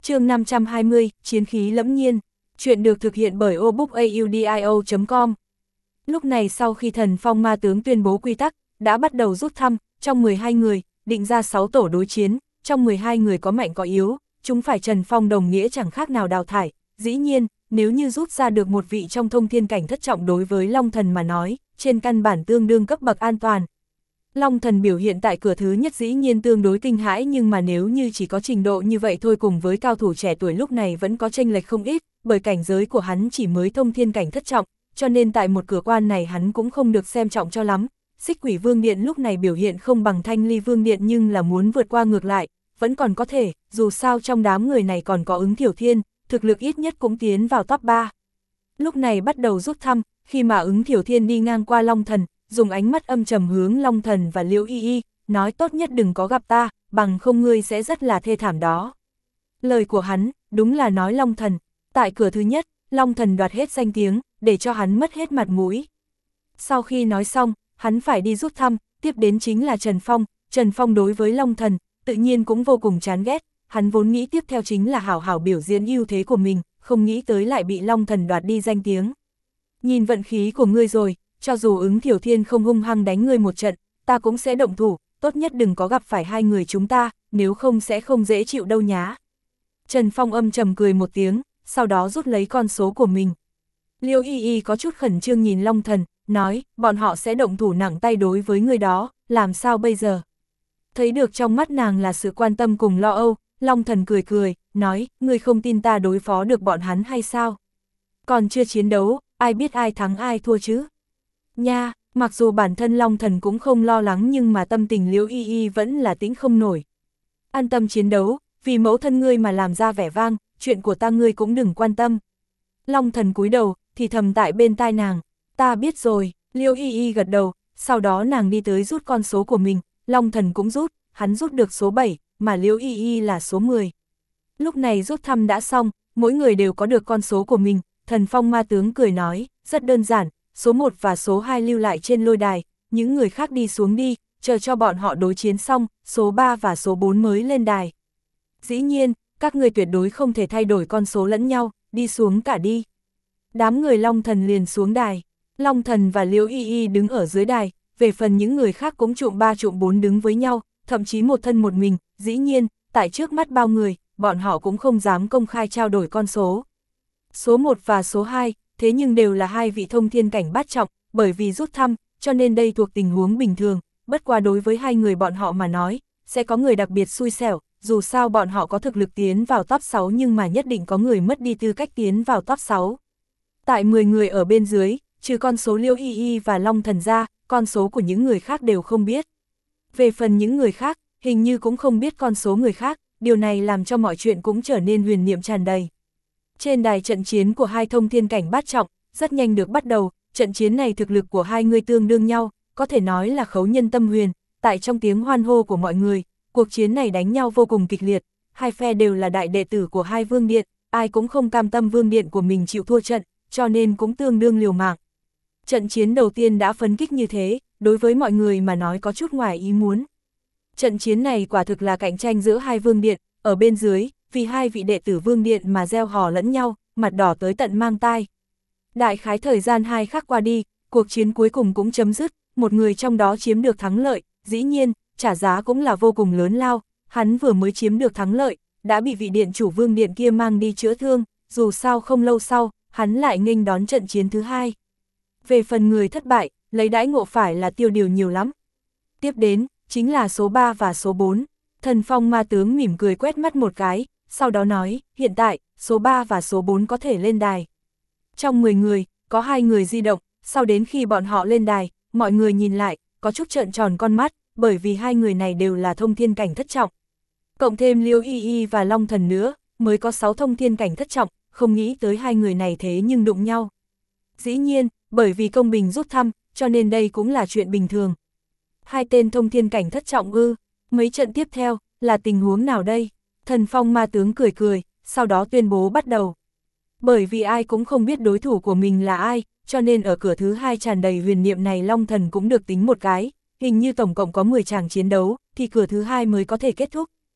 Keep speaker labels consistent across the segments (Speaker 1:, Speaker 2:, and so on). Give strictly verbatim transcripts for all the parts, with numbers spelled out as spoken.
Speaker 1: Chương năm trăm hai mươi, Chiến khí lẫm nhiên. Chuyện được thực hiện bởi obookaudio chấm com. Lúc này sau khi Thần Phong ma tướng tuyên bố quy tắc, đã bắt đầu rút thăm, trong mười hai người, định ra sáu tổ đối chiến, trong mười hai người có mạnh có yếu, chúng phải Trần Phong đồng nghĩa chẳng khác nào đào thải. Dĩ nhiên, nếu như rút ra được một vị trong thông thiên cảnh thất trọng đối với Long Thần mà nói, trên căn bản tương đương cấp bậc an toàn. Long Thần biểu hiện tại cửa thứ nhất dĩ nhiên tương đối kinh hãi, nhưng mà nếu như chỉ có trình độ như vậy thôi cùng với cao thủ trẻ tuổi lúc này vẫn có chênh lệch không ít, bởi cảnh giới của hắn chỉ mới thông thiên cảnh thất trọng, cho nên tại một cửa quan này hắn cũng không được xem trọng cho lắm. Xích Quỷ Vương Điện lúc này biểu hiện không bằng Thanh Ly Vương Điện nhưng là muốn vượt qua ngược lại, vẫn còn có thể, dù sao trong đám người này còn có Ứng Thiểu Thiên, thực lực ít nhất cũng tiến vào top ba. Lúc này bắt đầu rút thăm, khi mà Ứng Thiểu Thiên đi ngang qua Long Thần, dùng ánh mắt âm trầm hướng Long Thần và Liễu Y Y, nói tốt nhất đừng có gặp ta, bằng không ngươi sẽ rất là thê thảm đó. Lời của hắn, đúng là nói Long Thần, tại cửa thứ nhất, Long Thần đoạt hết danh tiếng, để cho hắn mất hết mặt mũi. Sau khi nói xong, hắn phải đi rút thăm, tiếp đến chính là Trần Phong, Trần Phong đối với Long Thần, tự nhiên cũng vô cùng chán ghét, hắn vốn nghĩ tiếp theo chính là hảo hảo biểu diễn ưu thế của mình, không nghĩ tới lại bị Long Thần đoạt đi danh tiếng. Nhìn vận khí của ngươi rồi, cho dù Ứng Thiểu Thiên không hung hăng đánh ngươi một trận, ta cũng sẽ động thủ, tốt nhất đừng có gặp phải hai người chúng ta, nếu không sẽ không dễ chịu đâu nhá. Trần Phong âm trầm cười một tiếng, sau đó rút lấy con số của mình. Liễu Y Y có chút khẩn trương nhìn Long Thần, nói, bọn họ sẽ động thủ nặng tay đối với người đó, làm sao bây giờ? Thấy được trong mắt nàng là sự quan tâm cùng lo âu, Long Thần cười cười, nói, ngươi không tin ta đối phó được bọn hắn hay sao? Còn chưa chiến đấu, ai biết ai thắng ai thua chứ? Nha, mặc dù bản thân Long Thần cũng không lo lắng nhưng mà tâm tình Liễu Y Y vẫn là tĩnh không nổi. An tâm chiến đấu, vì mẫu thân ngươi mà làm ra vẻ vang, chuyện của ta ngươi cũng đừng quan tâm. Long Thần cúi đầu, thì thầm tại bên tai nàng, ta biết rồi. Liễu Y Y gật đầu, sau đó nàng đi tới rút con số của mình, Long Thần cũng rút, hắn rút được số bảy, mà Liễu Y Y là số mười. Lúc này rút thăm đã xong, mỗi người đều có được con số của mình, Thần Phong ma tướng cười nói, rất đơn giản, số một và số hai lưu lại trên lôi đài, những người khác đi xuống đi, chờ cho bọn họ đối chiến xong, số ba và số bốn mới lên đài. Dĩ nhiên, các người tuyệt đối không thể thay đổi con số lẫn nhau, đi xuống cả đi. Đám người Long Thần liền xuống đài, Long Thần và Liễu Y Y đứng ở dưới đài, về phần những người khác cũng trụm ba trụm bốn đứng với nhau, thậm chí một thân một mình, dĩ nhiên, tại trước mắt bao người, bọn họ cũng không dám công khai trao đổi con số. Số một và số hai, thế nhưng đều là hai vị thông thiên cảnh bát trọng, bởi vì rút thăm, cho nên đây thuộc tình huống bình thường, bất qua đối với hai người bọn họ mà nói, sẽ có người đặc biệt xui xẻo, dù sao bọn họ có thực lực tiến vào top sáu nhưng mà nhất định có người mất đi tư cách tiến vào top sáu. Tại mười người ở bên dưới, trừ con số Liễu Y Y và Long Thần ra, con số của những người khác đều không biết. Về phần những người khác, hình như cũng không biết con số người khác, điều này làm cho mọi chuyện cũng trở nên huyền niệm tràn đầy. Trên đài trận chiến của hai thông thiên cảnh bát trọng, rất nhanh được bắt đầu, trận chiến này thực lực của hai người tương đương nhau, có thể nói là khấu nhân tâm huyền, tại trong tiếng hoan hô của mọi người, cuộc chiến này đánh nhau vô cùng kịch liệt, hai phe đều là đại đệ tử của hai vương điện, ai cũng không cam tâm vương điện của mình chịu thua trận, cho nên cũng tương đương liều mạng. Trận chiến đầu tiên đã phấn kích như thế, đối với mọi người mà nói có chút ngoài ý muốn. Trận chiến này quả thực là cạnh tranh giữa hai vương điện, ở bên dưới, vì hai vị đệ tử vương điện mà gieo hò lẫn nhau, mặt đỏ tới tận mang tai. Đại khái thời gian hai khắc qua đi, cuộc chiến cuối cùng cũng chấm dứt, một người trong đó chiếm được thắng lợi, dĩ nhiên, trả giá cũng là vô cùng lớn lao, hắn vừa mới chiếm được thắng lợi, đã bị vị điện chủ vương điện kia mang đi chữa thương, dù sao không lâu sau, hắn lại nghênh đón trận chiến thứ hai. Về phần người thất bại, lấy đãi ngộ phải là tiêu điều nhiều lắm. Tiếp đến, chính là số ba và số bốn. Thần Phong ma tướng mỉm cười quét mắt một cái, sau đó nói, hiện tại, số ba và số bốn có thể lên đài. Trong mười người, có hai người di động, sau đến khi bọn họ lên đài, mọi người nhìn lại, có chút trợn tròn con mắt, bởi vì hai người này đều là thông thiên cảnh thất trọng. Cộng thêm Liễu Y Y và Long Thần nữa, mới có sáu thông thiên cảnh thất trọng, không nghĩ tới hai người này thế nhưng đụng nhau. Dĩ nhiên, bởi vì công bình rút thăm, cho nên đây cũng là chuyện bình thường. Hai tên thông thiên cảnh thất trọng ư, mấy trận tiếp theo, là tình huống nào đây? Thần Phong ma tướng cười cười, sau đó tuyên bố bắt đầu. Bởi vì ai cũng không biết đối thủ của mình là ai, cho nên ở cửa thứ hai tràn đầy huyền niệm này Long Thần cũng được tính một cái, hình như tổng cộng có mười tràng chiến đấu, thì cửa thứ hai mới có thể kết thúc.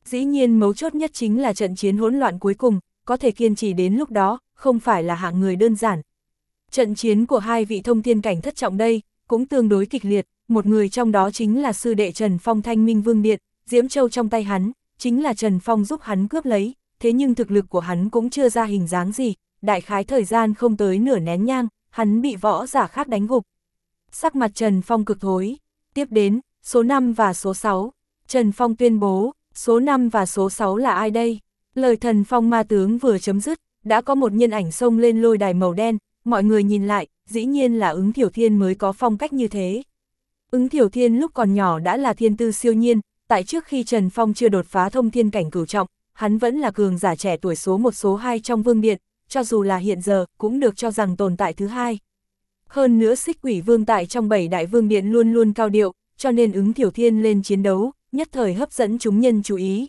Speaker 1: Dĩ nhiên mấu chốt nhất chính là trận chiến hỗn loạn cuối cùng, có thể kiên trì đến lúc đó, không phải là hạng người đơn giản. Trận chiến của hai vị thông thiên cảnh thất trọng đây, cũng tương đối kịch liệt, một người trong đó chính là sư đệ Trần Phong Thanh Minh Vương Điện, Diễm Châu trong tay hắn, chính là Trần Phong giúp hắn cướp lấy, thế nhưng thực lực của hắn cũng chưa ra hình dáng gì, đại khái thời gian không tới nửa nén nhang, hắn bị võ giả khác đánh gục. Sắc mặt Trần Phong cực thối, tiếp đến, số năm và số sáu, Trần Phong tuyên bố, số năm và số sáu là ai đây? Lời thần phong ma tướng vừa chấm dứt, đã có một nhân ảnh xông lên lôi đài màu đen, mọi người nhìn lại, dĩ nhiên là Ứng Thiểu Thiên mới có phong cách như thế. Ứng Thiểu Thiên lúc còn nhỏ đã là thiên tư siêu nhiên, tại trước khi Trần Phong chưa đột phá thông thiên cảnh cửu trọng, hắn vẫn là cường giả trẻ tuổi số một số hai trong vương điện, cho dù là hiện giờ, cũng được cho rằng tồn tại thứ hai. Hơn nữa Xích Quỷ Vương tại trong bảy đại vương điện luôn luôn cao điệu, cho nên Ứng Thiểu Thiên lên chiến đấu, nhất thời hấp dẫn chúng nhân chú ý.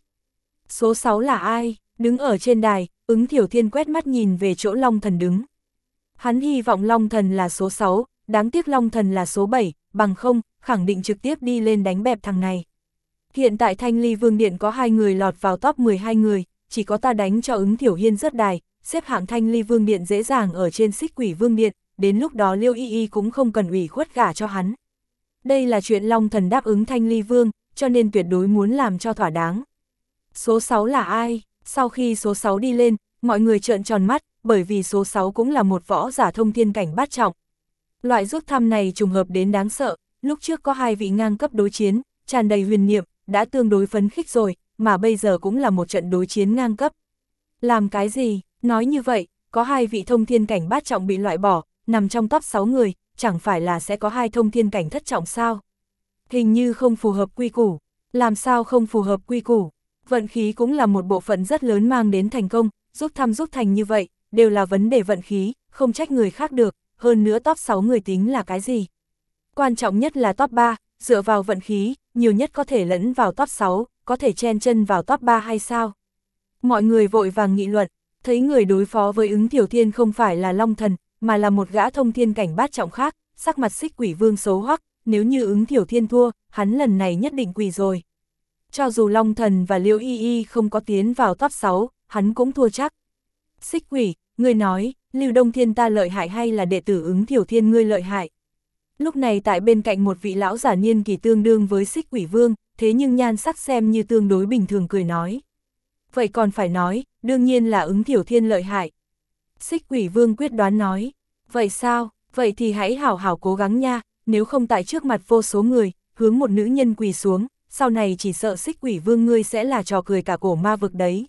Speaker 1: Số sáu là ai? Đứng ở trên đài, Ứng Thiểu Thiên quét mắt nhìn về chỗ Long Thần đứng. Hắn hy vọng Long Thần là số sáu, đáng tiếc Long Thần là số bảy, bằng không, khẳng định trực tiếp đi lên đánh bẹp thằng này. Hiện tại Thanh Ly Vương Điện có hai người lọt vào top mười hai người, chỉ có ta đánh cho Ứng Thiểu Hiên rớt đài, xếp hạng Thanh Ly Vương Điện dễ dàng ở trên Xích Quỷ Vương Điện, đến lúc đó Liêu Y Y cũng không cần ủy khuất gả cho hắn. Đây là chuyện Long Thần đáp ứng Thanh Ly Vương, cho nên tuyệt đối muốn làm cho thỏa đáng. Số sáu là ai? Sau khi số sáu đi lên, mọi người trợn tròn mắt, bởi vì số sáu cũng là một võ giả thông thiên cảnh bát trọng. Loại rút thăm này trùng hợp đến đáng sợ, lúc trước có hai vị ngang cấp đối chiến, tràn đầy huyền niệm, đã tương đối phấn khích rồi, mà bây giờ cũng là một trận đối chiến ngang cấp. Làm cái gì? Nói như vậy, có hai vị thông thiên cảnh bát trọng bị loại bỏ, nằm trong top sáu người, chẳng phải là sẽ có hai thông thiên cảnh thất trọng sao? Hình như không phù hợp quy củ. Làm sao không phù hợp quy củ? Vận khí cũng là một bộ phận rất lớn mang đến thành công, rút thăm rút thành như vậy, đều là vấn đề vận khí, không trách người khác được, hơn nữa top sáu người tính là cái gì? Quan trọng nhất là top ba, dựa vào vận khí, nhiều nhất có thể lẫn vào top sáu, có thể chen chân vào top ba hay sao? Mọi người vội vàng nghị luận, thấy người đối phó với Ứng Thiểu Thiên không phải là Long Thần, mà là một gã thông thiên cảnh bát trọng khác, sắc mặt Xích Quỷ Vương xấu hoắc, nếu như Ứng Thiểu Thiên thua, hắn lần này nhất định quỳ rồi. Cho dù Long Thần và Liễu Y Y không có tiến vào top sáu, hắn cũng thua chắc. Xích Quỷ, ngươi nói, Lưu Đông Thiên ta lợi hại hay là đệ tử Ứng Thiểu Thiên ngươi lợi hại? Lúc này tại bên cạnh một vị lão giả niên kỳ tương đương với Xích Quỷ Vương, thế nhưng nhan sắc xem như tương đối bình thường cười nói. Vậy còn phải nói, đương nhiên là Ứng Thiểu Thiên lợi hại. Xích Quỷ Vương quyết đoán nói, vậy sao, vậy thì hãy hảo hảo cố gắng nha, nếu không tại trước mặt vô số người, hướng một nữ nhân quỳ xuống, sau này chỉ sợ Xích Quỷ Vương ngươi sẽ là trò cười cả cổ ma vực đấy.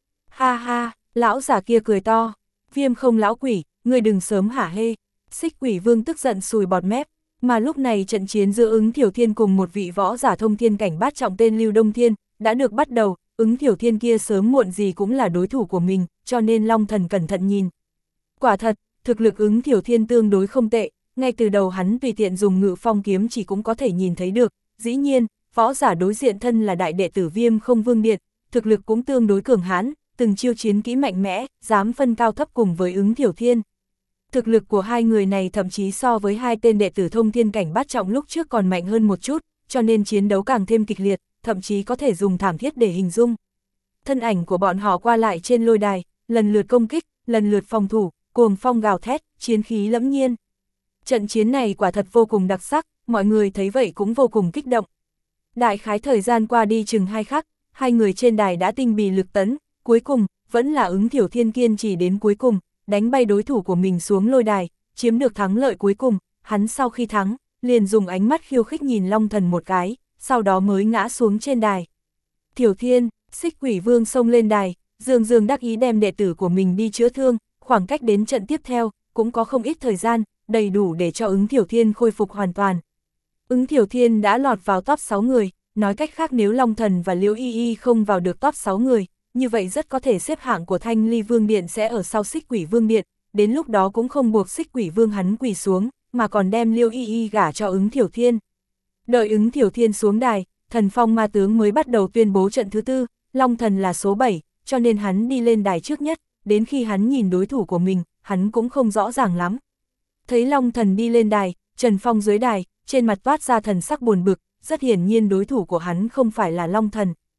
Speaker 1: Ha ha, lão giả kia cười to, Viêm Không lão quỷ, ngươi đừng sớm hả hê. Xích Quỷ Vương tức giận sùi bọt mép, mà lúc này trận chiến giữa Ứng Thiểu Thiên cùng một vị võ giả thông thiên cảnh bát trọng tên Lưu Đông Thiên, đã được bắt đầu, Ứng Thiểu Thiên kia sớm muộn gì cũng là đối thủ của mình, cho nên Long Thần cẩn thận nhìn. Quả thật, thực lực Ứng Thiểu Thiên tương đối không tệ, ngay từ đầu hắn tùy tiện dùng Ngự Phong kiếm chỉ cũng có thể nhìn thấy được, dĩ nhiên, võ giả đối diện thân là đại đệ tử Viêm Không Vương Điện, thực lực cũng tương đối cường hãn, từng chiêu chiến kỹ mạnh mẽ, dám phân cao thấp cùng với Ứng Thiểu Thiên. Thực lực của hai người này thậm chí so với hai tên đệ tử thông thiên cảnh bát trọng lúc trước còn mạnh hơn một chút, cho nên chiến đấu càng thêm kịch liệt, thậm chí có thể dùng thảm thiết để hình dung. Thân ảnh của bọn họ qua lại trên lôi đài, lần lượt công kích, lần lượt phòng thủ, cuồng phong gào thét, chiến khí lẫm nhiên. Trận chiến này quả thật vô cùng đặc sắc, mọi người thấy vậy cũng vô cùng kích động. Đại khái thời gian qua đi chừng hai khắc, hai người trên đài đã tinh bì lực tấn, cuối cùng, vẫn là Ứng Thiểu Thiên kiên trì đến cuối cùng, đánh bay đối thủ của mình xuống lôi đài, chiếm được thắng lợi cuối cùng, hắn sau khi thắng, liền dùng ánh mắt khiêu khích nhìn Long Thần một cái, sau đó mới ngã xuống trên đài. Thiểu Thiên, Xích Quỷ Vương xông lên đài, dương dương đắc ý đem đệ tử của mình đi chữa thương, khoảng cách đến trận tiếp theo, cũng có không ít thời gian, đầy đủ để cho Ứng Thiểu Thiên khôi phục hoàn toàn. Ứng Thiểu Thiên đã lọt vào top sáu người, nói cách khác nếu Long Thần và Liễu Y Y không vào được top sáu người, như vậy rất có thể xếp hạng của Thanh Ly Vương Điện sẽ ở sau Xích Quỷ Vương Điện, đến lúc đó cũng không buộc Xích Quỷ Vương hắn quỳ xuống, mà còn đem Liễu Y Y gả cho Ứng Thiểu Thiên. Đợi Ứng Thiểu Thiên xuống đài, Thần Phong Ma Tướng mới bắt đầu tuyên bố trận thứ tư, Long Thần là số bảy, cho nên hắn đi lên đài trước nhất, đến khi hắn nhìn đối thủ của mình, hắn cũng không rõ ràng lắm. Thấy Long Thần đi lên đài, Trần Phong dưới đài, trên mặt toát ra thần sắc buồn bực, rất hiển nhiên đối thủ của hắn không phải là Long Thần.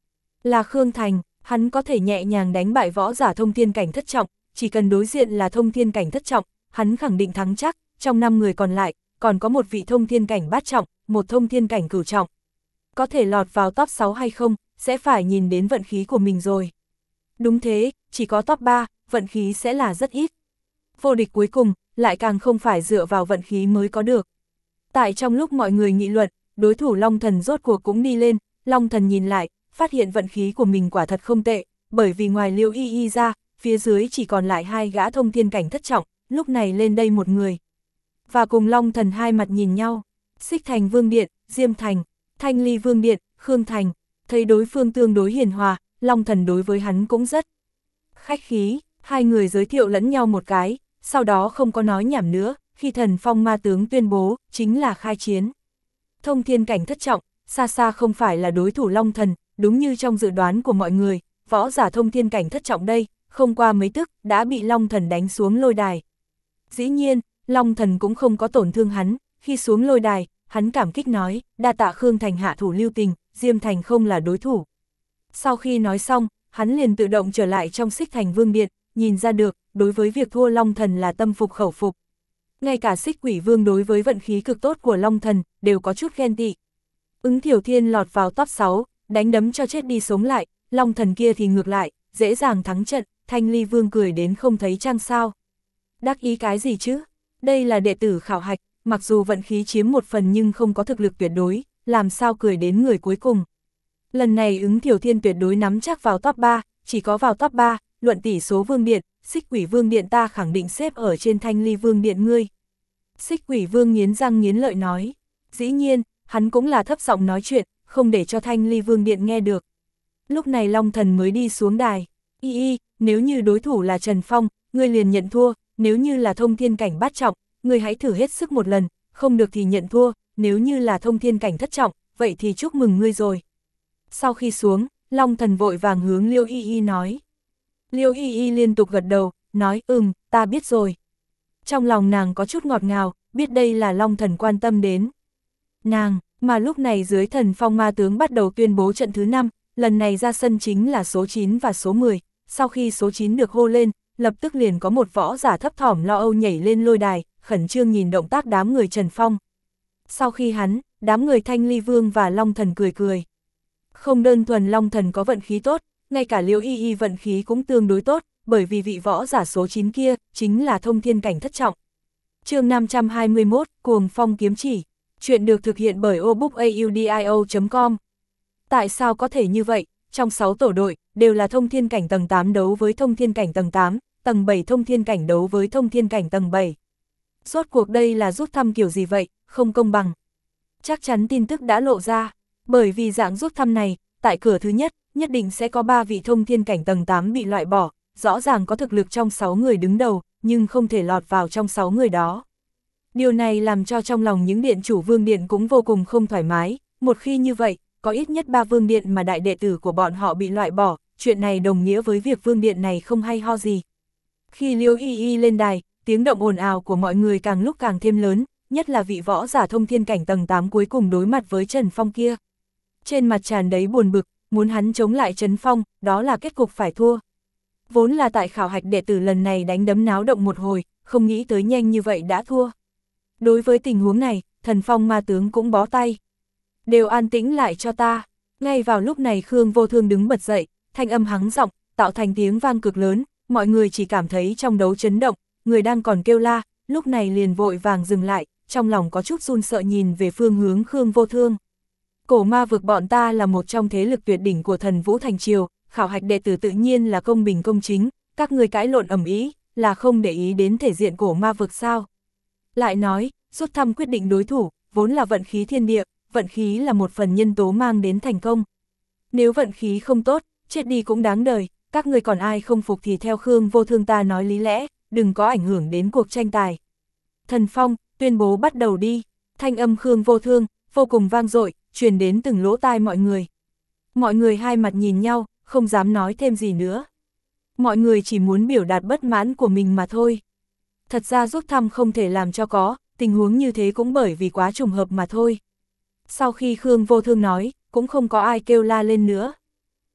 Speaker 1: Là Khương Thành, hắn có thể nhẹ nhàng đánh bại võ giả thông thiên cảnh thất trọng, chỉ cần đối diện là thông thiên cảnh thất trọng, hắn khẳng định thắng chắc, trong năm người còn lại, còn có một vị thông thiên cảnh bát trọng, một thông thiên cảnh cửu trọng. Có thể lọt vào top sáu hay không, sẽ phải nhìn đến vận khí của mình rồi. Đúng thế, chỉ có top ba, vận khí sẽ là rất ít. Vô địch cuối cùng, lại càng không phải dựa vào vận khí mới có được. Tại trong lúc mọi người nghị luận, đối thủ Long Thần rốt cuộc cũng đi lên, Long Thần nhìn lại, phát hiện vận khí của mình quả thật không tệ, bởi vì ngoài Liêu Y Y ra, phía dưới chỉ còn lại hai gã thông thiên cảnh thất trọng, lúc này lên đây một người. Và cùng Long Thần hai mặt nhìn nhau, Xích Thành Vương Điện, Diêm Thành, Thanh Ly Vương Điện, Khương Thành, thấy đối phương tương đối hiền hòa, Long Thần đối với hắn cũng rất khách khí, hai người giới thiệu lẫn nhau một cái, sau đó không có nói nhảm nữa, khi Thần Phong ma tướng tuyên bố, chính là khai chiến. Thông thiên cảnh thất trọng, xa xa không phải là đối thủ Long Thần, đúng như trong dự đoán của mọi người, võ giả thông thiên cảnh thất trọng đây, không qua mấy tức, đã bị Long Thần đánh xuống lôi đài. Dĩ nhiên, Long Thần cũng không có tổn thương hắn, khi xuống lôi đài, hắn cảm kích nói, đa tạ Khương Thành hạ thủ lưu tình, Diêm Thành không là đối thủ. Sau khi nói xong, hắn liền tự động trở lại trong Xích Thành Vương Điện, nhìn ra được, đối với việc thua Long Thần là tâm phục khẩu phục. Ngay cả Xích Quỷ Vương đối với vận khí cực tốt của Long Thần, đều có chút ghen tị. Ứng Thiểu Thiên lọt vào top sáu, đánh đấm cho chết đi sống lại, Long Thần kia thì ngược lại, dễ dàng thắng trận, Thanh Ly Vương cười đến không thấy trăng sao. Đắc ý cái gì chứ? Đây là đệ tử khảo hạch, mặc dù vận khí chiếm một phần nhưng không có thực lực tuyệt đối, làm sao cười đến người cuối cùng. Lần này Ứng Thiểu Thiên tuyệt đối nắm chắc vào top ba, chỉ có vào top ba, luận tỷ số Vương Điện, Xích Quỷ Vương Điện ta khẳng định xếp ở trên Thanh Ly Vương Điện ngươi. Xích Quỷ Vương nghiến răng nghiến lợi nói. Dĩ nhiên, hắn cũng là thấp giọng nói chuyện, không để cho Thanh Ly Vương Điện nghe được. Lúc này Long Thần mới đi xuống đài. Y y, nếu như đối thủ là Trần Phong, ngươi liền nhận thua, nếu như là thông thiên cảnh bát trọng, ngươi hãy thử hết sức một lần, không được thì nhận thua, nếu như là thông thiên cảnh thất trọng, vậy thì chúc mừng ngươi rồi. Sau khi xuống, Long Thần vội vàng hướng Liêu Y Y nói. Liêu Y Y liên tục gật đầu, nói ừm, ta biết rồi. Trong lòng nàng có chút ngọt ngào, biết đây là Long Thần quan tâm đến nàng, mà lúc này dưới Thần Phong ma tướng bắt đầu tuyên bố trận thứ năm, lần này ra sân chính là số chín và số mười, sau khi số chín được hô lên, lập tức liền có một võ giả thấp thỏm lo âu nhảy lên lôi đài, khẩn trương nhìn động tác đám người Trần Phong. Sau khi hắn, đám người Thanh Ly Vương và Long Thần cười cười. Không đơn thuần Long Thần có vận khí tốt, ngay cả Liêu Y Y vận khí cũng tương đối tốt, bởi vì vị võ giả số chín kia, chính là thông thiên cảnh thất trọng. Chương năm trăm hai mươi mốt, Cuồng Phong Kiếm Chỉ. Chuyện được thực hiện bởi obookaudio chấm com. Tại sao có thể như vậy? Trong sáu tổ đội, đều là thông thiên cảnh tầng tám đấu với thông thiên cảnh tầng tám, tầng bảy thông thiên cảnh đấu với thông thiên cảnh tầng bảy. Rốt cuộc đây là rút thăm kiểu gì vậy, không công bằng. Chắc chắn tin tức đã lộ ra, bởi vì dạng rút thăm này, tại cửa thứ nhất, nhất định sẽ có ba vị thông thiên cảnh tầng tám bị loại bỏ, rõ ràng có thực lực trong sáu người đứng đầu, nhưng không thể lọt vào trong sáu người đó. Điều này làm cho trong lòng những điện chủ vương điện cũng vô cùng không thoải mái, một khi như vậy, có ít nhất ba vương điện mà đại đệ tử của bọn họ bị loại bỏ, chuyện này đồng nghĩa với việc vương điện này không hay ho gì. Khi Liêu Y Y lên đài, tiếng động ồn ào của mọi người càng lúc càng thêm lớn, nhất là vị võ giả thông thiên cảnh tầng tám cuối cùng đối mặt với Trần Phong kia. Trên mặt tràn đầy buồn bực, muốn hắn chống lại Trần Phong, đó là kết cục phải thua. Vốn là tại khảo hạch đệ tử lần này đánh đấm náo động một hồi, không nghĩ tới nhanh như vậy đã thua. Đối với tình huống này, Thần Phong ma tướng cũng bó tay. Đều an tĩnh lại cho ta. Ngay vào lúc này Khương Vô Thương đứng bật dậy, thanh âm hắng giọng, tạo thành tiếng vang cực lớn, mọi người chỉ cảm thấy trong đấu chấn động, người đang còn kêu la, lúc này liền vội vàng dừng lại, trong lòng có chút run sợ nhìn về phương hướng Khương Vô Thương. Cổ ma vực bọn ta là một trong thế lực tuyệt đỉnh của thần Vũ Thành Triều, khảo hạch đệ tử tự nhiên là công bình công chính, các người cãi lộn ầm ĩ, là không để ý đến thể diện cổ ma vực sao. Lại nói, rút thăm quyết định đối thủ, vốn là vận khí thiên địa, vận khí là một phần nhân tố mang đến thành công. Nếu vận khí không tốt, chết đi cũng đáng đời, các người còn ai không phục thì theo Khương Vô Thương ta nói lý lẽ, đừng có ảnh hưởng đến cuộc tranh tài. Thần Phong, tuyên bố bắt đầu đi, thanh âm Khương Vô Thương, vô cùng vang dội, truyền đến từng lỗ tai mọi người. Mọi người hai mặt nhìn nhau, không dám nói thêm gì nữa. Mọi người chỉ muốn biểu đạt bất mãn của mình mà thôi. Thật ra rút thăm không thể làm cho có, tình huống như thế cũng bởi vì quá trùng hợp mà thôi. Sau khi Khương Vô Thương nói, cũng không có ai kêu la lên nữa.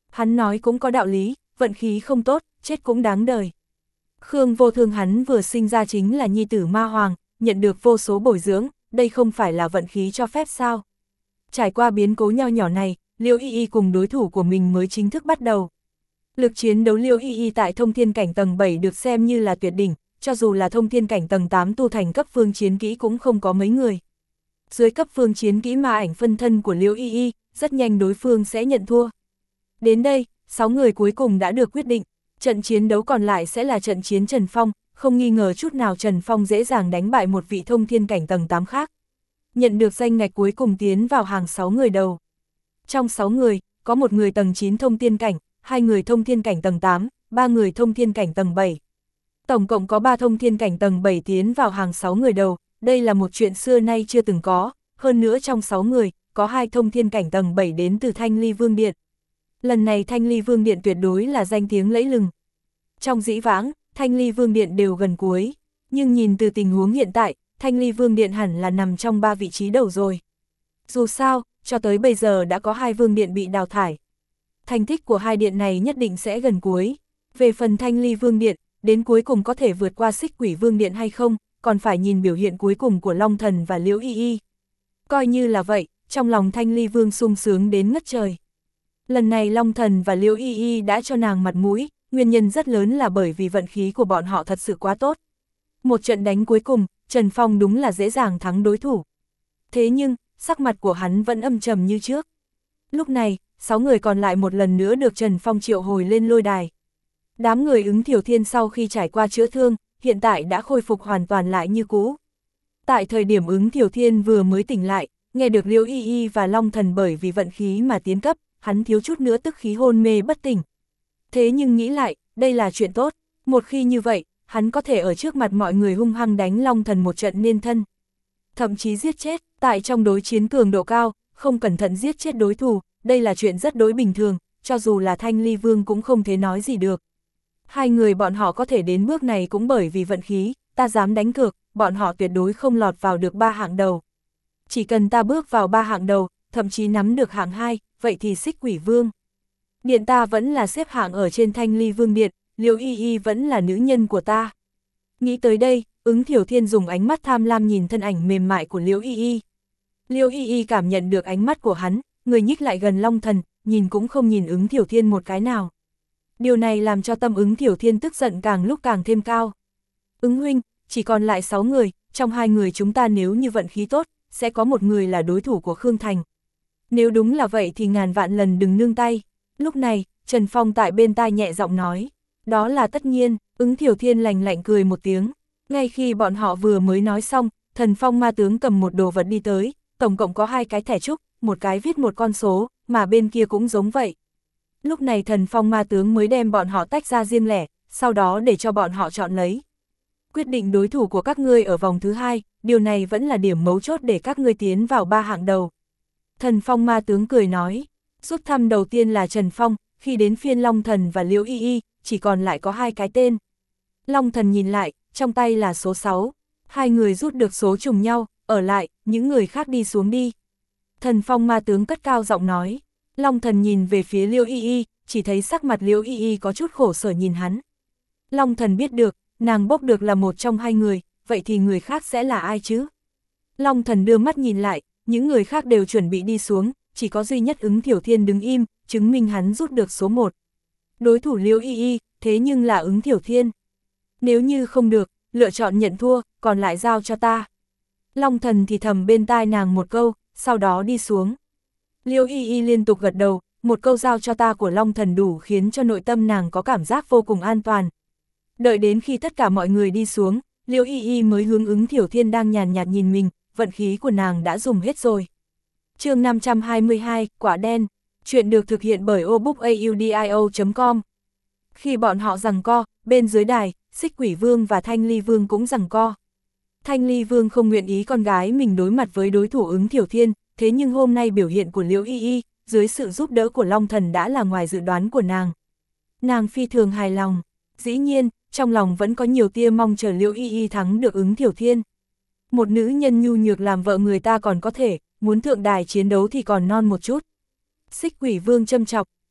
Speaker 1: Hắn nói cũng có đạo lý, vận khí không tốt, chết cũng đáng đời. Khương Vô Thương hắn vừa sinh ra chính là nhi tử ma hoàng, nhận được vô số bồi dưỡng, đây không phải là vận khí cho phép sao. Trải qua biến cố nho nhỏ này, Liễu Y Y cùng đối thủ của mình mới chính thức bắt đầu. Lực chiến đấu Liễu Y Y tại thông thiên cảnh tầng bảy được xem như là tuyệt đỉnh, cho dù là thông thiên cảnh tầng tám tu thành cấp phương chiến kỹ cũng không có mấy người. Dưới cấp phương chiến kỹ ma ảnh phân thân của Liễu Y Y, rất nhanh đối phương sẽ nhận thua. Đến đây, sáu người cuối cùng đã được quyết định, trận chiến đấu còn lại sẽ là trận chiến Trần Phong, không nghi ngờ chút nào Trần Phong dễ dàng đánh bại một vị thông thiên cảnh tầng tám khác. Nhận được danh ngạch cuối cùng tiến vào hàng sáu người đầu. Trong sáu người, có một người tầng chín thông thiên cảnh, hai người thông thiên cảnh tầng tám, ba người thông thiên cảnh tầng bảy. Tổng cộng có ba thông thiên cảnh tầng bảy tiến vào hàng sáu người đầu, đây là một chuyện xưa nay chưa từng có, hơn nữa trong sáu người, có hai thông thiên cảnh tầng bảy đến từ Thanh Ly Vương Điện. Lần này Thanh Ly Vương Điện tuyệt đối là danh tiếng lẫy lừng. Trong dĩ vãng, Thanh Ly Vương Điện đều gần cuối, nhưng nhìn từ tình huống hiện tại, Thanh Ly Vương Điện hẳn là nằm trong ba vị trí đầu rồi. Dù sao, cho tới bây giờ đã có hai vương điện bị đào thải. Thành tích của hai điện này nhất định sẽ gần cuối. Về phần Thanh Ly Vương Điện, đến cuối cùng có thể vượt qua Xích Quỷ Vương Điện hay không, còn phải nhìn biểu hiện cuối cùng của Long Thần và Liễu Y Y. Coi như là vậy, trong lòng Thanh Ly Vương sung sướng đến ngất trời. Lần này Long Thần và Liễu Y Y đã cho nàng mặt mũi, nguyên nhân rất lớn là bởi vì vận khí của bọn họ thật sự quá tốt. Một trận đánh cuối cùng, Trần Phong đúng là dễ dàng thắng đối thủ. Thế nhưng, sắc mặt của hắn vẫn âm trầm như trước. Lúc này, sáu người còn lại một lần nữa được Trần Phong triệu hồi lên lôi đài. Đám người Ứng Thiểu Thiên sau khi trải qua chữa thương, hiện tại đã khôi phục hoàn toàn lại như cũ. Tại thời điểm Ứng Thiểu Thiên vừa mới tỉnh lại, nghe được Liễu Y Y và Long Thần bởi vì vận khí mà tiến cấp, hắn thiếu chút nữa tức khí hôn mê bất tỉnh. Thế nhưng nghĩ lại, đây là chuyện tốt, một khi như vậy, hắn có thể ở trước mặt mọi người hung hăng đánh Long Thần một trận nên thân. Thậm chí giết chết, tại trong đối chiến cường độ cao, không cẩn thận giết chết đối thủ, đây là chuyện rất đối bình thường, cho dù là Thanh Ly Vương cũng không thể nói gì được. Hai người bọn họ có thể đến bước này cũng bởi vì vận khí, ta dám đánh cược, bọn họ tuyệt đối không lọt vào được ba hạng đầu. Chỉ cần ta bước vào ba hạng đầu, thậm chí nắm được hạng hai, vậy thì Xích Quỷ Vương Điện ta vẫn là xếp hạng ở trên Thanh Ly Vương Điện, Liễu Y Y vẫn là nữ nhân của ta. Nghĩ tới đây, Ứng Thiểu Thiên dùng ánh mắt tham lam nhìn thân ảnh mềm mại của Liễu Y Y. Liễu Y Y cảm nhận được ánh mắt của hắn, người nhích lại gần Long Thần, nhìn cũng không nhìn Ứng Thiểu Thiên một cái nào. Điều này làm cho tâm Ứng Thiểu Thiên tức giận càng lúc càng thêm cao. Ứng huynh, chỉ còn lại sáu người, trong hai người chúng ta nếu như vận khí tốt, sẽ có một người là đối thủ của Khương Thành. Nếu đúng là vậy thì ngàn vạn lần đừng nương tay. Lúc này, Trần Phong tại bên tai nhẹ giọng nói. Đó là tất nhiên, Ứng Thiểu Thiên lành lạnh cười một tiếng. Ngay khi bọn họ vừa mới nói xong, Thần Phong ma tướng cầm một đồ vật đi tới, tổng cộng có hai cái thẻ trúc, một cái viết một con số, mà bên kia cũng giống vậy. Lúc này Thần Phong ma tướng mới đem bọn họ tách ra riêng lẻ, sau đó để cho bọn họ chọn lấy. Quyết định đối thủ của các ngươi ở vòng thứ hai, điều này vẫn là điểm mấu chốt để các ngươi tiến vào ba hạng đầu. Thần Phong ma tướng cười nói, rút thăm đầu tiên là Trần Phong, khi đến phiên Long Thần và Liễu Y Y, chỉ còn lại có hai cái tên. Long Thần nhìn lại, trong tay là số sáu, hai người rút được số trùng nhau, ở lại, những người khác đi xuống đi. Thần Phong ma tướng cất cao giọng nói, Long Thần nhìn về phía Liễu Y Y, chỉ thấy sắc mặt Liễu Y Y có chút khổ sở nhìn hắn. Long Thần biết được, nàng bốc được là một trong hai người, vậy thì người khác sẽ là ai chứ? Long Thần đưa mắt nhìn lại, những người khác đều chuẩn bị đi xuống, chỉ có duy nhất Ứng Thiểu Thiên đứng im, chứng minh hắn rút được số một. Đối thủ Liễu Y Y, thế nhưng là Ứng Thiểu Thiên. Nếu như không được, lựa chọn nhận thua, còn lại giao cho ta. Long Thần thì thầm bên tai nàng một câu, sau đó đi xuống. Liễu Y Y liên tục gật đầu, một câu giao cho ta của Long Thần đủ khiến cho nội tâm nàng có cảm giác vô cùng an toàn. Đợi đến khi tất cả mọi người đi xuống, Liễu Y Y mới hướng Ứng Thiểu Thiên đang nhàn nhạt nhìn mình, vận khí của nàng đã dùng hết rồi. Chương năm trăm hai mươi hai, quả đen. Chuyện được thực hiện bởi obookaudio chấm com. Khi bọn họ giằng co, bên dưới đài, Xích Quỷ Vương và Thanh Ly Vương cũng giằng co. Thanh Ly Vương không nguyện ý con gái mình đối mặt với đối thủ Ứng Thiểu Thiên, thế nhưng hôm nay biểu hiện của Liễu Y Y, dưới sự giúp đỡ của Long Thần đã là ngoài dự đoán của nàng. Nàng phi thường hài lòng, dĩ nhiên, trong lòng vẫn có nhiều tia mong chờ Liễu Y Y thắng được Ứng Thiểu Thiên. Một nữ nhân nhu nhược làm vợ người ta còn có thể, muốn thượng đài chiến đấu thì còn non một chút. Xích Quỷ Vương châm chọc,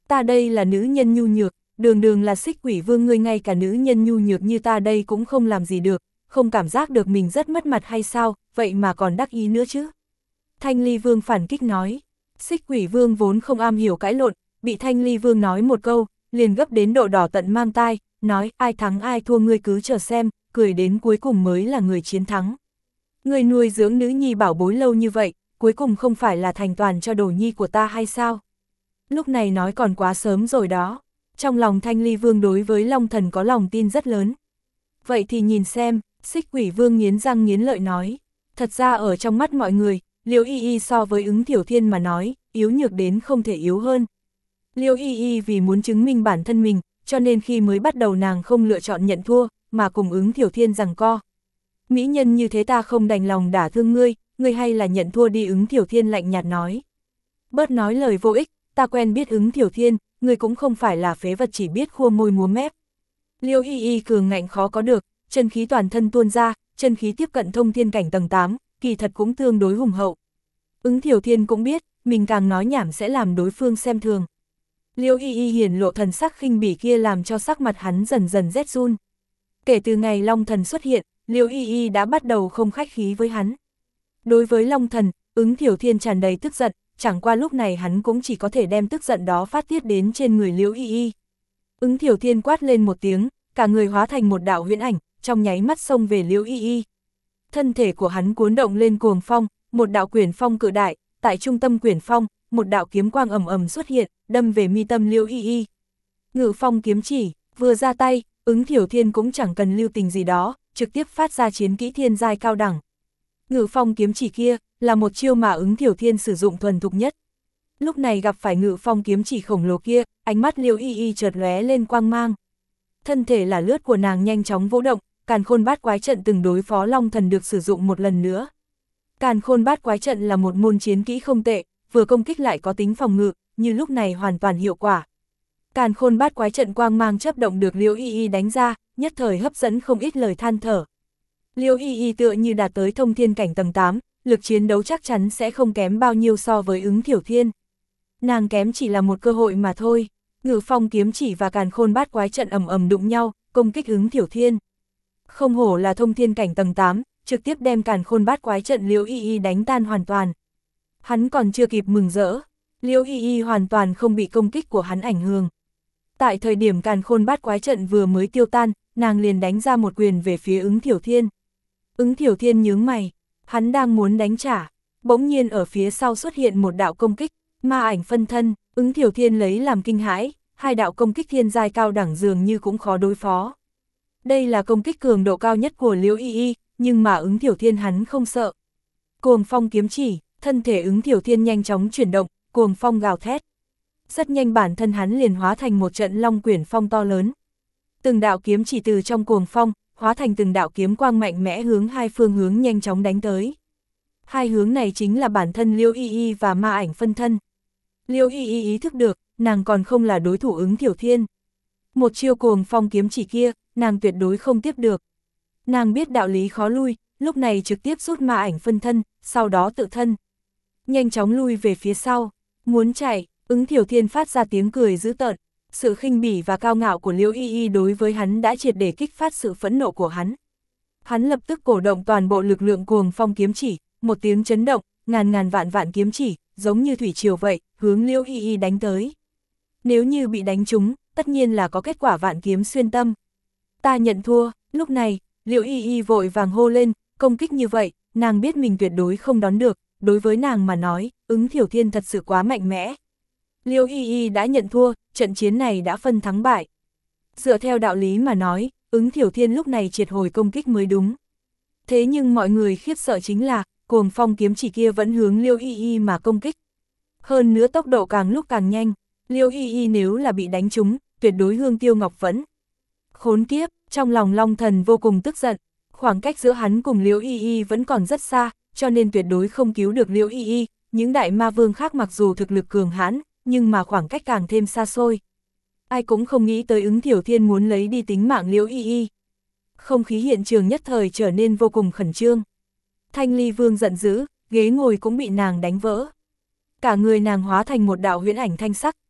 Speaker 1: Ta đây là nữ nhân nhu nhược, đường đường là Xích Quỷ Vương, ngươi ngay cả nữ nhân nhu nhược như ta đây cũng không làm gì được, không cảm giác được mình rất mất mặt hay sao, vậy mà còn đắc ý nữa chứ. Thanh Ly Vương phản kích nói. Xích Quỷ Vương vốn không am hiểu cãi lộn, bị Thanh Ly Vương nói một câu, liền gấp đến độ đỏ tận mang tai, nói ai thắng ai thua ngươi cứ chờ xem, cười đến cuối cùng mới là người chiến thắng. Ngươi nuôi dưỡng nữ nhi bảo bối lâu như vậy, cuối cùng không phải là thành toàn cho đồ nhi của ta hay sao? Lúc này nói còn quá sớm rồi đó. Trong lòng Thanh Ly Vương đối với Long Thần có lòng tin rất lớn. Vậy thì nhìn xem, Xích Quỷ Vương nghiến răng nghiến lợi nói. Thật ra ở trong mắt mọi người, Liễu Y Y so với Ứng Thiểu Thiên mà nói, yếu nhược đến không thể yếu hơn. Liễu Y Y vì muốn chứng minh bản thân mình, cho nên khi mới bắt đầu nàng không lựa chọn nhận thua, mà cùng Ứng Thiểu Thiên giằng co. Mỹ nhân như thế ta không đành lòng đả thương ngươi, ngươi hay là nhận thua đi, Ứng Thiểu Thiên lạnh nhạt nói. Bớt nói lời vô ích, ta quen biết Ứng Thiểu Thiên, ngươi cũng không phải là phế vật chỉ biết khua môi múa mép. Liễu Y Y cường ngạnh khó có được, chân khí toàn thân tuôn ra, chân khí tiếp cận thông thiên cảnh tầng tám, kỳ thật cũng tương đối hùng hậu. Ứng Thiểu Thiên cũng biết, mình càng nói nhảm sẽ làm đối phương xem thường. Liễu Y Y hiển lộ thần sắc khinh bỉ kia làm cho sắc mặt hắn dần dần rét run. Kể từ ngày Long Thần xuất hiện, Liễu Y Y đã bắt đầu không khách khí với hắn. Đối với Long Thần, Ứng Thiểu Thiên tràn đầy tức giận, chẳng qua lúc này hắn cũng chỉ có thể đem tức giận đó phát tiết đến trên người Liễu Y Y. Ứng Thiểu Thiên quát lên một tiếng, cả người hóa thành một đạo huyễn ảnh, trong nháy mắt xông về Liễu Y Y. Thân thể của hắn cuốn động lên cuồng phong, một đạo quyển phong cự đại, tại trung tâm quyển phong, một đạo kiếm quang ầm ầm xuất hiện, đâm về mi tâm Liễu Y Y. Ngự phong kiếm chỉ, vừa ra tay, Ứng Thiểu Thiên cũng chẳng cần lưu tình gì đó, trực tiếp phát ra chiến kỹ thiên giai cao đẳng. Ngự phong kiếm chỉ kia, là một chiêu mà Ứng Thiểu Thiên sử dụng thuần thục nhất. Lúc này gặp phải ngự phong kiếm chỉ khổng lồ kia, ánh mắt Liễu Y Y chợt lóe lên quang mang. Thân thể là lướt của nàng nhanh chóng vỗ động, Càn Khôn Bát Quái Trận từng đối phó Long Thần được sử dụng một lần nữa. Càn Khôn Bát Quái Trận là một môn chiến kỹ không tệ, vừa công kích lại có tính phòng ngự, như lúc này hoàn toàn hiệu quả. Càn Khôn Bát Quái Trận quang mang chớp động được Liễu Y Y đánh ra, nhất thời hấp dẫn không ít lời than thở. Liễu Y Y tựa như đạt tới thông thiên cảnh tầng tám, lực chiến đấu chắc chắn sẽ không kém bao nhiêu so với Ứng Thiểu Thiên. Nàng kém chỉ là một cơ hội mà thôi. Ngự phong kiếm chỉ và Càn Khôn Bát Quái Trận ầm ầm đụng nhau, công kích Ứng Thiểu Thiên. Không hổ là thông thiên cảnh tầng tám, trực tiếp đem Càn Khôn Bát Quái Trận Liễu Y Y đánh tan hoàn toàn. Hắn còn chưa kịp mừng rỡ, Liễu Y Y hoàn toàn không bị công kích của hắn ảnh hưởng. Tại thời điểm Càn Khôn Bát Quái Trận vừa mới tiêu tan, nàng liền đánh ra một quyền về phía Ứng Thiểu Thiên. Ứng Thiểu Thiên nhướng mày, hắn đang muốn đánh trả, bỗng nhiên ở phía sau xuất hiện một đạo công kích, ma ảnh phân thân. Ứng Thiểu Thiên lấy làm kinh hãi, hai đạo công kích thiên giai cao đẳng dường như cũng khó đối phó. Đây là công kích cường độ cao nhất của Liễu Y Y, nhưng mà Ứng Thiểu Thiên hắn không sợ. Cuồng phong kiếm chỉ, thân thể Ứng Thiểu Thiên nhanh chóng chuyển động, cuồng phong gào thét. Rất nhanh bản thân hắn liền hóa thành một trận long quyển phong to lớn. Từng đạo kiếm chỉ từ trong cuồng phong, hóa thành từng đạo kiếm quang mạnh mẽ hướng hai phương hướng nhanh chóng đánh tới. Hai hướng này chính là bản thân Liễu Y Y và ma ảnh phân thân. Liễu Y Y ý thức được, nàng còn không là đối thủ Ứng Thiểu Thiên. Một chiêu cuồng phong kiếm chỉ kia, nàng tuyệt đối không tiếp được. Nàng biết đạo lý khó lui, lúc này trực tiếp rút ma ảnh phân thân, sau đó tự thân. Nhanh chóng lui về phía sau, muốn chạy, Ứng Thiểu Thiên phát ra tiếng cười dữ tợn. Sự khinh bỉ và cao ngạo của Liễu Y Y đối với hắn đã triệt để kích phát sự phẫn nộ của hắn. Hắn lập tức cổ động toàn bộ lực lượng cuồng phong kiếm chỉ, một tiếng chấn động, ngàn ngàn vạn vạn kiếm chỉ, giống như thủy triều vậy, hướng Liễu Y Y đánh tới. Nếu như bị đánh trúng, tất nhiên là có kết quả vạn kiếm xuyên tâm. Ta nhận thua, lúc này, Liễu Y Y vội vàng hô lên, công kích như vậy, nàng biết mình tuyệt đối không đón được, đối với nàng mà nói, Ứng Thiểu Thiên thật sự quá mạnh mẽ. Liễu Y Y đã nhận thua, trận chiến này đã phân thắng bại. Dựa theo đạo lý mà nói, Ứng Thiểu Thiên lúc này triệt hồi công kích mới đúng. Thế nhưng mọi người khiếp sợ chính là, cuồng phong kiếm chỉ kia vẫn hướng Liễu Y Y mà công kích. Hơn nữa tốc độ càng lúc càng nhanh, Liễu Y Y nếu là bị đánh trúng, tuyệt đối hương tiêu ngọc vẫn. Khốn kiếp, trong lòng Long Thần vô cùng tức giận, khoảng cách giữa hắn cùng Liễu Y Y vẫn còn rất xa, cho nên tuyệt đối không cứu được Liễu Y Y. Những đại ma vương khác mặc dù thực lực cường hãn, nhưng mà khoảng cách càng thêm xa xôi. Ai cũng không nghĩ tới Ứng Thiểu Thiên muốn lấy đi tính mạng Liễu Y Y. Không khí hiện trường nhất thời trở nên vô cùng khẩn trương. Thanh Ly Vương giận dữ, ghế ngồi cũng bị nàng đánh vỡ. Cả người nàng hóa thành một đạo huyễn ảnh thanh sắc,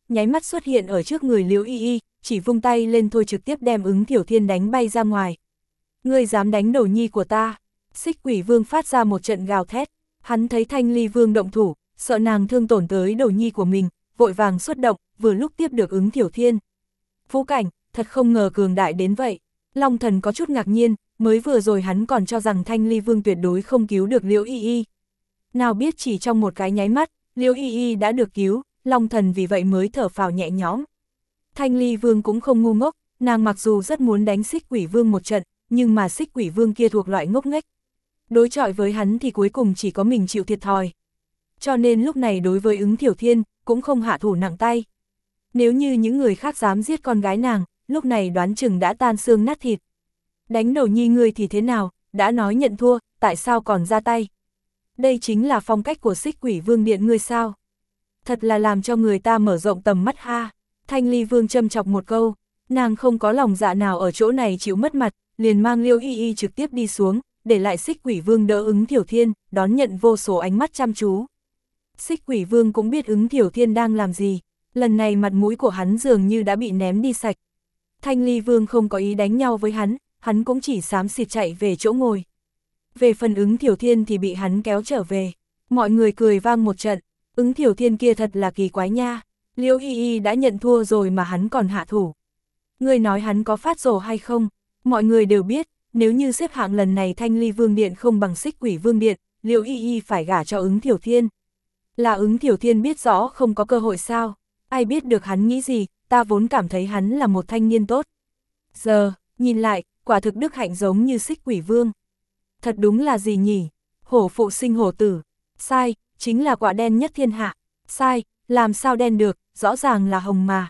Speaker 1: nháy mắt xuất hiện ở trước người Liễu Y Y, chỉ vung tay lên thôi trực tiếp đem Ứng Thiểu Thiên đánh bay ra ngoài. Ngươi dám đánh đầu nhi của ta? Xích Quỷ Vương phát ra một trận gào thét, hắn thấy Thanh Ly Vương động thủ, sợ nàng thương tổn tới đầu nhi của mình, vội vàng xuất động, vừa lúc tiếp được Ứng Thiểu Thiên. Vũ cảnh, thật không ngờ cường đại đến vậy. Long Thần có chút ngạc nhiên, mới vừa rồi hắn còn cho rằng Thanh Ly Vương tuyệt đối không cứu được Liễu Y Y. Nào biết chỉ trong một cái nháy mắt, Liễu Y Y đã được cứu, Long Thần vì vậy mới thở phào nhẹ nhõm. Thanh Ly Vương cũng không ngu ngốc, nàng mặc dù rất muốn đánh Xích Quỷ Vương một trận, nhưng mà Xích Quỷ Vương kia thuộc loại ngốc nghếch. Đối chọi với hắn thì cuối cùng chỉ có mình chịu thiệt thòi. Cho nên lúc này đối với Ứng Thiểu Thiên, cũng không hạ thủ nặng tay. Nếu như những người khác dám giết con gái nàng, lúc này đoán chừng đã tan xương nát thịt. Đánh đầu nhi ngươi thì thế nào, đã nói nhận thua, tại sao còn ra tay? Đây chính là phong cách của Xích Quỷ Vương điện ngươi sao? Thật là làm cho người ta mở rộng tầm mắt ha. Thanh Ly Vương châm chọc một câu, nàng không có lòng dạ nào ở chỗ này chịu mất mặt, liền mang Liễu Y Y trực tiếp đi xuống, để lại Xích Quỷ Vương đỡ Ứng Thiểu Thiên, đón nhận vô số ánh mắt chăm chú. Xích Quỷ Vương cũng biết Ứng Thiểu Thiên đang làm gì, lần này mặt mũi của hắn dường như đã bị ném đi sạch. Thanh Ly Vương không có ý đánh nhau với hắn, hắn cũng chỉ xám xịt chạy về chỗ ngồi. Về phần Ứng Thiểu Thiên thì bị hắn kéo trở về, mọi người cười vang một trận, Ứng Thiểu Thiên kia thật là kỳ quái nha, Liễu Y Y đã nhận thua rồi mà hắn còn hạ thủ. Ngươi nói hắn có phát rồ hay không? Mọi người đều biết, nếu như xếp hạng lần này Thanh Ly Vương điện không bằng Xích Quỷ Vương điện, Liễu Y Y phải gả cho Ứng Thiểu Thiên. Là Ứng Thiểu Thiên biết rõ không có cơ hội sao? Ai biết được hắn nghĩ gì, ta vốn cảm thấy hắn là một thanh niên tốt. Giờ, nhìn lại, quả thực đức hạnh giống như Xích Quỷ Vương. Thật đúng là gì nhỉ? Hổ phụ sinh hổ tử. Sai, chính là quả đen nhất thiên hạ. Sai, làm sao đen được, rõ ràng là hồng mà.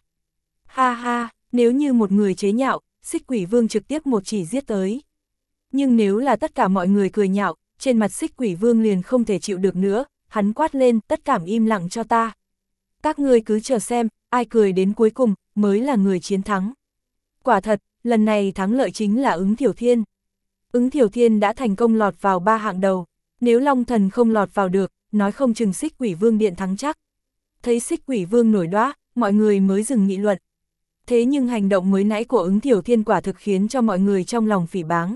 Speaker 1: Ha ha, nếu như một người chế nhạo, Xích Quỷ Vương trực tiếp một chỉ giết tới. Nhưng nếu là tất cả mọi người cười nhạo, trên mặt Xích Quỷ Vương liền không thể chịu được nữa, hắn quát lên, tất cả im lặng cho ta. Các ngươi cứ chờ xem, ai cười đến cuối cùng, mới là người chiến thắng. Quả thật, lần này thắng lợi chính là Ứng Thiểu Thiên. Ứng Thiểu Thiên đã thành công lọt vào ba hạng đầu, nếu Long Thần không lọt vào được, nói không chừng Xích Quỷ Vương điện thắng chắc. Thấy Xích Quỷ Vương nổi đoá, mọi người mới dừng nghị luận. Thế nhưng hành động mới nãy của Ứng Thiểu Thiên quả thực khiến cho mọi người trong lòng phỉ báng.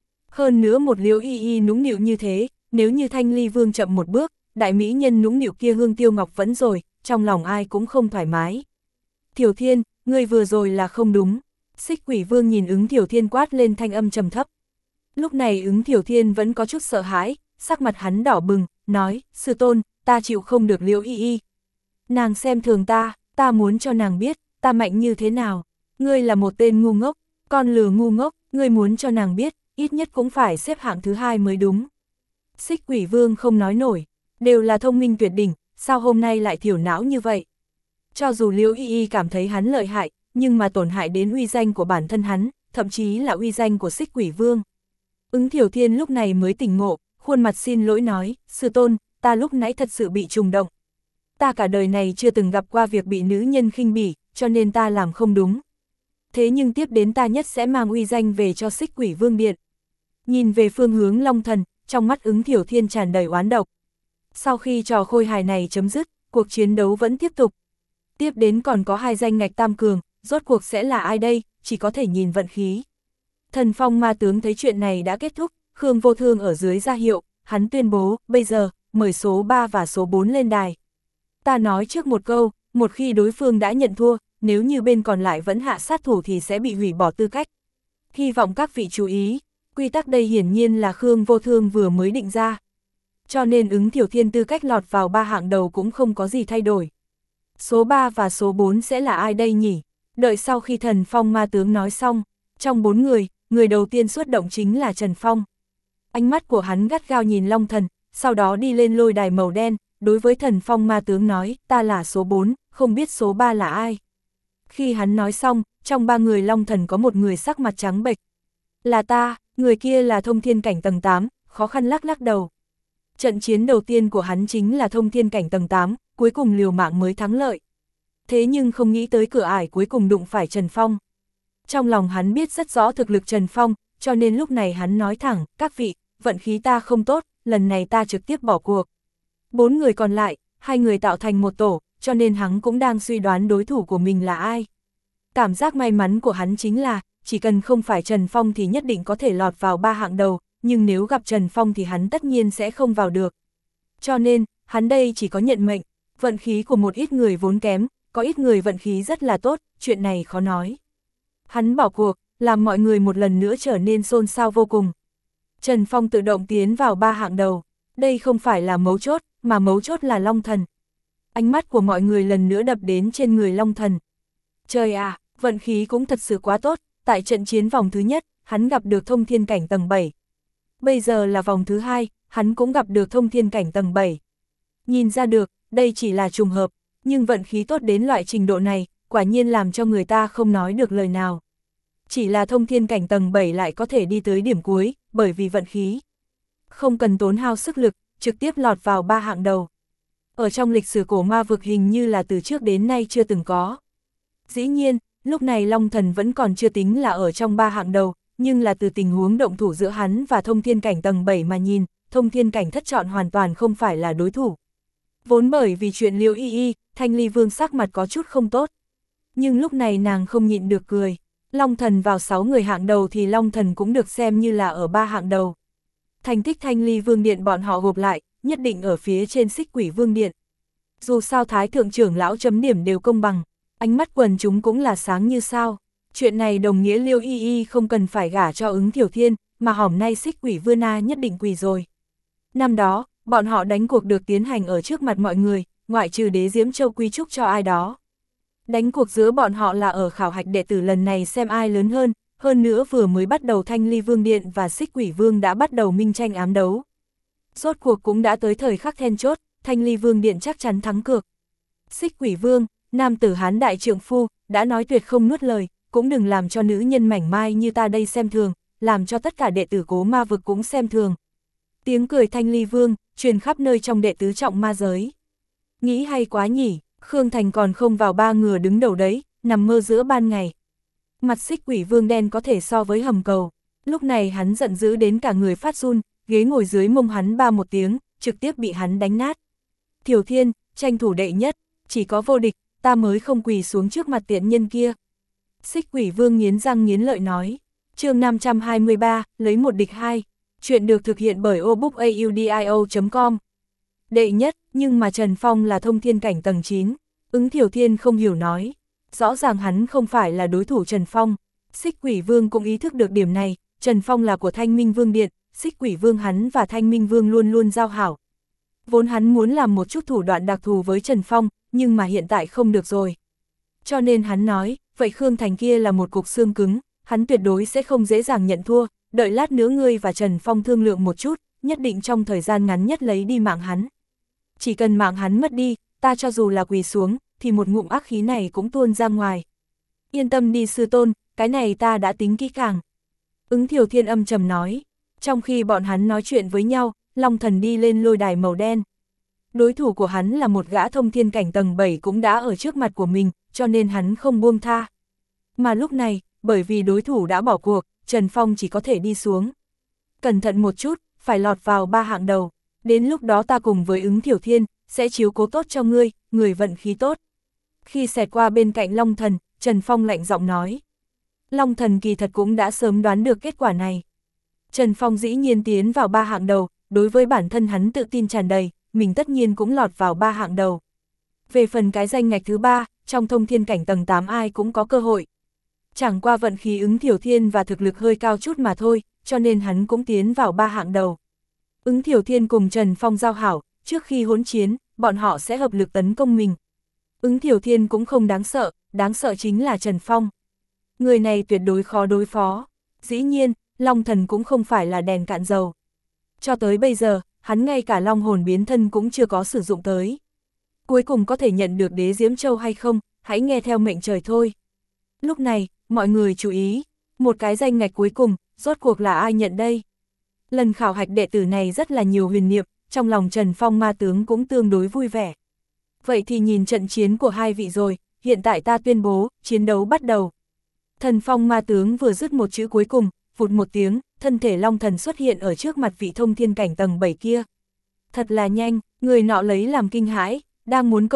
Speaker 1: Hơn nữa một Liễu Y Y nũng nịu như thế, nếu như Thanh Ly Vương chậm một bước, đại mỹ nhân nũng nịu kia Hương Tiêu Ngọc vẫn rồi, trong lòng ai cũng không thoải mái. Thiểu Thiên, ngươi vừa rồi là không đúng. Xích Quỷ Vương nhìn Ứng Thiểu Thiên quát lên thanh âm trầm thấp. Lúc này Ứng Thiểu Thiên vẫn có chút sợ hãi, sắc mặt hắn đỏ bừng, nói, sư tôn, ta chịu không được Liễu Y Y. Nàng xem thường ta, ta muốn cho nàng biết, ta mạnh như thế nào. Ngươi là một tên ngu ngốc, con lừa ngu ngốc, ngươi muốn cho nàng biết, ít nhất cũng phải xếp hạng thứ hai mới đúng. Xích Quỷ Vương không nói nổi, đều là thông minh tuyệt đỉnh, sao hôm nay lại thiểu não như vậy. Cho dù Liễu Y Y cảm thấy hắn lợi hại, nhưng mà tổn hại đến uy danh của bản thân hắn, thậm chí là uy danh của Xích Quỷ Vương. Ứng Thiểu Thiên lúc này mới tỉnh ngộ, khuôn mặt xin lỗi nói, sư tôn, ta lúc nãy thật sự bị trùng động. Ta cả đời này chưa từng gặp qua việc bị nữ nhân khinh bỉ, cho nên ta làm không đúng. Thế nhưng tiếp đến ta nhất sẽ mang uy danh về cho Xích Quỷ Vương điện. Nhìn về phương hướng Long Thần, trong mắt Ứng Thiểu Thiên tràn đầy oán độc. Sau khi trò khôi hài này chấm dứt, cuộc chiến đấu vẫn tiếp tục. Tiếp đến còn có hai danh ngạch tam cường, rốt cuộc sẽ là ai đây, chỉ có thể nhìn vận khí. Thần Phong Ma Tướng thấy chuyện này đã kết thúc, Khương Vô Thương ở dưới ra hiệu, hắn tuyên bố, bây giờ, mời số ba và số bốn lên đài. Ta nói trước một câu, một khi đối phương đã nhận thua, nếu như bên còn lại vẫn hạ sát thủ thì sẽ bị hủy bỏ tư cách. Hy vọng các vị chú ý, quy tắc đây hiển nhiên là Khương Vô Thương vừa mới định ra. Cho nên Ứng Thiểu Thiên tư cách lọt vào ba hạng đầu cũng không có gì thay đổi. Số ba và số bốn sẽ là ai đây nhỉ? Đợi sau khi Thần Phong Ma Tướng nói xong, trong bốn người, người đầu tiên xuất động chính là Trần Phong. Ánh mắt của hắn gắt gao nhìn Long Thần, sau đó đi lên lôi đài màu đen, đối với Thần Phong Ma Tướng nói, ta là số bốn, không biết số ba là ai. Khi hắn nói xong, trong ba người Long Thần có một người sắc mặt trắng bệch. Là ta, người kia là thông thiên cảnh tầng tám, khó khăn lắc lắc đầu. Trận chiến đầu tiên của hắn chính là thông thiên cảnh tầng tám, cuối cùng liều mạng mới thắng lợi. Thế nhưng không nghĩ tới cửa ải cuối cùng đụng phải Trần Phong. Trong lòng hắn biết rất rõ thực lực Trần Phong, cho nên lúc này hắn nói thẳng, các vị, vận khí ta không tốt, lần này ta trực tiếp bỏ cuộc. Bốn người còn lại, hai người tạo thành một tổ, cho nên hắn cũng đang suy đoán đối thủ của mình là ai. Cảm giác may mắn của hắn chính là, chỉ cần không phải Trần Phong thì nhất định có thể lọt vào ba hạng đầu, nhưng nếu gặp Trần Phong thì hắn tất nhiên sẽ không vào được. Cho nên, hắn đây chỉ có nhận mệnh, vận khí của một ít người vốn kém, có ít người vận khí rất là tốt, chuyện này khó nói. Hắn bỏ cuộc, làm mọi người một lần nữa trở nên xôn xao vô cùng. Trần Phong tự động tiến vào ba hạng đầu, đây không phải là mấu chốt, mà mấu chốt là Long Thần. Ánh mắt của mọi người lần nữa đập đến trên người Long Thần. Trời à, vận khí cũng thật sự quá tốt, tại trận chiến vòng thứ nhất, hắn gặp được thông thiên cảnh tầng bảy. Bây giờ là vòng thứ hai, hắn cũng gặp được thông thiên cảnh tầng bảy. Nhìn ra được, đây chỉ là trùng hợp, nhưng vận khí tốt đến loại trình độ này, quả nhiên làm cho người ta không nói được lời nào. Chỉ là thông thiên cảnh tầng bảy lại có thể đi tới điểm cuối, bởi vì vận khí. Không cần tốn hao sức lực, trực tiếp lọt vào ba hạng đầu. Ở trong lịch sử cổ ma vực hình như là từ trước đến nay chưa từng có. Dĩ nhiên, lúc này Long Thần vẫn còn chưa tính là ở trong ba hạng đầu, nhưng là từ tình huống động thủ giữa hắn và thông thiên cảnh tầng bảy mà nhìn, thông thiên cảnh thất chọn hoàn toàn không phải là đối thủ. Vốn bởi vì chuyện Liễu Y Y, Thanh Ly Vương sắc mặt có chút không tốt. Nhưng lúc này nàng không nhịn được cười. Long Thần vào sáu người hạng đầu thì Long Thần cũng được xem như là ở ba hạng đầu. Thành tích Thanh Ly Vương Điện bọn họ gộp lại, nhất định ở phía trên Xích Quỷ Vương Điện. Dù sao Thái Thượng trưởng lão chấm điểm đều công bằng, ánh mắt quần chúng cũng là sáng như sao. Chuyện này đồng nghĩa Liễu Y Y không cần phải gả cho Ứng Thiểu Thiên, mà hỏng nay Xích Quỷ Vương Na nhất định quỳ rồi. Năm đó, bọn họ đánh cuộc được tiến hành ở trước mặt mọi người, ngoại trừ Đế Diễm Châu quy chúc cho ai đó. Đánh cuộc giữa bọn họ là ở khảo hạch đệ tử lần này xem ai lớn hơn, hơn nữa vừa mới bắt đầu Thanh Ly Vương Điện và Xích Quỷ Vương đã bắt đầu minh tranh ám đấu. Rốt cuộc cũng đã tới thời khắc then chốt, Thanh Ly Vương Điện chắc chắn thắng cược. Xích Quỷ Vương, nam tử Hán đại trượng phu, đã nói tuyệt không nuốt lời, cũng đừng làm cho nữ nhân mảnh mai như ta đây xem thường, làm cho tất cả đệ tử Cố Ma vực cũng xem thường. Tiếng cười Thanh Ly Vương, truyền khắp nơi trong đệ tứ trọng ma giới. Nghĩ hay quá nhỉ, Khương Thành còn không vào ba ngừa đứng đầu đấy, nằm mơ giữa ban ngày. Mặt Xích Quỷ Vương đen có thể so với hầm cầu, lúc này hắn giận dữ đến cả người phát run, ghế ngồi dưới mông hắn ba một tiếng, trực tiếp bị hắn đánh nát. Thiểu Thiên, tranh thủ đệ nhất, chỉ có vô địch, ta mới không quỳ xuống trước mặt tiện nhân kia. Xích Quỷ Vương nghiến răng nghiến lợi nói. Chương năm trăm hai mươi ba, lấy một địch hai. Chuyện được thực hiện bởi obookaudio chấm com. Đệ nhất, nhưng mà Trần Phong là thông thiên cảnh tầng chín. Ứng Thiểu Thiên không hiểu nói. Rõ ràng hắn không phải là đối thủ Trần Phong. Xích Quỷ Vương cũng ý thức được điểm này. Trần Phong là của Thanh Minh Vương Điện. Xích Quỷ Vương hắn và Thanh Minh Vương luôn luôn giao hảo. Vốn hắn muốn làm một chút thủ đoạn đặc thù với Trần Phong, nhưng mà hiện tại không được rồi. Cho nên hắn nói, vậy Khương Thành kia là một cục xương cứng, hắn tuyệt đối sẽ không dễ dàng nhận thua, đợi lát nữa ngươi và Trần Phong thương lượng một chút, nhất định trong thời gian ngắn nhất lấy đi mạng hắn. Chỉ cần mạng hắn mất đi, ta cho dù là quỳ xuống, thì một ngụm ác khí này cũng tuôn ra ngoài. Yên tâm đi sư tôn, cái này ta đã tính kỹ càng. Ứng Thiểu Thiên âm trầm nói, trong khi bọn hắn nói chuyện với nhau, Long Thần đi lên lôi đài màu đen. Đối thủ của hắn là một gã thông thiên cảnh tầng bảy cũng đã ở trước mặt của mình, cho nên hắn không buông tha. Mà lúc này, bởi vì đối thủ đã bỏ cuộc, Trần Phong chỉ có thể đi xuống. Cẩn thận một chút, phải lọt vào ba hạng đầu. Đến lúc đó ta cùng với Ứng Thiểu Thiên, sẽ chiếu cố tốt cho ngươi, người vận khí tốt. Khi xẹt qua bên cạnh Long Thần, Trần Phong lạnh giọng nói. Long Thần kỳ thật cũng đã sớm đoán được kết quả này. Trần Phong dĩ nhiên tiến vào ba hạng đầu, đối với bản thân hắn tự tin tràn đầy, mình tất nhiên cũng lọt vào ba hạng đầu. Về phần cái danh ngạch thứ ba, trong thông thiên cảnh tầng tám ai cũng có cơ hội. Chẳng qua vận khí Ứng Thiểu Thiên và thực lực hơi cao chút mà thôi, cho nên hắn cũng tiến vào ba hạng đầu. Ứng Thiểu Thiên cùng Trần Phong giao hảo, trước khi hỗn chiến, bọn họ sẽ hợp lực tấn công mình. Ứng Thiểu Thiên cũng không đáng sợ, đáng sợ chính là Trần Phong. Người này tuyệt đối khó đối phó. Dĩ nhiên, Long Thần cũng không phải là đèn cạn dầu. Cho tới bây giờ, hắn ngay cả long hồn biến thân cũng chưa có sử dụng tới. Cuối cùng có thể nhận được Đế Diễm Châu hay không, hãy nghe theo mệnh trời thôi. Lúc này, mọi người chú ý, một cái danh ngạch cuối cùng, rốt cuộc là ai nhận đây? Lần khảo hạch đệ tử này rất là nhiều huyền niệm, trong lòng Trần Phong ma tướng cũng tương đối vui vẻ. Vậy thì nhìn trận chiến của hai vị rồi, hiện tại ta tuyên bố, chiến đấu bắt đầu. Thần Phong ma tướng vừa dứt một chữ cuối cùng, vụt một tiếng, thân thể Long Thần xuất hiện ở trước mặt vị thông thiên cảnh tầng bảy kia. Thật là nhanh, người nọ lấy làm kinh hãi, đang muốn công kích,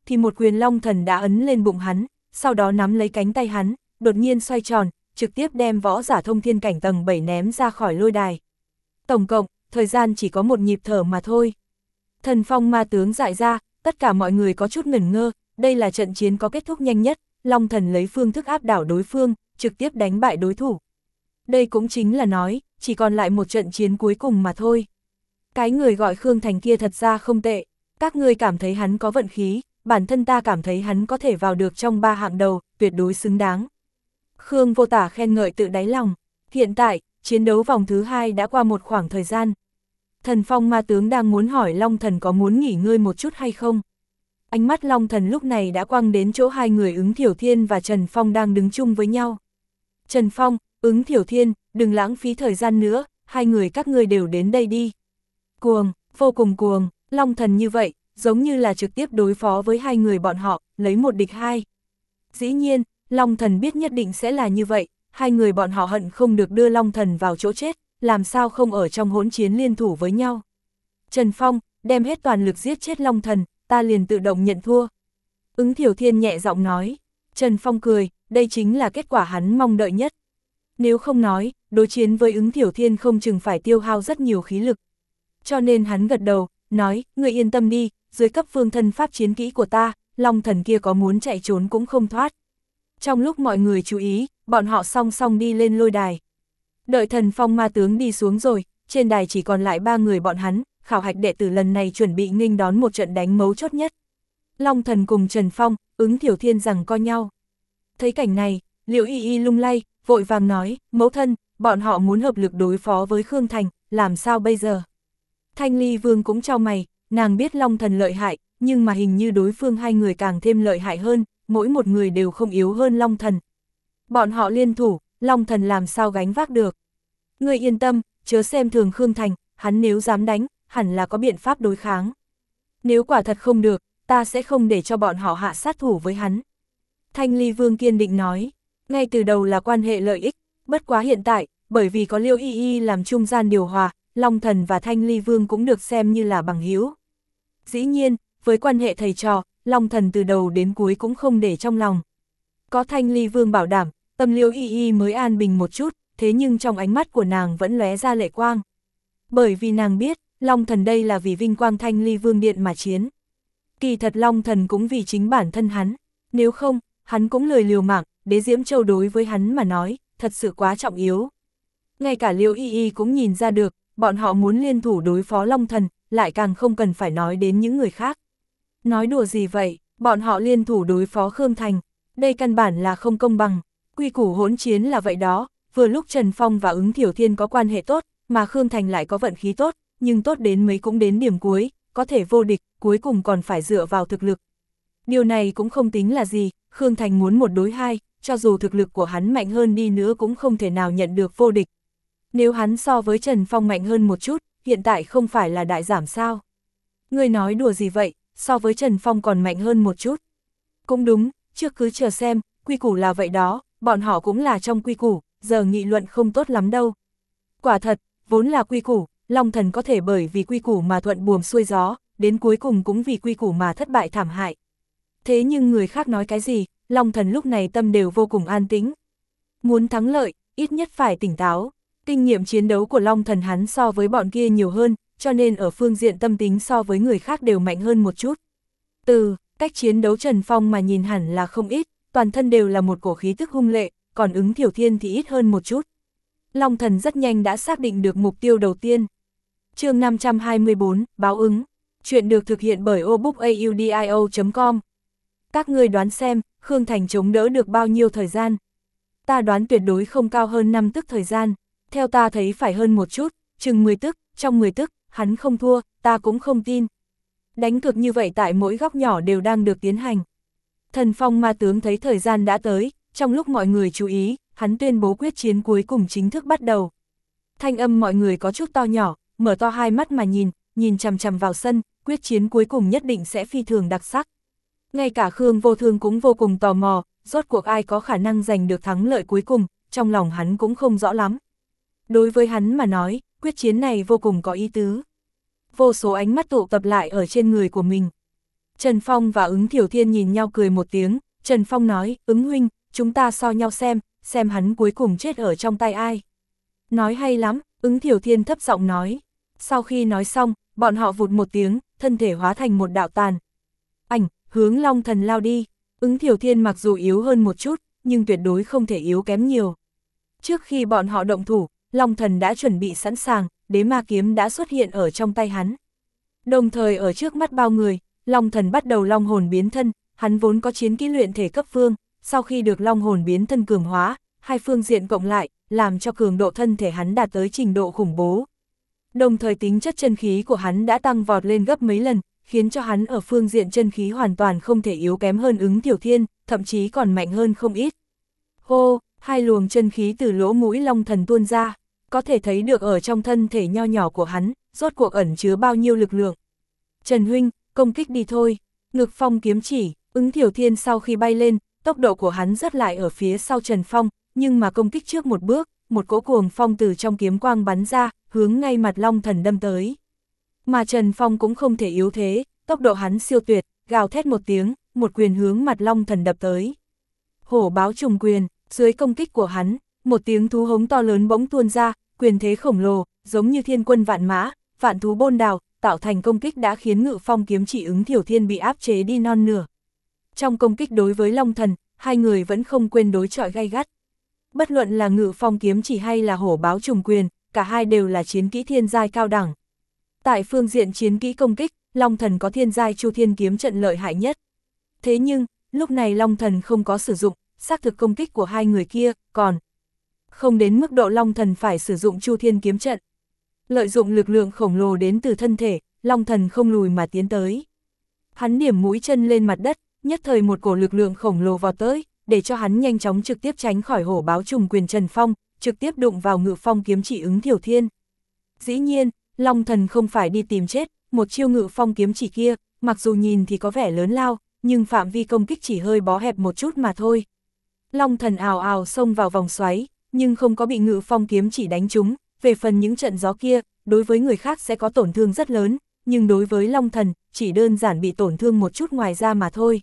Speaker 1: thì một quyền long thần đã ấn lên bụng hắn, sau đó nắm lấy cánh tay hắn, đột nhiên xoay tròn, trực tiếp đem võ giả thông thiên cảnh tầng bảy ném ra khỏi lôi đài. Tổng cộng, thời gian chỉ có một nhịp thở mà thôi. Thần phong ma tướng dại ra, tất cả mọi người có chút ngẩn ngơ, đây là trận chiến có kết thúc nhanh nhất, long thần lấy phương thức áp đảo đối phương, trực tiếp đánh bại đối thủ. Đây cũng chính là nói, chỉ còn lại một trận chiến cuối cùng mà thôi. Cái người gọi Khương Thành kia thật ra không tệ, các ngươi cảm thấy hắn có vận khí, bản thân ta cảm thấy hắn có thể vào được trong ba hạng đầu, tuyệt đối xứng đáng. Khương Vô Tả khen ngợi tự đáy lòng, hiện tại, chiến đấu vòng thứ hai đã qua một khoảng thời gian. Thần phong ma tướng đang muốn hỏi Long Thần có muốn nghỉ ngơi một chút hay không. Ánh mắt Long Thần lúc này đã quăng đến chỗ hai người Ứng Thiểu Thiên và Trần Phong đang đứng chung với nhau. Trần Phong, Ứng Thiểu Thiên, đừng lãng phí thời gian nữa, hai người các ngươi đều đến đây đi. Cuồng, vô cùng cuồng, Long Thần như vậy, giống như là trực tiếp đối phó với hai người bọn họ, lấy một địch hai. Dĩ nhiên, Long Thần biết nhất định sẽ là như vậy, hai người bọn họ hận không được đưa Long Thần vào chỗ chết, làm sao không ở trong hỗn chiến liên thủ với nhau. Trần Phong, đem hết toàn lực giết chết Long Thần, ta liền tự động nhận thua. Ứng Thiểu Thiên nhẹ giọng nói. Trần Phong cười, đây chính là kết quả hắn mong đợi nhất. Nếu không nói, đối chiến với Ứng Thiểu Thiên không chừng phải tiêu hao rất nhiều khí lực. Cho nên hắn gật đầu, nói, ngươi yên tâm đi, dưới cấp phương thân pháp chiến kỹ của ta, Long Thần kia có muốn chạy trốn cũng không thoát. Trong lúc mọi người chú ý, bọn họ song song đi lên lôi đài. Đợi Thần phong ma tướng đi xuống rồi, trên đài chỉ còn lại ba người bọn hắn, khảo hạch đệ tử lần này chuẩn bị nghênh đón một trận đánh mấu chốt nhất. Long Thần cùng Trần Phong, Ứng Thiểu Thiên giằng co nhau. Thấy cảnh này, Liễu Y Y lung lay, vội vàng nói, mẫu thân, bọn họ muốn hợp lực đối phó với Khương Thành, làm sao bây giờ? Thanh Ly Vương cũng chau mày, nàng biết Long Thần lợi hại, nhưng mà hình như đối phương hai người càng thêm lợi hại hơn, mỗi một người đều không yếu hơn Long Thần. Bọn họ liên thủ, Long Thần làm sao gánh vác được? Ngươi yên tâm, chớ xem thường Khương Thành, hắn nếu dám đánh, hẳn là có biện pháp đối kháng. Nếu quả thật không được, ta sẽ không để cho bọn họ hạ sát thủ với hắn. Thanh Ly Vương kiên định nói, ngay từ đầu là quan hệ lợi ích, bất quá hiện tại, bởi vì có Liễu Y Y làm trung gian điều hòa, Long Thần và Thanh Ly Vương cũng được xem như là bằng hữu. Dĩ nhiên, với quan hệ thầy trò, Long Thần từ đầu đến cuối cũng không để trong lòng. Có Thanh Ly Vương bảo đảm, tâm Liễu Y Y mới an bình một chút, thế nhưng trong ánh mắt của nàng vẫn lóe ra lệ quang. Bởi vì nàng biết, Long Thần đây là vì vinh quang Thanh Ly Vương Điện mà chiến. Kỳ thật Long Thần cũng vì chính bản thân hắn, nếu không, hắn cũng lười liều mạng, Đế Diễm Châu đối với hắn mà nói, thật sự quá trọng yếu. Ngay cả Liễu Y Y cũng nhìn ra được, bọn họ muốn liên thủ đối phó Long Thần, lại càng không cần phải nói đến những người khác. Nói đùa gì vậy, bọn họ liên thủ đối phó Khương Thành, đây căn bản là không công bằng, quy củ hỗn chiến là vậy đó, vừa lúc Trần Phong và Ứng Thiểu Thiên có quan hệ tốt, mà Khương Thành lại có vận khí tốt, nhưng tốt đến mấy cũng đến điểm cuối, có thể vô địch, cuối cùng còn phải dựa vào thực lực. Điều này cũng không tính là gì, Khương Thành muốn một đối hai, cho dù thực lực của hắn mạnh hơn đi nữa cũng không thể nào nhận được vô địch. Nếu hắn so với Trần Phong mạnh hơn một chút, hiện tại không phải là đại giảm sao? Ngươi nói đùa gì vậy, so với Trần Phong còn mạnh hơn một chút. Cũng đúng, trước cứ chờ xem, quy củ là vậy đó, bọn họ cũng là trong quy củ, giờ nghị luận không tốt lắm đâu. Quả thật, vốn là quy củ, Long Thần có thể bởi vì quy củ mà thuận buồm xuôi gió, đến cuối cùng cũng vì quy củ mà thất bại thảm hại. Thế nhưng người khác nói cái gì, Long Thần lúc này tâm đều vô cùng an tĩnh. Muốn thắng lợi, ít nhất phải tỉnh táo. Kinh nghiệm chiến đấu của Long Thần hắn so với bọn kia nhiều hơn, cho nên ở phương diện tâm tính so với người khác đều mạnh hơn một chút. Từ cách chiến đấu Trần Phong mà nhìn hẳn là không ít, toàn thân đều là một cổ khí tức hung lệ, còn Ứng Thiểu Thiên thì ít hơn một chút. Long Thần rất nhanh đã xác định được mục tiêu đầu tiên. Chương năm trăm hai mươi bốn, báo ứng. Chuyện được thực hiện bởi obookaudio chấm com. Các ngươi đoán xem, Khương Thành chống đỡ được bao nhiêu thời gian? Ta đoán tuyệt đối không cao hơn năm tức thời gian. Theo ta thấy phải hơn một chút, chừng mười tức, trong mười tức, hắn không thua, ta cũng không tin. Đánh cược như vậy tại mỗi góc nhỏ đều đang được tiến hành. Thần phong ma tướng thấy thời gian đã tới, trong lúc mọi người chú ý, hắn tuyên bố quyết chiến cuối cùng chính thức bắt đầu. Thanh âm mọi người có chút to nhỏ, mở to hai mắt mà nhìn, nhìn chằm chằm vào sân, quyết chiến cuối cùng nhất định sẽ phi thường đặc sắc. Ngay cả Khương Vô Thương cũng vô cùng tò mò, rốt cuộc ai có khả năng giành được thắng lợi cuối cùng, trong lòng hắn cũng không rõ lắm. Đối với hắn mà nói, quyết chiến này vô cùng có ý tứ. Vô số ánh mắt tụ tập lại ở trên người của mình. Trần Phong và ứng Thiểu Thiên nhìn nhau cười một tiếng, Trần Phong nói, ứng huynh, chúng ta so nhau xem, xem hắn cuối cùng chết ở trong tay ai. Nói hay lắm, ứng Thiểu Thiên thấp giọng nói. Sau khi nói xong, bọn họ vụt một tiếng, thân thể hóa thành một đạo tàn ảnh, hướng Long Thần lao đi. Ứng Thiểu Thiên mặc dù yếu hơn một chút, nhưng tuyệt đối không thể yếu kém nhiều. Trước khi bọn họ động thủ, Long Thần đã chuẩn bị sẵn sàng, đế ma kiếm đã xuất hiện ở trong tay hắn. Đồng thời ở trước mắt bao người, Long Thần bắt đầu long hồn biến thân, hắn vốn có chiến kỹ luyện thể cấp phương, sau khi được long hồn biến thân cường hóa, hai phương diện cộng lại, làm cho cường độ thân thể hắn đạt tới trình độ khủng bố. Đồng thời tính chất chân khí của hắn đã tăng vọt lên gấp mấy lần, khiến cho hắn ở phương diện chân khí hoàn toàn không thể yếu kém hơn ứng Thiểu Thiên, thậm chí còn mạnh hơn không ít. Hô, hai luồng chân khí từ lỗ mũi Long Thần tuôn ra, có thể thấy được ở trong thân thể nho nhỏ của hắn, rốt cuộc ẩn chứa bao nhiêu lực lượng. Trần huynh, công kích đi thôi. Ngực phong kiếm chỉ, ứng Thiểu Thiên sau khi bay lên, tốc độ của hắn rất lại ở phía sau Trần Phong, nhưng mà công kích trước một bước, một cỗ cuồng phong từ trong kiếm quang bắn ra, hướng ngay mặt Long Thần đâm tới. Mà Trần Phong cũng không thể yếu thế, tốc độ hắn siêu tuyệt, gào thét một tiếng, một quyền hướng mặt Long Thần đập tới. Hổ báo trùng quyền, dưới công kích của hắn, một tiếng thú hống to lớn bỗng tuôn ra, quyền thế khổng lồ, giống như thiên quân vạn mã, vạn thú bôn đào, tạo thành công kích đã khiến ngự phong kiếm chỉ ứng Thiểu Thiên bị áp chế đi non nửa. Trong công kích đối với Long Thần, hai người vẫn không quên đối chọi gay gắt. Bất luận là ngự phong kiếm chỉ hay là hổ báo trùng quyền, cả hai đều là chiến kỹ thiên giai cao đẳng. Tại phương diện chiến kỹ công kích, Long Thần có thiên giai Chu Thiên kiếm trận lợi hại nhất. Thế nhưng, lúc này Long Thần không có sử dụng, xác thực công kích của hai người kia, còn không đến mức độ Long Thần phải sử dụng Chu Thiên kiếm trận. Lợi dụng lực lượng khổng lồ đến từ thân thể, Long Thần không lùi mà tiến tới. Hắn điểm mũi chân lên mặt đất, nhất thời một cổ lực lượng khổng lồ vào tới, để cho hắn nhanh chóng trực tiếp tránh khỏi hổ báo trùng quyền Trần Phong, trực tiếp đụng vào ngự phong kiếm chỉ ứng Thiểu Thiên. Dĩ nhiên, Long Thần không phải đi tìm chết, một chiêu ngự phong kiếm chỉ kia, mặc dù nhìn thì có vẻ lớn lao, nhưng phạm vi công kích chỉ hơi bó hẹp một chút mà thôi. Long Thần ào ào xông vào vòng xoáy, nhưng không có bị ngự phong kiếm chỉ đánh trúng. Về phần những trận gió kia, đối với người khác sẽ có tổn thương rất lớn, nhưng đối với Long Thần, chỉ đơn giản bị tổn thương một chút ngoài ra mà thôi.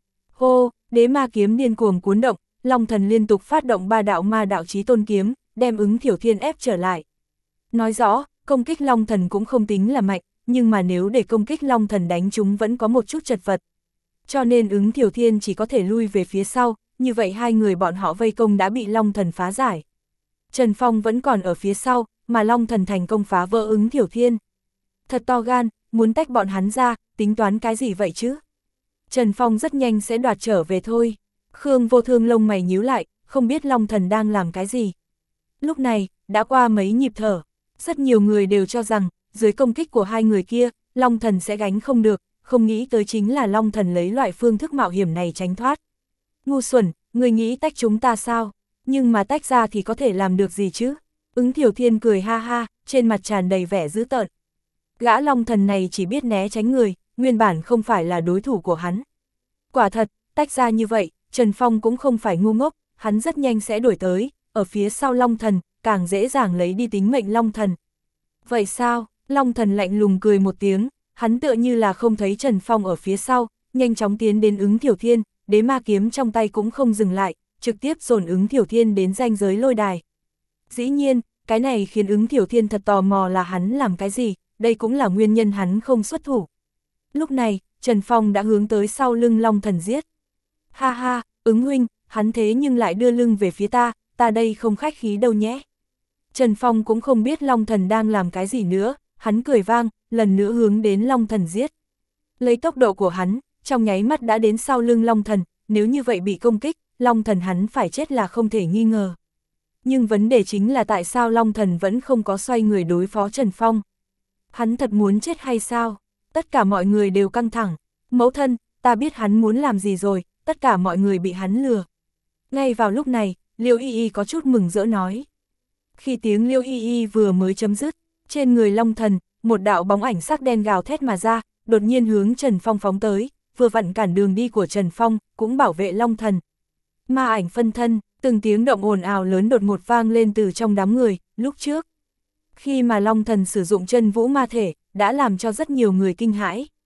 Speaker 1: Hô, đế ma kiếm điên cuồng cuốn động, Long Thần liên tục phát động ba đạo ma đạo chí tôn kiếm, đem ứng Thiểu Thiên ép trở lại. Nói rõ, công kích Long Thần cũng không tính là mạnh, nhưng mà nếu để công kích Long Thần đánh chúng vẫn có một chút chật vật. Cho nên ứng Thiểu Thiên chỉ có thể lui về phía sau, như vậy hai người bọn họ vây công đã bị Long Thần phá giải. Trần Phong vẫn còn ở phía sau, mà Long Thần thành công phá vỡ ứng Thiểu Thiên. Thật to gan, muốn tách bọn hắn ra, tính toán cái gì vậy chứ? Trần Phong rất nhanh sẽ đoạt trở về thôi. Khương Vô Thương lông mày nhíu lại, không biết Long Thần đang làm cái gì. Lúc này, đã qua mấy nhịp thở, rất nhiều người đều cho rằng, dưới công kích của hai người kia, Long Thần sẽ gánh không được, không nghĩ tới chính là Long Thần lấy loại phương thức mạo hiểm này tránh thoát. Ngu xuẩn, người nghĩ tách chúng ta sao? Nhưng mà tách ra thì có thể làm được gì chứ? Ứng Thiểu Thiên cười ha ha, trên mặt tràn đầy vẻ dữ tợn. Gã Long Thần này chỉ biết né tránh người, nguyên bản không phải là đối thủ của hắn. Quả thật, tách ra như vậy, Trần Phong cũng không phải ngu ngốc, hắn rất nhanh sẽ đuổi tới, ở phía sau Long Thần, càng dễ dàng lấy đi tính mệnh Long Thần. Vậy sao? Long Thần lạnh lùng cười một tiếng, hắn tựa như là không thấy Trần Phong ở phía sau, nhanh chóng tiến đến ứng Thiểu Thiên, đế ma kiếm trong tay cũng không dừng lại, trực tiếp dồn ứng Thiểu Thiên đến ranh giới lôi đài. Dĩ nhiên, cái này khiến ứng Thiểu Thiên thật tò mò là hắn làm cái gì, đây cũng là nguyên nhân hắn không xuất thủ. Lúc này, Trần Phong đã hướng tới sau lưng Long Thần giết. Ha ha, ứng huynh, hắn thế nhưng lại đưa lưng về phía ta, ta đây không khách khí đâu nhé. Trần Phong cũng không biết Long Thần đang làm cái gì nữa, hắn cười vang, lần nữa hướng đến Long Thần giết. Lấy tốc độ của hắn, trong nháy mắt đã đến sau lưng Long Thần, nếu như vậy bị công kích, Long Thần hắn phải chết là không thể nghi ngờ. Nhưng vấn đề chính là tại sao Long Thần vẫn không có xoay người đối phó Trần Phong. Hắn thật muốn chết hay sao? Tất cả mọi người đều căng thẳng. Mẫu thân, ta biết hắn muốn làm gì rồi, tất cả mọi người bị hắn lừa. Ngay vào lúc này, Liêu Y Y có chút mừng rỡ nói. Khi tiếng Liêu Y Y vừa mới chấm dứt, trên người Long Thần, một đạo bóng ảnh sắc đen gào thét mà ra, đột nhiên hướng Trần Phong phóng tới, vừa vặn cản đường đi của Trần Phong, cũng bảo vệ Long Thần. Ma ảnh phân thân, từng tiếng động ồn ào lớn đột ngột vang lên từ trong đám người, lúc trước. Khi mà Long Thần sử dụng chân vũ ma thể, đã làm cho rất nhiều người kinh hãi.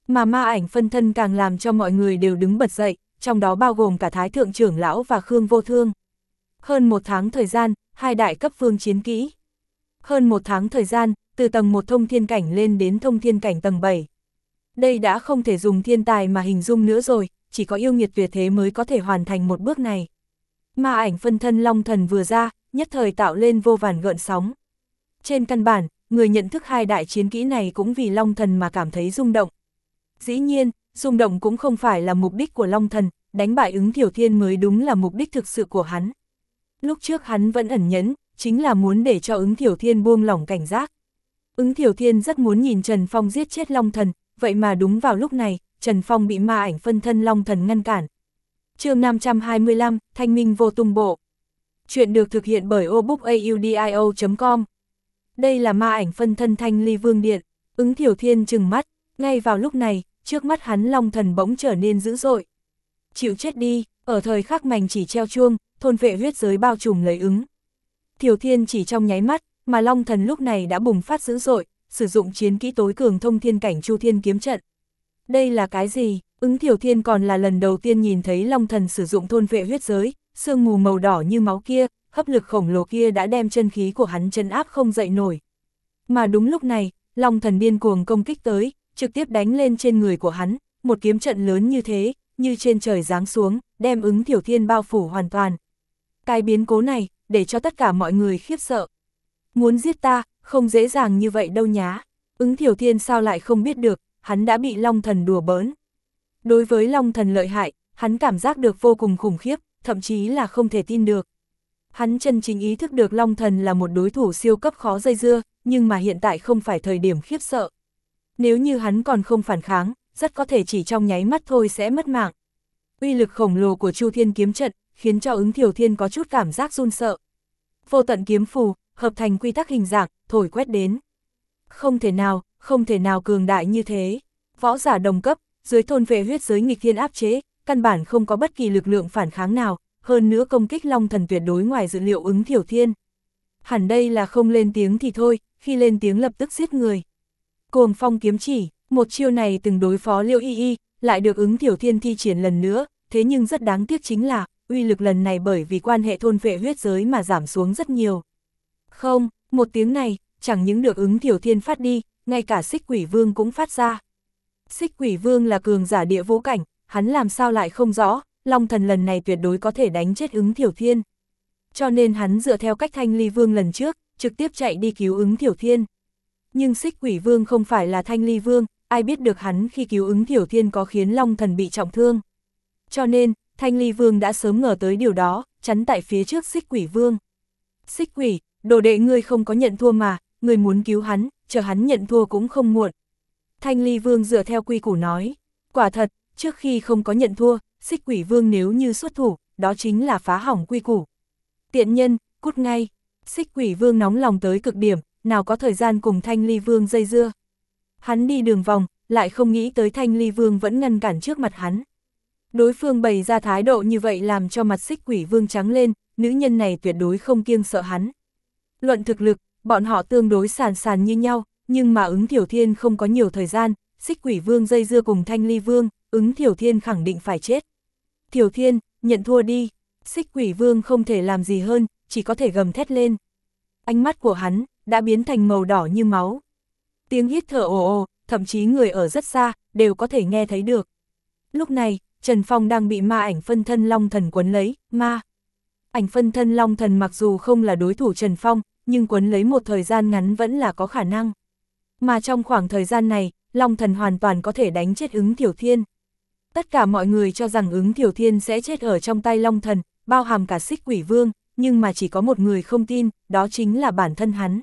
Speaker 1: Mà ma ảnh phân thân càng làm cho mọi người đều đứng bật dậy, trong đó bao gồm cả Thái Thượng trưởng lão và Khương Vô Thương. Hơn một tháng thời gian, hai đại cấp vương chiến kỹ. Hơn một tháng thời gian, từ tầng một thông thiên cảnh lên đến thông thiên cảnh tầng bảy. Đây đã không thể dùng thiên tài mà hình dung nữa rồi, chỉ có yêu nghiệt tuyệt thế mới có thể hoàn thành một bước này. Ma ảnh phân thân Long Thần vừa ra, nhất thời tạo lên vô vàn gợn sóng. Trên căn bản, người nhận thức hai đại chiến kỹ này cũng vì Long Thần mà cảm thấy rung động. Dĩ nhiên, rung động cũng không phải là mục đích của Long Thần, đánh bại Ứng Thiểu Thiên mới đúng là mục đích thực sự của hắn. Lúc trước hắn vẫn ẩn nhẫn, chính là muốn để cho Ứng Thiểu Thiên buông lỏng cảnh giác. Ứng Thiểu Thiên rất muốn nhìn Trần Phong giết chết Long Thần, vậy mà đúng vào lúc này, Trần Phong bị ma ảnh phân thân Long Thần ngăn cản. Chương năm trăm hai mươi lăm, Thanh Minh Vô Tung Bộ. Chuyện được thực hiện bởi obookaudio chấm com. Đây là ma ảnh phân thân Thanh Ly Vương Điện. Ứng Thiểu Thiên trừng mắt, ngay vào lúc này, trước mắt hắn Long Thần bỗng trở nên dữ dội. Chịu chết đi, ở thời khắc mảnh chỉ treo chuông, thôn vệ huyết giới bao trùm lấy Ứng Thiểu Thiên chỉ trong nháy mắt, mà Long Thần lúc này đã bùng phát dữ dội, sử dụng chiến kỹ tối cường thông thiên cảnh Chu Thiên kiếm trận. Đây là cái gì? Ứng Thiểu Thiên còn là lần đầu tiên nhìn thấy Long Thần sử dụng thôn vệ huyết giới, sương mù màu đỏ như máu kia, hấp lực khổng lồ kia đã đem chân khí của hắn trấn áp không dậy nổi. Mà đúng lúc này, Long Thần điên cuồng công kích tới, trực tiếp đánh lên trên người của hắn, một kiếm trận lớn như thế, như trên trời giáng xuống, đem Ứng Thiểu Thiên bao phủ hoàn toàn. Cái biến cố này, để cho tất cả mọi người khiếp sợ. Muốn giết ta, không dễ dàng như vậy đâu nhá. Ứng Thiểu Thiên sao lại không biết được, hắn đã bị Long Thần đùa bỡn. Đối với Long Thần lợi hại, hắn cảm giác được vô cùng khủng khiếp, thậm chí là không thể tin được. Hắn chân chính ý thức được Long Thần là một đối thủ siêu cấp khó dây dưa, nhưng mà hiện tại không phải thời điểm khiếp sợ. Nếu như hắn còn không phản kháng, rất có thể chỉ trong nháy mắt thôi sẽ mất mạng. Uy lực khổng lồ của Chu Thiên kiếm trận, khiến cho Ứng Thiểu Thiên có chút cảm giác run sợ. Vô tận kiếm phù, hợp thành quy tắc hình dạng, thổi quét đến. Không thể nào, không thể nào cường đại như thế. Võ giả đồng cấp, dưới thôn vệ huyết giới nghịch thiên áp chế, căn bản không có bất kỳ lực lượng phản kháng nào, hơn nữa công kích Long Thần tuyệt đối ngoài dự liệu Ứng Thiểu Thiên. Hẳn đây là không lên tiếng thì thôi, khi lên tiếng lập tức giết người. Cuồng phong kiếm chỉ, một chiêu này từng đối phó Liêu Y Y, lại được Ứng Thiểu Thiên thi triển lần nữa, thế nhưng rất đáng tiếc chính là, uy lực lần này bởi vì quan hệ thôn vệ huyết giới mà giảm xuống rất nhiều. Không, một tiếng này, chẳng những được Ứng Thiểu Thiên phát đi, ngay cả Xích Quỷ Vương cũng phát ra. Xích Quỷ Vương là cường giả địa vũ cảnh, hắn làm sao lại không rõ, Long Thần lần này tuyệt đối có thể đánh chết Ứng Thiểu Thiên. Cho nên hắn dựa theo cách Thanh Ly Vương lần trước, trực tiếp chạy đi cứu Ứng Thiểu Thiên. Nhưng Xích Quỷ Vương không phải là Thanh Ly Vương, ai biết được hắn khi cứu Ứng Thiểu Thiên có khiến Long Thần bị trọng thương. Cho nên, Thanh Ly Vương đã sớm ngờ tới điều đó, chắn tại phía trước Xích Quỷ Vương. Xích Quỷ, đồ đệ ngươi không có nhận thua mà, ngươi muốn cứu hắn, chờ hắn nhận thua cũng không muộn. Thanh Ly Vương dựa theo quy củ nói, quả thật, trước khi không có nhận thua, Xích Quỷ Vương nếu như xuất thủ, đó chính là phá hỏng quy củ. Tiện nhân, cút ngay. Xích Quỷ Vương nóng lòng tới cực điểm, nào có thời gian cùng Thanh Ly Vương dây dưa. Hắn đi đường vòng, lại không nghĩ tới Thanh Ly Vương vẫn ngăn cản trước mặt hắn. Đối phương bày ra thái độ như vậy làm cho mặt Xích Quỷ Vương trắng lên, nữ nhân này tuyệt đối không kiêng sợ hắn. Luận thực lực, bọn họ tương đối sàn sàn như nhau, nhưng mà Ứng Thiểu Thiên không có nhiều thời gian, Xích Quỷ Vương dây dưa cùng Thanh Ly Vương, Ứng Thiểu Thiên khẳng định phải chết. Thiểu Thiên, nhận thua đi. Xích Quỷ Vương không thể làm gì hơn, chỉ có thể gầm thét lên. Ánh mắt của hắn đã biến thành màu đỏ như máu. Tiếng hít thở ồ ồ, thậm chí người ở rất xa, đều có thể nghe thấy được. Lúc này, Trần Phong đang bị ma ảnh phân thân Long Thần quấn lấy, ma. Ảnh phân thân Long Thần mặc dù không là đối thủ Trần Phong, nhưng quấn lấy một thời gian ngắn vẫn là có khả năng. Mà trong khoảng thời gian này, Long Thần hoàn toàn có thể đánh chết Ứng Thiểu Thiên. Tất cả mọi người cho rằng Ứng Thiểu Thiên sẽ chết ở trong tay Long Thần, bao hàm cả Xích Quỷ Vương, nhưng mà chỉ có một người không tin, đó chính là bản thân hắn.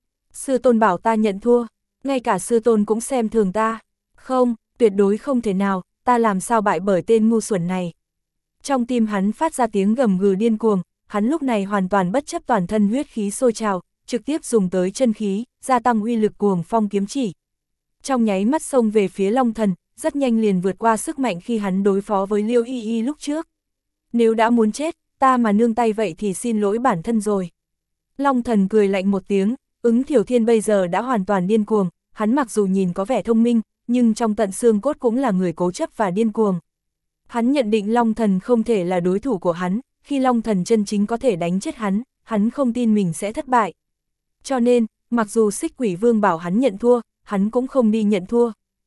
Speaker 1: Sư tôn bảo ta nhận thua, ngay cả sư tôn cũng xem thường ta. Không, tuyệt đối không thể nào, ta làm sao bại bởi tên ngu xuẩn này. Trong tim hắn phát ra tiếng gầm gừ điên cuồng, hắn lúc này hoàn toàn bất chấp toàn thân huyết khí sôi trào, trực tiếp dùng tới chân khí, gia tăng uy lực cuồng phong kiếm chỉ. Trong nháy mắt xông về phía Long Thần, rất nhanh liền vượt qua sức mạnh khi hắn đối phó với Liêu Y Y lúc trước. Nếu đã muốn chết, ta mà nương tay vậy thì xin lỗi bản thân rồi. Long Thần cười lạnh một tiếng, Ứng Thiểu Thiên bây giờ đã hoàn toàn điên cuồng, hắn mặc dù nhìn có vẻ thông minh, nhưng trong tận xương cốt cũng là người cố chấp và điên cuồng. Hắn nhận định Long Thần không thể là đối thủ của hắn, khi Long Thần chân chính có thể đánh chết hắn, hắn không tin mình sẽ thất bại. Cho nên, mặc dù Xích Quỷ Vương bảo hắn nhận thua, hắn cũng không đi nhận thua.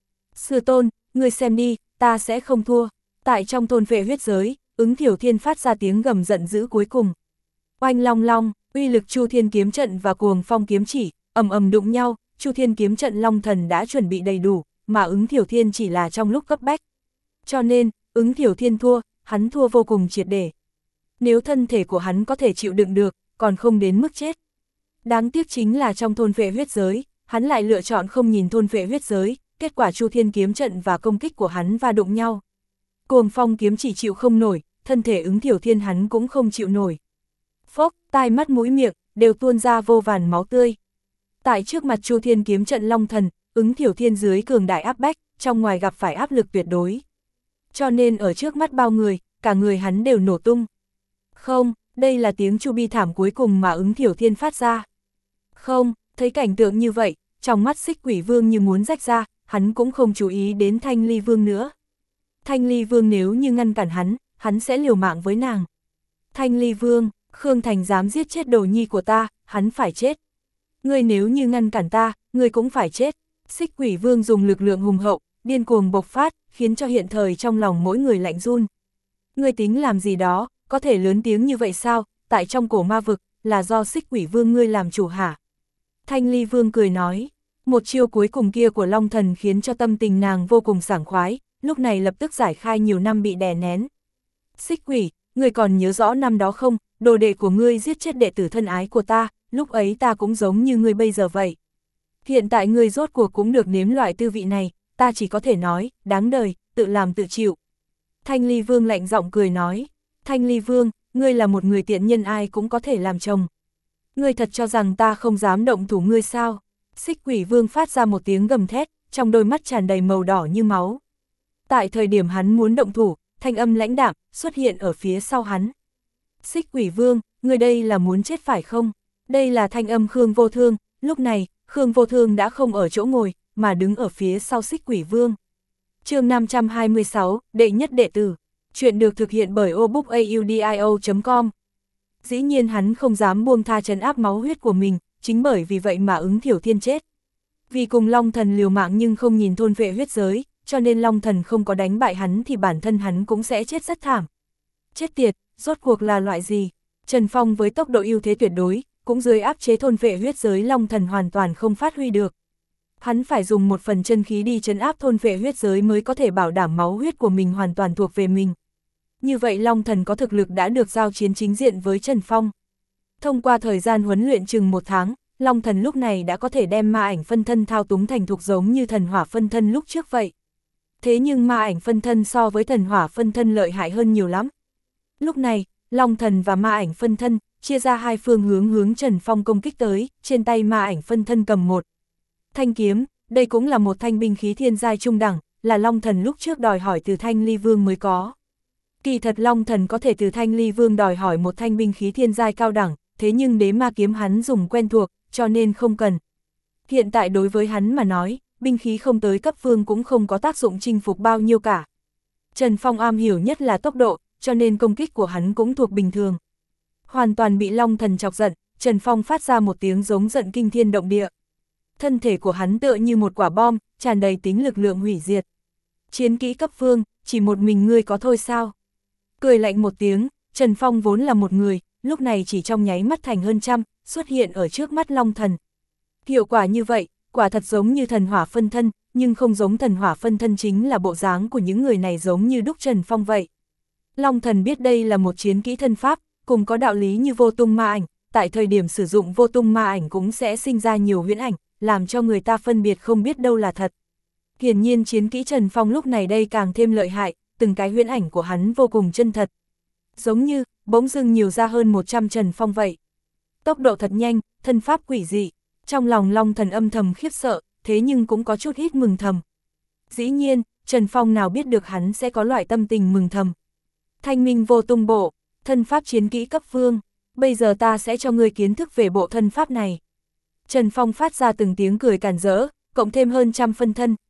Speaker 1: Sư tôn, ngươi xem đi, ta sẽ không thua. Tại trong thôn vệ huyết giới, Ứng Thiểu Thiên phát ra tiếng gầm giận dữ cuối cùng. Oanh long long, uy lực Chu Thiên kiếm trận và Cuồng Phong kiếm chỉ, ầm ầm đụng nhau, Chu Thiên kiếm trận Long Thần đã chuẩn bị đầy đủ, mà Ứng Thiểu Thiên chỉ là trong lúc cấp bách. Cho nên, Ứng Thiểu Thiên thua, hắn thua vô cùng triệt để. Nếu thân thể của hắn có thể chịu đựng được, còn không đến mức chết. Đáng tiếc chính là trong thôn vệ huyết giới, hắn lại lựa chọn không nhìn thôn vệ huyết giới, kết quả Chu Thiên kiếm trận và công kích của hắn va đụng nhau. Cuồng Phong kiếm chỉ chịu không nổi, thân thể Ứng Thiểu Thiên hắn cũng không chịu nổi. Phốc, tai mắt mũi miệng, đều tuôn ra vô vàn máu tươi. Tại trước mặt Chu Thiên kiếm trận Long Thần, Ứng Thiểu Thiên dưới cường đại áp bách, trong ngoài gặp phải áp lực tuyệt đối. Cho nên ở trước mắt bao người, cả người hắn đều nổ tung. Không, đây là tiếng chu bi thảm cuối cùng mà Ứng Thiểu Thiên phát ra. Không, thấy cảnh tượng như vậy, trong mắt Xích Quỷ Vương như muốn rách ra, hắn cũng không chú ý đến Thanh Ly Vương nữa. Thanh Ly Vương nếu như ngăn cản hắn, hắn sẽ liều mạng với nàng. Thanh Ly Vương, Khương Thành dám giết chết đồ nhi của ta, hắn phải chết. Ngươi nếu như ngăn cản ta, ngươi cũng phải chết. Xích Quỷ Vương dùng lực lượng hùng hậu, điên cuồng bộc phát, khiến cho hiện thời trong lòng mỗi người lạnh run. Ngươi tính làm gì đó, có thể lớn tiếng như vậy sao, tại trong cổ ma vực, là do Xích Quỷ Vương ngươi làm chủ hả? Thanh Ly Vương cười nói, một chiêu cuối cùng kia của Long Thần khiến cho tâm tình nàng vô cùng sảng khoái, lúc này lập tức giải khai nhiều năm bị đè nén. Xích Quỷ, ngươi còn nhớ rõ năm đó không, đồ đệ của ngươi giết chết đệ tử thân ái của ta, lúc ấy ta cũng giống như ngươi bây giờ vậy. Hiện tại ngươi rốt cuộc cũng được nếm loại tư vị này, ta chỉ có thể nói, đáng đời, tự làm tự chịu. Thanh Ly Vương lạnh giọng cười nói, Thanh Ly Vương, ngươi là một người tiện nhân ai cũng có thể làm chồng. Ngươi thật cho rằng ta không dám động thủ ngươi sao? Xích Quỷ Vương phát ra một tiếng gầm thét, trong đôi mắt tràn đầy màu đỏ như máu. Tại thời điểm hắn muốn động thủ, thanh âm lãnh đạm xuất hiện ở phía sau hắn. Xích Quỷ Vương, ngươi đây là muốn chết phải không? Đây là thanh âm Khương Vô Thương, lúc này, Khương Vô Thương đã không ở chỗ ngồi, mà đứng ở phía sau Xích Quỷ Vương. Chương năm trăm hai mươi sáu, đệ nhất đệ tử. Chuyện được thực hiện bởi obookaudio chấm com. Dĩ nhiên hắn không dám buông tha trấn áp máu huyết của mình, chính bởi vì vậy mà Ứng Thiểu Thiên chết. Vì cùng Long Thần liều mạng nhưng không nhìn thôn vệ huyết giới, cho nên Long Thần không có đánh bại hắn thì bản thân hắn cũng sẽ chết rất thảm. Chết tiệt, rốt cuộc là loại gì? Trần Phong với tốc độ ưu thế tuyệt đối, cũng dưới áp chế thôn vệ huyết giới Long Thần hoàn toàn không phát huy được. Hắn phải dùng một phần chân khí đi trấn áp thôn vệ huyết giới mới có thể bảo đảm máu huyết của mình hoàn toàn thuộc về mình. Như vậy Long Thần có thực lực đã được giao chiến chính diện với Trần Phong. Thông qua thời gian huấn luyện chừng một tháng, Long Thần lúc này đã có thể đem ma ảnh phân thân thao túng thành thục giống như thần hỏa phân thân lúc trước vậy. Thế nhưng ma ảnh phân thân so với thần hỏa phân thân lợi hại hơn nhiều lắm. Lúc này, Long Thần và ma ảnh phân thân chia ra hai phương hướng hướng Trần Phong công kích tới, trên tay ma ảnh phân thân cầm một thanh kiếm, đây cũng là một thanh binh khí thiên giai trung đẳng, là Long Thần lúc trước đòi hỏi từ Thanh Ly Vương mới có. Kỳ thật Long Thần có thể từ Thanh Ly Vương đòi hỏi một thanh binh khí thiên giai cao đẳng, thế nhưng đế ma kiếm hắn dùng quen thuộc, cho nên không cần. Hiện tại đối với hắn mà nói, binh khí không tới cấp vương cũng không có tác dụng chinh phục bao nhiêu cả. Trần Phong am hiểu nhất là tốc độ, cho nên công kích của hắn cũng thuộc bình thường. Hoàn toàn bị Long Thần chọc giận, Trần Phong phát ra một tiếng giống giận kinh thiên động địa. Thân thể của hắn tựa như một quả bom, tràn đầy tính lực lượng hủy diệt. Chiến kỹ cấp vương, chỉ một mình ngươi có thôi sao? Cười lạnh một tiếng, Trần Phong vốn là một người, lúc này chỉ trong nháy mắt thành hơn trăm, xuất hiện ở trước mắt Long Thần. Hiệu quả như vậy, quả thật giống như thần hỏa phân thân, nhưng không giống thần hỏa phân thân chính là bộ dáng của những người này giống như đúc Trần Phong vậy. Long Thần biết đây là một chiến kỹ thân pháp, cùng có đạo lý như vô tung ma ảnh, tại thời điểm sử dụng vô tung ma ảnh cũng sẽ sinh ra nhiều huyễn ảnh, làm cho người ta phân biệt không biết đâu là thật. Hiển nhiên chiến kỹ Trần Phong lúc này đây càng thêm lợi hại, từng cái huyễn ảnh của hắn vô cùng chân thật. Giống như, bỗng dưng nhiều ra hơn một trăm Trần Phong vậy. Tốc độ thật nhanh, thân pháp quỷ dị, trong lòng Long Thần âm thầm khiếp sợ, thế nhưng cũng có chút ít mừng thầm. Dĩ nhiên, Trần Phong nào biết được hắn sẽ có loại tâm tình mừng thầm. Thanh minh vô tung bộ, thân pháp chiến kỹ cấp vương, bây giờ ta sẽ cho ngươi kiến thức về bộ thân pháp này. Trần Phong phát ra từng tiếng cười càn rỡ, cộng thêm hơn trăm phân thân,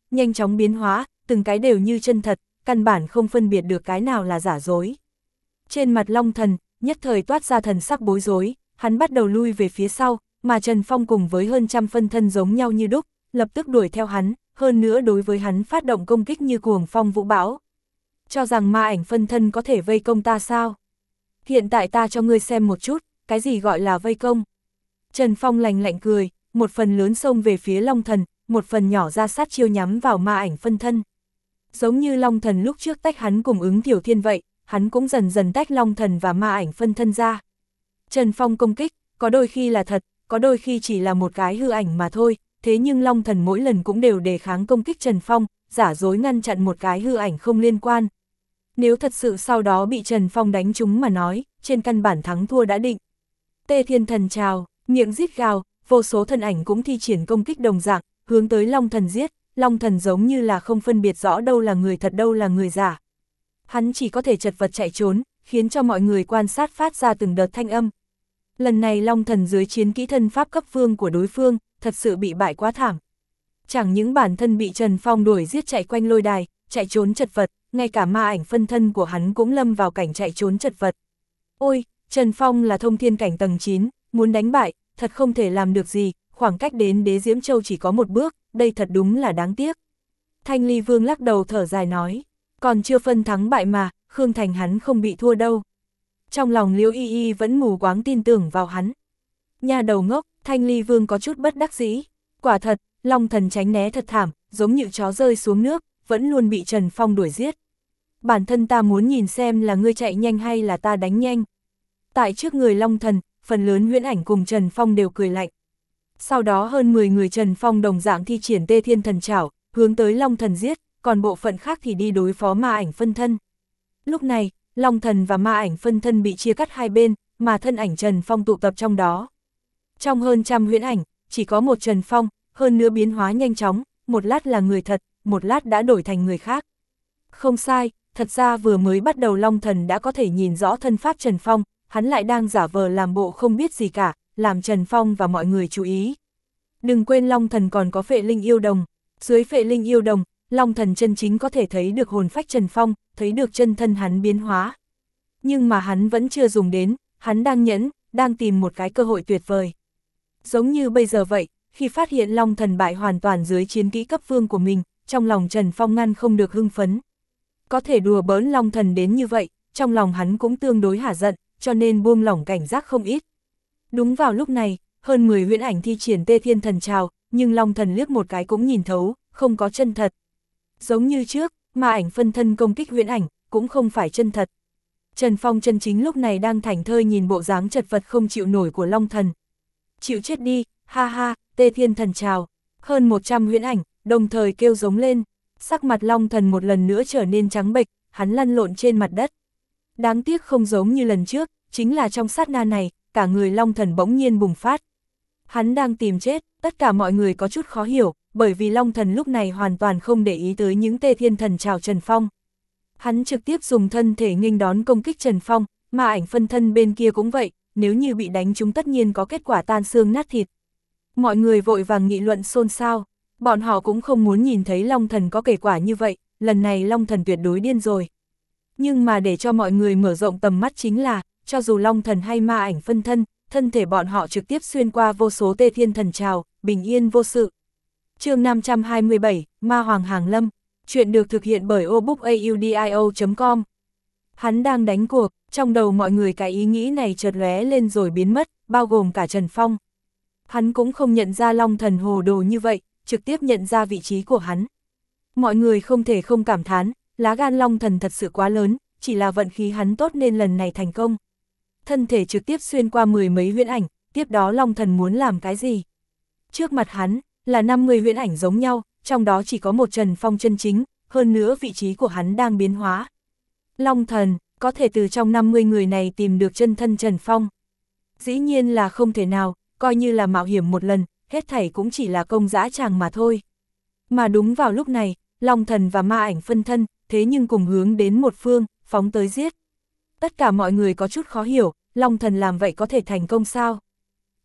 Speaker 1: nhanh chóng biến hóa, từng cái đều như chân thật, căn bản không phân biệt được cái nào là giả dối. Trên mặt Long Thần, nhất thời toát ra thần sắc bối rối, hắn bắt đầu lui về phía sau, mà Trần Phong cùng với hơn trăm phân thân giống nhau như đúc, lập tức đuổi theo hắn, hơn nữa đối với hắn phát động công kích như cuồng phong vũ bão. Cho rằng ma ảnh phân thân có thể vây công ta sao? Hiện tại ta cho ngươi xem một chút, cái gì gọi là vây công? Trần Phong lạnh lạnh cười, một phần lớn xông về phía Long Thần, một phần nhỏ ra sát chiêu nhắm vào ma ảnh phân thân. Giống như Long Thần lúc trước tách hắn cùng ứng Tiểu Thiên vậy, hắn cũng dần dần tách Long Thần và ma ảnh phân thân ra. Trần Phong công kích, có đôi khi là thật, có đôi khi chỉ là một cái hư ảnh mà thôi, thế nhưng Long Thần mỗi lần cũng đều đề kháng công kích Trần Phong, giả dối ngăn chặn một cái hư ảnh không liên quan. Nếu thật sự sau đó bị Trần Phong đánh trúng mà nói, trên căn bản thắng thua đã định. Tê Thiên Thần trào, miệng rít gào, vô số thân ảnh cũng thi triển công kích đồng dạng, hướng tới Long Thần giết, Long Thần giống như là không phân biệt rõ đâu là người thật đâu là người giả. Hắn chỉ có thể chật vật chạy trốn, khiến cho mọi người quan sát phát ra từng đợt thanh âm. Lần này Long Thần dưới chiến kỹ thân pháp cấp vương của đối phương, thật sự bị bại quá thảm. Chẳng những bản thân bị Trần Phong đuổi giết chạy quanh lôi đài, chạy trốn chật vật, ngay cả ma ảnh phân thân của hắn cũng lâm vào cảnh chạy trốn chật vật. Ôi, Trần Phong là thông thiên cảnh tầng chín, muốn đánh bại, thật không thể làm được gì, khoảng cách đến Đế Diễm Châu chỉ có một bước, đây thật đúng là đáng tiếc. Thanh Ly Vương lắc đầu thở dài nói, còn chưa phân thắng bại mà, Khương Thành hắn không bị thua đâu. Trong lòng Liễu Y Y vẫn mù quáng tin tưởng vào hắn. Nhà đầu ngốc, Thanh Ly Vương có chút bất đắc dĩ. Quả thật, Long Thần tránh né thật thảm, giống như chó rơi xuống nước, vẫn luôn bị Trần Phong đuổi giết. Bản thân ta muốn nhìn xem là ngươi chạy nhanh hay là ta đánh nhanh. Tại trước người Long Thần, phần lớn huyễn ảnh cùng Trần Phong đều cười lạnh. Sau đó hơn mười người Trần Phong đồng dạng thi triển Tê Thiên Thần Trảo, hướng tới Long Thần giết, còn bộ phận khác thì đi đối phó ma ảnh phân thân. Lúc này, Long Thần và ma ảnh phân thân bị chia cắt hai bên, mà thân ảnh Trần Phong tụ tập trong đó. Trong hơn trăm huyễn ảnh, chỉ có một Trần Phong, hơn nữa biến hóa nhanh chóng, một lát là người thật, một lát đã đổi thành người khác. Không sai, thật ra vừa mới bắt đầu Long Thần đã có thể nhìn rõ thân pháp Trần Phong, hắn lại đang giả vờ làm bộ không biết gì cả, làm Trần Phong và mọi người chú ý. Đừng quên Long Thần còn có Phệ Linh Yêu Đồng, dưới Phệ Linh Yêu Đồng, Long Thần chân chính có thể thấy được hồn phách Trần Phong, thấy được chân thân hắn biến hóa. Nhưng mà hắn vẫn chưa dùng đến, hắn đang nhẫn, đang tìm một cái cơ hội tuyệt vời. Giống như bây giờ vậy, khi phát hiện Long Thần bại hoàn toàn dưới chiến kỹ cấp vương của mình, trong lòng Trần Phong ngăn không được hưng phấn. Có thể đùa bỡn Long Thần đến như vậy, trong lòng hắn cũng tương đối hả giận, cho nên buông lỏng cảnh giác không ít. Đúng vào lúc này, hơn mười huyễn ảnh thi triển Tê Thiên Thần Trào, nhưng Long Thần liếc một cái cũng nhìn thấu, không có chân thật. Giống như trước, ma ảnh phân thân công kích huyễn ảnh, cũng không phải chân thật. Trần Phong chân chính lúc này đang thảnh thơi nhìn bộ dáng chật vật không chịu nổi của Long Thần. Chịu chết đi, ha ha, Tê Thiên Thần Trào. Hơn một trăm huyễn ảnh, đồng thời kêu giống lên, sắc mặt Long Thần một lần nữa trở nên trắng bệch, hắn lăn lộn trên mặt đất. Đáng tiếc không giống như lần trước, chính là trong sát na này, cả người Long Thần bỗng nhiên bùng phát. Hắn đang tìm chết, tất cả mọi người có chút khó hiểu, bởi vì Long Thần lúc này hoàn toàn không để ý tới những Tê Thiên Thần Trào Trần Phong. Hắn trực tiếp dùng thân thể nghênh đón công kích Trần Phong, mà ảnh phân thân bên kia cũng vậy, nếu như bị đánh trúng tất nhiên có kết quả tan xương nát thịt. Mọi người vội vàng nghị luận xôn xao, bọn họ cũng không muốn nhìn thấy Long Thần có kết quả như vậy, lần này Long Thần tuyệt đối điên rồi. Nhưng mà để cho mọi người mở rộng tầm mắt chính là, cho dù Long Thần hay ma ảnh phân thân, thân thể bọn họ trực tiếp xuyên qua vô số Tê Thiên Thần Trào, bình yên vô sự. Chương năm trăm hai mươi bảy, Ma Hoàng Hàng Lâm, chuyện được thực hiện bởi obookaudio chấm com. Hắn đang đánh cuộc, trong đầu mọi người cái ý nghĩ này chợt lóe lên rồi biến mất, bao gồm cả Trần Phong. Hắn cũng không nhận ra Long Thần hồ đồ như vậy, trực tiếp nhận ra vị trí của hắn. Mọi người không thể không cảm thán, lá gan Long Thần thật sự quá lớn, chỉ là vận khí hắn tốt nên lần này thành công. Thân thể trực tiếp xuyên qua mười mấy huyễn ảnh, tiếp đó Long Thần muốn làm cái gì? Trước mặt hắn, là năm mươi huyễn ảnh giống nhau, trong đó chỉ có một Trần Phong chân chính, hơn nữa vị trí của hắn đang biến hóa. Long Thần, có thể từ trong năm mươi người này tìm được chân thân Trần Phong. Dĩ nhiên là không thể nào, coi như là mạo hiểm một lần, hết thảy cũng chỉ là công dã tràng mà thôi. Mà đúng vào lúc này, Long Thần và ma ảnh phân thân, thế nhưng cùng hướng đến một phương, phóng tới giết. Tất cả mọi người có chút khó hiểu, Long Thần làm vậy có thể thành công sao?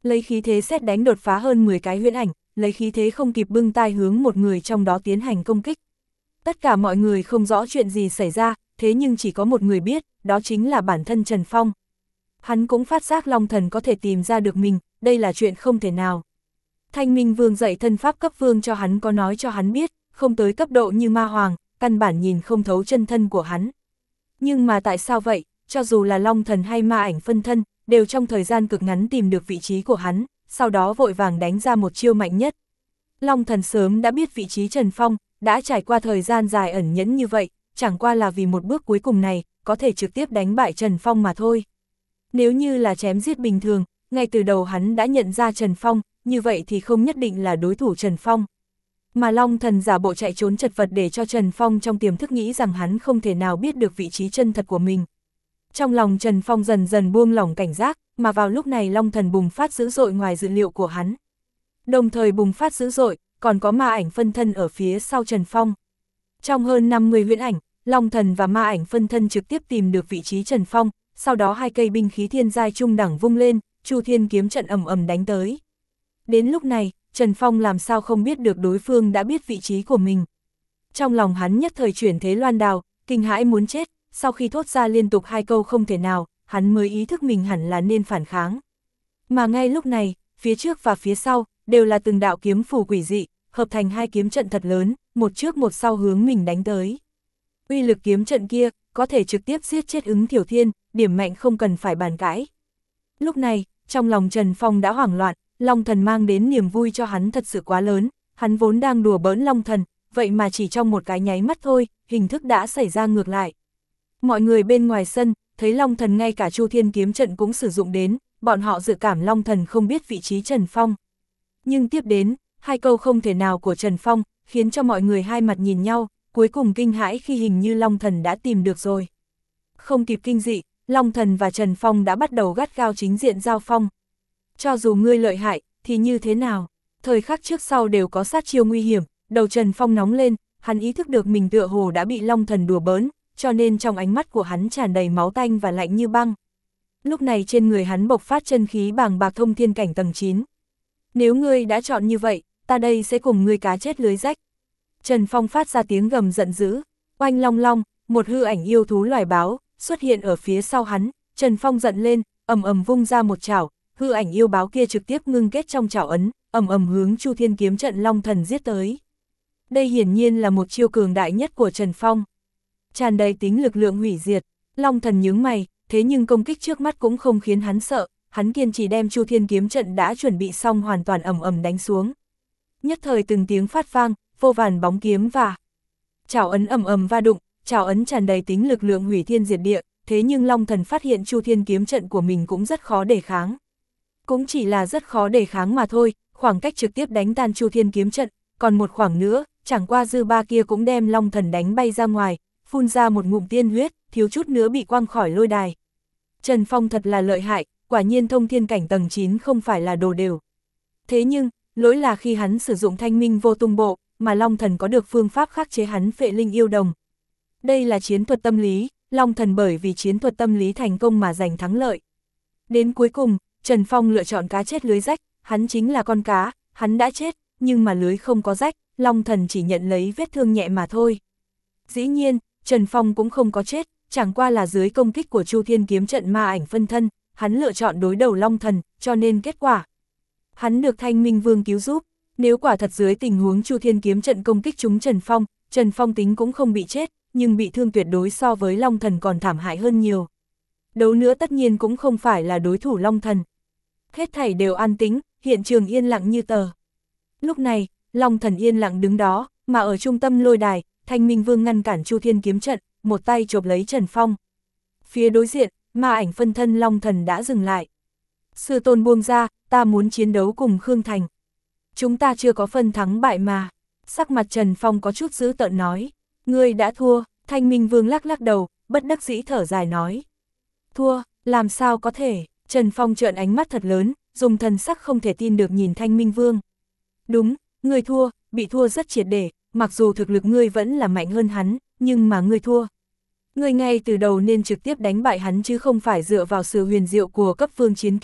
Speaker 1: lấy khí thế sét đánh đột phá hơn mười cái huyễn ảnh, lấy khí thế không kịp bưng tai hướng một người trong đó tiến hành công kích. Tất cả mọi người không rõ chuyện gì xảy ra, thế nhưng chỉ có một người biết, đó chính là bản thân Trần Phong. Hắn cũng phát giác Long Thần có thể tìm ra được mình, đây là chuyện không thể nào. Thanh Minh Vương dạy thân pháp cấp vương cho hắn có nói cho hắn biết, không tới cấp độ như ma hoàng, căn bản nhìn không thấu chân thân của hắn. Nhưng mà tại sao vậy, cho dù là Long Thần hay ma ảnh phân thân, đều trong thời gian cực ngắn tìm được vị trí của hắn, sau đó vội vàng đánh ra một chiêu mạnh nhất. Long Thần sớm đã biết vị trí Trần Phong, đã trải qua thời gian dài ẩn nhẫn như vậy, chẳng qua là vì một bước cuối cùng này, có thể trực tiếp đánh bại Trần Phong mà thôi. Nếu như là chém giết bình thường, ngay từ đầu hắn đã nhận ra Trần Phong, như vậy thì không nhất định là đối thủ Trần Phong. Mà Long Thần giả bộ chạy trốn chật vật để cho Trần Phong trong tiềm thức nghĩ rằng hắn không thể nào biết được vị trí chân thật của mình. Trong lòng Trần Phong dần dần buông lỏng cảnh giác, mà vào lúc này Long Thần bùng phát dữ dội ngoài dự liệu của hắn. Đồng thời bùng phát dữ dội, còn có ma ảnh phân thân ở phía sau Trần Phong. Trong hơn năm mươi huyễn ảnh, Long Thần và ma ảnh phân thân trực tiếp tìm được vị trí Trần Phong, sau đó hai cây binh khí thiên giai trung đẳng vung lên, Chu Thiên kiếm trận ầm ầm đánh tới. Đến lúc này, Trần Phong làm sao không biết được đối phương đã biết vị trí của mình. Trong lòng hắn nhất thời chuyển thế loan đào, kinh hãi muốn chết, sau khi thốt ra liên tục hai câu không thể nào, hắn mới ý thức mình hẳn là nên phản kháng. Mà ngay lúc này, phía trước và phía sau, đều là từng đạo kiếm phù quỷ dị, hợp thành hai kiếm trận thật lớn, một trước một sau hướng mình đánh tới. Uy lực kiếm trận kia, có thể trực tiếp giết chết Ứng Thiểu Thiên, điểm mạnh không cần phải bàn cãi. Lúc này, trong lòng Trần Phong đã hoảng loạn, Long Thần mang đến niềm vui cho hắn thật sự quá lớn, hắn vốn đang đùa bỡn Long Thần, vậy mà chỉ trong một cái nháy mắt thôi, hình thức đã xảy ra ngược lại. Mọi người bên ngoài sân, thấy Long Thần ngay cả Chu Thiên kiếm trận cũng sử dụng đến, bọn họ dự cảm Long Thần không biết vị trí Trần Phong. Nhưng tiếp đến, hai câu không thể nào của Trần Phong, khiến cho mọi người hai mặt nhìn nhau, cuối cùng kinh hãi khi hình như Long Thần đã tìm được rồi. Không kịp kinh dị, Long Thần và Trần Phong đã bắt đầu gắt gao chính diện giao phong. Cho dù ngươi lợi hại, thì như thế nào? Thời khắc trước sau đều có sát chiêu nguy hiểm, đầu Trần Phong nóng lên, hắn ý thức được mình tựa hồ đã bị Long Thần đùa bỡn, cho nên trong ánh mắt của hắn tràn đầy máu tanh và lạnh như băng. Lúc này trên người hắn bộc phát chân khí bàng bạc thông thiên cảnh tầng chín. Nếu ngươi đã chọn như vậy, ta đây sẽ cùng ngươi cá chết lưới rách. Trần Phong phát ra tiếng gầm giận dữ, oanh long long, một hư ảnh yêu thú loài báo, xuất hiện ở phía sau hắn, Trần Phong giận lên, ầm ầm vung ra một chảo, hư ảnh yêu báo kia trực tiếp ngưng kết trong chảo ấn, ầm ầm hướng Chu Thiên kiếm trận Long Thần giết tới. Đây hiển nhiên là một chiêu cường đại nhất của Trần Phong. Tràn đầy tính lực lượng hủy diệt, Long Thần nhướng mày, thế nhưng công kích trước mắt cũng không khiến hắn sợ, hắn kiên trì đem Chu Thiên kiếm trận đã chuẩn bị xong hoàn toàn ầm ầm đánh xuống. Nhất thời từng tiếng phát vang, vô vàn bóng kiếm và chảo ấn ầm ầm va đụng, chảo ấn tràn đầy tính lực lượng hủy thiên diệt địa, thế nhưng Long Thần phát hiện Chu Thiên kiếm trận của mình cũng rất khó đề kháng. Cũng chỉ là rất khó đề kháng mà thôi, khoảng cách trực tiếp đánh tan Chu Thiên kiếm trận, còn một khoảng nữa, chẳng qua dư ba kia cũng đem Long Thần đánh bay ra ngoài, phun ra một ngụm tiên huyết, thiếu chút nữa bị quăng khỏi lôi đài. Trần Phong thật là lợi hại, quả nhiên thông thiên cảnh tầng chín không phải là đồ đều. Thế nhưng, lỗi là khi hắn sử dụng thanh minh vô tung bộ, mà Long Thần có được phương pháp khắc chế hắn phệ linh yêu đồng. Đây là chiến thuật tâm lý, Long Thần bởi vì chiến thuật tâm lý thành công mà giành thắng lợi. Đến cuối cùng, Trần Phong lựa chọn cá chết lưới rách, hắn chính là con cá, hắn đã chết, nhưng mà lưới không có rách, Long Thần chỉ nhận lấy vết thương nhẹ mà thôi. Dĩ nhiên, Trần Phong cũng không có chết, chẳng qua là dưới công kích của Chu Thiên kiếm trận ma ảnh phân thân, hắn lựa chọn đối đầu Long Thần, cho nên kết quả hắn được Thanh Minh Vương cứu giúp. Nếu quả thật dưới tình huống Chu Thiên kiếm trận công kích chúng Trần Phong, Trần Phong tính cũng không bị chết, nhưng bị thương tuyệt đối so với Long Thần còn thảm hại hơn nhiều. Đấu nữa tất nhiên cũng không phải là đối thủ Long Thần. Hết thảy đều an tĩnh, hiện trường yên lặng như tờ. Lúc này, Long Thần yên lặng đứng đó, mà ở trung tâm lôi đài, Thanh Minh Vương ngăn cản Chu Thiên kiếm trận, một tay chộp lấy Trần Phong. Phía đối diện, ma ảnh phân thân Long Thần đã dừng lại. Sư tôn buông ra, ta muốn chiến đấu cùng Khương Thành. Chúng ta chưa có phân thắng bại mà. Sắc mặt Trần Phong có chút dữ tợn nói. Ngươi đã thua, Thanh Minh Vương lắc lắc đầu, bất đắc dĩ thở dài nói. Thua, làm sao có thể? Trần Phong trợn ánh mắt thật lớn, dùng thần sắc không thể tin được nhìn Thanh Minh Vương. Đúng, ngươi thua, bị thua rất triệt để, mặc dù thực lực ngươi vẫn là mạnh hơn hắn, nhưng mà ngươi thua. Ngươi ngay từ đầu nên trực tiếp đánh bại hắn chứ không phải dựa vào sự huyền diệu của cấp vương chiến kỹ,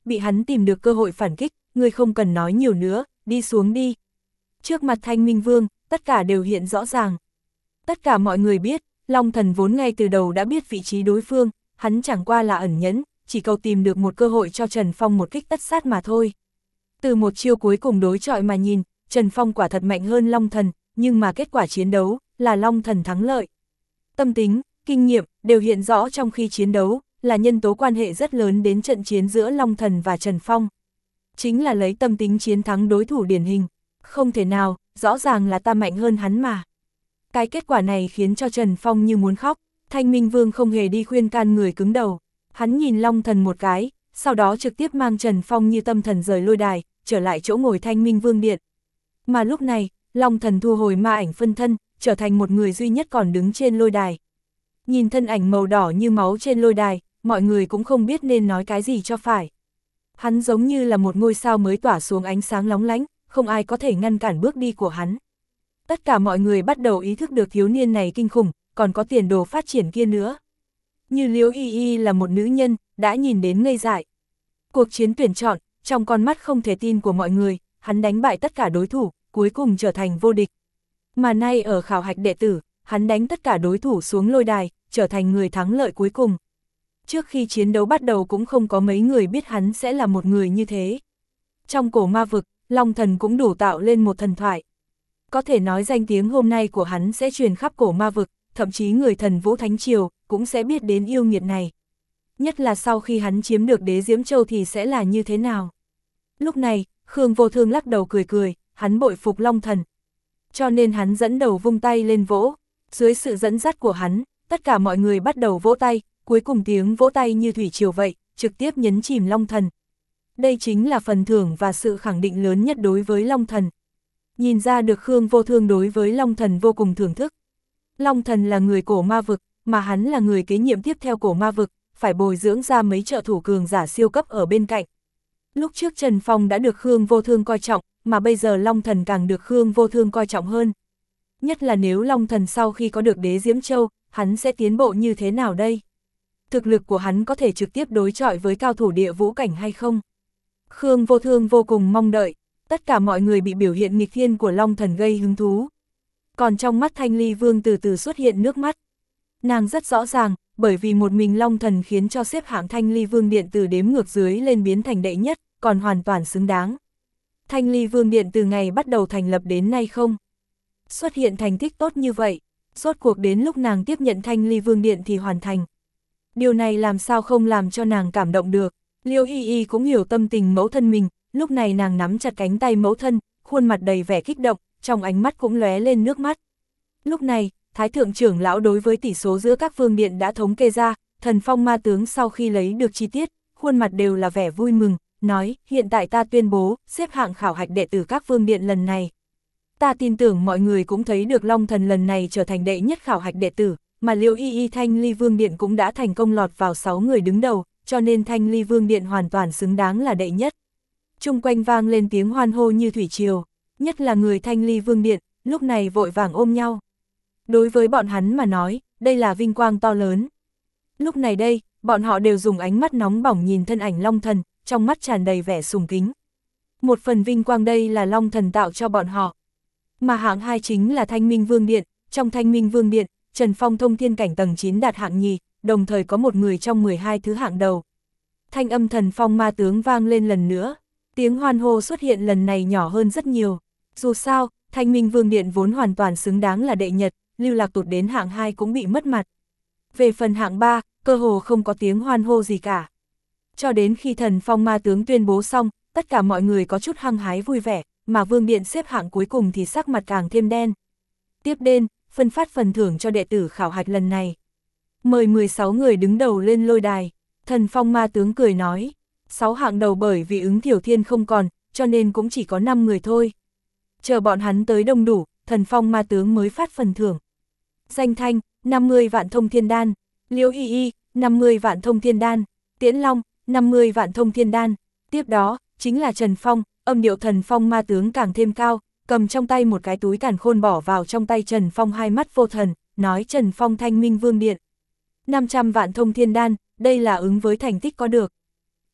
Speaker 1: bị hắn tìm được cơ hội phản kích, ngươi không cần nói nhiều nữa, đi xuống đi. Trước mặt Thanh Minh Vương, tất cả đều hiện rõ ràng. Tất cả mọi người biết, Long Thần vốn ngay từ đầu đã biết vị trí đối phương, hắn chẳng qua là ẩn nhẫn, chỉ cầu tìm được một cơ hội cho Trần Phong một kích tất sát mà thôi. Từ một chiêu cuối cùng đối chọi mà nhìn, Trần Phong quả thật mạnh hơn Long Thần, nhưng mà kết quả chiến đấu là Long Thần thắng lợi. Tâm tính, kinh nghiệm đều hiện rõ trong khi chiến đấu, là nhân tố quan hệ rất lớn đến trận chiến giữa Long Thần và Trần Phong. Chính là lấy tâm tính chiến thắng đối thủ điển hình. Không thể nào, rõ ràng là ta mạnh hơn hắn mà. Cái kết quả này khiến cho Trần Phong như muốn khóc, Thanh Minh Vương không hề đi khuyên can người cứng đầu. Hắn nhìn Long Thần một cái, sau đó trực tiếp mang Trần Phong như tâm thần rời lôi đài, trở lại chỗ ngồi Thanh Minh Vương điện. Mà lúc này, Long Thần thu hồi ma ảnh phân thân, trở thành một người duy nhất còn đứng trên lôi đài. Nhìn thân ảnh màu đỏ như máu trên lôi đài, mọi người cũng không biết nên nói cái gì cho phải. Hắn giống như là một ngôi sao mới tỏa xuống ánh sáng lóng lánh, không ai có thể ngăn cản bước đi của hắn. Tất cả mọi người bắt đầu ý thức được thiếu niên này kinh khủng, còn có tiền đồ phát triển kia nữa. Như Liễu Y Y là một nữ nhân, đã nhìn đến ngây dại. Cuộc chiến tuyển chọn, trong con mắt không thể tin của mọi người, hắn đánh bại tất cả đối thủ, cuối cùng trở thành vô địch. Mà nay ở khảo hạch đệ tử, hắn đánh tất cả đối thủ xuống lôi đài, trở thành người thắng lợi cuối cùng. Trước khi chiến đấu bắt đầu cũng không có mấy người biết hắn sẽ là một người như thế. Trong cổ ma vực, Long Thần cũng đủ tạo lên một thần thoại. Có thể nói danh tiếng hôm nay của hắn sẽ truyền khắp cổ ma vực, thậm chí người thần Vũ Thánh Triều cũng sẽ biết đến yêu nghiệt này. Nhất là sau khi hắn chiếm được đế Diễm Châu thì sẽ là như thế nào. Lúc này, Khương Vô Thương lắc đầu cười cười, hắn bội phục Long Thần. Cho nên hắn dẫn đầu vung tay lên vỗ. Dưới sự dẫn dắt của hắn, tất cả mọi người bắt đầu vỗ tay, cuối cùng tiếng vỗ tay như thủy triều vậy, trực tiếp nhấn chìm Long Thần. Đây chính là phần thưởng và sự khẳng định lớn nhất đối với Long Thần. Nhìn ra được Khương Vô Thương đối với Long Thần vô cùng thưởng thức. Long Thần là người cổ ma vực, mà hắn là người kế nhiệm tiếp theo cổ ma vực, phải bồi dưỡng ra mấy trợ thủ cường giả siêu cấp ở bên cạnh. Lúc trước Trần Phong đã được Khương Vô Thương coi trọng, mà bây giờ Long Thần càng được Khương Vô Thương coi trọng hơn. Nhất là nếu Long Thần sau khi có được đế Diễm Châu, hắn sẽ tiến bộ như thế nào đây? Thực lực của hắn có thể trực tiếp đối chọi với cao thủ địa vũ cảnh hay không? Khương Vô Thương vô cùng mong đợi, tất cả mọi người bị biểu hiện nghịch thiên của Long Thần gây hứng thú. Còn trong mắt Thanh Ly Vương từ từ xuất hiện nước mắt. Nàng rất rõ ràng, bởi vì một mình Long Thần khiến cho xếp hạng Thanh Ly Vương Điện từ đếm ngược dưới lên biến thành đệ nhất, còn hoàn toàn xứng đáng. Thanh Ly Vương Điện từ ngày bắt đầu thành lập đến nay không xuất hiện thành tích tốt như vậy, rốt cuộc đến lúc nàng tiếp nhận Thanh Ly Vương Điện thì hoàn thành. Điều này làm sao không làm cho nàng cảm động được. Liễu Y Y cũng hiểu tâm tình mẫu thân mình, lúc này nàng nắm chặt cánh tay mẫu thân, khuôn mặt đầy vẻ kích động, trong ánh mắt cũng lóe lên nước mắt. Lúc này, Thái thượng trưởng lão đối với tỷ số giữa các vương điện đã thống kê ra, Thần Phong ma tướng sau khi lấy được chi tiết, khuôn mặt đều là vẻ vui mừng, nói, hiện tại ta tuyên bố, xếp hạng khảo hạch đệ tử các vương điện lần này. Ta tin tưởng mọi người cũng thấy được Long Thần lần này trở thành đệ nhất khảo hạch đệ tử, mà Liễu Y Y Thanh Ly Vương Điện cũng đã thành công lọt vào sáu người đứng đầu, cho nên Thanh Ly Vương Điện hoàn toàn xứng đáng là đệ nhất. Chung quanh vang lên tiếng hoan hô như thủy triều, nhất là người Thanh Ly Vương Điện, lúc này vội vàng ôm nhau. Đối với bọn hắn mà nói, đây là vinh quang to lớn. Lúc này đây, bọn họ đều dùng ánh mắt nóng bỏng nhìn thân ảnh Long Thần, trong mắt tràn đầy vẻ sùng kính. Một phần vinh quang đây là Long Thần tạo cho bọn họ. Mà hạng hai chính là Thanh Minh Vương Điện, trong Thanh Minh Vương Điện, Trần Phong thông thiên cảnh tầng chín đạt hạng nhì, đồng thời có một người trong mười hai thứ hạng đầu. Thanh âm Thần Phong ma tướng vang lên lần nữa, tiếng hoan hô xuất hiện lần này nhỏ hơn rất nhiều. Dù sao, Thanh Minh Vương Điện vốn hoàn toàn xứng đáng là đệ nhật, Lưu Lạc tụt đến hạng hai cũng bị mất mặt. Về phần hạng ba, cơ hồ không có tiếng hoan hô gì cả. Cho đến khi Thần Phong ma tướng tuyên bố xong, tất cả mọi người có chút hăng hái vui vẻ, mà Vương Điện xếp hạng cuối cùng thì sắc mặt càng thêm đen. Tiếp đến, phân phát phần thưởng cho đệ tử khảo hạch lần này. Mời mười sáu người đứng đầu lên lôi đài, Thần Phong ma tướng cười nói, sáu hạng đầu bởi vì ứng thiểu thiên không còn, cho nên cũng chỉ có năm người thôi. Chờ bọn hắn tới đông đủ, Thần Phong ma tướng mới phát phần thưởng. Danh Thanh, năm mươi vạn thông thiên đan, Liễu Y Y, năm mươi vạn thông thiên đan, Tiễn Long, năm mươi vạn thông thiên đan. Tiếp đó, chính là Trần Phong, âm điệu Thần Phong ma tướng càng thêm cao, cầm trong tay một cái túi càn khôn bỏ vào trong tay Trần Phong hai mắt vô thần, nói Trần Phong Thanh Minh Vương Điện. năm trăm vạn thông thiên đan, đây là ứng với thành tích có được.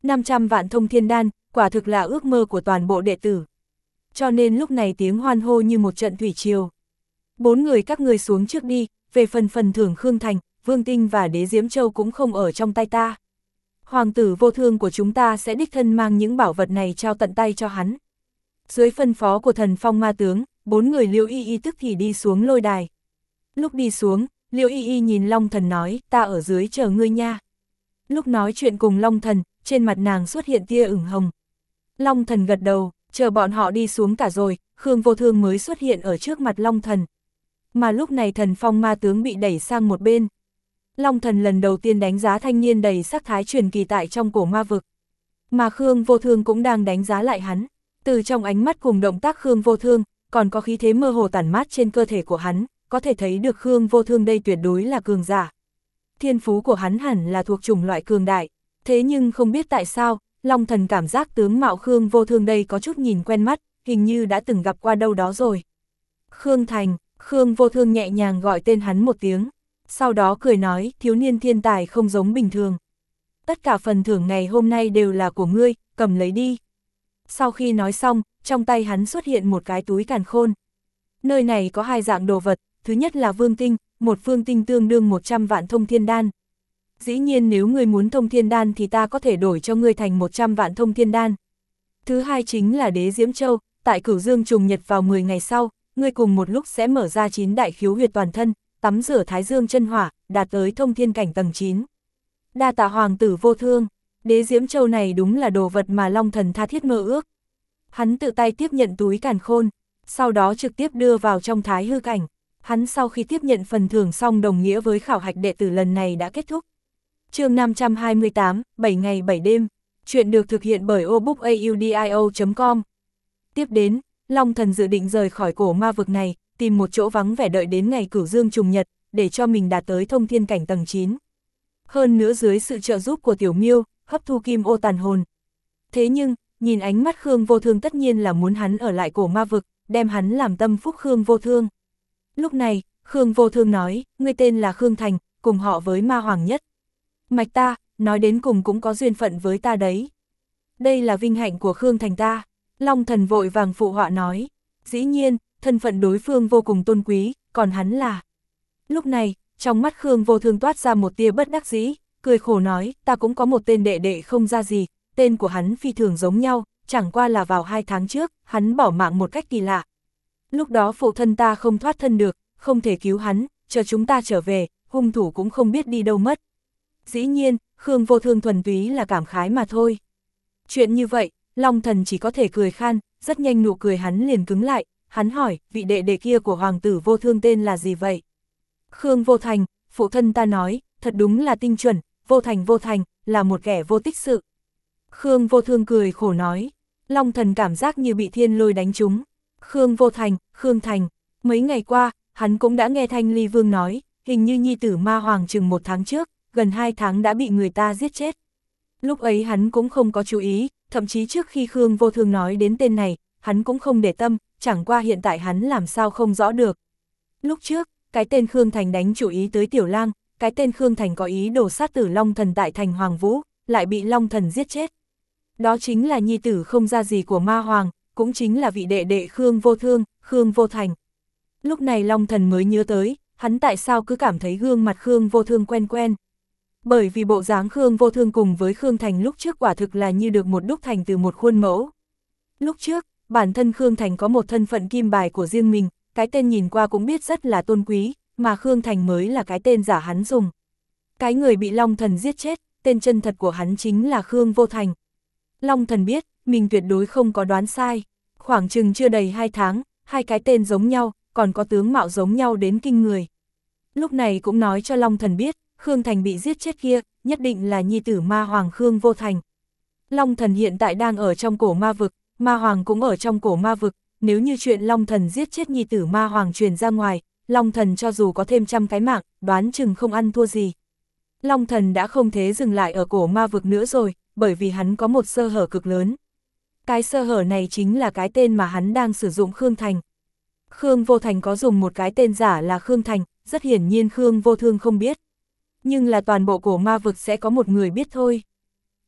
Speaker 1: năm trăm vạn thông thiên đan, quả thực là ước mơ của toàn bộ đệ tử. Cho nên lúc này tiếng hoan hô như một trận thủy triều. Bốn người các người xuống trước đi, về phần phần thưởng Khương Thành, Vương Tinh và Đế Diễm Châu cũng không ở trong tay ta. Hoàng tử vô thương của chúng ta sẽ đích thân mang những bảo vật này trao tận tay cho hắn. Dưới phân phó của thần phong ma tướng, bốn người Liễu Y Y tức thì đi xuống lôi đài. Lúc đi xuống, Liễu Y Y nhìn Long Thần nói, ta ở dưới chờ ngươi nha. Lúc nói chuyện cùng Long Thần, trên mặt nàng xuất hiện tia ửng hồng. Long Thần gật đầu, chờ bọn họ đi xuống cả rồi, Khương Vô Thương mới xuất hiện ở trước mặt Long Thần. Mà lúc này thần phong ma tướng bị đẩy sang một bên. Long Thần lần đầu tiên đánh giá thanh niên đầy sắc thái truyền kỳ tại trong cổ ma vực. Mà Khương Vô Thương cũng đang đánh giá lại hắn. Từ trong ánh mắt cùng động tác Khương Vô Thương, còn có khí thế mơ hồ tản mát trên cơ thể của hắn, có thể thấy được Khương Vô Thương đây tuyệt đối là cường giả. Thiên phú của hắn hẳn là thuộc chủng loại cường đại. Thế nhưng không biết tại sao, Long Thần cảm giác tướng mạo Khương Vô Thương đây có chút nhìn quen mắt, hình như đã từng gặp qua đâu đó rồi. Khương Thành, Khương Vô Thương nhẹ nhàng gọi tên hắn một tiếng, sau đó cười nói, thiếu niên thiên tài không giống bình thường. Tất cả phần thưởng ngày hôm nay đều là của ngươi, cầm lấy đi. Sau khi nói xong, trong tay hắn xuất hiện một cái túi càn khôn. Nơi này có hai dạng đồ vật, thứ nhất là vương tinh, một vương tinh tương đương một trăm vạn thông thiên đan. Dĩ nhiên nếu ngươi muốn thông thiên đan thì ta có thể đổi cho ngươi thành một trăm vạn thông thiên đan. Thứ hai chính là Đế Diễm Châu, tại Cửu Dương trùng nhật vào mười ngày sau, ngươi cùng một lúc sẽ mở ra chín đại khiếu huyệt toàn thân, tắm rửa Thái Dương chân hỏa, đạt tới thông thiên cảnh tầng chín. Đa tạ hoàng tử vô thương, Đế Diễm Châu này đúng là đồ vật mà Long Thần tha thiết mơ ước. Hắn tự tay tiếp nhận túi càn khôn, sau đó trực tiếp đưa vào trong thái hư cảnh. Hắn sau khi tiếp nhận phần thưởng xong đồng nghĩa với khảo hạch đệ tử lần này đã kết thúc. Chương năm trăm hai mươi tám, bảy ngày bảy đêm, chuyện được thực hiện bởi obookaudio chấm com. Tiếp đến, Long Thần dự định rời khỏi cổ ma vực này, tìm một chỗ vắng vẻ đợi đến ngày Cửu Dương trùng nhật, để cho mình đạt tới thông thiên cảnh tầng chín. Hơn nữa dưới sự trợ giúp của Tiểu Miêu, hấp thu kim ô tàn hồn. Thế nhưng, nhìn ánh mắt Khương Vô Thương tất nhiên là muốn hắn ở lại cổ ma vực, đem hắn làm tâm phúc Khương Vô Thương. Lúc này, Khương Vô Thương nói, ngươi tên là Khương Thành, cùng họ với ma hoàng nhất. Mạch ta, nói đến cùng cũng có duyên phận với ta đấy. Đây là vinh hạnh của Khương Thành ta. Long Thần vội vàng phụ họa nói. Dĩ nhiên, thân phận đối phương vô cùng tôn quý, còn hắn là... Lúc này, trong mắt Khương Vô Thương toát ra một tia bất đắc dĩ, cười khổ nói, ta cũng có một tên đệ đệ không ra gì, tên của hắn phi thường giống nhau, chẳng qua là vào hai tháng trước, hắn bỏ mạng một cách kỳ lạ. Lúc đó phụ thân ta không thoát thân được, không thể cứu hắn, chờ chúng ta trở về, hung thủ cũng không biết đi đâu mất. Dĩ nhiên, Khương Vô Thương thuần túy là cảm khái mà thôi. Chuyện như vậy, Long Thần chỉ có thể cười khan, rất nhanh nụ cười hắn liền cứng lại, hắn hỏi, vị đệ đệ kia của hoàng tử Vô Thương tên là gì vậy? Khương Vô Thành, phụ thân ta nói, thật đúng là tinh chuẩn, Vô Thành Vô Thành, là một kẻ vô tích sự. Khương Vô Thương cười khổ nói, Long Thần cảm giác như bị thiên lôi đánh trúng. Khương Vô Thành, Khương Thành, mấy ngày qua, hắn cũng đã nghe Thanh Ly Vương nói, hình như nhi tử ma hoàng chừng một tháng trước, gần hai tháng đã bị người ta giết chết. Lúc ấy hắn cũng không có chú ý, thậm chí trước khi Khương Vô Thương nói đến tên này, hắn cũng không để tâm, chẳng qua hiện tại hắn làm sao không rõ được. Lúc trước, cái tên Khương Thành đánh chủ ý tới Tiểu Lang, cái tên Khương Thành có ý đồ sát tử Long Thần tại thành Hoàng Vũ, lại bị Long Thần giết chết. Đó chính là nhi tử không ra gì của ma hoàng, cũng chính là vị đệ đệ Khương Vô Thương, Khương Vô Thành. Lúc này Long Thần mới nhớ tới, hắn tại sao cứ cảm thấy gương mặt Khương Vô Thương quen quen. Bởi vì bộ dáng Khương Vô Thương cùng với Khương Thành lúc trước quả thực là như được một đúc thành từ một khuôn mẫu. Lúc trước, bản thân Khương Thành có một thân phận kim bài của riêng mình, cái tên nhìn qua cũng biết rất là tôn quý, mà Khương Thành mới là cái tên giả hắn dùng. Cái người bị Long Thần giết chết, tên chân thật của hắn chính là Khương Vô Thành. Long Thần biết, mình tuyệt đối không có đoán sai. Khoảng chừng chưa đầy hai tháng, hai cái tên giống nhau, còn có tướng mạo giống nhau đến kinh người. Lúc này cũng nói cho Long Thần biết, Khương Thành bị giết chết kia, nhất định là nhi tử ma hoàng Khương Vô Thành. Long Thần hiện tại đang ở trong cổ ma vực, ma hoàng cũng ở trong cổ ma vực, nếu như chuyện Long Thần giết chết nhi tử ma hoàng truyền ra ngoài, Long Thần cho dù có thêm trăm cái mạng, đoán chừng không ăn thua gì. Long Thần đã không thể dừng lại ở cổ ma vực nữa rồi, bởi vì hắn có một sơ hở cực lớn. Cái sơ hở này chính là cái tên mà hắn đang sử dụng Khương Thành. Khương Vô Thành có dùng một cái tên giả là Khương Thành, rất hiển nhiên Khương Vô Thương không biết. Nhưng là toàn bộ cổ ma vực sẽ có một người biết thôi.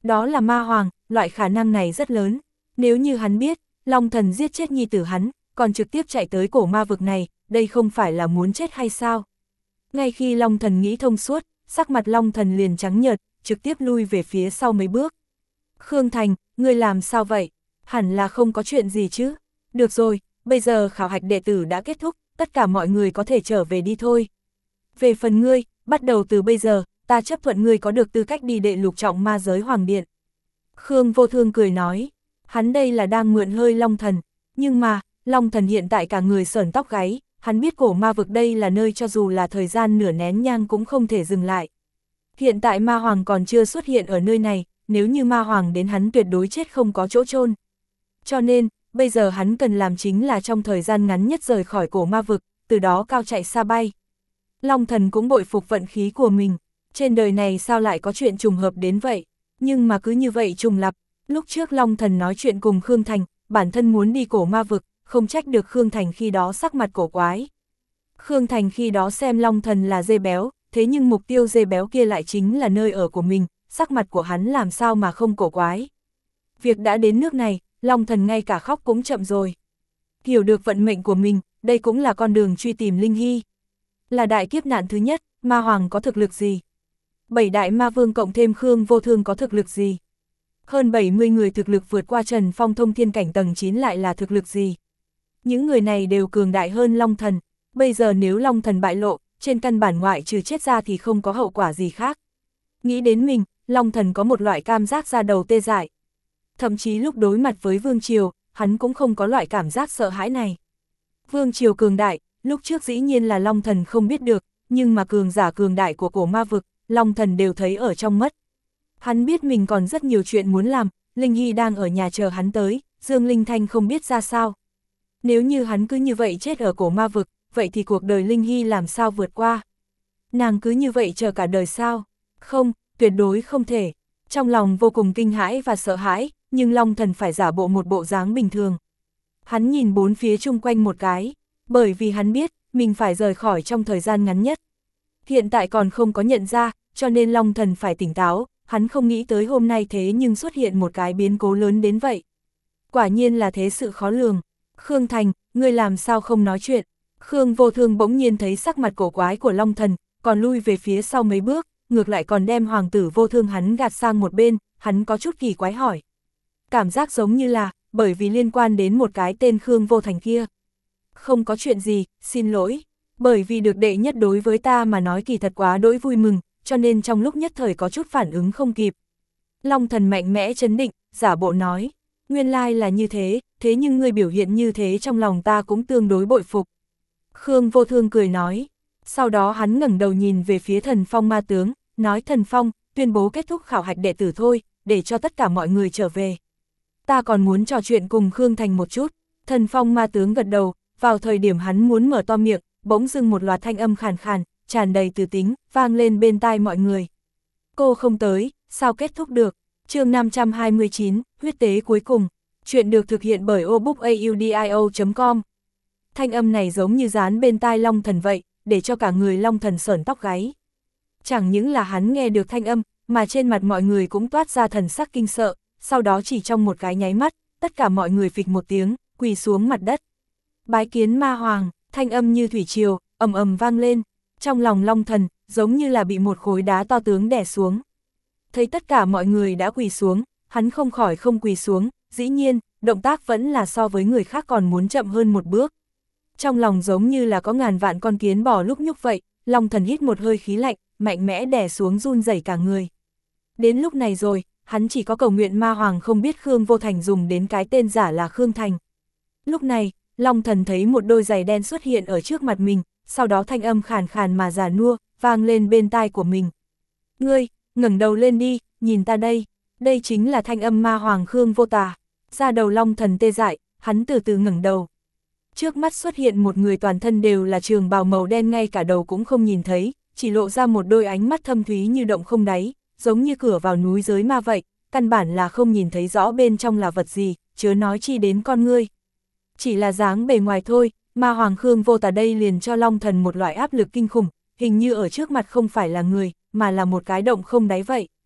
Speaker 1: Đó là ma hoàng, loại khả năng này rất lớn. Nếu như hắn biết, Long Thần giết chết nhi tử hắn, còn trực tiếp chạy tới cổ ma vực này, đây không phải là muốn chết hay sao? Ngay khi Long Thần nghĩ thông suốt, sắc mặt Long Thần liền trắng nhợt, trực tiếp lui về phía sau mấy bước. Khương Thành, ngươi làm sao vậy? Hẳn là không có chuyện gì chứ? Được rồi, bây giờ khảo hạch đệ tử đã kết thúc, tất cả mọi người có thể trở về đi thôi. Về phần ngươi, bắt đầu từ bây giờ, ta chấp thuận ngươi có được tư cách đi đệ lục trọng ma giới hoàng điện. Khương Vô Thương cười nói, hắn đây là đang mượn hơi Long Thần, nhưng mà, Long Thần hiện tại cả người sởn tóc gáy, hắn biết cổ ma vực đây là nơi cho dù là thời gian nửa nén nhang cũng không thể dừng lại. Hiện tại ma hoàng còn chưa xuất hiện ở nơi này, nếu như ma hoàng đến hắn tuyệt đối chết không có chỗ chôn. Cho nên, bây giờ hắn cần làm chính là trong thời gian ngắn nhất rời khỏi cổ ma vực, từ đó cao chạy xa bay. Long Thần cũng bội phục vận khí của mình, trên đời này sao lại có chuyện trùng hợp đến vậy, nhưng mà cứ như vậy trùng lặp. Lúc trước Long Thần nói chuyện cùng Khương Thành, bản thân muốn đi cổ ma vực, không trách được Khương Thành khi đó sắc mặt cổ quái. Khương Thành khi đó xem Long Thần là dê béo, thế nhưng mục tiêu dê béo kia lại chính là nơi ở của mình, sắc mặt của hắn làm sao mà không cổ quái. Việc đã đến nước này, Long Thần ngay cả khóc cũng chậm rồi. Hiểu được vận mệnh của mình, đây cũng là con đường truy tìm Linh Hy. Là đại kiếp nạn thứ nhất, ma hoàng có thực lực gì? Bảy đại ma vương cộng thêm Khương Vô Thương có thực lực gì? Hơn bảy mươi người thực lực vượt qua Trần Phong thông thiên cảnh tầng chín lại là thực lực gì? Những người này đều cường đại hơn Long Thần, bây giờ nếu Long Thần bại lộ, trên căn bản ngoại trừ chết ra thì không có hậu quả gì khác. Nghĩ đến mình, Long Thần có một loại cảm giác da đầu tê dại. Thậm chí lúc đối mặt với Vương Triều, hắn cũng không có loại cảm giác sợ hãi này. Vương Triều cường đại, lúc trước dĩ nhiên là Long Thần không biết được, nhưng mà cường giả cường đại của cổ ma vực, Long Thần đều thấy ở trong mắt. Hắn biết mình còn rất nhiều chuyện muốn làm, Linh Hy đang ở nhà chờ hắn tới, Dương Linh Thanh không biết ra sao. Nếu như hắn cứ như vậy chết ở cổ ma vực, vậy thì cuộc đời Linh Hy làm sao vượt qua? Nàng cứ như vậy chờ cả đời sao? Không, tuyệt đối không thể. Trong lòng vô cùng kinh hãi và sợ hãi, nhưng Long Thần phải giả bộ một bộ dáng bình thường. Hắn nhìn bốn phía chung quanh một cái, bởi vì hắn biết, mình phải rời khỏi trong thời gian ngắn nhất. Hiện tại còn không có nhận ra, cho nên Long Thần phải tỉnh táo, hắn không nghĩ tới hôm nay thế nhưng xuất hiện một cái biến cố lớn đến vậy. Quả nhiên là thế sự khó lường. Khương Thành, ngươi làm sao không nói chuyện? Khương Vô Thương bỗng nhiên thấy sắc mặt cổ quái của Long Thần, còn lui về phía sau mấy bước, ngược lại còn đem hoàng tử Vô Thương hắn gạt sang một bên, hắn có chút kỳ quái hỏi. Cảm giác giống như là, bởi vì liên quan đến một cái tên Khương Vô Thành kia. Không có chuyện gì, xin lỗi, bởi vì được đệ nhất đối với ta mà nói kỳ thật quá đỗi vui mừng, cho nên trong lúc nhất thời có chút phản ứng không kịp. Long Thần mạnh mẽ chấn định, giả bộ nói, nguyên lai là như thế, thế nhưng ngươi biểu hiện như thế trong lòng ta cũng tương đối bội phục. Khương Vô Thương cười nói, sau đó hắn ngẩng đầu nhìn về phía Thần Phong ma tướng, nói Thần Phong, tuyên bố kết thúc khảo hạch đệ tử thôi, để cho tất cả mọi người trở về. Ta còn muốn trò chuyện cùng Khương Thành một chút. Thần Phong ma tướng gật đầu, vào thời điểm hắn muốn mở to miệng, bỗng dưng một loạt thanh âm khàn khàn, tràn đầy từ tính, vang lên bên tai mọi người. Cô không tới, sao kết thúc được? Chương năm trăm hai mươi chín, huyết tế cuối cùng. Chuyện được thực hiện bởi obookaudio chấm com. Thanh âm này giống như dán bên tai Long Thần vậy, để cho cả người Long Thần sởn tóc gáy. Chẳng những là hắn nghe được thanh âm, mà trên mặt mọi người cũng toát ra thần sắc kinh sợ, sau đó chỉ trong một cái nháy mắt, tất cả mọi người phịch một tiếng, quỳ xuống mặt đất. Bái kiến ma hoàng, thanh âm như thủy triều, ầm ầm vang lên, trong lòng Long Thần, giống như là bị một khối đá to tướng đè xuống. Thấy tất cả mọi người đã quỳ xuống, hắn không khỏi không quỳ xuống, dĩ nhiên, động tác vẫn là so với người khác còn muốn chậm hơn một bước. Trong lòng giống như là có ngàn vạn con kiến bò lúc nhúc vậy, Long Thần hít một hơi khí lạnh, mạnh mẽ đè xuống run rẩy cả người. Đến lúc này rồi, hắn chỉ có cầu nguyện ma hoàng không biết Khương Vô Thành dùng đến cái tên giả là Khương Thành. Lúc này, Long Thần thấy một đôi giày đen xuất hiện ở trước mặt mình, sau đó thanh âm khàn khàn mà già nua, vang lên bên tai của mình. Ngươi, ngẩng đầu lên đi, nhìn ta đây, đây chính là thanh âm ma hoàng Khương Vô Tà. Da đầu Long Thần tê dại, hắn từ từ ngẩng đầu. Trước mắt xuất hiện một người toàn thân đều là trường bào màu đen, ngay cả đầu cũng không nhìn thấy, chỉ lộ ra một đôi ánh mắt thâm thúy như động không đáy, giống như cửa vào núi giới ma vậy, căn bản là không nhìn thấy rõ bên trong là vật gì, chớ nói chi đến con ngươi. Chỉ là dáng bề ngoài thôi, ma hoàng Khương Vô Tà đây liền cho Long Thần một loại áp lực kinh khủng, hình như ở trước mặt không phải là người, mà là một cái động không đáy vậy.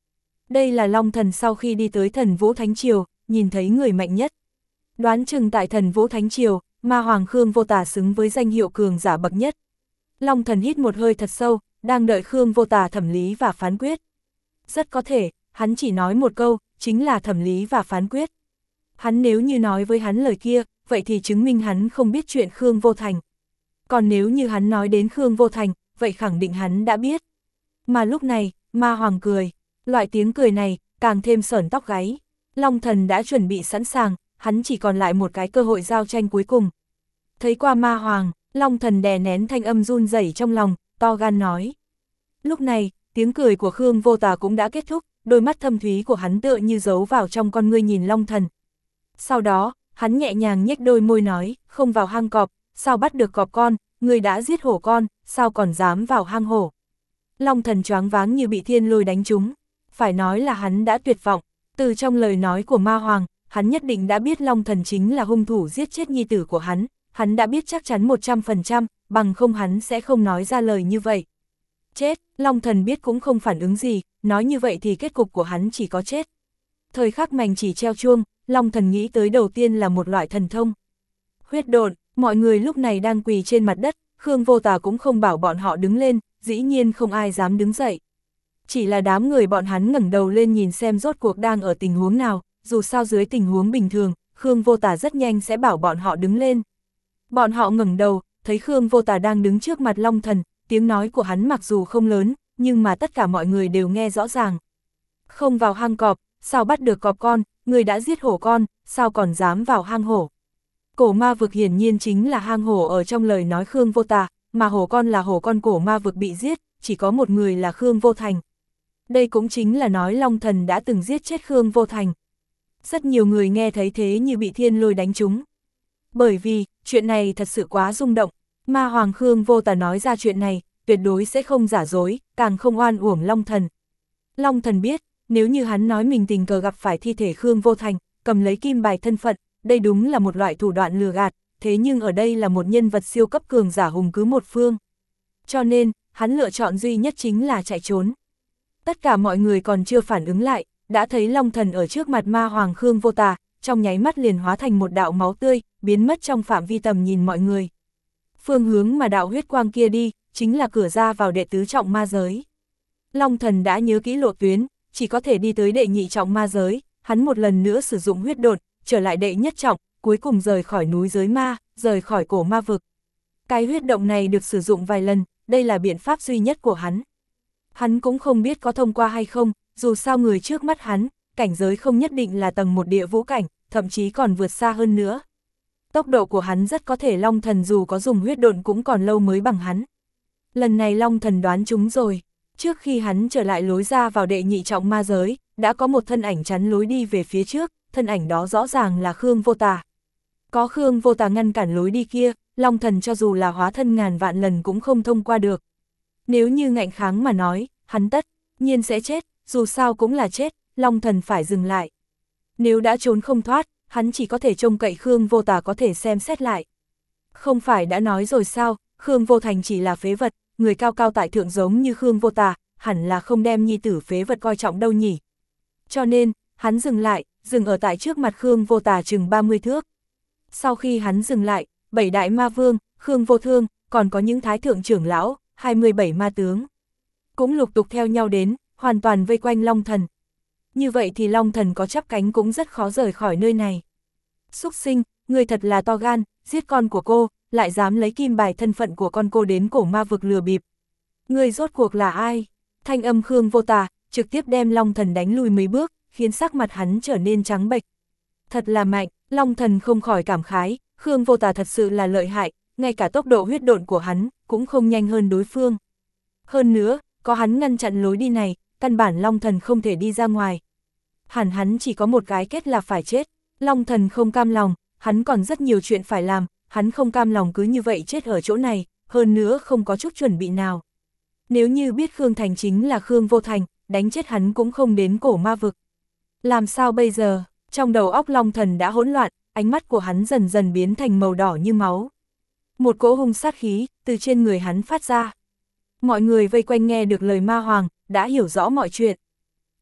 Speaker 1: Đây là Long Thần sau khi đi tới Thần Vũ Thánh Triều, nhìn thấy người mạnh nhất. Đoán chừng tại Thần Vũ Thánh Triều, Ma Hoàng Khương Vô Tà xứng với danh hiệu cường giả bậc nhất. Long Thần hít một hơi thật sâu, đang đợi Khương Vô Tà thẩm lý và phán quyết. Rất có thể, hắn chỉ nói một câu, chính là thẩm lý và phán quyết. Hắn nếu như nói với hắn lời kia, vậy thì chứng minh hắn không biết chuyện Khương Vô Thành. Còn nếu như hắn nói đến Khương Vô Thành, vậy khẳng định hắn đã biết. Mà lúc này, Ma Hoàng cười. Loại tiếng cười này, càng thêm sởn tóc gáy. Long Thần đã chuẩn bị sẵn sàng, hắn chỉ còn lại một cái cơ hội giao tranh cuối cùng. Thấy qua Ma Hoàng, Long Thần đè nén thanh âm run rẩy trong lòng, to gan nói. Lúc này, tiếng cười của Khương Vô Tà cũng đã kết thúc, đôi mắt thâm thúy của hắn tựa như giấu vào trong con ngươi nhìn Long Thần. Sau đó, hắn nhẹ nhàng nhếch đôi môi nói, không vào hang cọp, sao bắt được cọp con, ngươi đã giết hổ con, sao còn dám vào hang hổ. Long Thần choáng váng như bị thiên lôi đánh trúng, phải nói là hắn đã tuyệt vọng, từ trong lời nói của Ma Hoàng, hắn nhất định đã biết Long Thần chính là hung thủ giết chết nhi tử của hắn, hắn đã biết chắc chắn một trăm phần trăm, bằng không hắn sẽ không nói ra lời như vậy. Chết, Long Thần biết cũng không phản ứng gì, nói như vậy thì kết cục của hắn chỉ có chết. Thời khắc mảnh chỉ treo chuông, Long Thần nghĩ tới đầu tiên là một loại thần thông. Huyết độn, mọi người lúc này đang quỳ trên mặt đất, Khương Vô Tà cũng không bảo bọn họ đứng lên, dĩ nhiên không ai dám đứng dậy. Chỉ là đám người bọn hắn ngẩng đầu lên nhìn xem rốt cuộc đang ở tình huống nào, dù sao dưới tình huống bình thường, Khương Vô Tà rất nhanh sẽ bảo bọn họ đứng lên. Bọn họ ngẩng đầu, thấy Khương Vô Tà đang đứng trước mặt Long Thần, tiếng nói của hắn mặc dù không lớn, nhưng mà tất cả mọi người đều nghe rõ ràng. Không vào hang cọp, sao bắt được cọp con, người đã giết hổ con, sao còn dám vào hang hổ. Cổ ma vực hiển nhiên chính là hang hổ ở trong lời nói Khương Vô Tà, mà hổ con là hổ con cổ ma vực bị giết, chỉ có một người là Khương Vô Thành. Đây cũng chính là nói Long Thần đã từng giết chết Khương Vô Thành. Rất nhiều người nghe thấy thế như bị thiên lôi đánh trúng. Bởi vì, chuyện này thật sự quá rung động, Ma Hoàng Khương Vô Tà nói ra chuyện này, tuyệt đối sẽ không giả dối, càng không oan uổng Long Thần. Long Thần biết, nếu như hắn nói mình tình cờ gặp phải thi thể Khương Vô Thành, cầm lấy kim bài thân phận, đây đúng là một loại thủ đoạn lừa gạt, thế nhưng ở đây là một nhân vật siêu cấp cường giả hùng cứ một phương. Cho nên, hắn lựa chọn duy nhất chính là chạy trốn. Tất cả mọi người còn chưa phản ứng lại, đã thấy Long Thần ở trước mặt Ma Hoàng Khương Vô Tà, trong nháy mắt liền hóa thành một đạo máu tươi, biến mất trong phạm vi tầm nhìn mọi người. Phương hướng mà đạo huyết quang kia đi, chính là cửa ra vào đệ tứ trọng ma giới. Long Thần đã nhớ kỹ lộ tuyến, chỉ có thể đi tới đệ nhị trọng ma giới, hắn một lần nữa sử dụng huyết độn, trở lại đệ nhất trọng, cuối cùng rời khỏi núi giới ma, rời khỏi cổ ma vực. Cái huyết động này được sử dụng vài lần, đây là biện pháp duy nhất của hắn. Hắn cũng không biết có thông qua hay không, dù sao người trước mắt hắn, cảnh giới không nhất định là tầng một địa vũ cảnh, thậm chí còn vượt xa hơn nữa. Tốc độ của hắn rất có thể Long Thần dù có dùng huyết độn cũng còn lâu mới bằng hắn. Lần này Long Thần đoán trúng rồi, trước khi hắn trở lại lối ra vào đệ nhị trọng ma giới, đã có một thân ảnh chắn lối đi về phía trước, thân ảnh đó rõ ràng là Khương Vô Tà. Có Khương Vô Tà ngăn cản lối đi kia, Long Thần cho dù là hóa thân ngàn vạn lần cũng không thông qua được. Nếu như ngạnh kháng mà nói, hắn tất nhiên sẽ chết, dù sao cũng là chết, Long Thần phải dừng lại. Nếu đã trốn không thoát, hắn chỉ có thể trông cậy Khương Vô Tà có thể xem xét lại. Không phải đã nói rồi sao, Khương Vô Thành chỉ là phế vật, người cao cao tại thượng giống như Khương Vô Tà, hẳn là không đem nhi tử phế vật coi trọng đâu nhỉ. Cho nên, hắn dừng lại, dừng ở tại trước mặt Khương Vô Tà chừng ba mươi thước. Sau khi hắn dừng lại, bảy đại ma vương, Khương Vô Thương, còn có những thái thượng trưởng lão, hai mươi bảy ma tướng, cũng lục tục theo nhau đến, hoàn toàn vây quanh Long Thần. Như vậy thì Long Thần có chắp cánh cũng rất khó rời khỏi nơi này. Súc sinh, người thật là to gan, giết con của cô, lại dám lấy kim bài thân phận của con cô đến cổ ma vực lừa bịp. Người rốt cuộc là ai? Thanh âm Khương Vô Tà, trực tiếp đem Long Thần đánh lùi mấy bước, khiến sắc mặt hắn trở nên trắng bệch. Thật là mạnh, Long Thần không khỏi cảm khái, Khương Vô Tà thật sự là lợi hại, ngay cả tốc độ huyết độn của hắn, cũng không nhanh hơn đối phương. Hơn nữa, có hắn ngăn chặn lối đi này, căn bản Long Thần không thể đi ra ngoài. Hẳn hắn chỉ có một cái kết là phải chết. Long Thần không cam lòng, hắn còn rất nhiều chuyện phải làm, hắn không cam lòng cứ như vậy chết ở chỗ này, hơn nữa không có chút chuẩn bị nào. Nếu như biết Khương Thành chính là Khương Vô Thành, đánh chết hắn cũng không đến cổ ma vực. Làm sao bây giờ? Trong đầu óc Long Thần đã hỗn loạn, ánh mắt của hắn dần dần biến thành màu đỏ như máu. Một cỗ hung sát khí, từ trên người hắn phát ra. Mọi người vây quanh nghe được lời Ma Hoàng, đã hiểu rõ mọi chuyện.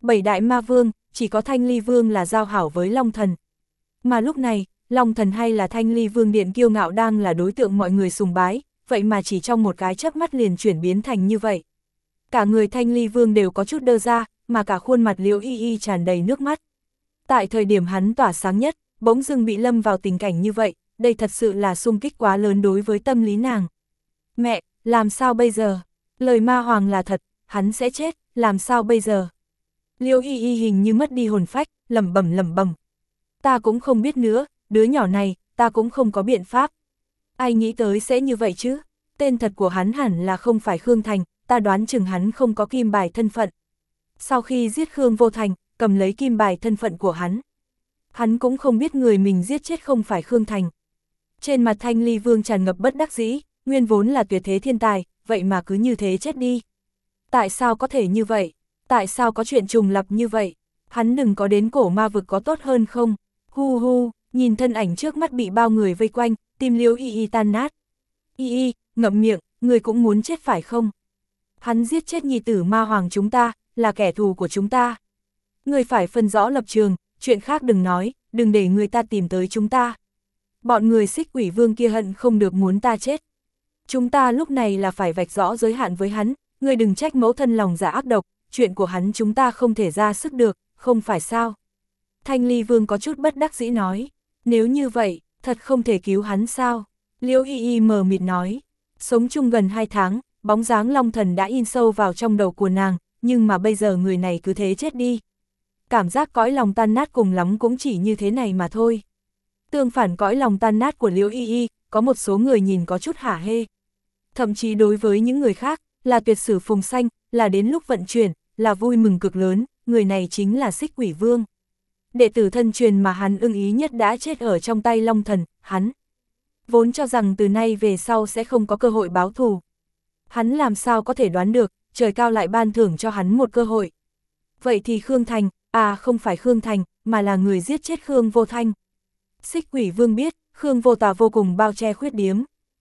Speaker 1: bảy đại ma vương, chỉ có Thanh Ly Vương là giao hảo với Long Thần. Mà lúc này, Long Thần hay là Thanh Ly Vương Điện kiêu ngạo đang là đối tượng mọi người sùng bái, vậy mà chỉ trong một cái chớp mắt liền chuyển biến thành như vậy. Cả người Thanh Ly Vương đều có chút đơ ra, mà cả khuôn mặt Liễu Y Y tràn đầy nước mắt. Tại thời điểm hắn tỏa sáng nhất, bỗng dưng bị lâm vào tình cảnh như vậy, đây thật sự là xung kích quá lớn đối với tâm lý nàng. Mẹ, làm sao bây giờ? Lời ma hoàng là thật, hắn sẽ chết, làm sao bây giờ? Liễu Y Y hình như mất đi hồn phách, lẩm bẩm lẩm bẩm. Ta cũng không biết nữa, đứa nhỏ này, ta cũng không có biện pháp. Ai nghĩ tới sẽ như vậy chứ? Tên thật của hắn hẳn là không phải Khương Thành, ta đoán chừng hắn không có kim bài thân phận. Sau khi giết Khương Vô Thành, cầm lấy kim bài thân phận của hắn. Hắn cũng không biết người mình giết chết không phải Khương Thành. Trên mặt Thanh Ly Vương tràn ngập bất đắc dĩ, nguyên vốn là tuyệt thế thiên tài, vậy mà cứ như thế chết đi. Tại sao có thể như vậy? Tại sao có chuyện trùng lặp như vậy? Hắn đừng có đến cổ ma vực có tốt hơn không? Hu hu, nhìn thân ảnh trước mắt bị bao người vây quanh, tim Liễu Y Y tan nát. Y Y, ngậm miệng, người cũng muốn chết phải không? Hắn giết chết nhi tử ma hoàng chúng ta, là kẻ thù của chúng ta. Người phải phân rõ lập trường, chuyện khác đừng nói, đừng để người ta tìm tới chúng ta. Bọn người Xích Quỷ Vương kia hận không được muốn ta chết. Chúng ta lúc này là phải vạch rõ giới hạn với hắn, người đừng trách mẫu thân lòng dạ ác độc, chuyện của hắn chúng ta không thể ra sức được, không phải sao? Thanh Ly Vương có chút bất đắc dĩ nói, nếu như vậy, thật không thể cứu hắn sao? Liễu Y Y mờ mịt nói, sống chung gần hai tháng, bóng dáng Long Thần đã in sâu vào trong đầu của nàng, nhưng mà bây giờ người này cứ thế chết đi. Cảm giác cõi lòng tan nát cùng lắm cũng chỉ như thế này mà thôi. Tương phản cõi lòng tan nát của Liễu Y Y, có một số người nhìn có chút hả hê. Thậm chí đối với những người khác, là tuyệt sử phùng xanh, là đến lúc vận chuyển, là vui mừng cực lớn, người này chính là Xích Quỷ Vương. Đệ tử thân truyền mà hắn ưng ý nhất đã chết ở trong tay Long Thần, hắn vốn cho rằng từ nay về sau sẽ không có cơ hội báo thù. Hắn làm sao có thể đoán được, trời cao lại ban thưởng cho hắn một cơ hội. Vậy thì Khương Thành, à không phải Khương Thành, mà là người giết chết Khương Vô Thanh. Xích Quỷ Vương biết, Khương Vô Tà vô cùng bao che khuyết điếm.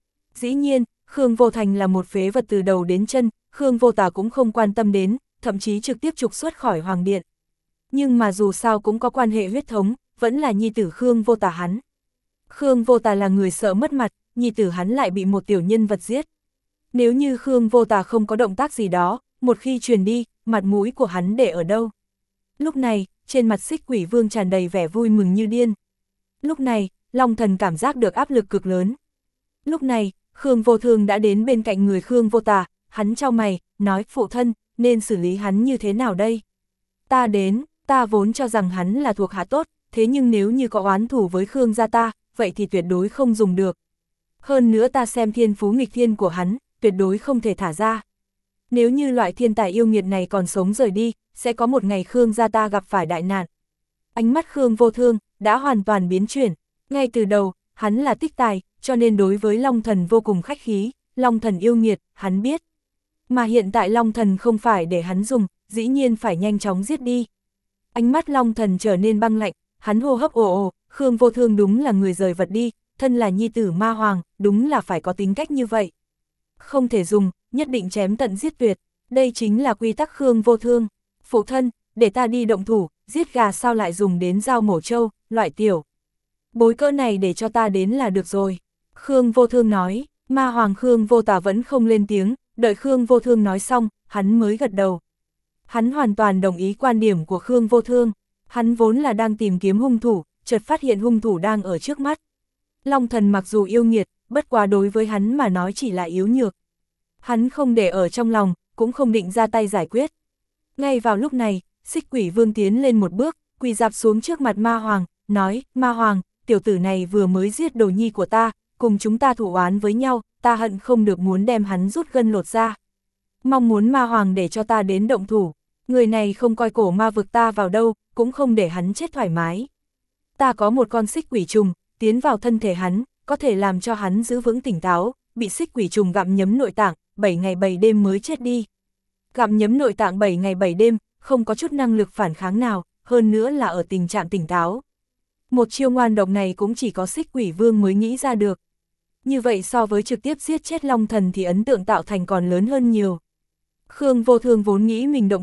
Speaker 1: Dĩ nhiên, Khương Vô Thành là một phế vật từ đầu đến chân, Khương Vô Tà cũng không quan tâm đến, thậm chí trực tiếp trục xuất khỏi Hoàng Điện. Nhưng mà dù sao cũng có quan hệ huyết thống, vẫn là nhi tử Khương Vô Tà hắn. Khương Vô Tà là người sợ mất mặt, nhi tử hắn lại bị một tiểu nhân vật giết. Nếu như Khương Vô Tà không có động tác gì đó, một khi truyền đi, mặt mũi của hắn để ở đâu? Lúc này, trên mặt Xích Quỷ Vương tràn đầy vẻ vui mừng như điên. Lúc này, Long Thần cảm giác được áp lực cực lớn. Lúc này, Khương Vô Thương đã đến bên cạnh người Khương Vô Tà, hắn chau mày, nói phụ thân, nên xử lý hắn như thế nào đây? Ta đến, ta vốn cho rằng hắn là thuộc hạ tốt, thế nhưng nếu như có oán thù với Khương gia ta, vậy thì tuyệt đối không dùng được. Hơn nữa ta xem thiên phú nghịch thiên của hắn, tuyệt đối không thể thả ra. Nếu như loại thiên tài yêu nghiệt này còn sống rời đi, sẽ có một ngày Khương gia ta gặp phải đại nạn. Ánh mắt Khương Vô Thương đã hoàn toàn biến chuyển, ngay từ đầu, hắn là tích tài, cho nên đối với Long Thần vô cùng khách khí, Long Thần yêu nghiệt, hắn biết. Mà hiện tại Long Thần không phải để hắn dùng, dĩ nhiên phải nhanh chóng giết đi. Ánh mắt Long Thần trở nên băng lạnh, hắn hô hấp ồ ồ, Khương Vô Thương đúng là người rời vật đi, thân là nhi tử ma hoàng, đúng là phải có tính cách như vậy. Không thể dùng, nhất định chém tận giết tuyệt, đây chính là quy tắc Khương Vô Thương. Phụ thân, để ta đi động thủ, giết gà sao lại dùng đến dao mổ trâu, loại tiểu bối cỡ này để cho ta đến là được rồi. Khương Vô Thương nói, ma hoàng Khương Vô Tà vẫn không lên tiếng, đợi Khương Vô Thương nói xong, hắn mới gật đầu. Hắn hoàn toàn đồng ý quan điểm của Khương Vô Thương, hắn vốn là đang tìm kiếm hung thủ, chợt phát hiện hung thủ đang ở trước mắt. Long Thần mặc dù yêu nghiệt, bất quá đối với hắn mà nói chỉ là yếu nhược. Hắn không để ở trong lòng, cũng không định ra tay giải quyết. Ngay vào lúc này, Xích Quỷ Vương tiến lên một bước, quỳ dạp xuống trước mặt ma hoàng, nói, ma hoàng, tiểu tử này vừa mới giết đồ nhi của ta, cùng chúng ta thủ oán với nhau, ta hận không được muốn đem hắn rút gân lột ra. Mong muốn ma hoàng để cho ta đến động thủ, người này không coi cổ ma vực ta vào đâu, cũng không để hắn chết thoải mái. Ta có một con xích quỷ trùng, tiến vào thân thể hắn, có thể làm cho hắn giữ vững tỉnh táo, bị xích quỷ trùng gặm nhấm nội tạng, bảy ngày bảy đêm mới chết đi. Gặm nhấm nội tạng bảy ngày bảy đêm, không có chút năng lực phản kháng nào, hơn nữa là ở tình trạng tỉnh táo. Một chiêu ngoan độc này cũng chỉ có Xích Quỷ Vương mới nghĩ ra được. Như vậy so với trực tiếp giết chết Long Thần thì ấn tượng tạo thành còn lớn hơn nhiều. Khương Vô Thương vốn nghĩ mình động thủ,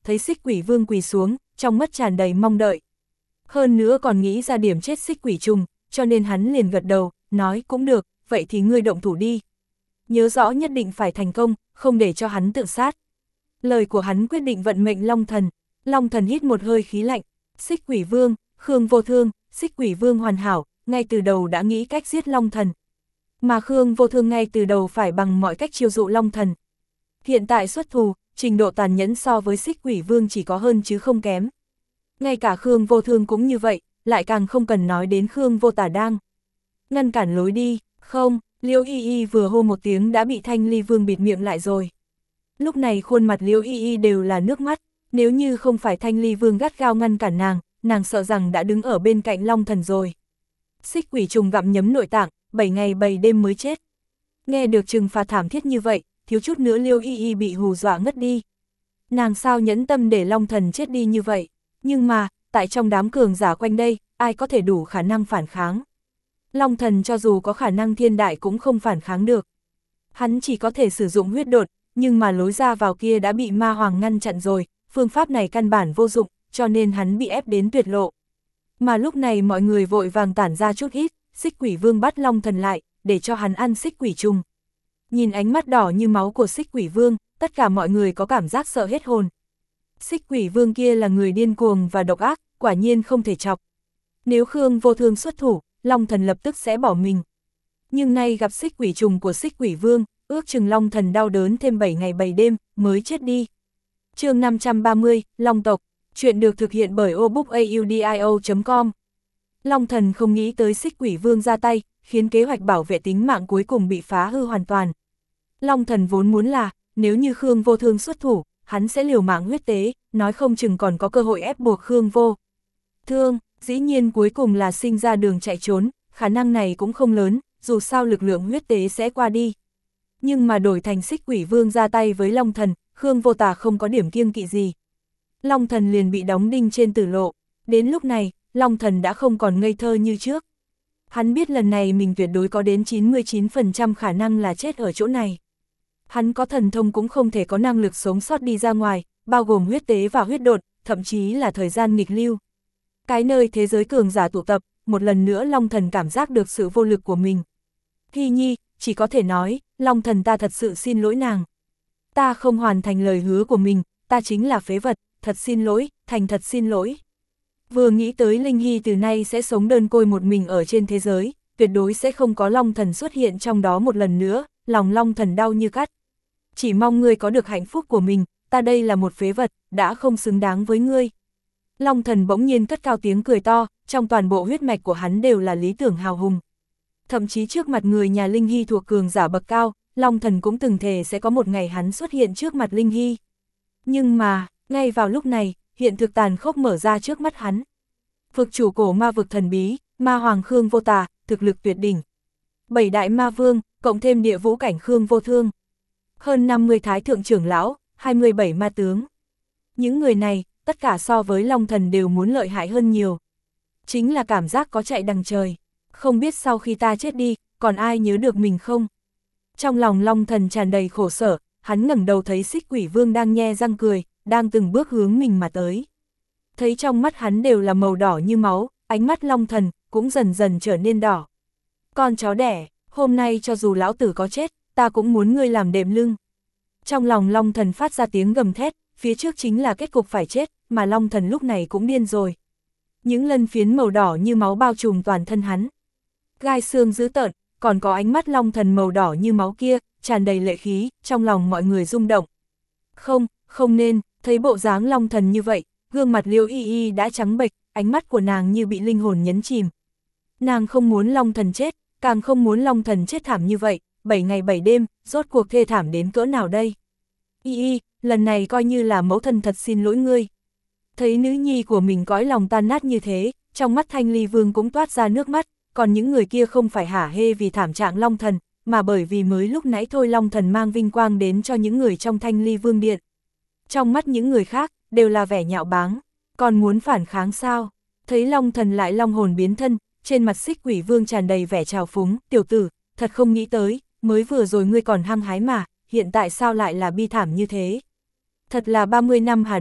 Speaker 1: thấy xích quỷ vương quỳ xuống, trong mắt tràn đầy mong đợi. Hơn nữa còn nghĩ ra điểm chết xích quỷ trùng, cho nên hắn liền gật đầu, nói cũng được, vậy thì ngươi động thủ đi. Nhớ rõ nhất định phải thành công, không để cho hắn tự sát. Lời của hắn quyết định vận mệnh Long Thần. Long Thần hít một hơi khí lạnh, xích quỷ vương, Khương Vô Thương, xích quỷ vương hoàn hảo, ngay từ đầu đã nghĩ cách giết Long Thần. Mà Khương Vô Thương ngay từ đầu phải bằng mọi cách chiêu dụ Long Thần. Hiện tại xuất thù, trình độ tàn nhẫn so với xích quỷ vương chỉ có hơn chứ không kém. Ngay cả Khương Vô Thương cũng như vậy, lại càng không cần nói đến Khương Vô Tả đang ngăn cản lối đi, không, Liễu Y Y vừa hô một tiếng đã bị Thanh Ly Vương bịt miệng lại rồi. Lúc này khuôn mặt Liễu Y Y đều là nước mắt, nếu như không phải Thanh Ly Vương gắt gao ngăn cản nàng, nàng sợ rằng đã đứng ở bên cạnh Long Thần rồi. Xích quỷ trùng gặm nhấm nội tạng, bảy ngày bảy đêm mới chết. Nghe được trừng phạt thảm thiết như vậy, thiếu chút nữa Liễu Y Y bị hù dọa ngất đi. Nàng sao nhẫn tâm để Long Thần chết đi như vậy, nhưng mà, tại trong đám cường giả quanh đây, ai có thể đủ khả năng phản kháng. Long Thần cho dù có khả năng thiên đại cũng không phản kháng được. Hắn chỉ có thể sử dụng huyết đột, nhưng mà lối ra vào kia đã bị ma hoàng ngăn chặn rồi, phương pháp này căn bản vô dụng, cho nên hắn bị ép đến tuyệt lộ. Mà lúc này mọi người vội vàng tản ra chút ít, xích quỷ vương bắt Long Thần lại, để cho hắn ăn xích quỷ trùng. Nhìn ánh mắt đỏ như máu của xích quỷ vương, tất cả mọi người có cảm giác sợ hết hồn. Xích quỷ vương kia là người điên cuồng và độc ác, quả nhiên không thể chọc. Nếu Khương Vô Thương xuất thủ, Long Thần lập tức sẽ bỏ mình. Nhưng nay gặp xích quỷ trùng của xích quỷ vương, ước chừng Long Thần đau đớn thêm bảy ngày bảy đêm, mới chết đi. Chương năm trăm ba mươi, Long tộc, chuyện được thực hiện bởi obookaudio chấm com. Long Thần không nghĩ tới xích quỷ vương ra tay, khiến kế hoạch bảo vệ tính mạng cuối cùng bị phá hư hoàn toàn. Long Thần vốn muốn là, nếu như Khương Vô Thương xuất thủ, hắn sẽ liều mạng huyết tế, nói không chừng còn có cơ hội ép buộc Khương Vô Thương, dĩ nhiên cuối cùng là sinh ra đường chạy trốn, khả năng này cũng không lớn, dù sao lực lượng huyết tế sẽ qua đi. Nhưng mà đổi thành xích quỷ vương ra tay với Long Thần, Khương Vô Tà không có điểm kiêng kỵ gì. Long Thần liền bị đóng đinh trên tử lộ, đến lúc này, Long Thần đã không còn ngây thơ như trước. Hắn biết lần này mình tuyệt đối có đến chín mươi chín phần trăm khả năng là chết ở chỗ này. Hắn có thần thông cũng không thể có năng lực sống sót đi ra ngoài, bao gồm huyết tế và huyết đột, thậm chí là thời gian nghịch lưu. Cái nơi thế giới cường giả tụ tập, một lần nữa Long Thần cảm giác được sự vô lực của mình. Hy Nhi, chỉ có thể nói, Long Thần ta thật sự xin lỗi nàng. Ta không hoàn thành lời hứa của mình, ta chính là phế vật, thật xin lỗi, thành thật xin lỗi. Vừa nghĩ tới Linh Hy từ nay sẽ sống đơn côi một mình ở trên thế giới, tuyệt đối sẽ không có Long Thần xuất hiện trong đó một lần nữa, lòng Long Thần đau như cắt. Chỉ mong ngươi có được hạnh phúc của mình, ta đây là một phế vật, đã không xứng đáng với ngươi. Long Thần bỗng nhiên cất cao tiếng cười to, trong toàn bộ huyết mạch của hắn đều là lý tưởng hào hùng. Thậm chí trước mặt người nhà Linh Hy thuộc cường giả bậc cao, Long Thần cũng từng thề sẽ có một ngày hắn xuất hiện trước mặt Linh Hy. Nhưng mà, ngay vào lúc này, hiện thực tàn khốc mở ra trước mắt hắn. Vực chủ cổ ma vực thần bí, ma hoàng Khương Vô Tà, thực lực tuyệt đỉnh. Bảy đại ma vương, cộng thêm địa vũ cảnh Khương Vô Thương. Hơn năm mươi thái thượng trưởng lão, hai mươi bảy ma tướng. Những người này, tất cả so với Long Thần đều muốn lợi hại hơn nhiều. Chính là cảm giác có chạy đằng trời. Không biết sau khi ta chết đi, còn ai nhớ được mình không? Trong lòng Long Thần tràn đầy khổ sở, hắn ngẩng đầu thấy xích quỷ vương đang nhe răng cười, đang từng bước hướng mình mà tới. Thấy trong mắt hắn đều là màu đỏ như máu, ánh mắt Long Thần cũng dần dần trở nên đỏ. Con chó đẻ, hôm nay cho dù lão tử có chết, ta cũng muốn ngươi làm đệm lưng. Trong lòng Long Thần phát ra tiếng gầm thét, phía trước chính là kết cục phải chết, mà Long Thần lúc này cũng điên rồi. Những lân phiến màu đỏ như máu bao trùm toàn thân hắn. Gai xương dữ tợn, còn có ánh mắt Long Thần màu đỏ như máu kia, tràn đầy lệ khí, trong lòng mọi người rung động. Không, không nên, thấy bộ dáng Long Thần như vậy, gương mặt Liễu Y Y đã trắng bệch, ánh mắt của nàng như bị linh hồn nhấn chìm. Nàng không muốn Long Thần chết, càng không muốn Long Thần chết thảm như vậy, bảy ngày bảy đêm, rốt cuộc thê thảm đến cỡ nào đây? Y Y, lần này coi như là mẫu thân thật xin lỗi ngươi. Thấy nữ nhi của mình cõi lòng tan nát như thế, trong mắt Thanh Ly Vương cũng toát ra nước mắt, còn những người kia không phải hả hê vì thảm trạng Long Thần, mà bởi vì mới lúc nãy thôi Long Thần mang vinh quang đến cho những người trong Thanh Ly Vương Điện. Trong mắt những người khác, đều là vẻ nhạo báng, còn muốn phản kháng sao? Thấy Long Thần lại long hồn biến thân, trên mặt xích quỷ vương tràn đầy vẻ trào phúng, tiểu tử, thật không nghĩ tới, mới vừa rồi ngươi còn hăng hái mà, hiện tại sao lại là bi thảm như thế? Thật là ba mươi năm Hà Đông,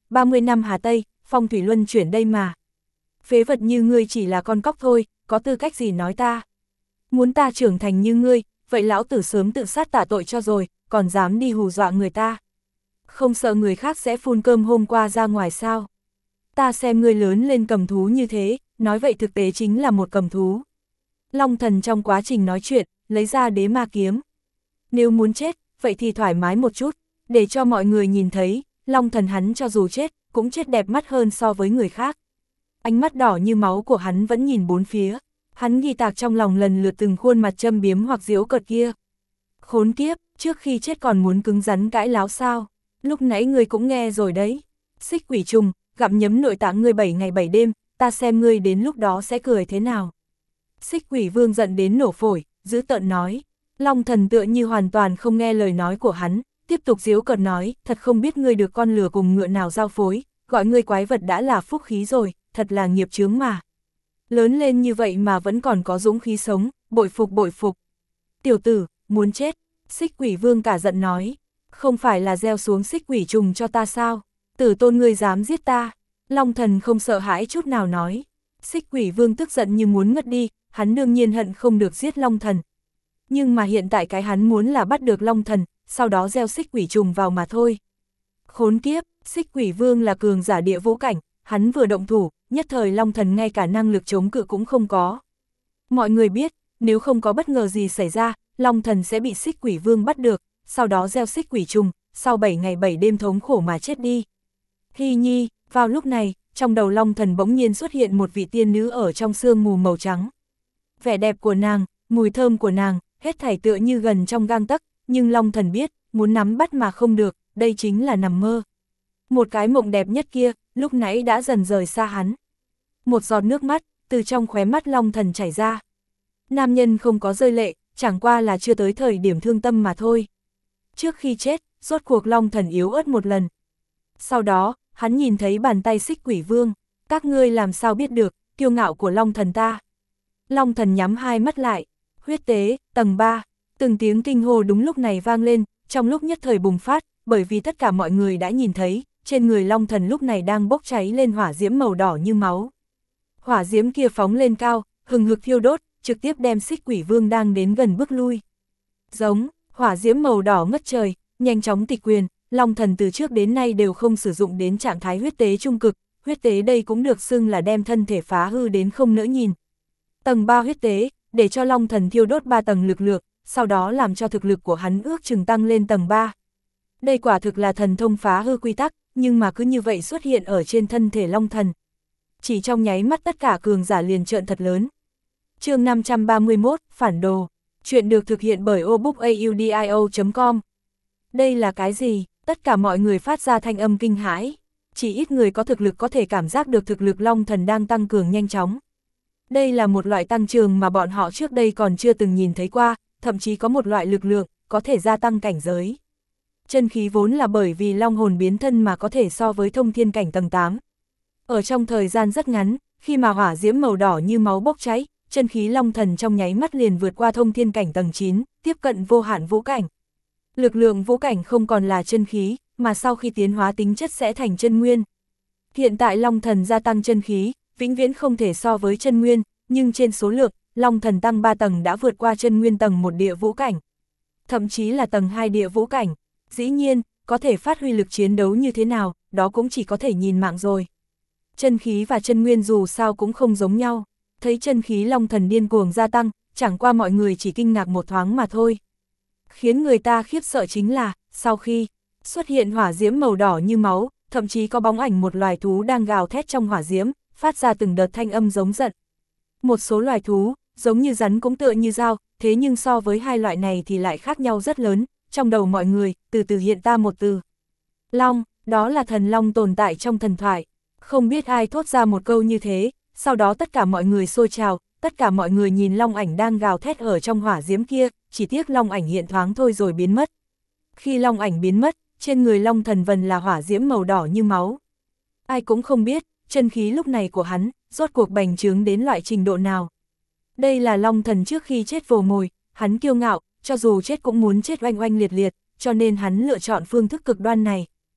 Speaker 1: ba mươi năm Hà Tây, phong thủy luân chuyển đây mà. Phế vật như ngươi chỉ là con cóc thôi, có tư cách gì nói ta. Muốn ta trưởng thành như ngươi, vậy lão tử sớm tự sát tạ tội cho rồi, còn dám đi hù dọa người ta. Không sợ người khác sẽ phun cơm hôm qua ra ngoài sao. Ta xem ngươi lớn lên cầm thú như thế, nói vậy thực tế chính là một cầm thú. Long Thần trong quá trình nói chuyện, lấy ra đế ma kiếm. Nếu muốn chết, vậy thì thoải mái một chút, để cho mọi người nhìn thấy, Long Thần hắn cho dù chết, cũng chết đẹp mắt hơn so với người khác. Ánh mắt đỏ như máu của hắn vẫn nhìn bốn phía, hắn ghi tạc trong lòng lần lượt từng khuôn mặt châm biếm hoặc giễu cợt kia. Khốn kiếp, trước khi chết còn muốn cứng rắn cãi láo sao, lúc nãy ngươi cũng nghe rồi đấy. Xích quỷ trùng, gặm nhấm nội tạng ngươi bảy ngày bảy đêm, ta xem ngươi đến lúc đó sẽ cười thế nào. Xích quỷ vương giận đến nổ phổi, dữ tợn nói. Long Thần tựa như hoàn toàn không nghe lời nói của hắn, tiếp tục giễu cợt nói, thật không biết ngươi được con lừa cùng ngựa nào giao phối, gọi ngươi quái vật đã là phúc khí rồi, thật là nghiệp chướng mà. Lớn lên như vậy mà vẫn còn có dũng khí sống, bội phục bội phục. Tiểu tử, muốn chết, xích quỷ vương cả giận nói, không phải là gieo xuống xích quỷ trùng cho ta sao, tử tôn ngươi dám giết ta. Long Thần không sợ hãi chút nào nói, xích quỷ vương tức giận như muốn ngất đi, hắn đương nhiên hận không được giết Long Thần. Nhưng mà hiện tại cái hắn muốn là bắt được Long Thần, sau đó gieo xích quỷ trùng vào mà thôi. Khốn kiếp, xích quỷ vương là cường giả địa vũ cảnh, hắn vừa động thủ, nhất thời Long Thần ngay cả năng lực chống cự cũng không có. Mọi người biết, nếu không có bất ngờ gì xảy ra, Long Thần sẽ bị xích quỷ vương bắt được, sau đó gieo xích quỷ trùng, sau bảy ngày bảy đêm thống khổ mà chết đi. Hy nhi, vào lúc này, trong đầu Long Thần bỗng nhiên xuất hiện một vị tiên nữ ở trong sương mù màu trắng. Vẻ đẹp của nàng, mùi thơm của nàng, hết thảy tựa như gần trong gang tấc, nhưng Long Thần biết, muốn nắm bắt mà không được, đây chính là nằm mơ. Một cái mộng đẹp nhất kia, lúc nãy đã dần rời xa hắn. Một giọt nước mắt, từ trong khóe mắt Long Thần chảy ra. Nam nhân không có rơi lệ, chẳng qua là chưa tới thời điểm thương tâm mà thôi. Trước khi chết, rốt cuộc Long Thần yếu ớt một lần. Sau đó, hắn nhìn thấy bàn tay xích quỷ vương. Các ngươi làm sao biết được, kiêu ngạo của Long Thần ta. Long Thần nhắm hai mắt lại. Huyết tế, tầng ba. Từng tiếng kinh hô đúng lúc này vang lên, trong lúc nhất thời bùng phát, bởi vì tất cả mọi người đã nhìn thấy, trên người Long Thần lúc này đang bốc cháy lên hỏa diễm màu đỏ như máu. Hỏa diễm kia phóng lên cao, hừng hực thiêu đốt, trực tiếp đem xích quỷ vương đang đến gần bước lui. Giống, hỏa diễm màu đỏ ngất trời, nhanh chóng tịch quyền, Long Thần từ trước đến nay đều không sử dụng đến trạng thái huyết tế trung cực, huyết tế đây cũng được xưng là đem thân thể phá hư đến không nỡ nhìn. Tầng ba huyết tế, để cho Long Thần thiêu đốt ba tầng lực lượng, sau đó làm cho thực lực của hắn ước chừng tăng lên tầng ba. Đây quả thực là thần thông phá hư quy tắc, nhưng mà cứ như vậy xuất hiện ở trên thân thể Long Thần. Chỉ trong nháy mắt tất cả cường giả liền trợn thật lớn. Chương năm trăm ba mươi mốt, Phản đồ. Chuyện được thực hiện bởi obookaudio chấm com. Đây là cái gì? Tất cả mọi người phát ra thanh âm kinh hãi. Chỉ ít người có thực lực có thể cảm giác được thực lực Long Thần đang tăng cường nhanh chóng. Đây là một loại tăng trưởng mà bọn họ trước đây còn chưa từng nhìn thấy qua, thậm chí có một loại lực lượng, có thể gia tăng cảnh giới. Chân khí vốn là bởi vì long hồn biến thân mà có thể so với thông thiên cảnh tầng tám. Ở trong thời gian rất ngắn, khi mà hỏa diễm màu đỏ như máu bốc cháy, chân khí Long Thần trong nháy mắt liền vượt qua thông thiên cảnh tầng chín, tiếp cận vô hạn vũ cảnh. Lực lượng vũ cảnh không còn là chân khí, mà sau khi tiến hóa tính chất sẽ thành chân nguyên. Hiện tại Long Thần gia tăng chân khí, vĩnh viễn không thể so với chân nguyên, nhưng trên số lượng, Long Thần tăng ba tầng đã vượt qua chân nguyên tầng một địa vũ cảnh. Thậm chí là tầng hai địa vũ cảnh. Dĩ nhiên, có thể phát huy lực chiến đấu như thế nào, đó cũng chỉ có thể nhìn mạng rồi. Chân khí và chân nguyên dù sao cũng không giống nhau, thấy chân khí Long Thần điên cuồng gia tăng, chẳng qua mọi người chỉ kinh ngạc một thoáng mà thôi. Khiến người ta khiếp sợ chính là, sau khi xuất hiện hỏa diễm màu đỏ như máu, thậm chí có bóng ảnh một loài thú đang gào thét trong hỏa diễm, phát ra từng đợt thanh âm giống giận. Một số loài thú, giống như rắn cũng tựa như dao, thế nhưng so với hai loại này thì lại khác nhau rất lớn. Trong đầu mọi người, từ từ hiện ra một từ. Long, đó là thần long tồn tại trong thần thoại. Không biết ai thốt ra một câu như thế, sau đó tất cả mọi người xôi trào, tất cả mọi người nhìn long ảnh đang gào thét ở trong hỏa diễm kia, chỉ tiếc long ảnh hiện thoáng thôi rồi biến mất. Khi long ảnh biến mất, trên người Long Thần vần là hỏa diễm màu đỏ như máu. Ai cũng không biết, chân khí lúc này của hắn, rốt cuộc bành trướng đến loại trình độ nào. Đây là Long Thần trước khi chết vồ mồi, hắn kiêu ngạo, cho dù chết cũng muốn chết oanh oanh liệt liệt, cho nên hắn lựa chọn phương thức cực đoan này.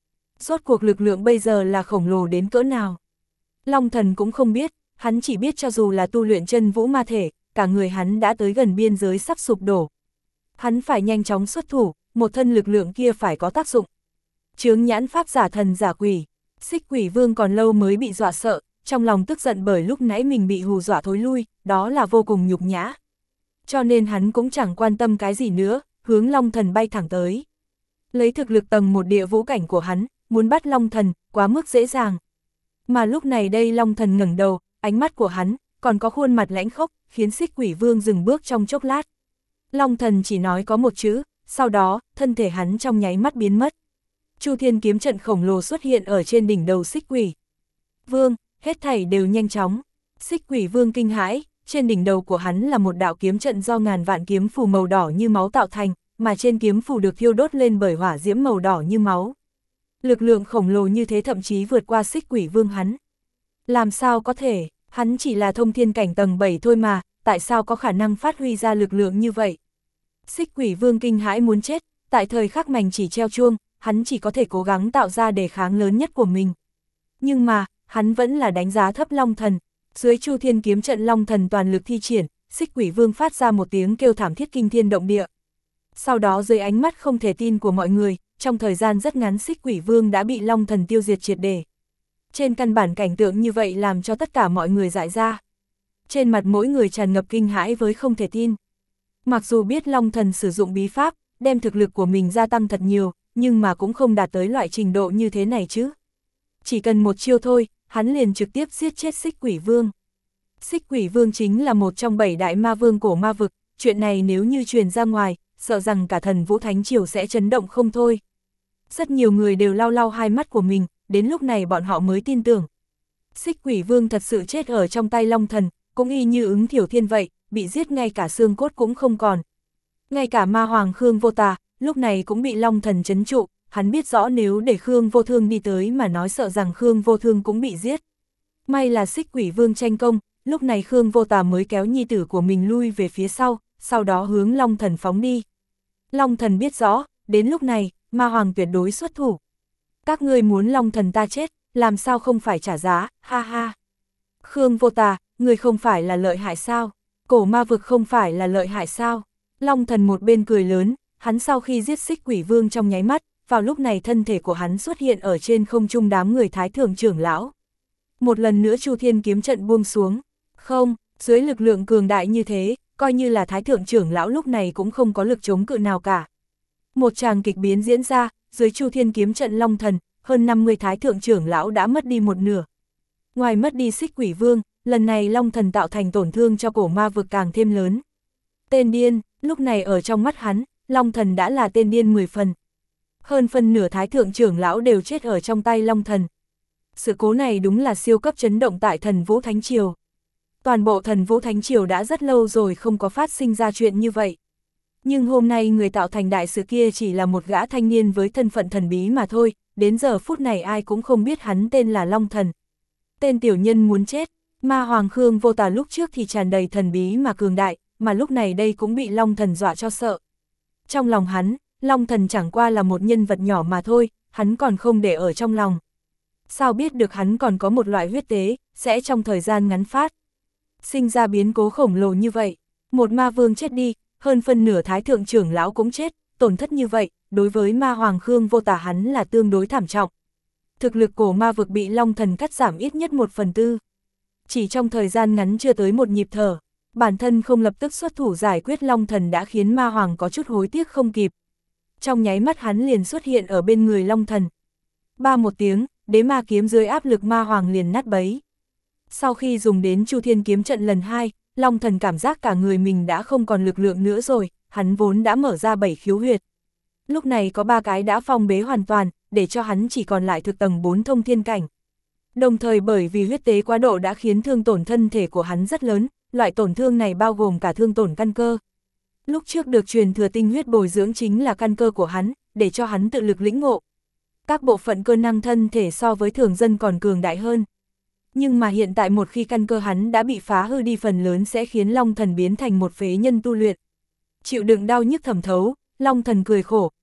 Speaker 1: Rốt cuộc lực lượng bây giờ là khổng lồ đến cỡ nào? Long thần cũng không biết, hắn chỉ biết cho dù là tu luyện chân vũ ma thể, cả người hắn đã tới gần biên giới sắp sụp đổ. Hắn phải nhanh chóng xuất thủ, một thân lực lượng kia phải có tác dụng. Chướng nhãn pháp giả thần giả quỷ, Xích Quỷ Vương còn lâu mới bị dọa sợ, trong lòng tức giận bởi lúc nãy mình bị hù dọa thối lui, đó là vô cùng nhục nhã. Cho nên hắn cũng chẳng quan tâm cái gì nữa, hướng Long thần bay thẳng tới. Lấy thực lực tầng một địa vũ cảnh của hắn, muốn bắt Long thần, quá mức dễ dàng. Mà lúc này đây Long thần ngẩng đầu, ánh mắt của hắn, còn có khuôn mặt lãnh khốc, khiến Xích Quỷ Vương dừng bước trong chốc lát. Long thần chỉ nói có một chữ, sau đó, thân thể hắn trong nháy mắt biến mất. Chu Thiên kiếm trận khổng lồ xuất hiện ở trên đỉnh đầu Xích Quỷ Vương, hết thảy đều nhanh chóng. Xích Quỷ Vương kinh hãi, trên đỉnh đầu của hắn là một đạo kiếm trận do ngàn vạn kiếm phù màu đỏ như máu tạo thành, mà trên kiếm phù được thiêu đốt lên bởi hỏa diễm màu đỏ như máu. Lực lượng khổng lồ như thế thậm chí vượt qua Xích Quỷ Vương hắn. Làm sao có thể, hắn chỉ là thông thiên cảnh tầng bảy thôi mà, tại sao có khả năng phát huy ra lực lượng như vậy? Xích Quỷ Vương kinh hãi muốn chết, tại thời khắc mảnh chỉ treo chuông, hắn chỉ có thể cố gắng tạo ra đề kháng lớn nhất của mình. Nhưng mà, hắn vẫn là đánh giá thấp Long thần. Dưới Chu Thiên kiếm trận Long thần toàn lực thi triển, Xích Quỷ Vương phát ra một tiếng kêu thảm thiết kinh thiên động địa. Sau đó dưới ánh mắt không thể tin của mọi người, trong thời gian rất ngắn Xích Quỷ Vương đã bị Long thần tiêu diệt triệt để. Trên căn bản cảnh tượng như vậy làm cho tất cả mọi người dại ra. Trên mặt mỗi người tràn ngập kinh hãi với không thể tin. Mặc dù biết Long thần sử dụng bí pháp, đem thực lực của mình gia tăng thật nhiều, nhưng mà cũng không đạt tới loại trình độ như thế này chứ. Chỉ cần một chiêu thôi, hắn liền trực tiếp giết chết Xích Quỷ Vương. Xích Quỷ Vương chính là một trong bảy đại ma vương cổ ma vực, chuyện này nếu như truyền ra ngoài, sợ rằng cả thần Vũ Thánh Triều sẽ chấn động không thôi. Rất nhiều người đều lau lau hai mắt của mình, đến lúc này bọn họ mới tin tưởng. Xích Quỷ Vương thật sự chết ở trong tay Long thần, cũng y như ứng Thiểu Thiên vậy, bị giết ngay cả xương cốt cũng không còn. Ngay cả ma hoàng Khương Vô Tà, lúc này cũng bị Long thần trấn trụ, hắn biết rõ nếu để Khương Vô Thương đi tới mà nói sợ rằng Khương Vô Thương cũng bị giết. May là Xích Quỷ Vương tranh công, lúc này Khương Vô Tà mới kéo nhi tử của mình lui về phía sau, sau đó hướng Long thần phóng đi. Long thần biết rõ, đến lúc này, ma hoàng tuyệt đối xuất thủ. Các ngươi muốn Long thần ta chết, làm sao không phải trả giá, ha ha. Khương Vô Tà, người không phải là lợi hại sao? Cổ ma vực không phải là lợi hại sao? Long thần một bên cười lớn, hắn sau khi giết Xích Quỷ Vương trong nháy mắt, vào lúc này thân thể của hắn xuất hiện ở trên không trung đám người Thái Thượng trưởng lão. Một lần nữa Chu Thiên kiếm trận buông xuống. Không, dưới lực lượng cường đại như thế, coi như là Thái Thượng trưởng lão lúc này cũng không có lực chống cự nào cả. Một tràng kịch biến diễn ra, dưới Chu Thiên kiếm trận Long thần, hơn năm mươi Thái Thượng trưởng lão đã mất đi một nửa. Ngoài mất đi Xích Quỷ Vương, lần này Long thần tạo thành tổn thương cho cổ ma vực càng thêm lớn. Tên điên, lúc này ở trong mắt hắn, Long thần đã là tên điên mười phần. Hơn phân nửa Thái Thượng trưởng lão đều chết ở trong tay Long thần. Sự cố này đúng là siêu cấp chấn động tại thần Vũ Thánh Triều. Toàn bộ thần Vũ Thánh Triều đã rất lâu rồi không có phát sinh ra chuyện như vậy. Nhưng hôm nay người tạo thành đại sự kia chỉ là một gã thanh niên với thân phận thần bí mà thôi, đến giờ phút này ai cũng không biết hắn tên là Long thần. Tên tiểu nhân muốn chết, ma hoàng Khương Vô Tà lúc trước thì tràn đầy thần bí mà cường đại, mà lúc này đây cũng bị Long thần dọa cho sợ. Trong lòng hắn, Long thần chẳng qua là một nhân vật nhỏ mà thôi, hắn còn không để ở trong lòng. Sao biết được hắn còn có một loại huyết tế, sẽ trong thời gian ngắn phát sinh ra biến cố khổng lồ như vậy. Một ma vương chết đi, hơn phân nửa Thái Thượng trưởng lão cũng chết, tổn thất như vậy, đối với ma hoàng Khương Vô Tà hắn là tương đối thảm trọng. Thực lực cổ ma vực bị Long thần cắt giảm ít nhất một phần tư. Chỉ trong thời gian ngắn chưa tới một nhịp thở, bản thân không lập tức xuất thủ giải quyết Long thần đã khiến ma hoàng có chút hối tiếc không kịp. Trong nháy mắt hắn liền xuất hiện ở bên người Long thần. Ba một tiếng, đế ma kiếm dưới áp lực ma hoàng liền nát bấy. Sau khi dùng đến Chu Thiên kiếm trận lần hai, Long thần cảm giác cả người mình đã không còn lực lượng nữa rồi, hắn vốn đã mở ra bảy khiếu huyệt. Lúc này có ba cái đã phong bế hoàn toàn, để cho hắn chỉ còn lại thực tầng bốn thông thiên cảnh. Đồng thời bởi vì huyết tế quá độ đã khiến thương tổn thân thể của hắn rất lớn, loại tổn thương này bao gồm cả thương tổn căn cơ. Lúc trước được truyền thừa tinh huyết bồi dưỡng chính là căn cơ của hắn, để cho hắn tự lực lĩnh ngộ. Các bộ phận cơ năng thân thể so với thường dân còn cường đại hơn. Nhưng mà hiện tại một khi căn cơ hắn đã bị phá hư đi phần lớn sẽ khiến Long thần biến thành một phế nhân tu luyện. Chịu đựng đau nhức thẩm thấu, Long thần cười khổ,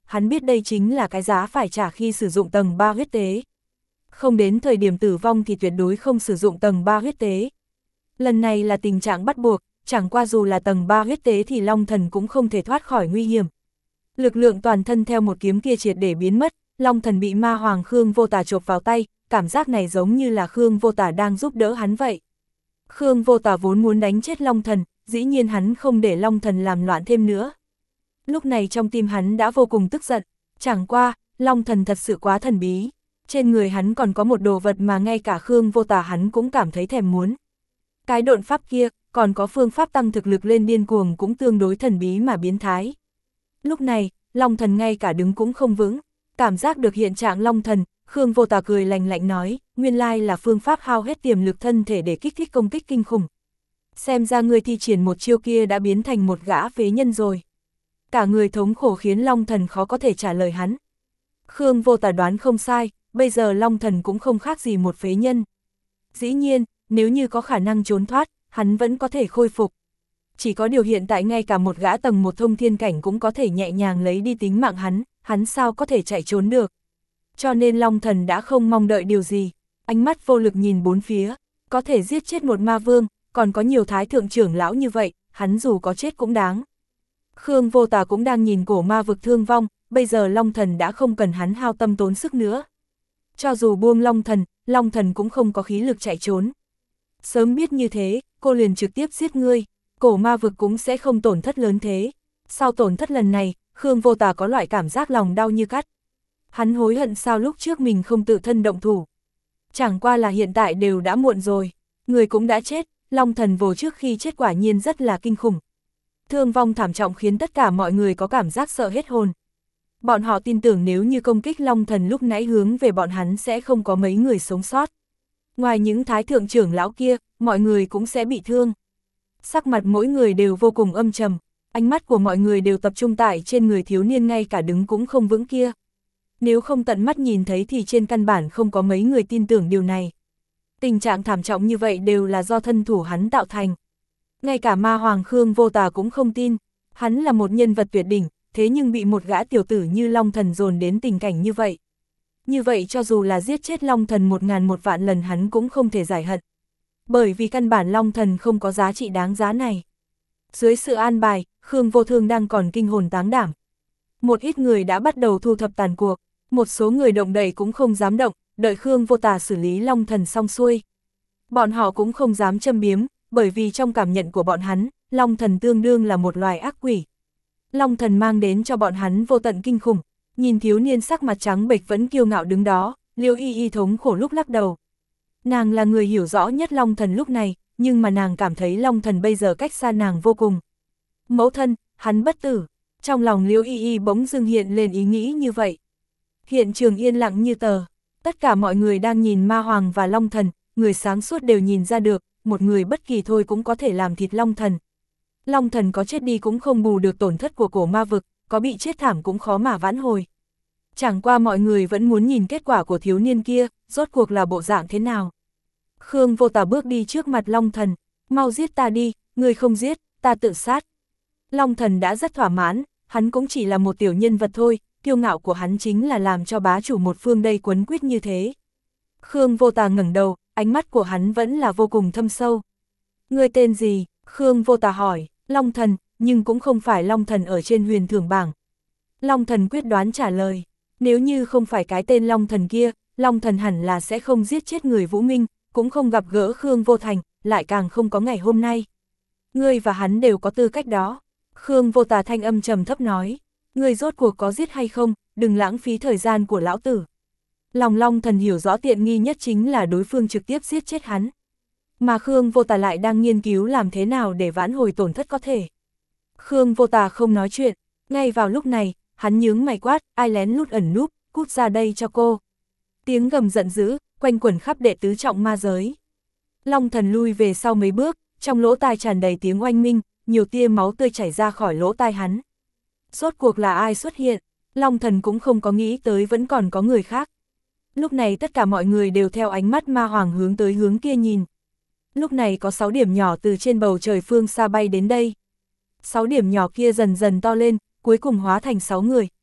Speaker 1: hắn biết đây chính là cái giá phải trả khi sử dụng tầng ba huyết tế. Không đến thời điểm tử vong thì tuyệt đối không sử dụng tầng ba huyết tế. Lần này là tình trạng bắt buộc, chẳng qua dù là tầng ba huyết tế thì Long Thần cũng không thể thoát khỏi nguy hiểm. Lực lượng toàn thân theo một kiếm kia triệt để biến mất, Long Thần bị ma hoàng Khương Vô Tà chộp vào tay, cảm giác này giống như là Khương Vô Tà đang giúp đỡ hắn vậy. Khương Vô Tà vốn muốn đánh chết Long Thần, dĩ nhiên hắn không để Long Thần làm loạn thêm nữa. Lúc này trong tim hắn đã vô cùng tức giận, chẳng qua, Long Thần thật sự quá thần bí. Trên người hắn còn có một đồ vật mà ngay cả Khương Vô Tà hắn cũng cảm thấy thèm muốn. Cái độn pháp kia, còn có phương pháp tăng thực lực lên điên cuồng cũng tương đối thần bí mà biến thái. Lúc này, Long Thần ngay cả đứng cũng không vững, cảm giác được hiện trạng Long Thần, Khương Vô Tà cười lạnh lạnh nói, nguyên lai là phương pháp hao hết tiềm lực thân thể để kích thích công kích kinh khủng. Xem ra người thi triển một chiêu kia đã biến thành một gã phế nhân rồi. Cả người thống khổ khiến Long Thần khó có thể trả lời hắn. Khương Vô Tà đoán không sai, bây giờ Long Thần cũng không khác gì một phế nhân. Dĩ nhiên, nếu như có khả năng trốn thoát, hắn vẫn có thể khôi phục. Chỉ có điều hiện tại ngay cả một gã tầng một thông thiên cảnh cũng có thể nhẹ nhàng lấy đi tính mạng hắn, hắn sao có thể chạy trốn được. Cho nên Long Thần đã không mong đợi điều gì, ánh mắt vô lực nhìn bốn phía, có thể giết chết một ma vương, còn có nhiều thái thượng trưởng lão như vậy, hắn dù có chết cũng đáng. Khương Vô Tà cũng đang nhìn cổ ma vực thương vong, bây giờ Long Thần đã không cần hắn hao tâm tốn sức nữa. Cho dù buông Long Thần, Long Thần cũng không có khí lực chạy trốn. Sớm biết như thế, cô liền trực tiếp giết ngươi, cổ ma vực cũng sẽ không tổn thất lớn thế. Sau tổn thất lần này, Khương Vô Tà có loại cảm giác lòng đau như cắt. Hắn hối hận sao lúc trước mình không tự thân động thủ. Chẳng qua là hiện tại đều đã muộn rồi, người cũng đã chết, Long Thần vồ trước khi chết quả nhiên rất là kinh khủng. Thương vong thảm trọng khiến tất cả mọi người có cảm giác sợ hết hồn. Bọn họ tin tưởng nếu như công kích Long Thần lúc nãy hướng về bọn hắn sẽ không có mấy người sống sót. Ngoài những thái thượng trưởng lão kia, mọi người cũng sẽ bị thương. Sắc mặt mỗi người đều vô cùng âm trầm, ánh mắt của mọi người đều tập trung tại trên người thiếu niên ngay cả đứng cũng không vững kia. Nếu không tận mắt nhìn thấy thì trên căn bản không có mấy người tin tưởng điều này. Tình trạng thảm trọng như vậy đều là do thân thủ hắn tạo thành. Ngay cả ma hoàng Khương Vô Tà cũng không tin, hắn là một nhân vật tuyệt đỉnh, thế nhưng bị một gã tiểu tử như Long Thần dồn đến tình cảnh như vậy. Như vậy cho dù là giết chết Long Thần một ngàn một vạn lần hắn cũng không thể giải hận. Bởi vì căn bản Long Thần không có giá trị đáng giá này. Dưới sự an bài, Khương Vô Thương đang còn kinh hồn táng đảm. Một ít người đã bắt đầu thu thập tàn cuộc, một số người động đậy cũng không dám động, đợi Khương Vô Tà xử lý Long Thần xong xuôi. Bọn họ cũng không dám châm biếm, bởi vì trong cảm nhận của bọn hắn, Long Thần tương đương là một loài ác quỷ. Long Thần mang đến cho bọn hắn vô tận kinh khủng, nhìn thiếu niên sắc mặt trắng bệch vẫn kiêu ngạo đứng đó, Liêu Y Y thống khổ lúc lắc đầu. Nàng là người hiểu rõ nhất Long Thần lúc này, nhưng mà nàng cảm thấy Long Thần bây giờ cách xa nàng vô cùng. Mẫu thân, hắn bất tử, trong lòng Liêu Y Y bỗng dưng hiện lên ý nghĩ như vậy. Hiện trường yên lặng như tờ, tất cả mọi người đang nhìn ma hoàng và Long Thần, người sáng suốt đều nhìn ra được, một người bất kỳ thôi cũng có thể làm thịt Long Thần. Long Thần có chết đi cũng không bù được tổn thất của cổ ma vực, có bị chết thảm cũng khó mà vãn hồi. Chẳng qua mọi người vẫn muốn nhìn kết quả của thiếu niên kia, rốt cuộc là bộ dạng thế nào. Khương Vô Tà bước đi trước mặt Long Thần, mau giết ta đi, người không giết, ta tự sát. Long Thần đã rất thỏa mãn, hắn cũng chỉ là một tiểu nhân vật thôi, kiêu ngạo của hắn chính là làm cho bá chủ một phương đây quấn quýt như thế. Khương Vô Tà ngẩng đầu, ánh mắt của hắn vẫn là vô cùng thâm sâu. Ngươi tên gì? Khương Vô Tà hỏi. Long Thần, nhưng cũng không phải Long Thần ở trên huyền thưởng bảng. Long Thần quyết đoán trả lời, nếu như không phải cái tên Long Thần kia, Long Thần hẳn là sẽ không giết chết người Vũ Minh, cũng không gặp gỡ Khương Vô Thành, lại càng không có ngày hôm nay. Ngươi và hắn đều có tư cách đó. Khương Vô Tà thanh âm trầm thấp nói, ngươi rốt cuộc có giết hay không, đừng lãng phí thời gian của lão tử. Lòng Long Thần hiểu rõ tiện nghi nhất chính là đối phương trực tiếp giết chết hắn. Mà Khương Vô Tà lại đang nghiên cứu làm thế nào để vãn hồi tổn thất có thể. Khương Vô Tà không nói chuyện, ngay vào lúc này, hắn nhướng mày quát, ai lén lút ẩn núp, cút ra đây cho cô. Tiếng gầm giận dữ, quanh quẩn khắp đệ tứ trọng ma giới. Long Thần lui về sau mấy bước, trong lỗ tai tràn đầy tiếng oanh minh, nhiều tia máu tươi chảy ra khỏi lỗ tai hắn. Rốt cuộc là ai xuất hiện, Long Thần cũng không có nghĩ tới vẫn còn có người khác. Lúc này tất cả mọi người đều theo ánh mắt ma hoàng hướng tới hướng kia nhìn. Lúc này có sáu điểm nhỏ từ trên bầu trời phương xa bay đến đây. Sáu điểm nhỏ kia dần dần to lên, cuối cùng hóa thành sáu người,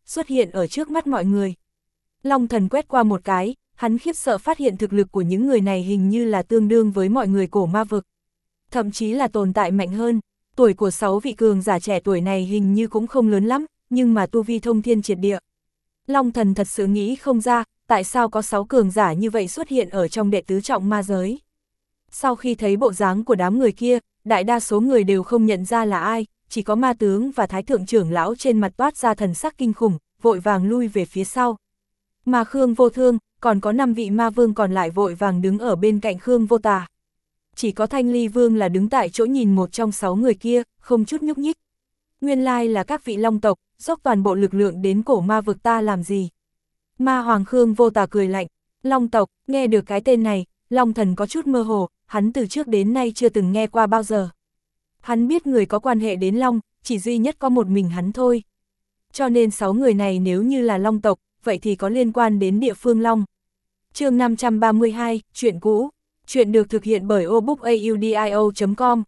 Speaker 1: xuất hiện ở trước mắt mọi người. Long thần quét qua một cái, hắn khiếp sợ phát hiện thực lực của những người này hình như là tương đương với mọi người cổ ma vực. Thậm chí là tồn tại mạnh hơn, tuổi của sáu vị cường giả trẻ tuổi này hình như cũng không lớn lắm, nhưng mà tu vi thông thiên triệt địa. Long thần thật sự nghĩ không ra, tại sao có sáu cường giả như vậy xuất hiện ở trong đệ tứ trọng ma giới. Sau khi thấy bộ dáng của đám người kia, đại đa số người đều không nhận ra là ai, chỉ có ma tướng và thái thượng trưởng lão trên mặt toát ra thần sắc kinh khủng, vội vàng lui về phía sau. Mà Khương Vô Thương, còn có năm vị ma vương còn lại vội vàng đứng ở bên cạnh Khương Vô Tà. Chỉ có Thanh Ly Vương là đứng tại chỗ nhìn một trong sáu người kia, không chút nhúc nhích. Nguyên lai là các vị long tộc, dốc toàn bộ lực lượng đến cổ ma vực ta làm gì? Ma Hoàng Khương Vô Tà cười lạnh, long tộc, nghe được cái tên này, Long thần có chút mơ hồ, hắn từ trước đến nay chưa từng nghe qua bao giờ. Hắn biết người có quan hệ đến long, chỉ duy nhất có một mình hắn thôi. Cho nên sáu người này nếu như là long tộc, vậy thì có liên quan đến địa phương long. Chương năm trăm ba mươi hai, chuyện cũ. Chuyện được thực hiện bởi obookaudio chấm com.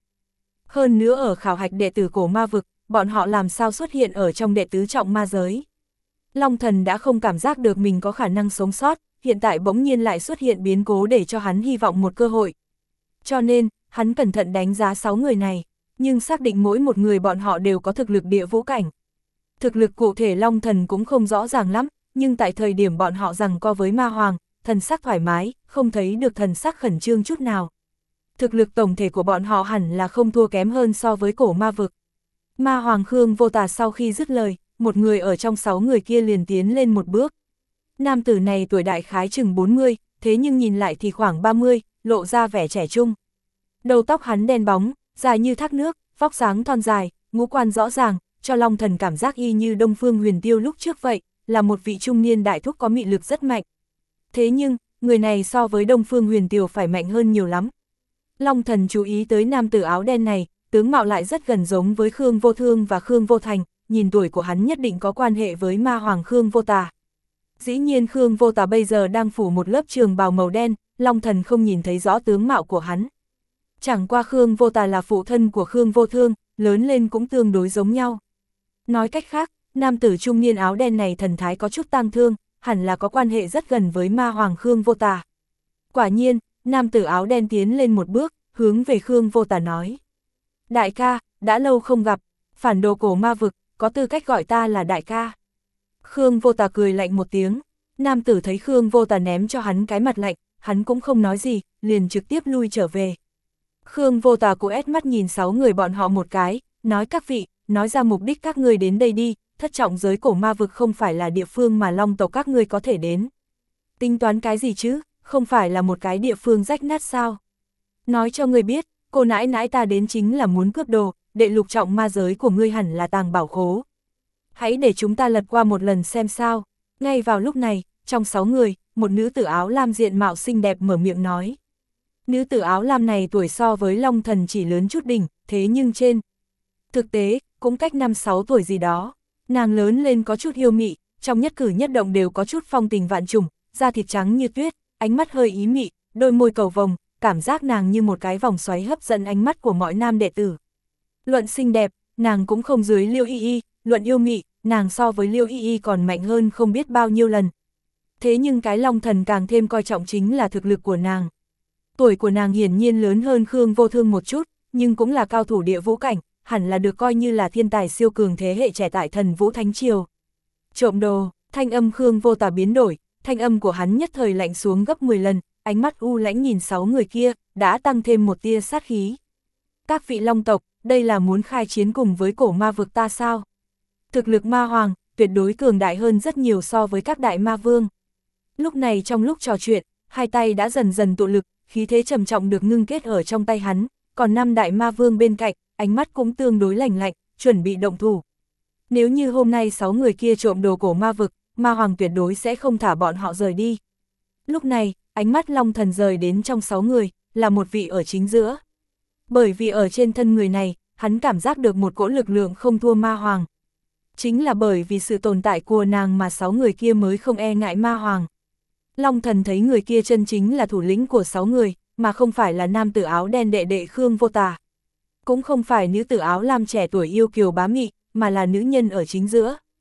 Speaker 1: Hơn nữa ở khảo hạch đệ tử cổ ma vực, bọn họ làm sao xuất hiện ở trong đệ tứ trọng ma giới. Long thần đã không cảm giác được mình có khả năng sống sót, hiện tại bỗng nhiên lại xuất hiện biến cố để cho hắn hy vọng một cơ hội. Cho nên, hắn cẩn thận đánh giá sáu người này, nhưng xác định mỗi một người bọn họ đều có thực lực địa vũ cảnh. Thực lực cụ thể Long thần cũng không rõ ràng lắm, nhưng tại thời điểm bọn họ giằng co với ma hoàng, thần sắc thoải mái, không thấy được thần sắc khẩn trương chút nào. Thực lực tổng thể của bọn họ hẳn là không thua kém hơn so với cổ ma vực. Ma Hoàng Khương Vô Tà sau khi dứt lời, một người ở trong sáu người kia liền tiến lên một bước. Nam tử này tuổi đại khái chừng bốn mươi, thế nhưng nhìn lại thì khoảng ba mươi, lộ ra vẻ trẻ trung. Đầu tóc hắn đen bóng, dài như thác nước, vóc dáng thon dài, ngũ quan rõ ràng, cho Long thần cảm giác y như Đông Phương Huyền Tiêu lúc trước vậy, là một vị trung niên đại thúc có mị lực rất mạnh. Thế nhưng, người này so với Đông Phương Huyền Tiêu phải mạnh hơn nhiều lắm. Long thần chú ý tới nam tử áo đen này, tướng mạo lại rất gần giống với Khương Vô Thương và Khương Vô Thành, nhìn tuổi của hắn nhất định có quan hệ với ma hoàng Khương Vô Tà. Dĩ nhiên Khương Vô Tà bây giờ đang phủ một lớp trường bào màu đen, Long thần không nhìn thấy rõ tướng mạo của hắn. Chẳng qua Khương Vô Tà là phụ thân của Khương Vô Thương, lớn lên cũng tương đối giống nhau. Nói cách khác, nam tử trung niên áo đen này thần thái có chút tang thương, hẳn là có quan hệ rất gần với ma hoàng Khương Vô Tà. Quả nhiên, nam tử áo đen tiến lên một bước, hướng về Khương Vô Tà nói. Đại ca, đã lâu không gặp, phản đồ cổ ma vực, có tư cách gọi ta là đại ca. Khương Vô Tà cười lạnh một tiếng, nam tử thấy Khương Vô Tà ném cho hắn cái mặt lạnh, hắn cũng không nói gì, liền trực tiếp lui trở về. Khương Vô Tà cũng ép mắt nhìn sáu người bọn họ một cái, nói các vị, nói ra mục đích các ngươi đến đây đi, thất trọng giới cổ ma vực không phải là địa phương mà long tộc các ngươi có thể đến. Tính toán cái gì chứ, không phải là một cái địa phương rách nát sao? Nói cho ngươi biết, cô nãi nãi ta đến chính là muốn cướp đồ, đệ lục trọng ma giới của ngươi hẳn là tàng bảo khố. Hãy để chúng ta lật qua một lần xem sao. Ngay vào lúc này, trong sáu người, một nữ tử áo lam diện mạo xinh đẹp mở miệng nói. Nữ tử áo lam này tuổi so với Long thần chỉ lớn chút đỉnh, thế nhưng trên thực tế, cũng cách năm sáu tuổi gì đó. Nàng lớn lên có chút yêu mị, trong nhất cử nhất động đều có chút phong tình vạn trùng, da thịt trắng như tuyết, ánh mắt hơi ý mị, đôi môi cầu vồng, cảm giác nàng như một cái vòng xoáy hấp dẫn ánh mắt của mọi nam đệ tử. Luận xinh đẹp, nàng cũng không dưới Liêu Y Y, luận yêu mị, nàng so với Liêu Y Y còn mạnh hơn không biết bao nhiêu lần. Thế nhưng cái Long thần càng thêm coi trọng chính là thực lực của nàng. Tuổi của nàng hiển nhiên lớn hơn Khương Vô Thương một chút, nhưng cũng là cao thủ địa vũ cảnh, hẳn là được coi như là thiên tài siêu cường thế hệ trẻ tại Thần Vũ Thánh Triều. Trộm đồ, thanh âm Khương Vô Tà biến đổi, thanh âm của hắn nhất thời lạnh xuống gấp mười lần, ánh mắt u lãnh nhìn sáu người kia, đã tăng thêm một tia sát khí. Các vị long tộc, đây là muốn khai chiến cùng với cổ ma vực ta sao? Thực lực ma hoàng, tuyệt đối cường đại hơn rất nhiều so với các đại ma vương. Lúc này trong lúc trò chuyện, hai tay đã dần dần tụ lực, khí thế trầm trọng được ngưng kết ở trong tay hắn, còn năm đại ma vương bên cạnh, ánh mắt cũng tương đối lạnh lạnh, chuẩn bị động thủ. Nếu như hôm nay sáu người kia trộm đồ cổ ma vực, ma hoàng tuyệt đối sẽ không thả bọn họ rời đi. Lúc này, ánh mắt Long thần rời đến trong sáu người, là một vị ở chính giữa. Bởi vì ở trên thân người này, hắn cảm giác được một cỗ lực lượng không thua ma hoàng. Chính là bởi vì sự tồn tại của nàng mà sáu người kia mới không e ngại ma hoàng. Long thần thấy người kia chân chính là thủ lĩnh của sáu người, mà không phải là nam tử áo đen đệ đệ Khương Vô Tà. Cũng không phải nữ tử áo lam trẻ tuổi yêu kiều bá mị, mà là nữ nhân ở chính giữa.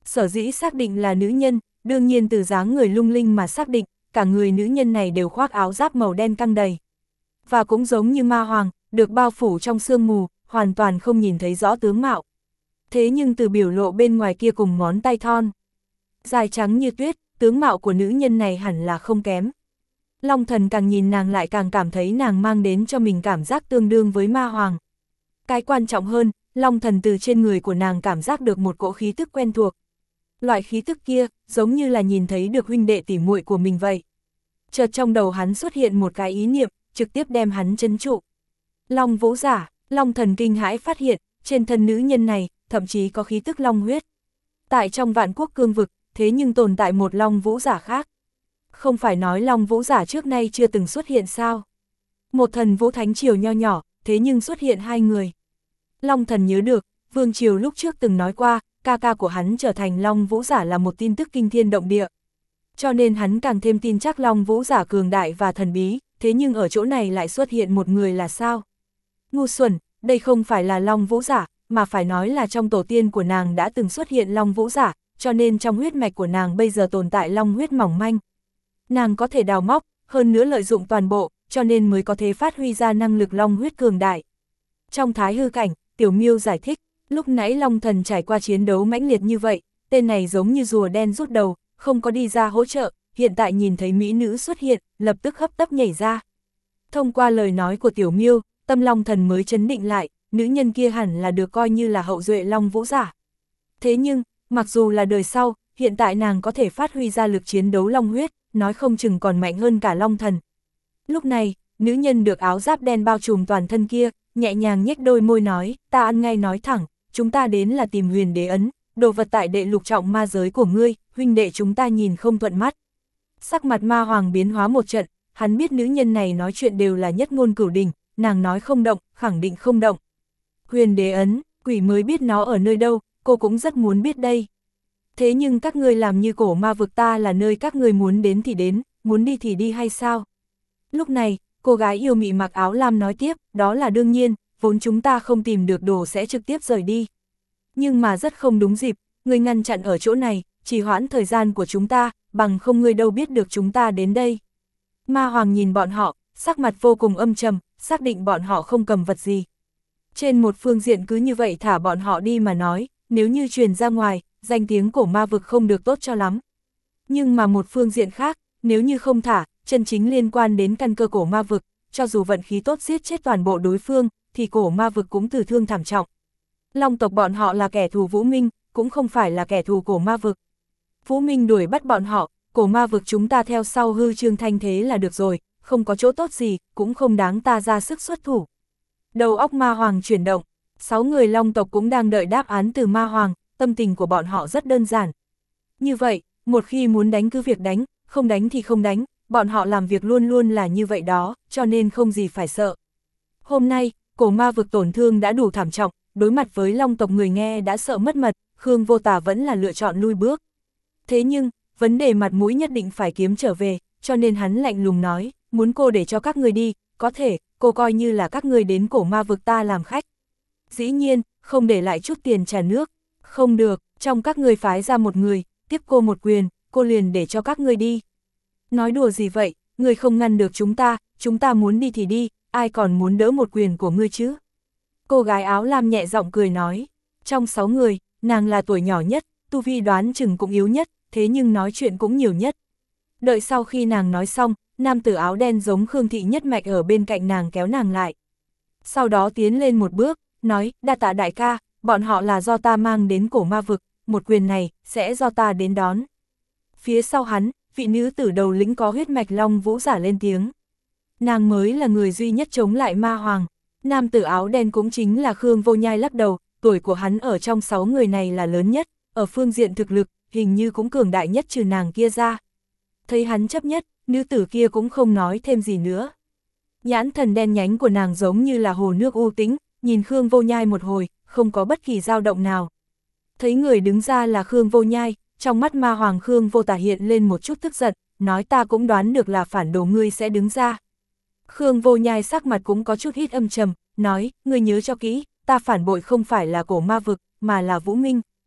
Speaker 1: Sở dĩ xác định là nữ nhân, đương nhiên từ dáng người lung linh mà xác định, cả người nữ nhân này đều khoác áo giáp màu đen căng đầy. Và cũng giống như ma hoàng, được bao phủ trong sương mù, hoàn toàn không nhìn thấy rõ tướng mạo. Thế nhưng từ biểu lộ bên ngoài kia cùng ngón tay thon dài trắng như tuyết, tướng mạo của nữ nhân này hẳn là không kém. Long Thần càng nhìn nàng lại càng cảm thấy nàng mang đến cho mình cảm giác tương đương với ma hoàng. Cái quan trọng hơn, Long Thần từ trên người của nàng cảm giác được một cỗ khí tức quen thuộc. Loại khí tức kia, giống như là nhìn thấy được huynh đệ tỉ muội của mình vậy. Chợt trong đầu hắn xuất hiện một cái ý niệm, trực tiếp đem hắn trấn trụ. Long Vũ giả, Long Thần kinh hãi phát hiện, trên thân nữ nhân này, thậm chí có khí tức long huyết. Tại trong vạn quốc cương vực, thế nhưng tồn tại một Long Vũ giả khác. Không phải nói Long Vũ giả trước nay chưa từng xuất hiện sao? Một thần Vũ Thánh Triều nho nhỏ, thế nhưng xuất hiện hai người. Long Thần nhớ được, Vương Triều lúc trước từng nói qua, ca ca của hắn trở thành Long Vũ giả là một tin tức kinh thiên động địa. Cho nên hắn càng thêm tin chắc Long Vũ giả cường đại và thần bí, thế nhưng ở chỗ này lại xuất hiện một người là sao? Ngu xuẩn, đây không phải là Long Vũ giả, mà phải nói là trong tổ tiên của nàng đã từng xuất hiện Long Vũ giả, cho nên trong huyết mạch của nàng bây giờ tồn tại long huyết mỏng manh. Nàng có thể đào móc, hơn nữa lợi dụng toàn bộ, cho nên mới có thể phát huy ra năng lực long huyết cường đại. Trong thái hư cảnh, Tiểu Miêu giải thích, lúc nãy Long Thần trải qua chiến đấu mãnh liệt như vậy, tên này giống như rùa đen rút đầu, không có đi ra hỗ trợ, hiện tại nhìn thấy mỹ nữ xuất hiện, lập tức hấp tấp nhảy ra. Thông qua lời nói của Tiểu Miêu, tâm Long Thần mới chấn định lại, nữ nhân kia hẳn là được coi như là hậu duệ Long Vũ giả. Thế nhưng, mặc dù là đời sau, hiện tại nàng có thể phát huy ra lực chiến đấu long huyết, nói không chừng còn mạnh hơn cả Long Thần. Lúc này, nữ nhân được áo giáp đen bao trùm toàn thân kia, nhẹ nhàng nhếch đôi môi nói, ta ăn ngay nói thẳng, chúng ta đến là tìm huyền đế ấn, đồ vật tại đệ lục trọng ma giới của ngươi, huynh đệ chúng ta nhìn không thuận mắt. Sắc mặt ma hoàng biến hóa một trận, hắn biết nữ nhân này nói chuyện đều là nhất ngôn cửu đình, nàng nói không động, khẳng định không động. Huyền đế ấn, quỷ mới biết nó ở nơi đâu, cô cũng rất muốn biết đây. Thế nhưng các ngươi làm như cổ ma vực ta là nơi các ngươi muốn đến thì đến, muốn đi thì đi hay sao? Lúc này, cô gái yêu mị mặc áo lam nói tiếp, đó là đương nhiên, vốn chúng ta không tìm được đồ sẽ trực tiếp rời đi. Nhưng mà rất không đúng dịp, ngươi ngăn chặn ở chỗ này, trì hoãn thời gian của chúng ta, bằng không ngươi đâu biết được chúng ta đến đây. Ma hoàng nhìn bọn họ, sắc mặt vô cùng âm trầm, xác định bọn họ không cầm vật gì. Trên một phương diện cứ như vậy thả bọn họ đi mà nói, nếu như truyền ra ngoài, danh tiếng cổ ma vực không được tốt cho lắm. Nhưng mà một phương diện khác, nếu như không thả, chân chính liên quan đến căn cơ cổ ma vực, cho dù vận khí tốt giết chết toàn bộ đối phương, thì cổ ma vực cũng tử thương thảm trọng. Long tộc bọn họ là kẻ thù Vũ Minh, cũng không phải là kẻ thù cổ ma vực. Vũ Minh đuổi bắt bọn họ, cổ ma vực chúng ta theo sau hư trương thanh thế là được rồi, không có chỗ tốt gì, cũng không đáng ta ra sức xuất thủ. Đầu óc ma hoàng chuyển động, sáu người long tộc cũng đang đợi đáp án từ ma hoàng, tâm tình của bọn họ rất đơn giản. Như vậy, một khi muốn đánh cứ việc đánh, không đánh thì không đánh, bọn họ làm việc luôn luôn là như vậy đó, cho nên không gì phải sợ. Hôm nay, cổ ma vực tổn thương đã đủ thảm trọng, đối mặt với long tộc người nghe đã sợ mất mật, Khương Vô Tà vẫn là lựa chọn lui bước. Thế nhưng, vấn đề mặt mũi nhất định phải kiếm trở về, cho nên hắn lạnh lùng nói, muốn cô để cho các người đi, có thể, cô coi như là các người đến cổ ma vực ta làm khách. Dĩ nhiên, không để lại chút tiền trả nước, không được, trong các người phái ra một người, tiếp cô một quyền, cô liền để cho các người đi. Nói đùa gì vậy, người không ngăn được chúng ta, chúng ta muốn đi thì đi, ai còn muốn đỡ một quyền của ngươi chứ? Cô gái áo lam nhẹ giọng cười nói, trong sáu người, nàng là tuổi nhỏ nhất, tu vi đoán chừng cũng yếu nhất, thế nhưng nói chuyện cũng nhiều nhất. Đợi sau khi nàng nói xong, nam tử áo đen giống Khương Thị Nhất Mạch ở bên cạnh nàng kéo nàng lại. Sau đó tiến lên một bước, nói, đa tạ đại ca, bọn họ là do ta mang đến cổ ma vực, một quyền này, sẽ do ta đến đón. Phía sau hắn, vị nữ tử đầu lĩnh có huyết mạch long vũ giả lên tiếng. Nàng mới là người duy nhất chống lại ma hoàng. Nam tử áo đen cũng chính là Khương Vô Nhai lắc đầu, tuổi của hắn ở trong sáu người này là lớn nhất, ở phương diện thực lực, hình như cũng cường đại nhất trừ nàng kia ra. Thấy hắn chấp nhất, nữ tử kia cũng không nói thêm gì nữa. Nhãn thần đen nhánh của nàng giống như là hồ nước u tĩnh, nhìn Khương Vô Nhai một hồi, không có bất kỳ dao động nào. Thấy người đứng ra là Khương Vô Nhai, trong mắt ma hoàng Khương Vô Tà hiện lên một chút tức giận, nói ta cũng đoán được là phản đồ ngươi sẽ đứng ra. Khương Vô Nhai sắc mặt cũng có chút ít âm trầm, nói, ngươi nhớ cho kỹ, ta phản bội không phải là cổ ma vực, mà là Vũ Minh.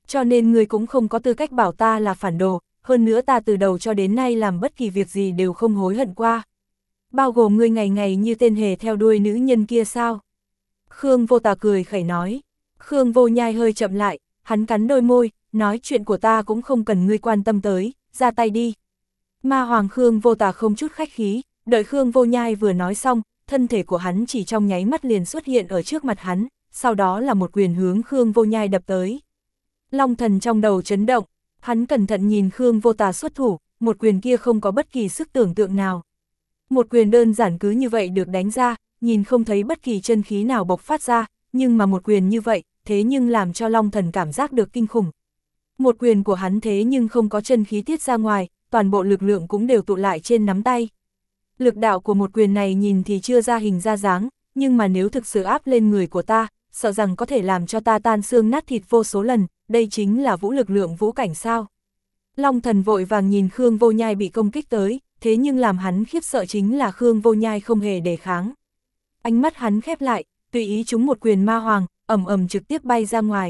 Speaker 1: Cho nên ngươi cũng không có tư cách bảo ta là phản đồ, hơn nữa ta từ đầu cho đến nay làm bất kỳ việc gì đều không hối hận qua. Bao gồm ngươi ngày ngày như tên hề theo đuôi nữ nhân kia sao? Khương Vô Tà cười khẩy nói. Khương Vô Nhai hơi chậm lại, hắn cắn đôi môi, nói chuyện của ta cũng không cần ngươi quan tâm tới, ra tay đi. Ma Hoàng Khương Vô Tà không chút khách khí, đợi Khương Vô Nhai vừa nói xong, thân thể của hắn chỉ trong nháy mắt liền xuất hiện ở trước mặt hắn, sau đó là một quyền hướng Khương Vô Nhai đập tới. Long Thần trong đầu chấn động, hắn cẩn thận nhìn Khương Vô Tà xuất thủ, một quyền kia không có bất kỳ sức tưởng tượng nào. Một quyền đơn giản cứ như vậy được đánh ra, nhìn không thấy bất kỳ chân khí nào bộc phát ra, nhưng mà một quyền như vậy, thế nhưng làm cho Long Thần cảm giác được kinh khủng. Một quyền của hắn thế nhưng không có chân khí tiết ra ngoài, toàn bộ lực lượng cũng đều tụ lại trên nắm tay. Lực đạo của một quyền này nhìn thì chưa ra hình ra dáng, nhưng mà nếu thực sự áp lên người của ta, sợ rằng có thể làm cho ta tan xương nát thịt vô số lần, đây chính là vũ lực lượng vũ cảnh sao. Long Thần vội vàng nhìn Khương Vô Nhai bị công kích tới, thế nhưng làm hắn khiếp sợ chính là Khương Vô Nhai không hề đề kháng. Ánh mắt hắn khép lại, tùy ý trúng một quyền ma hoàng, ầm ầm trực tiếp bay ra ngoài.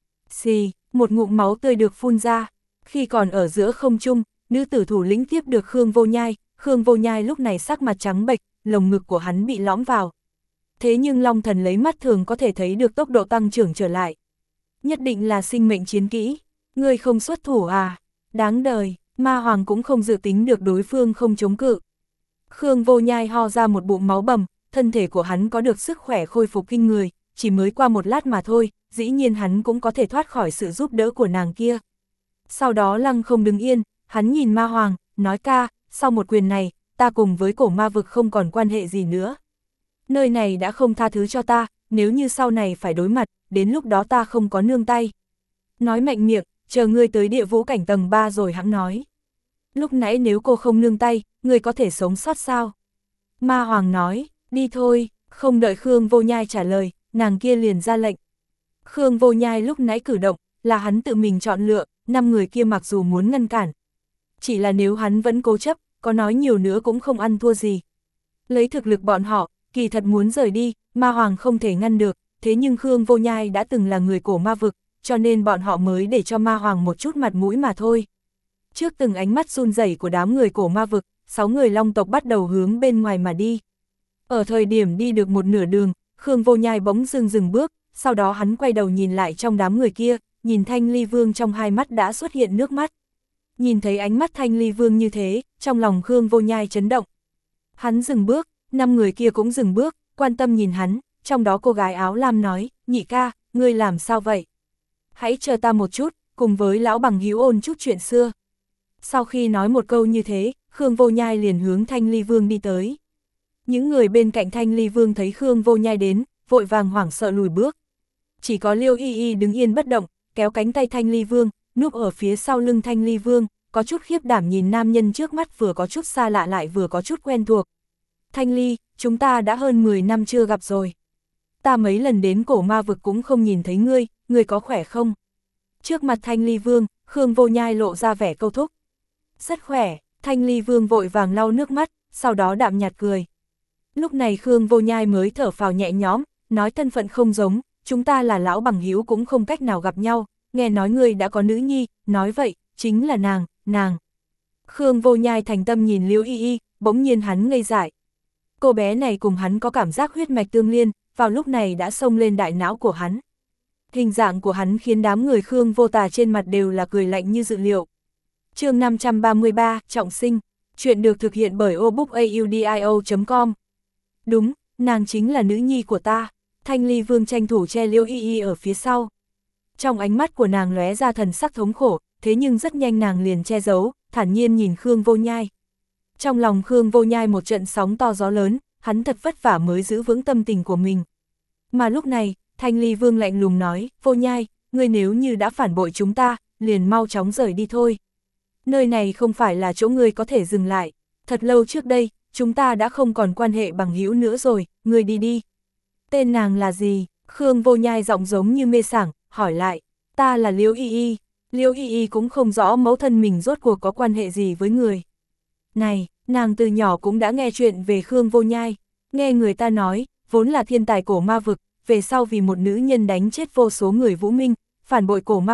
Speaker 1: Xì, một ngụm máu tươi được phun ra, khi còn ở giữa không trung, nữ tử thủ lĩnh tiếp được Khương Vô Nhai, Khương Vô Nhai lúc này sắc mặt trắng bệch, lồng ngực của hắn bị lõm vào. Thế nhưng Long Thần lấy mắt thường có thể thấy được tốc độ tăng trưởng trở lại. Nhất định là sinh mệnh chiến kỹ, ngươi không xuất thủ à, đáng đời, ma hoàng cũng không dự tính được đối phương không chống cự. Khương Vô Nhai ho ra một bụng máu bầm, thân thể của hắn có được sức khỏe khôi phục kinh người, chỉ mới qua một lát mà thôi, dĩ nhiên hắn cũng có thể thoát khỏi sự giúp đỡ của nàng kia. Sau đó lăng không đứng yên, hắn nhìn ma hoàng, nói ca, sau một quyền này, ta cùng với cổ ma vực không còn quan hệ gì nữa. Nơi này đã không tha thứ cho ta, nếu như sau này phải đối mặt, đến lúc đó ta không có nương tay. Nói mạnh miệng, chờ ngươi tới địa vũ cảnh tầng ba rồi hãng nói. Lúc nãy nếu cô không nương tay, ngươi có thể sống sót sao? Ma hoàng nói, đi thôi, không đợi Khương Vô Nhai trả lời, nàng kia liền ra lệnh. Khương Vô Nhai lúc nãy cử động, là hắn tự mình chọn lựa, năm người kia mặc dù muốn ngăn cản. Chỉ là nếu hắn vẫn cố chấp, có nói nhiều nữa cũng không ăn thua gì. Lấy thực lực bọn họ, kỳ thật muốn rời đi, ma hoàng không thể ngăn được, thế nhưng Khương Vô Nhai đã từng là người cổ ma vực, cho nên bọn họ mới để cho ma hoàng một chút mặt mũi mà thôi. Trước từng ánh mắt run rẩy của đám người cổ ma vực, sáu người long tộc bắt đầu hướng bên ngoài mà đi. Ở thời điểm đi được một nửa đường, Khương Vô Nhai bỗng dưng dừng bước, sau đó hắn quay đầu nhìn lại trong đám người kia, nhìn Thanh Ly Vương trong hai mắt đã xuất hiện nước mắt. Nhìn thấy ánh mắt Thanh Ly Vương như thế, trong lòng Khương Vô Nhai chấn động. Hắn dừng bước, năm người kia cũng dừng bước, quan tâm nhìn hắn, trong đó cô gái áo lam nói, nhị ca, ngươi làm sao vậy? Hãy chờ ta một chút, cùng với lão bằng hữu ôn chút chuyện xưa. Sau khi nói một câu như thế, Khương Vô Nhai liền hướng Thanh Ly Vương đi tới. Những người bên cạnh Thanh Ly Vương thấy Khương Vô Nhai đến, vội vàng hoảng sợ lùi bước. Chỉ có Liêu Y Y đứng yên bất động, kéo cánh tay Thanh Ly Vương, núp ở phía sau lưng Thanh Ly Vương, có chút khiếp đảm nhìn nam nhân trước mắt vừa có chút xa lạ lại vừa có chút quen thuộc. Thanh Ly, chúng ta đã hơn mười năm chưa gặp rồi. Ta mấy lần đến cổ ma vực cũng không nhìn thấy ngươi, ngươi có khỏe không? Trước mặt Thanh Ly Vương, Khương Vô Nhai lộ ra vẻ câu thúc. Rất khỏe, Thanh Ly Vương vội vàng lau nước mắt, sau đó đạm nhạt cười. Lúc này Khương Vô Nhai mới thở phào nhẹ nhõm, nói thân phận không giống, chúng ta là lão bằng hữu cũng không cách nào gặp nhau, nghe nói ngươi đã có nữ nhi, nói vậy, chính là nàng, nàng. Khương Vô Nhai thành tâm nhìn Liễu Y Y, bỗng nhiên hắn ngây dại. Cô bé này cùng hắn có cảm giác huyết mạch tương liên, vào lúc này đã xông lên đại não của hắn. Hình dạng của hắn khiến đám người Khương Vô Tà trên mặt đều là cười lạnh như dự liệu. Chương năm trăm ba mươi ba, Trọng sinh, chuyện được thực hiện bởi obookaudio chấm com. Đúng, nàng chính là nữ nhi của ta. Thanh Ly Vương tranh thủ che Liễu Y Y ở phía sau. Trong ánh mắt của nàng lóe ra thần sắc thống khổ, thế nhưng rất nhanh nàng liền che giấu, thản nhiên nhìn Khương Vô Nhai. Trong lòng Khương Vô Nhai một trận sóng to gió lớn, hắn thật vất vả mới giữ vững tâm tình của mình. Mà lúc này, Thanh Ly Vương lạnh lùng nói, Vô Nhai, ngươi nếu như đã phản bội chúng ta, liền mau chóng rời đi thôi. Nơi này không phải là chỗ ngươi có thể dừng lại, thật lâu trước đây, chúng ta đã không còn quan hệ bằng hữu nữa rồi, ngươi đi đi. Tên nàng là gì? Khương Vô Nhai giọng giống như mê sảng, hỏi lại, ta là Liễu Y Y. Liễu Y Y cũng không rõ mẫu thân mình rốt cuộc có quan hệ gì với người. Này, nàng từ nhỏ cũng đã nghe chuyện về Khương Vô Nhai, nghe người ta nói, vốn là thiên tài cổ ma vực, về sau vì một nữ nhân đánh chết vô số người Vũ Minh, phản bội cổ ma vực,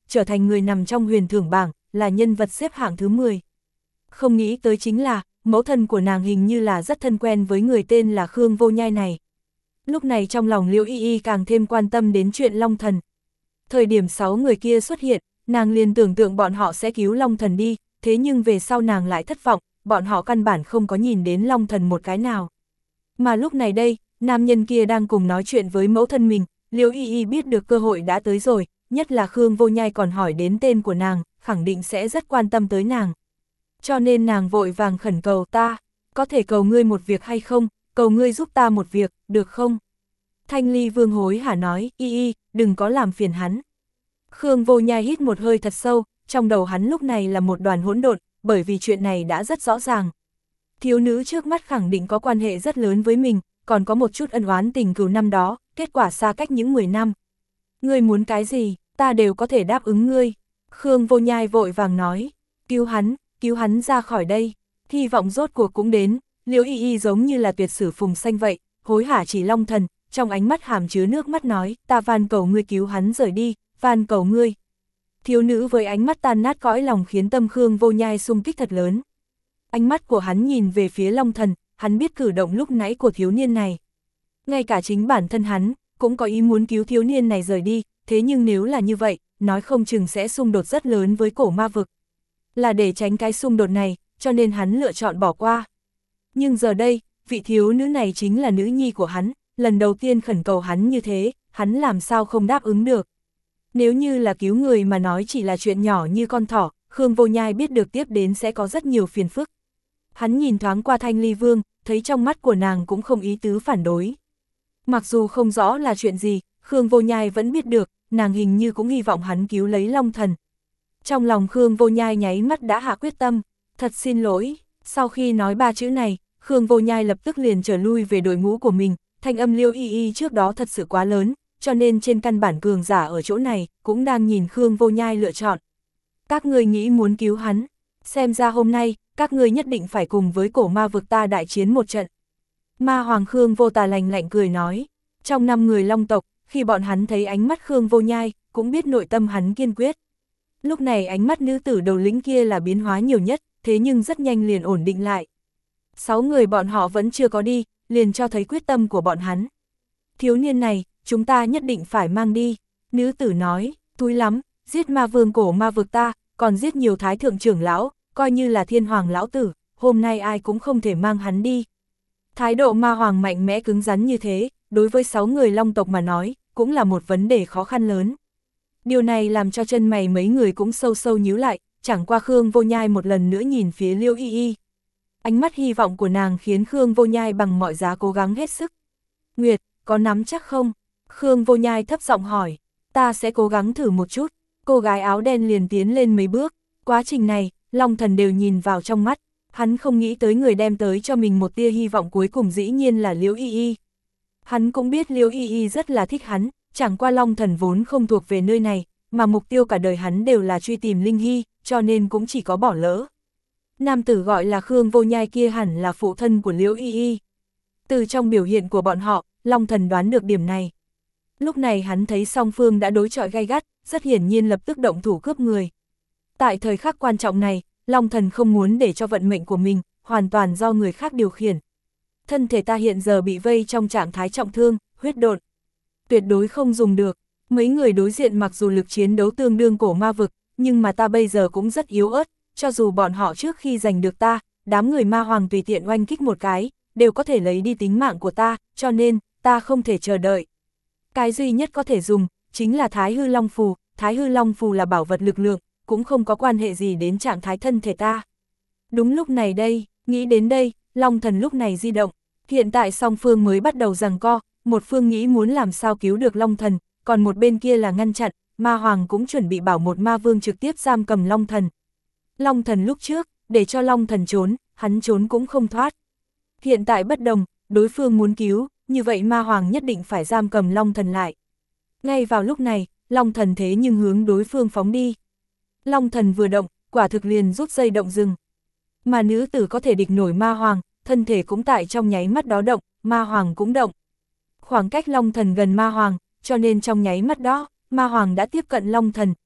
Speaker 1: trở thành người nằm trong huyền thưởng bảng, là nhân vật xếp hạng thứ mười. Không nghĩ tới chính là, mẫu thân của nàng hình như là rất thân quen với người tên là Khương Vô Nhai này. Lúc này trong lòng Liễu Y Y càng thêm quan tâm đến chuyện Long Thần. Thời điểm sáu người kia xuất hiện, nàng liền tưởng tượng bọn họ sẽ cứu Long Thần đi, thế nhưng về sau nàng lại thất vọng, bọn họ căn bản không có nhìn đến Long Thần một cái nào. Mà lúc này đây, nam nhân kia đang cùng nói chuyện với mẫu thân mình, Liễu Y Y biết được cơ hội đã tới rồi, nhất là Khương Vô Nhai còn hỏi đến tên của nàng, khẳng định sẽ rất quan tâm tới nàng. Cho nên nàng vội vàng khẩn cầu ta, có thể cầu ngươi một việc hay không, cầu ngươi giúp ta một việc, được không? Thanh Ly Vương hối hả nói, Y Y, đừng có làm phiền hắn. Khương Vô Nhai hít một hơi thật sâu, trong đầu hắn lúc này là một đoàn hỗn độn, bởi vì chuyện này đã rất rõ ràng. Thiếu nữ trước mắt khẳng định có quan hệ rất lớn với mình, còn có một chút ân oán tình cừu năm đó, kết quả xa cách những mười năm. Ngươi muốn cái gì, ta đều có thể đáp ứng ngươi. Khương Vô Nhai vội vàng nói, cứu hắn, cứu hắn ra khỏi đây. Hy vọng rốt cuộc cũng đến, Liễu Y Y giống như là tuyệt sử phùng xanh vậy, hối hả chỉ Long Thần, trong ánh mắt hàm chứa nước mắt nói, ta van cầu ngươi cứu hắn rời đi, van cầu ngươi. Thiếu nữ với ánh mắt tan nát cõi lòng khiến tâm Khương Vô Nhai xung kích thật lớn. Ánh mắt của hắn nhìn về phía Long Thần, hắn biết cử động lúc nãy của thiếu niên này. Ngay cả chính bản thân hắn, cũng có ý muốn cứu thiếu niên này rời đi, thế nhưng nếu là như vậy, nói không chừng sẽ xung đột rất lớn với cổ ma vực. Là để tránh cái xung đột này, cho nên hắn lựa chọn bỏ qua. Nhưng giờ đây, vị thiếu nữ này chính là nữ nhi của hắn, lần đầu tiên khẩn cầu hắn như thế, hắn làm sao không đáp ứng được. Nếu như là cứu người mà nói chỉ là chuyện nhỏ như con thỏ, Khương Vô Nhai biết được tiếp đến sẽ có rất nhiều phiền phức. Hắn nhìn thoáng qua Thanh Ly Vương, thấy trong mắt của nàng cũng không ý tứ phản đối. Mặc dù không rõ là chuyện gì, Khương Vô Nhai vẫn biết được, nàng hình như cũng hy vọng hắn cứu lấy Long Thần. Trong lòng Khương Vô Nhai nháy mắt đã hạ quyết tâm, thật xin lỗi. Sau khi nói ba chữ này, Khương Vô Nhai lập tức liền trở lui về đội ngũ của mình, thanh âm Liễu Y Y trước đó thật sự quá lớn, cho nên trên căn bản cường giả ở chỗ này, cũng đang nhìn Khương Vô Nhai lựa chọn. Các ngươi nghĩ muốn cứu hắn, xem ra hôm nay, các ngươi nhất định phải cùng với cổ ma vực ta đại chiến một trận. Ma Hoàng Khương Vô Tà lạnh lạnh cười nói, trong năm người Long tộc, khi bọn hắn thấy ánh mắt Khương Vô Nhai, cũng biết nội tâm hắn kiên quyết. Lúc này ánh mắt nữ tử đầu lĩnh kia là biến hóa nhiều nhất, thế nhưng rất nhanh liền ổn định lại. Sáu người bọn họ vẫn chưa có đi, liền cho thấy quyết tâm của bọn hắn. Thiếu niên này, chúng ta nhất định phải mang đi. Nữ tử nói, túi lắm, giết ma vương cổ ma vực ta, còn giết nhiều thái thượng trưởng lão, coi như là thiên hoàng lão tử, hôm nay ai cũng không thể mang hắn đi. Thái độ ma hoàng mạnh mẽ cứng rắn như thế, đối với sáu người Long tộc mà nói, cũng là một vấn đề khó khăn lớn. Điều này làm cho chân mày mấy người cũng sâu sâu nhíu lại, chẳng qua Khương Vô Nhai một lần nữa nhìn phía Liễu Y Y. Ánh mắt hy vọng của nàng khiến Khương Vô Nhai bằng mọi giá cố gắng hết sức. Nguyệt, có nắm chắc không? Khương Vô Nhai thấp giọng hỏi, ta sẽ cố gắng thử một chút. Cô gái áo đen liền tiến lên mấy bước, quá trình này, Long Thần đều nhìn vào trong mắt, hắn không nghĩ tới người đem tới cho mình một tia hy vọng cuối cùng dĩ nhiên là Liễu Y Y. Hắn cũng biết Liễu Y Y rất là thích hắn, chẳng qua Long Thần vốn không thuộc về nơi này, mà mục tiêu cả đời hắn đều là truy tìm Linh Hy, cho nên cũng chỉ có bỏ lỡ. Nam tử gọi là Khương Vô Nhai kia hẳn là phụ thân của Liễu Y Y. Từ trong biểu hiện của bọn họ, Long Thần đoán được điểm này. Lúc này hắn thấy song phương đã đối chọi gay gắt, rất hiển nhiên lập tức động thủ cướp người. Tại thời khắc quan trọng này, Long Thần không muốn để cho vận mệnh của mình, hoàn toàn do người khác điều khiển. Thân thể ta hiện giờ bị vây trong trạng thái trọng thương, huyết độn. Tuyệt đối không dùng được. Mấy người đối diện mặc dù lực chiến đấu tương đương cổ ma vực, nhưng mà ta bây giờ cũng rất yếu ớt, cho dù bọn họ trước khi giành được ta, đám người ma hoàng tùy tiện oanh kích một cái, đều có thể lấy đi tính mạng của ta, cho nên, ta không thể chờ đợi. Cái duy nhất có thể dùng, chính là Thái Hư Long Phù, Thái Hư Long Phù là bảo vật lực lượng, cũng không có quan hệ gì đến trạng thái thân thể ta. Đúng lúc này đây, nghĩ đến đây, Long Thần lúc này di động, hiện tại song phương mới bắt đầu giằng co, một phương nghĩ muốn làm sao cứu được Long Thần, còn một bên kia là ngăn chặn, ma hoàng cũng chuẩn bị bảo một ma vương trực tiếp giam cầm Long Thần. Long Thần lúc trước, để cho Long Thần trốn, hắn trốn cũng không thoát. Hiện tại bất đồng, đối phương muốn cứu, như vậy ma hoàng nhất định phải giam cầm Long Thần lại. Ngay vào lúc này, Long Thần thế nhưng hướng đối phương phóng đi. Long Thần vừa động, quả thực liền rút dây động rừng. Mà nữ tử có thể địch nổi ma hoàng, thân thể cũng tại trong nháy mắt đó động, ma hoàng cũng động. Khoảng cách Long Thần gần ma hoàng, cho nên trong nháy mắt đó, ma hoàng đã tiếp cận Long Thần,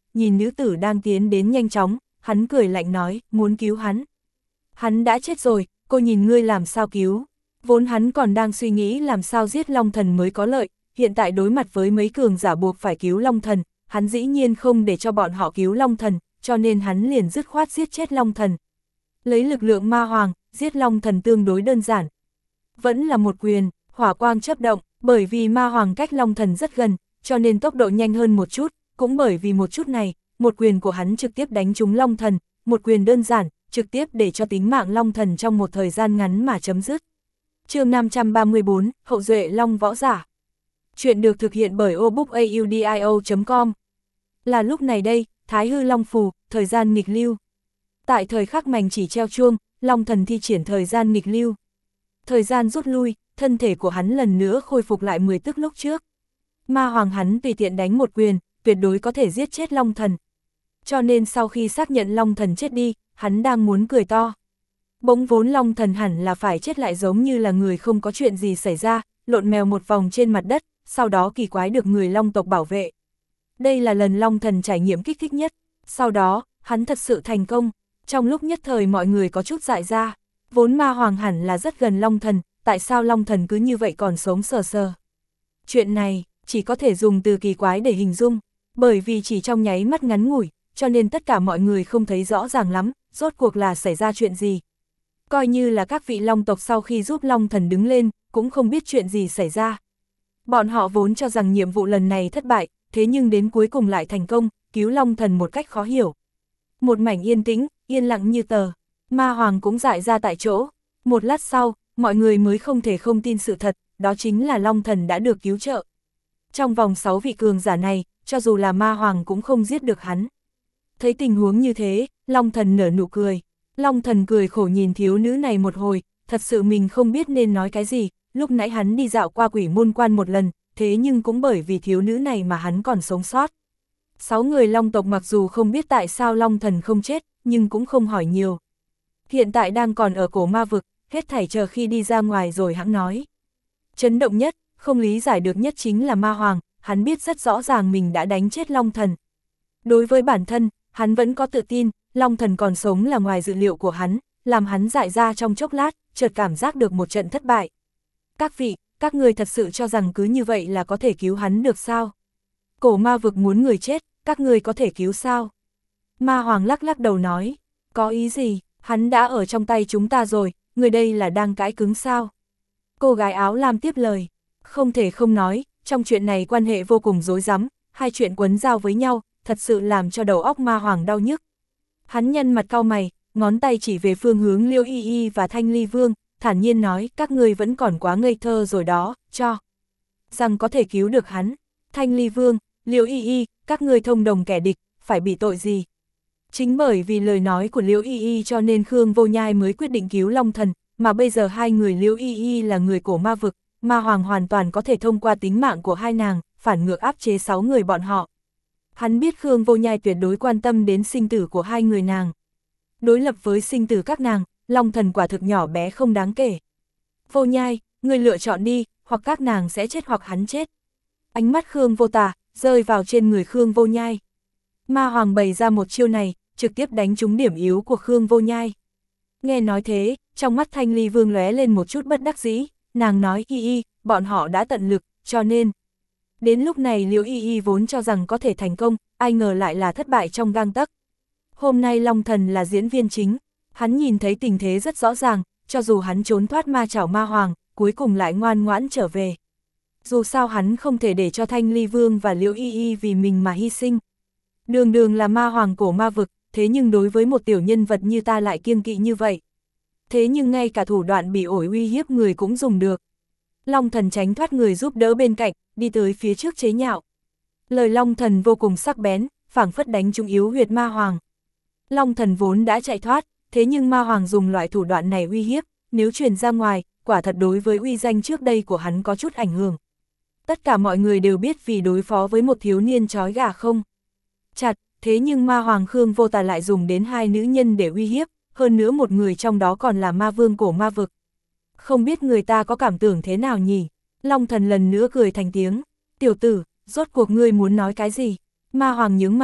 Speaker 1: nhìn nữ tử đang tiến đến nhanh chóng, hắn cười lạnh nói, muốn cứu hắn. Hắn đã chết rồi, cô nhìn ngươi làm sao cứu. Vốn hắn còn đang suy nghĩ làm sao giết Long Thần mới có lợi, hiện tại đối mặt với mấy cường giả buộc phải cứu Long Thần, hắn dĩ nhiên không để cho bọn họ cứu Long Thần, cho nên hắn liền dứt khoát giết chết Long Thần. Lấy lực lượng ma hoàng, giết Long Thần tương đối đơn giản. Vẫn là một quyền, hỏa quang chớp động, bởi vì ma hoàng cách Long Thần rất gần, cho nên tốc độ nhanh hơn một chút, cũng bởi vì một chút này, một quyền của hắn trực tiếp đánh trúng Long Thần, một quyền đơn giản, trực tiếp để cho tính mạng Long Thần trong một thời gian ngắn mà chấm dứt. Chương năm trăm ba mươi bốn, Hậu duệ Long võ giả. Chuyện được thực hiện bởi obookaudio chấm com. Là lúc này đây, Thái Hư Long Phù, thời gian nghịch lưu. Tại thời khắc mảnh chỉ treo chuông, Long Thần thi triển thời gian nghịch lưu. Thời gian rút lui, thân thể của hắn lần nữa khôi phục lại mười tức lúc trước. Ma hoàng hắn tùy tiện đánh một quyền, tuyệt đối có thể giết chết Long Thần. Cho nên sau khi xác nhận Long Thần chết đi, hắn đang muốn cười to. Bỗng vốn Long Thần hẳn là phải chết lại giống như là người không có chuyện gì xảy ra, lộn mèo một vòng trên mặt đất, sau đó kỳ quái được người Long tộc bảo vệ. Đây là lần Long Thần trải nghiệm kích thích nhất, sau đó, hắn thật sự thành công. Trong lúc nhất thời mọi người có chút dại ra, vốn ma hoàng hẳn là rất gần Long Thần, tại sao Long Thần cứ như vậy còn sống sờ sờ. Chuyện này, chỉ có thể dùng từ kỳ quái để hình dung, bởi vì chỉ trong nháy mắt ngắn ngủi, cho nên tất cả mọi người không thấy rõ ràng lắm, rốt cuộc là xảy ra chuyện gì. Coi như là các vị Long tộc sau khi giúp Long Thần đứng lên, cũng không biết chuyện gì xảy ra. Bọn họ vốn cho rằng nhiệm vụ lần này thất bại, thế nhưng đến cuối cùng lại thành công, cứu Long Thần một cách khó hiểu. Một mảnh yên tĩnh, yên lặng như tờ, ma hoàng cũng dại ra tại chỗ. Một lát sau, mọi người mới không thể không tin sự thật, đó chính là Long Thần đã được cứu trợ. Trong vòng sáu vị cường giả này, cho dù là ma hoàng cũng không giết được hắn. Thấy tình huống như thế, Long Thần nở nụ cười. Long Thần cười khổ nhìn thiếu nữ này một hồi, thật sự mình không biết nên nói cái gì, lúc nãy hắn đi dạo qua quỷ môn quan một lần, thế nhưng cũng bởi vì thiếu nữ này mà hắn còn sống sót. Sáu người Long tộc mặc dù không biết tại sao Long Thần không chết, nhưng cũng không hỏi nhiều. Hiện tại đang còn ở cổ ma vực, hết thảy chờ khi đi ra ngoài rồi hãng nói. Chấn động nhất, không lý giải được nhất chính là ma hoàng, hắn biết rất rõ ràng mình đã đánh chết Long Thần. Đối với bản thân, hắn vẫn có tự tin, Long Thần còn sống là ngoài dự liệu của hắn, làm hắn dại ra trong chốc lát, chợt cảm giác được một trận thất bại. Các vị, các người thật sự cho rằng cứ như vậy là có thể cứu hắn được sao? Cổ ma vực muốn người chết, các người có thể cứu sao? Ma hoàng lắc lắc đầu nói, có ý gì, hắn đã ở trong tay chúng ta rồi, người đây là đang cãi cứng sao? Cô gái áo lam tiếp lời, không thể không nói, trong chuyện này quan hệ vô cùng rối rắm, hai chuyện quấn giao với nhau, thật sự làm cho đầu óc ma hoàng đau nhức. Hắn nhân mặt cau mày, ngón tay chỉ về phương hướng Liêu Y Y và Thanh Ly Vương, thản nhiên nói, các ngươi vẫn còn quá ngây thơ rồi đó, cho rằng có thể cứu được hắn. Thanh Ly Vương, Liêu Y Y, các ngươi thông đồng kẻ địch, phải bị tội gì? Chính bởi vì lời nói của Liêu Y Y cho nên Khương Vô Nhai mới quyết định cứu Long Thần, mà bây giờ hai người Liêu Y Y là người cổ ma vực, ma hoàng hoàn toàn có thể thông qua tính mạng của hai nàng, phản ngược áp chế sáu người bọn họ. Hắn biết Khương Vô Nhai tuyệt đối quan tâm đến sinh tử của hai người nàng. Đối lập với sinh tử các nàng, Long Thần quả thực nhỏ bé không đáng kể. Vô Nhai, người lựa chọn đi, hoặc các nàng sẽ chết hoặc hắn chết. Ánh mắt Khương Vô Tà rơi vào trên người Khương Vô Nhai. Ma hoàng bày ra một chiêu này, trực tiếp đánh trúng điểm yếu của Khương Vô Nhai. Nghe nói thế, trong mắt Thanh Ly Vương lóe lên một chút bất đắc dĩ, nàng nói y y, bọn họ đã tận lực, cho nên. Đến lúc này Liễu Y Y vốn cho rằng có thể thành công, ai ngờ lại là thất bại trong gang tấc. Hôm nay Long Thần là diễn viên chính, hắn nhìn thấy tình thế rất rõ ràng, cho dù hắn trốn thoát ma chảo ma hoàng, cuối cùng lại ngoan ngoãn trở về. Dù sao hắn không thể để cho Thanh Ly Vương và Liễu Y Y vì mình mà hy sinh. Đường đường là ma hoàng cổ ma vực, thế nhưng đối với một tiểu nhân vật như ta lại kiêng kỵ như vậy. Thế nhưng ngay cả thủ đoạn bị ổi uy hiếp người cũng dùng được. Long Thần tránh thoát người giúp đỡ bên cạnh, đi tới phía trước chế nhạo. Lời Long Thần vô cùng sắc bén, phảng phất đánh trúng yếu huyệt ma hoàng. Long Thần vốn đã chạy thoát, thế nhưng ma hoàng dùng loại thủ đoạn này uy hiếp, nếu truyền ra ngoài, quả thật đối với uy danh trước đây của hắn có chút ảnh hưởng. Tất cả mọi người đều biết vì đối phó với một thiếu niên trói gà không chặt, thế nhưng ma hoàng Khương Vô Tà lại dùng đến hai nữ nhân để uy hiếp, hơn nữa một người trong đó còn là ma vương cổ ma vực. Không biết người ta có cảm tưởng thế nào nhỉ? Long Thần lần nữa cười thành tiếng, tiểu tử, rốt cuộc ngươi muốn nói cái gì? Ma hoàng nhướng mày,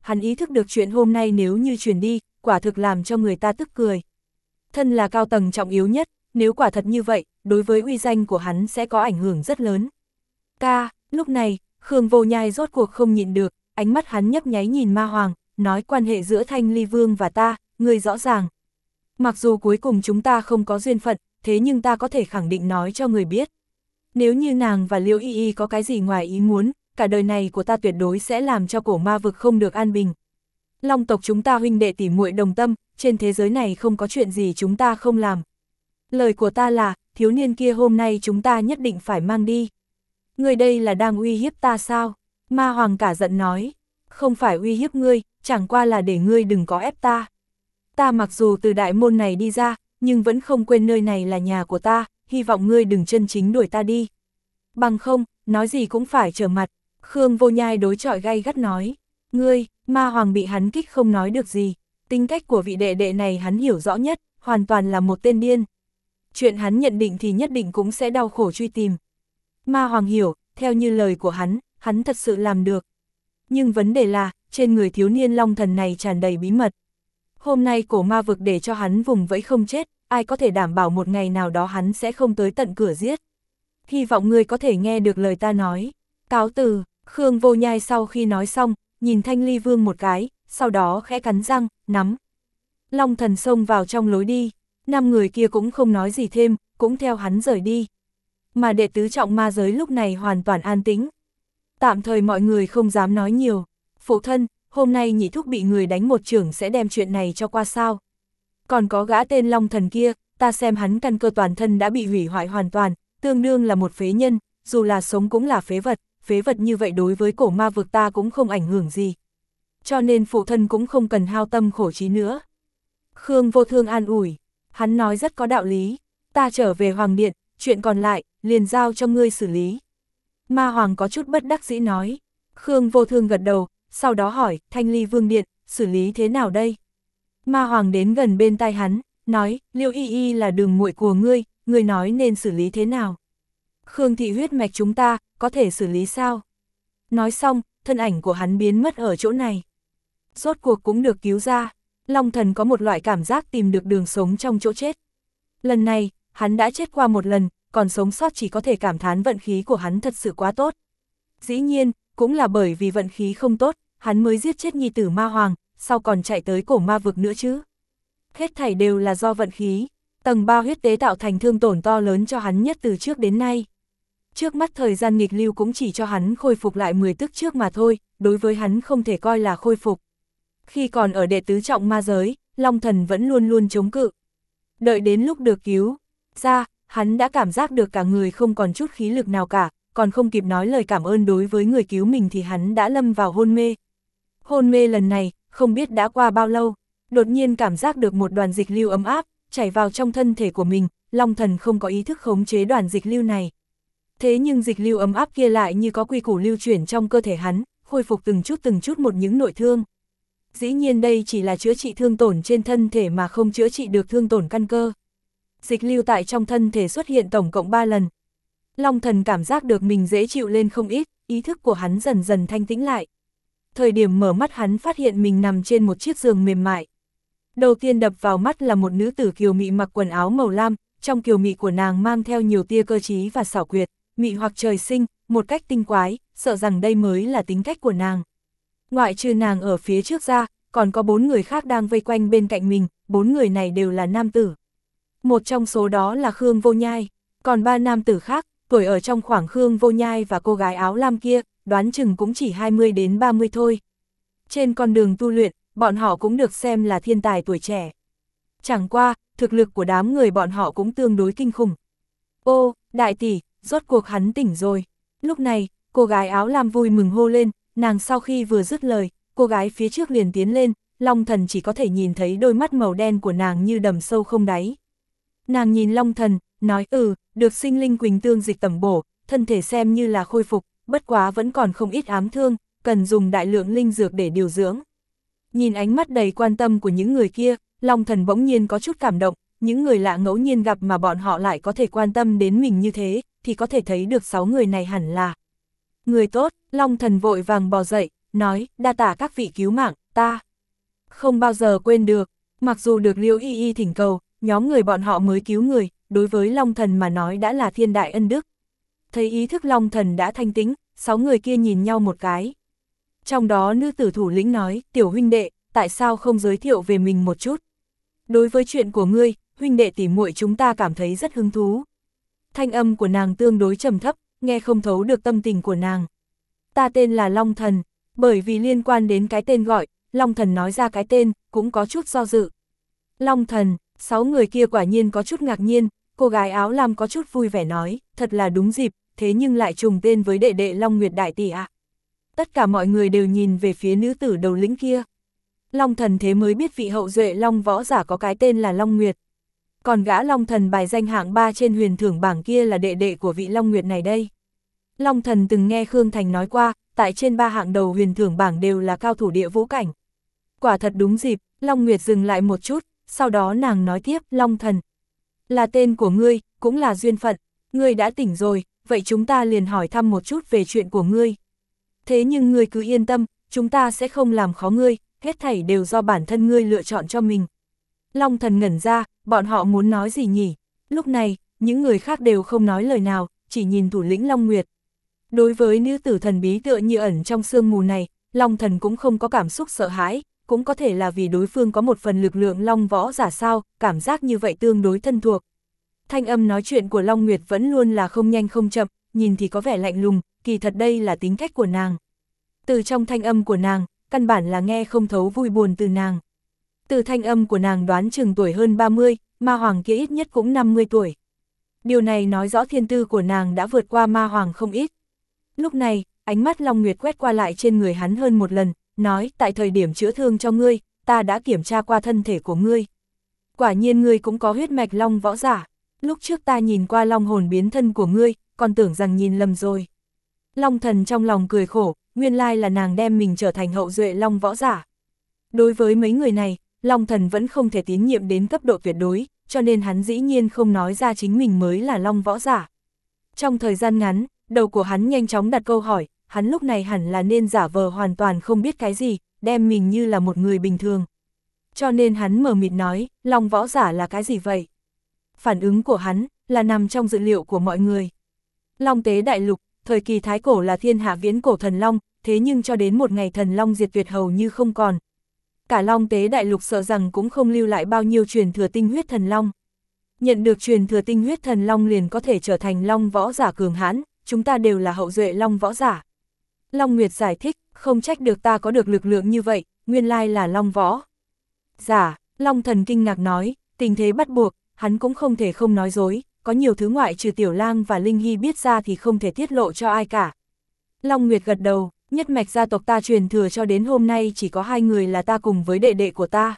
Speaker 1: hắn ý thức được chuyện hôm nay nếu như truyền đi, quả thực làm cho người ta tức cười. Thân là cao tầng trọng yếu nhất, nếu quả thật như vậy, đối với uy danh của hắn sẽ có ảnh hưởng rất lớn. Ca, lúc này, Khương Vô Nhai rốt cuộc không nhịn được, ánh mắt hắn nhấp nháy nhìn Ma Hoàng, nói quan hệ giữa Thanh Ly Vương và ta, ngươi rõ ràng. Mặc dù cuối cùng chúng ta không có duyên phận, thế nhưng ta có thể khẳng định nói cho người biết. Nếu như nàng và Liễu Y Y có cái gì ngoài ý muốn, cả đời này của ta tuyệt đối sẽ làm cho cổ ma vực không được an bình. Long tộc chúng ta huynh đệ tỉ muội đồng tâm, trên thế giới này không có chuyện gì chúng ta không làm. Lời của ta là, thiếu niên kia hôm nay chúng ta nhất định phải mang đi. Ngươi đây là đang uy hiếp ta sao? Ma Hoàng cả giận nói, không phải uy hiếp ngươi, chẳng qua là để ngươi đừng có ép ta. Ta mặc dù từ đại môn này đi ra, nhưng vẫn không quên nơi này là nhà của ta, hy vọng ngươi đừng chân chính đuổi ta đi. Bằng không, nói gì cũng phải trở mặt. Khương Vô Nhai đối chọi gay gắt nói, ngươi, Ma Hoàng bị hắn kích không nói được gì. Tính cách của vị đệ đệ này hắn hiểu rõ nhất, hoàn toàn là một tên điên. Chuyện hắn nhận định thì nhất định cũng sẽ đau khổ truy tìm. Ma Hoàng hiểu, theo như lời của hắn, hắn thật sự làm được. Nhưng vấn đề là, trên người thiếu niên long thần này tràn đầy bí mật. Hôm nay cổ ma vực để cho hắn vùng vẫy không chết, ai có thể đảm bảo một ngày nào đó hắn sẽ không tới tận cửa giết. Hy vọng ngươi có thể nghe được lời ta nói. Cáo từ, Khương Vô Nhai sau khi nói xong, nhìn Thanh Ly Vương một cái, sau đó khẽ cắn răng, nắm. Long thần xông vào trong lối đi, năm người kia cũng không nói gì thêm, cũng theo hắn rời đi. Mà đệ tứ trọng ma giới lúc này hoàn toàn an tĩnh. Tạm thời mọi người không dám nói nhiều. Phụ thân, hôm nay nhị thúc bị người đánh một chưởng sẽ đem chuyện này cho qua sao. Còn có gã tên Long thần kia, ta xem hắn căn cơ toàn thân đã bị hủy hoại hoàn toàn, tương đương là một phế nhân, dù là sống cũng là phế vật, phế vật như vậy đối với cổ ma vực ta cũng không ảnh hưởng gì. Cho nên phụ thân cũng không cần hao tâm khổ trí nữa. Khương Vô Thương an ủi, hắn nói rất có đạo lý, ta trở về Hoàng Điện, chuyện còn lại, liền giao cho ngươi xử lý. Ma Hoàng có chút bất đắc dĩ nói. Khương Vô Thương gật đầu, sau đó hỏi, Thanh Ly Vương Điện, xử lý thế nào đây? Ma Hoàng đến gần bên tai hắn, nói, Liễu Y Y là đường muội của ngươi, ngươi nói nên xử lý thế nào? Khương thị huyết mạch chúng ta, có thể xử lý sao? Nói xong, thân ảnh của hắn biến mất ở chỗ này. Rốt cuộc cũng được cứu ra, Long thần có một loại cảm giác tìm được đường sống trong chỗ chết. Lần này, hắn đã chết qua một lần, còn sống sót chỉ có thể cảm thán vận khí của hắn thật sự quá tốt. Dĩ nhiên, cũng là bởi vì vận khí không tốt, hắn mới giết chết nhi tử Ma Hoàng, sau còn chạy tới cổ ma vực nữa chứ. Hết thảy đều là do vận khí, tầng ba huyết tế tạo thành thương tổn to lớn cho hắn nhất từ trước đến nay. Trước mắt thời gian nghịch lưu cũng chỉ cho hắn khôi phục lại mười tức trước mà thôi, đối với hắn không thể coi là khôi phục. Khi còn ở đệ tứ trọng ma giới, Long thần vẫn luôn luôn chống cự. Đợi đến lúc được cứu ra, hắn đã cảm giác được cả người không còn chút khí lực nào cả, còn không kịp nói lời cảm ơn đối với người cứu mình thì hắn đã lâm vào hôn mê. Hôn mê lần này, không biết đã qua bao lâu, đột nhiên cảm giác được một đoàn dịch lưu ấm áp, chảy vào trong thân thể của mình, Long thần không có ý thức khống chế đoàn dịch lưu này. Thế nhưng dịch lưu ấm áp kia lại như có quy củ lưu chuyển trong cơ thể hắn, khôi phục từng chút từng chút một những nội thương. Dĩ nhiên đây chỉ là chữa trị thương tổn trên thân thể mà không chữa trị được thương tổn căn cơ. Dịch lưu tại trong thân thể xuất hiện tổng cộng ba lần. Long thần cảm giác được mình dễ chịu lên không ít, ý thức của hắn dần dần thanh tĩnh lại. Thời điểm mở mắt hắn phát hiện mình nằm trên một chiếc giường mềm mại. Đầu tiên đập vào mắt là một nữ tử kiều mị mặc quần áo màu lam, trong kiều mị của nàng mang theo nhiều tia cơ trí và xảo quyệt, mị hoặc trời sinh, một cách tinh quái, sợ rằng đây mới là tính cách của nàng. Ngoại trừ nàng ở phía trước ra, còn có bốn người khác đang vây quanh bên cạnh mình, bốn người này đều là nam tử. Một trong số đó là Khương Vô Nhai, còn ba nam tử khác, tuổi ở trong khoảng Khương Vô Nhai và cô gái áo lam kia, đoán chừng cũng chỉ hai mươi đến ba mươi thôi. Trên con đường tu luyện, bọn họ cũng được xem là thiên tài tuổi trẻ. Chẳng qua, thực lực của đám người bọn họ cũng tương đối kinh khủng. Ô, đại tỷ, rốt cuộc hắn tỉnh rồi. Lúc này, cô gái áo lam vui mừng hô lên, nàng sau khi vừa dứt lời, cô gái phía trước liền tiến lên, Long thần chỉ có thể nhìn thấy đôi mắt màu đen của nàng như đầm sâu không đáy. Nàng nhìn Long thần, nói ừ, được sinh linh quỳnh tương dịch tẩm bổ, thân thể xem như là khôi phục, bất quá vẫn còn không ít ám thương, cần dùng đại lượng linh dược để điều dưỡng. Nhìn ánh mắt đầy quan tâm của những người kia, Long thần bỗng nhiên có chút cảm động, những người lạ ngẫu nhiên gặp mà bọn họ lại có thể quan tâm đến mình như thế, thì có thể thấy được sáu người này hẳn là người tốt. Long thần vội vàng bò dậy, nói, đa tạ các vị cứu mạng, ta không bao giờ quên được. Mặc dù được Liễu Y Y thỉnh cầu, nhóm người bọn họ mới cứu người, đối với Long Thần mà nói đã là thiên đại ân đức. Thấy ý thức Long Thần đã thanh tĩnh, sáu người kia nhìn nhau một cái. Trong đó nữ tử thủ lĩnh nói, tiểu huynh đệ, tại sao không giới thiệu về mình một chút? Đối với chuyện của ngươi, huynh đệ tỉ muội chúng ta cảm thấy rất hứng thú. Thanh âm của nàng tương đối trầm thấp, nghe không thấu được tâm tình của nàng. Ta tên là Long Thần, bởi vì liên quan đến cái tên gọi, Long Thần nói ra cái tên, cũng có chút do dự. Long Thần, sáu người kia quả nhiên có chút ngạc nhiên, cô gái áo lam có chút vui vẻ nói, thật là đúng dịp, thế nhưng lại trùng tên với đệ đệ Long Nguyệt đại tỷ ạ. À. Tất cả mọi người đều nhìn về phía nữ tử đầu lĩnh kia. Long Thần thế mới biết vị hậu duệ Long võ giả có cái tên là Long Nguyệt. Còn gã Long Thần bài danh hạng ba trên huyền thưởng bảng kia là đệ đệ của vị Long Nguyệt này đây. Long Thần từng nghe Khương Thành nói qua, tại trên ba hạng đầu huyền thưởng bảng đều là cao thủ địa vũ cảnh. Quả thật đúng dịp, Long Nguyệt dừng lại một chút, sau đó nàng nói tiếp, Long Thần. Là tên của ngươi, cũng là duyên phận, ngươi đã tỉnh rồi, vậy chúng ta liền hỏi thăm một chút về chuyện của ngươi. Thế nhưng ngươi cứ yên tâm, chúng ta sẽ không làm khó ngươi, hết thảy đều do bản thân ngươi lựa chọn cho mình. Long Thần ngẩn ra, bọn họ muốn nói gì nhỉ? Lúc này, những người khác đều không nói lời nào, chỉ nhìn thủ lĩnh Long Nguyệt. Đối với nữ tử thần bí tựa như ẩn trong sương mù này, Long Thần cũng không có cảm xúc sợ hãi, cũng có thể là vì đối phương có một phần lực lượng Long võ giả sao, cảm giác như vậy tương đối thân thuộc. Thanh âm nói chuyện của Long Nguyệt vẫn luôn là không nhanh không chậm, nhìn thì có vẻ lạnh lùng, kỳ thật đây là tính cách của nàng. Từ trong thanh âm của nàng, căn bản là nghe không thấu vui buồn từ nàng. Từ thanh âm của nàng đoán chừng tuổi hơn ba mươi, ma hoàng kia ít nhất cũng năm mươi tuổi. Điều này nói rõ thiên tư của nàng đã vượt qua ma hoàng không ít. Lúc này, ánh mắt Long Nguyệt quét qua lại trên người hắn hơn một lần, nói, tại thời điểm chữa thương cho ngươi, ta đã kiểm tra qua thân thể của ngươi. Quả nhiên ngươi cũng có huyết mạch Long võ giả, lúc trước ta nhìn qua Long hồn biến thân của ngươi, còn tưởng rằng nhìn lầm rồi. Long Thần trong lòng cười khổ, nguyên lai là nàng đem mình trở thành hậu duệ Long võ giả. Đối với mấy người này, Long Thần vẫn không thể tín nhiệm đến cấp độ tuyệt đối, cho nên hắn dĩ nhiên không nói ra chính mình mới là Long võ giả. Trong thời gian ngắn, đầu của hắn nhanh chóng đặt câu hỏi, hắn lúc này hẳn là nên giả vờ hoàn toàn không biết cái gì, đem mình như là một người bình thường. Cho nên hắn mờ mịt nói, Long võ giả là cái gì vậy? Phản ứng của hắn là nằm trong dự liệu của mọi người. Long tế đại lục, thời kỳ thái cổ là thiên hạ viễn cổ thần long, thế nhưng cho đến một ngày thần long diệt tuyệt hầu như không còn. Cả Long tế đại lục sợ rằng cũng không lưu lại bao nhiêu truyền thừa tinh huyết thần long. Nhận được truyền thừa tinh huyết thần long liền có thể trở thành Long võ giả cường hãn, chúng ta đều là hậu duệ Long võ giả. Long Nguyệt giải thích, không trách được ta có được lực lượng như vậy, nguyên lai là Long võ giả. Long Thần kinh ngạc nói, tình thế bắt buộc, hắn cũng không thể không nói dối, có nhiều thứ ngoại trừ Tiểu Lang và Linh Hy biết ra thì không thể tiết lộ cho ai cả. Long Nguyệt gật đầu, nhất mạch gia tộc ta truyền thừa cho đến hôm nay chỉ có hai người là ta cùng với đệ đệ của ta.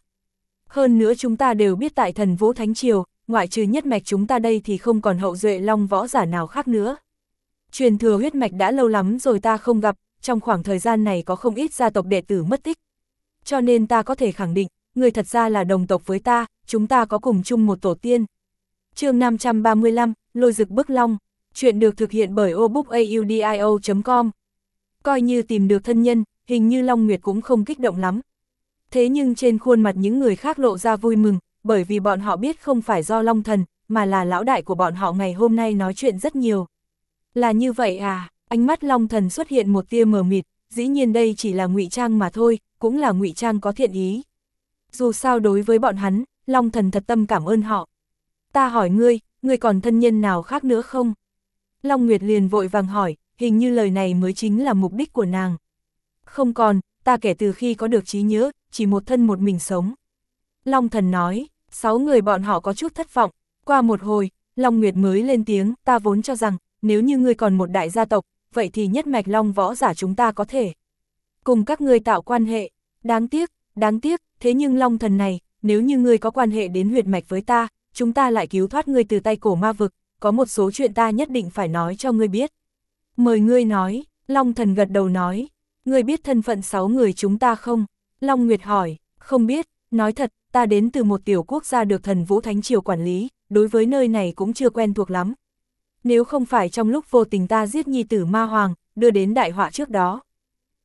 Speaker 1: Hơn nữa chúng ta đều biết tại Thần Vũ Thánh Triều, ngoại trừ nhất mạch chúng ta đây thì không còn hậu duệ Long võ giả nào khác nữa. Truyền thừa huyết mạch đã lâu lắm rồi ta không gặp, trong khoảng thời gian này có không ít gia tộc đệ tử mất tích. Cho nên ta có thể khẳng định, người thật ra là đồng tộc với ta, chúng ta có cùng chung một tổ tiên. Chương năm trăm ba mươi lăm, Lôi Dực Bức Long, chuyện được thực hiện bởi obookaudio chấm com. Coi như tìm được thân nhân, hình như Long Nguyệt cũng không kích động lắm. Thế nhưng trên khuôn mặt những người khác lộ ra vui mừng, bởi vì bọn họ biết không phải do Long Thần, mà là lão đại của bọn họ ngày hôm nay nói chuyện rất nhiều. Là như vậy à, ánh mắt Long Thần xuất hiện một tia mờ mịt, dĩ nhiên đây chỉ là ngụy trang mà thôi, cũng là ngụy trang có thiện ý. Dù sao đối với bọn hắn, Long Thần thật tâm cảm ơn họ. Ta hỏi ngươi, ngươi còn thân nhân nào khác nữa không? Long Nguyệt liền vội vàng hỏi, hình như lời này mới chính là mục đích của nàng. Không còn, ta kể từ khi có được trí nhớ, chỉ một thân một mình sống. Long Thần nói, sáu người bọn họ có chút thất vọng. Qua một hồi, Long Nguyệt mới lên tiếng, ta vốn cho rằng, nếu như ngươi còn một đại gia tộc, vậy thì nhất mạch Long võ giả chúng ta có thể cùng các ngươi tạo quan hệ. Đáng tiếc, đáng tiếc, thế nhưng Long Thần này, nếu như ngươi có quan hệ đến huyết mạch với ta, chúng ta lại cứu thoát ngươi từ tay cổ ma vực, có một số chuyện ta nhất định phải nói cho ngươi biết. Mời ngươi nói, Long Thần gật đầu nói, ngươi biết thân phận sáu người chúng ta không? Long Nguyệt hỏi, không biết, nói thật, ta đến từ một tiểu quốc gia được Thần Vũ Thánh Triều quản lý, đối với nơi này cũng chưa quen thuộc lắm. Nếu không phải trong lúc vô tình ta giết nhi tử ma hoàng, đưa đến đại họa trước đó.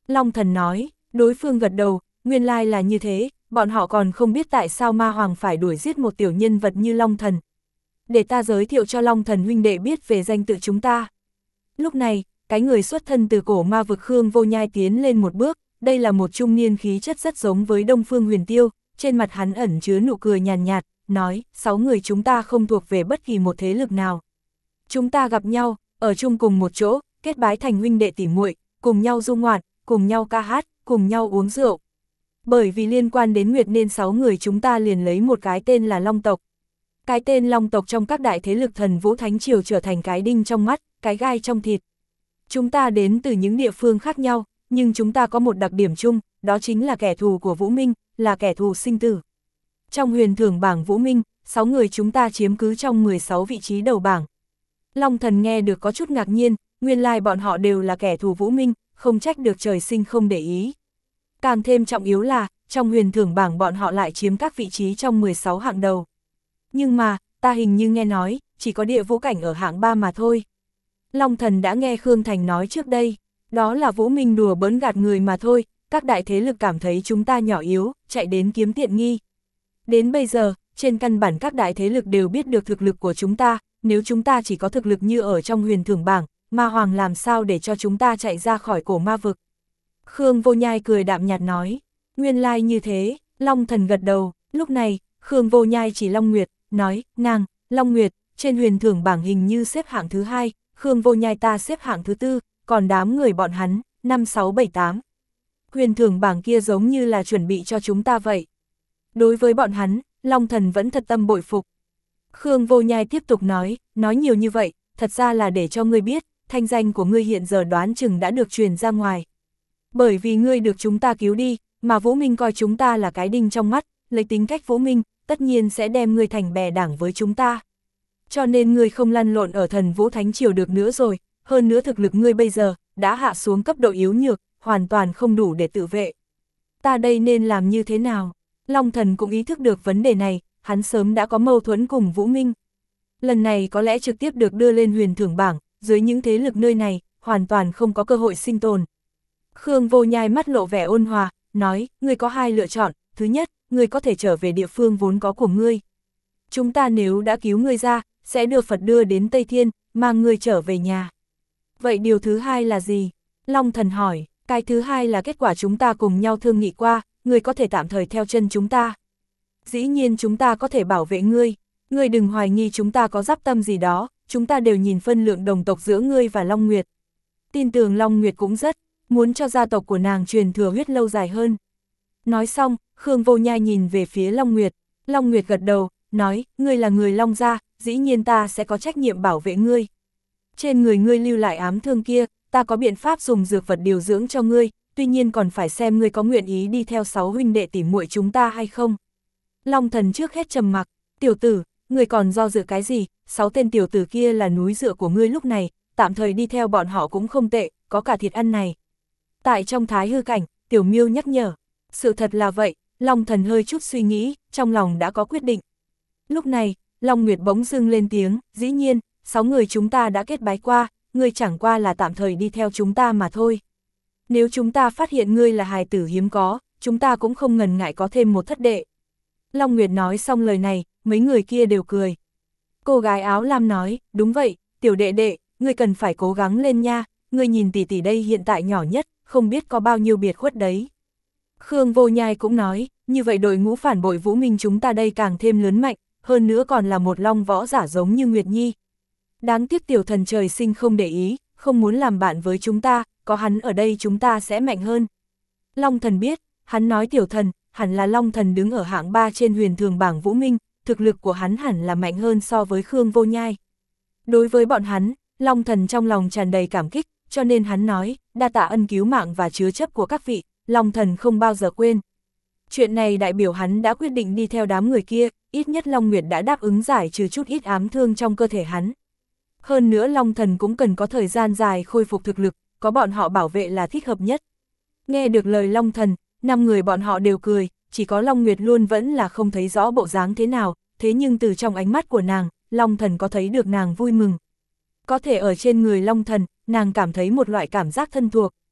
Speaker 1: Long Thần nói, đối phương gật đầu, nguyên lai là như thế, bọn họ còn không biết tại sao ma hoàng phải đuổi giết một tiểu nhân vật như Long Thần. Để ta giới thiệu cho Long Thần huynh đệ biết về danh tự chúng ta. Lúc này, cái người xuất thân từ cổ ma vực Khương Vô Nhai tiến lên một bước, đây là một trung niên khí chất rất giống với Đông Phương Huyền Tiêu, trên mặt hắn ẩn chứa nụ cười nhàn nhạt, nói, sáu người chúng ta không thuộc về bất kỳ một thế lực nào. Chúng ta gặp nhau, ở chung cùng một chỗ, kết bái thành huynh đệ tỉ muội, cùng nhau du ngoạn, cùng nhau ca hát, cùng nhau uống rượu. Bởi vì liên quan đến Nguyệt nên sáu người chúng ta liền lấy một cái tên là Long tộc. Cái tên Long tộc trong các đại thế lực Thần Vũ Thánh Triều trở thành cái đinh trong mắt, cái gai trong thịt. Chúng ta đến từ những địa phương khác nhau, nhưng chúng ta có một đặc điểm chung, đó chính là kẻ thù của Vũ Minh, là kẻ thù sinh tử. Trong huyền thưởng bảng Vũ Minh, sáu người chúng ta chiếm cứ trong mười sáu vị trí đầu bảng. Long Thần nghe được có chút ngạc nhiên, nguyên lai bọn họ đều là kẻ thù Vũ Minh, không trách được trời sinh không để ý. Càng thêm trọng yếu là, trong huyền thưởng bảng bọn họ lại chiếm các vị trí trong mười sáu hạng đầu. Nhưng mà, ta hình như nghe nói, chỉ có địa vũ cảnh ở hạng ba mà thôi. Long Thần đã nghe Khương Thành nói trước đây, đó là Vũ Minh đùa bỡn gạt người mà thôi, các đại thế lực cảm thấy chúng ta nhỏ yếu, chạy đến kiếm tiện nghi. Đến bây giờ, trên căn bản các đại thế lực đều biết được thực lực của chúng ta, nếu chúng ta chỉ có thực lực như ở trong huyền thưởng bảng, ma hoàng làm sao để cho chúng ta chạy ra khỏi cổ ma vực. Khương Vô Nhai cười đạm nhạt nói, nguyên lai như thế, Long Thần gật đầu, lúc này, Khương Vô Nhai chỉ Long Nguyệt, nói, nàng, Long Nguyệt, trên huyền thưởng bảng hình như xếp hạng thứ hai, Khương Vô Nhai ta xếp hạng thứ tư, còn đám người bọn hắn, năm sáu bảy tám. Huyền thưởng bảng kia giống như là chuẩn bị cho chúng ta vậy. Đối với bọn hắn, Long Thần vẫn thật tâm bội phục. Khương Vô Nhai tiếp tục nói, nói nhiều như vậy, thật ra là để cho ngươi biết, thanh danh của ngươi hiện giờ đoán chừng đã được truyền ra ngoài. Bởi vì ngươi được chúng ta cứu đi, mà Vũ Minh coi chúng ta là cái đinh trong mắt, lấy tính cách Vũ Minh, tất nhiên sẽ đem ngươi thành bè đảng với chúng ta. Cho nên ngươi không lăn lộn ở Thần Vũ Thánh Triều được nữa rồi, hơn nữa thực lực ngươi bây giờ, đã hạ xuống cấp độ yếu nhược, hoàn toàn không đủ để tự vệ. Ta đây nên làm như thế nào? Long Thần cũng ý thức được vấn đề này, hắn sớm đã có mâu thuẫn cùng Vũ Minh. Lần này có lẽ trực tiếp được đưa lên huyền thưởng bảng, dưới những thế lực nơi này, hoàn toàn không có cơ hội sinh tồn. Khương Vô Nhai mắt lộ vẻ ôn hòa, nói, ngươi có hai lựa chọn, thứ nhất, ngươi có thể trở về địa phương vốn có của ngươi. Chúng ta nếu đã cứu ngươi ra, sẽ đưa Phật đưa đến Tây Thiên, mang ngươi trở về nhà. Vậy điều thứ hai là gì? Long Thần hỏi, cái thứ hai là kết quả chúng ta cùng nhau thương nghị qua, ngươi có thể tạm thời theo chân chúng ta. Dĩ nhiên chúng ta có thể bảo vệ ngươi, ngươi đừng hoài nghi chúng ta có giáp tâm gì đó, chúng ta đều nhìn phân lượng đồng tộc giữa ngươi và Long Nguyệt. Tin tưởng Long Nguyệt cũng rất muốn cho gia tộc của nàng truyền thừa huyết lâu dài hơn. Nói xong, Khương Vô Nhai nhìn về phía Long Nguyệt, Long Nguyệt gật đầu, nói, ngươi là người Long gia, dĩ nhiên ta sẽ có trách nhiệm bảo vệ ngươi. Trên người ngươi lưu lại ám thương kia, ta có biện pháp dùng dược vật điều dưỡng cho ngươi, tuy nhiên còn phải xem ngươi có nguyện ý đi theo sáu huynh đệ tỉ muội chúng ta hay không. Long Thần trước hết trầm mặc, tiểu tử, ngươi còn do dự cái gì, sáu tên tiểu tử kia là núi dựa của ngươi lúc này, tạm thời đi theo bọn họ cũng không tệ, có cả thịt ăn này. Tại trong thái hư cảnh, Tiểu Miêu nhắc nhở, sự thật là vậy, Long Thần hơi chút suy nghĩ, trong lòng đã có quyết định. Lúc này, Long Nguyệt bỗng dưng lên tiếng, dĩ nhiên, sáu người chúng ta đã kết bái qua, ngươi chẳng qua là tạm thời đi theo chúng ta mà thôi. Nếu chúng ta phát hiện ngươi là hài tử hiếm có, chúng ta cũng không ngần ngại có thêm một thất đệ. Long Nguyệt nói xong lời này, mấy người kia đều cười. Cô gái áo lam nói, đúng vậy, tiểu đệ đệ, ngươi cần phải cố gắng lên nha, ngươi nhìn tỷ tỷ đây hiện tại nhỏ nhất, không biết có bao nhiêu biệt khuất đấy. Khương Vô Nhai cũng nói, như vậy đội ngũ phản bội Vũ Minh chúng ta đây càng thêm lớn mạnh, hơn nữa còn là một long võ giả giống như Nguyệt Nhi. Đáng tiếc tiểu thần trời sinh không để ý, không muốn làm bạn với chúng ta, có hắn ở đây chúng ta sẽ mạnh hơn. Long Thần biết, hắn nói tiểu thần, hẳn là Long Thần đứng ở hạng ba trên huyền thường bảng Vũ Minh, thực lực của hắn hẳn là mạnh hơn so với Khương Vô Nhai. Đối với bọn hắn, Long Thần trong lòng tràn đầy cảm kích, cho nên hắn nói, đa tạ ân cứu mạng và chứa chấp của các vị, Long Thần không bao giờ quên. Chuyện này đại biểu hắn đã quyết định đi theo đám người kia, ít nhất Long Nguyệt đã đáp ứng giải trừ chút ít ám thương trong cơ thể hắn. Hơn nữa Long Thần cũng cần có thời gian dài khôi phục thực lực, có bọn họ bảo vệ là thích hợp nhất. Nghe được lời Long Thần, năm người bọn họ đều cười, chỉ có Long Nguyệt luôn vẫn là không thấy rõ bộ dáng thế nào, thế nhưng từ trong ánh mắt của nàng, Long Thần có thấy được nàng vui mừng. Có thể ở trên người Long Thần, nàng cảm thấy một loại cảm giác thân thuộc.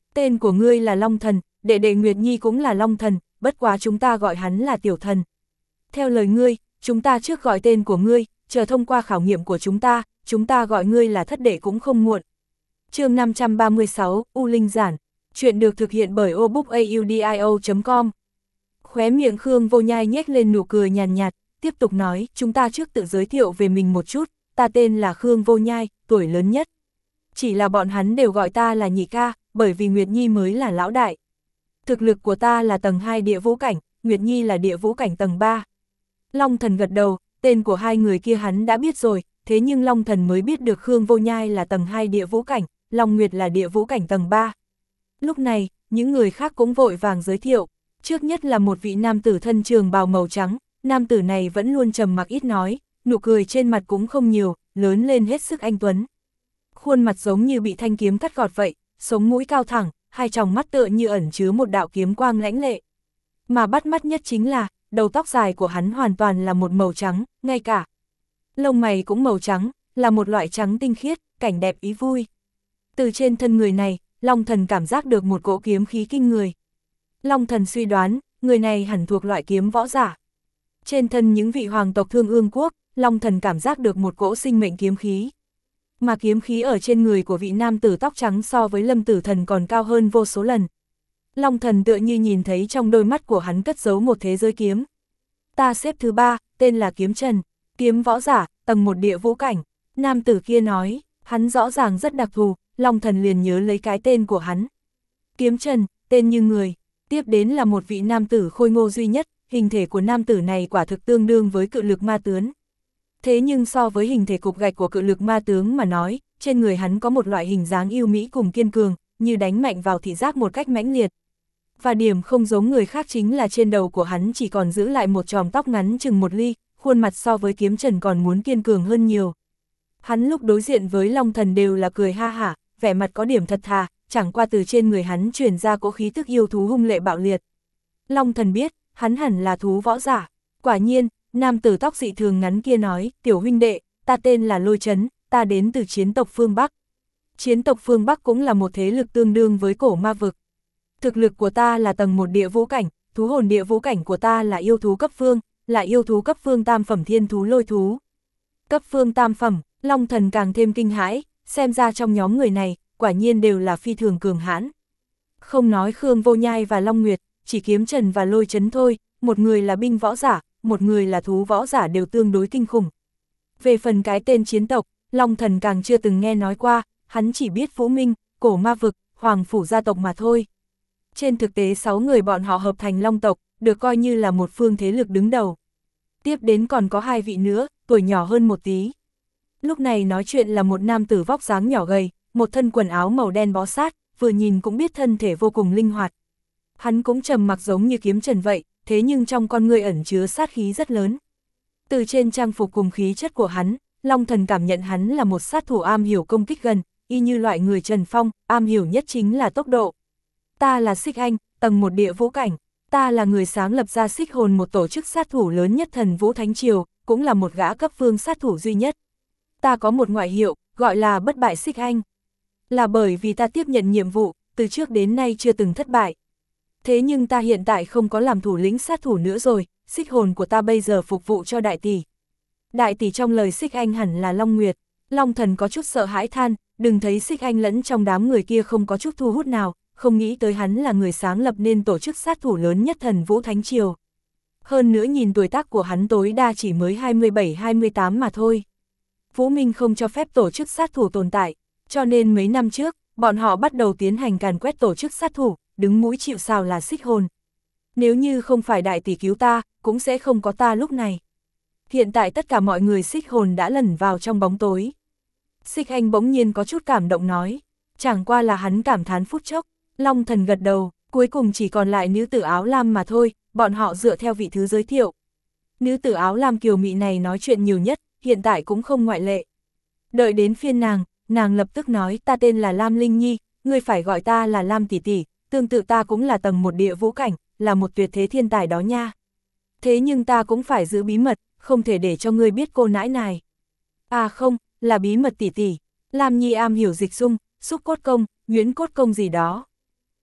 Speaker 1: Tên của ngươi là Long Thần, đệ đệ Nguyệt Nhi cũng là Long Thần, bất quá chúng ta gọi hắn là Tiểu Thần. Theo lời ngươi, chúng ta trước gọi tên của ngươi, chờ thông qua khảo nghiệm của chúng ta, chúng ta gọi ngươi là thất đệ cũng không muộn. Chương năm trăm ba mươi sáu, U Linh Giản. Chuyện được thực hiện bởi obookaudio chấm com. Khóe miệng Khương Vô Nhai nhếch lên nụ cười nhàn nhạt, tiếp tục nói, chúng ta trước tự giới thiệu về mình một chút, ta tên là Khương Vô Nhai, tuổi lớn nhất. Chỉ là bọn hắn đều gọi ta là nhị ca, bởi vì Nguyệt Nhi mới là lão đại. Thực lực của ta là tầng hai địa vũ cảnh, Nguyệt Nhi là địa vũ cảnh tầng ba. Long Thần gật đầu, tên của hai người kia hắn đã biết rồi, thế nhưng Long Thần mới biết được Khương Vô Nhai là tầng hai địa vũ cảnh, Long Nguyệt là địa vũ cảnh tầng ba. Lúc này, những người khác cũng vội vàng giới thiệu, trước nhất là một vị nam tử thân trường bào màu trắng, nam tử này vẫn luôn trầm mặc ít nói, nụ cười trên mặt cũng không nhiều, lớn lên hết sức anh tuấn. Khuôn mặt giống như bị thanh kiếm cắt gọt vậy, sống mũi cao thẳng, hai tròng mắt tựa như ẩn chứa một đạo kiếm quang lãnh lệ. Mà bắt mắt nhất chính là, đầu tóc dài của hắn hoàn toàn là một màu trắng, ngay cả lông mày cũng màu trắng, là một loại trắng tinh khiết, cảnh đẹp ý vui. Từ trên thân người này, Long Thần cảm giác được một cỗ kiếm khí kinh người. Long Thần suy đoán, người này hẳn thuộc loại kiếm võ giả. Trên thân những vị hoàng tộc Thương Ương Quốc, Long Thần cảm giác được một cỗ sinh mệnh kiếm khí. Mà kiếm khí ở trên người của vị nam tử tóc trắng so với Lâm Tử Thần còn cao hơn vô số lần. Long Thần tựa như nhìn thấy trong đôi mắt của hắn cất giấu một thế giới kiếm. Ta xếp thứ ba, tên là Kiếm Trần, kiếm võ giả, tầng một địa vũ cảnh. Nam tử kia nói, hắn rõ ràng rất đặc thù, Long Thần liền nhớ lấy cái tên của hắn. Kiếm Trần, tên như người. Tiếp đến là một vị nam tử khôi ngô duy nhất, hình thể của nam tử này quả thực tương đương với cự lực ma tướng. Thế nhưng so với hình thể cục gạch của cự lực ma tướng mà nói, trên người hắn có một loại hình dáng yêu mỹ cùng kiên cường, như đánh mạnh vào thị giác một cách mãnh liệt. Và điểm không giống người khác chính là trên đầu của hắn chỉ còn giữ lại một chòm tóc ngắn chừng một ly, khuôn mặt so với Kiếm Trần còn muốn kiên cường hơn nhiều. Hắn lúc đối diện với Long Thần đều là cười ha hả, vẻ mặt có điểm thật thà, chẳng qua từ trên người hắn truyền ra cỗ khí tức yêu thú hung lệ bạo liệt. Long Thần biết, hắn hẳn là thú võ giả. Quả nhiên, nam tử tóc dị thường ngắn kia nói, tiểu huynh đệ, ta tên là Lôi Chấn, ta đến từ chiến tộc phương Bắc. Chiến tộc phương Bắc cũng là một thế lực tương đương với cổ ma vực. Thực lực của ta là tầng một địa vũ cảnh, thú hồn địa vũ cảnh của ta là yêu thú cấp phương, là yêu thú cấp phương tam phẩm thiên thú lôi thú. Cấp phương tam phẩm, Long Thần càng thêm kinh hãi, xem ra trong nhóm người này, quả nhiên đều là phi thường cường hãn. Không nói Khương Vô Nhai và Long Nguyệt, chỉ Kiếm Trần và Lôi Chấn thôi, một người là binh võ giả, một người là thú võ giả đều tương đối kinh khủng. Về phần cái tên chiến tộc, Long Thần càng chưa từng nghe nói qua, hắn chỉ biết Vũ Minh, cổ ma vực, hoàng phủ gia tộc mà thôi. Trên thực tế sáu người bọn họ hợp thành Long tộc, được coi như là một phương thế lực đứng đầu. Tiếp đến còn có hai vị nữa, tuổi nhỏ hơn một tí. Lúc này nói chuyện là một nam tử vóc dáng nhỏ gầy, một thân quần áo màu đen bó sát, vừa nhìn cũng biết thân thể vô cùng linh hoạt. Hắn cũng trầm mặc giống như Kiếm Trần vậy, thế nhưng trong con người ẩn chứa sát khí rất lớn. Từ trên trang phục cùng khí chất của hắn, Long Thần cảm nhận hắn là một sát thủ am hiểu công kích gần, y như loại người Trần Phong, am hiểu nhất chính là tốc độ. Ta là Xích Anh, tầng một địa vũ cảnh, ta là người sáng lập ra Xích Hồn, một tổ chức sát thủ lớn nhất Thần Vũ Thánh Triều, cũng là một gã cấp vương sát thủ duy nhất. Ta có một ngoại hiệu, gọi là Bất Bại Xích Anh. Là bởi vì ta tiếp nhận nhiệm vụ, từ trước đến nay chưa từng thất bại. Thế nhưng ta hiện tại không có làm thủ lĩnh sát thủ nữa rồi, Xích Hồn của ta bây giờ phục vụ cho đại tỷ. Đại tỷ trong lời Xích Anh hẳn là Long Nguyệt. Long Thần có chút sợ hãi than, đừng thấy Xích Anh lẫn trong đám người kia không có chút thu hút nào, không nghĩ tới hắn là người sáng lập nên tổ chức sát thủ lớn nhất Thần Vũ Thánh Triều. Hơn nữa nhìn tuổi tác của hắn tối đa chỉ mới hai mươi bảy hai mươi tám mà thôi. Vũ Minh không cho phép tổ chức sát thủ tồn tại, cho nên mấy năm trước, bọn họ bắt đầu tiến hành càn quét tổ chức sát thủ, đứng mũi chịu sào là Xích Hồn. Nếu như không phải đại tỷ cứu ta, cũng sẽ không có ta lúc này. Hiện tại tất cả mọi người Xích Hồn đã lẩn vào trong bóng tối. Xích Anh bỗng nhiên có chút cảm động nói, chẳng qua là hắn cảm thán phút chốc. Long Thần gật đầu, cuối cùng chỉ còn lại nữ tử áo lam mà thôi, bọn họ dựa theo vị thứ giới thiệu. Nữ tử áo lam kiều mị này nói chuyện nhiều nhất, hiện tại cũng không ngoại lệ. Đợi đến phiên nàng, nàng lập tức nói, ta tên là Lam Linh Nhi, ngươi phải gọi ta là Lam tỷ tỷ, tương tự ta cũng là tầng một địa vũ cảnh, là một tuyệt thế thiên tài đó nha. Thế nhưng ta cũng phải giữ bí mật, không thể để cho ngươi biết cô nãi này. À không, là bí mật tỷ tỷ. Lam Nhi am hiểu dịch dung, xúc cốt công, nhuyễn cốt công gì đó.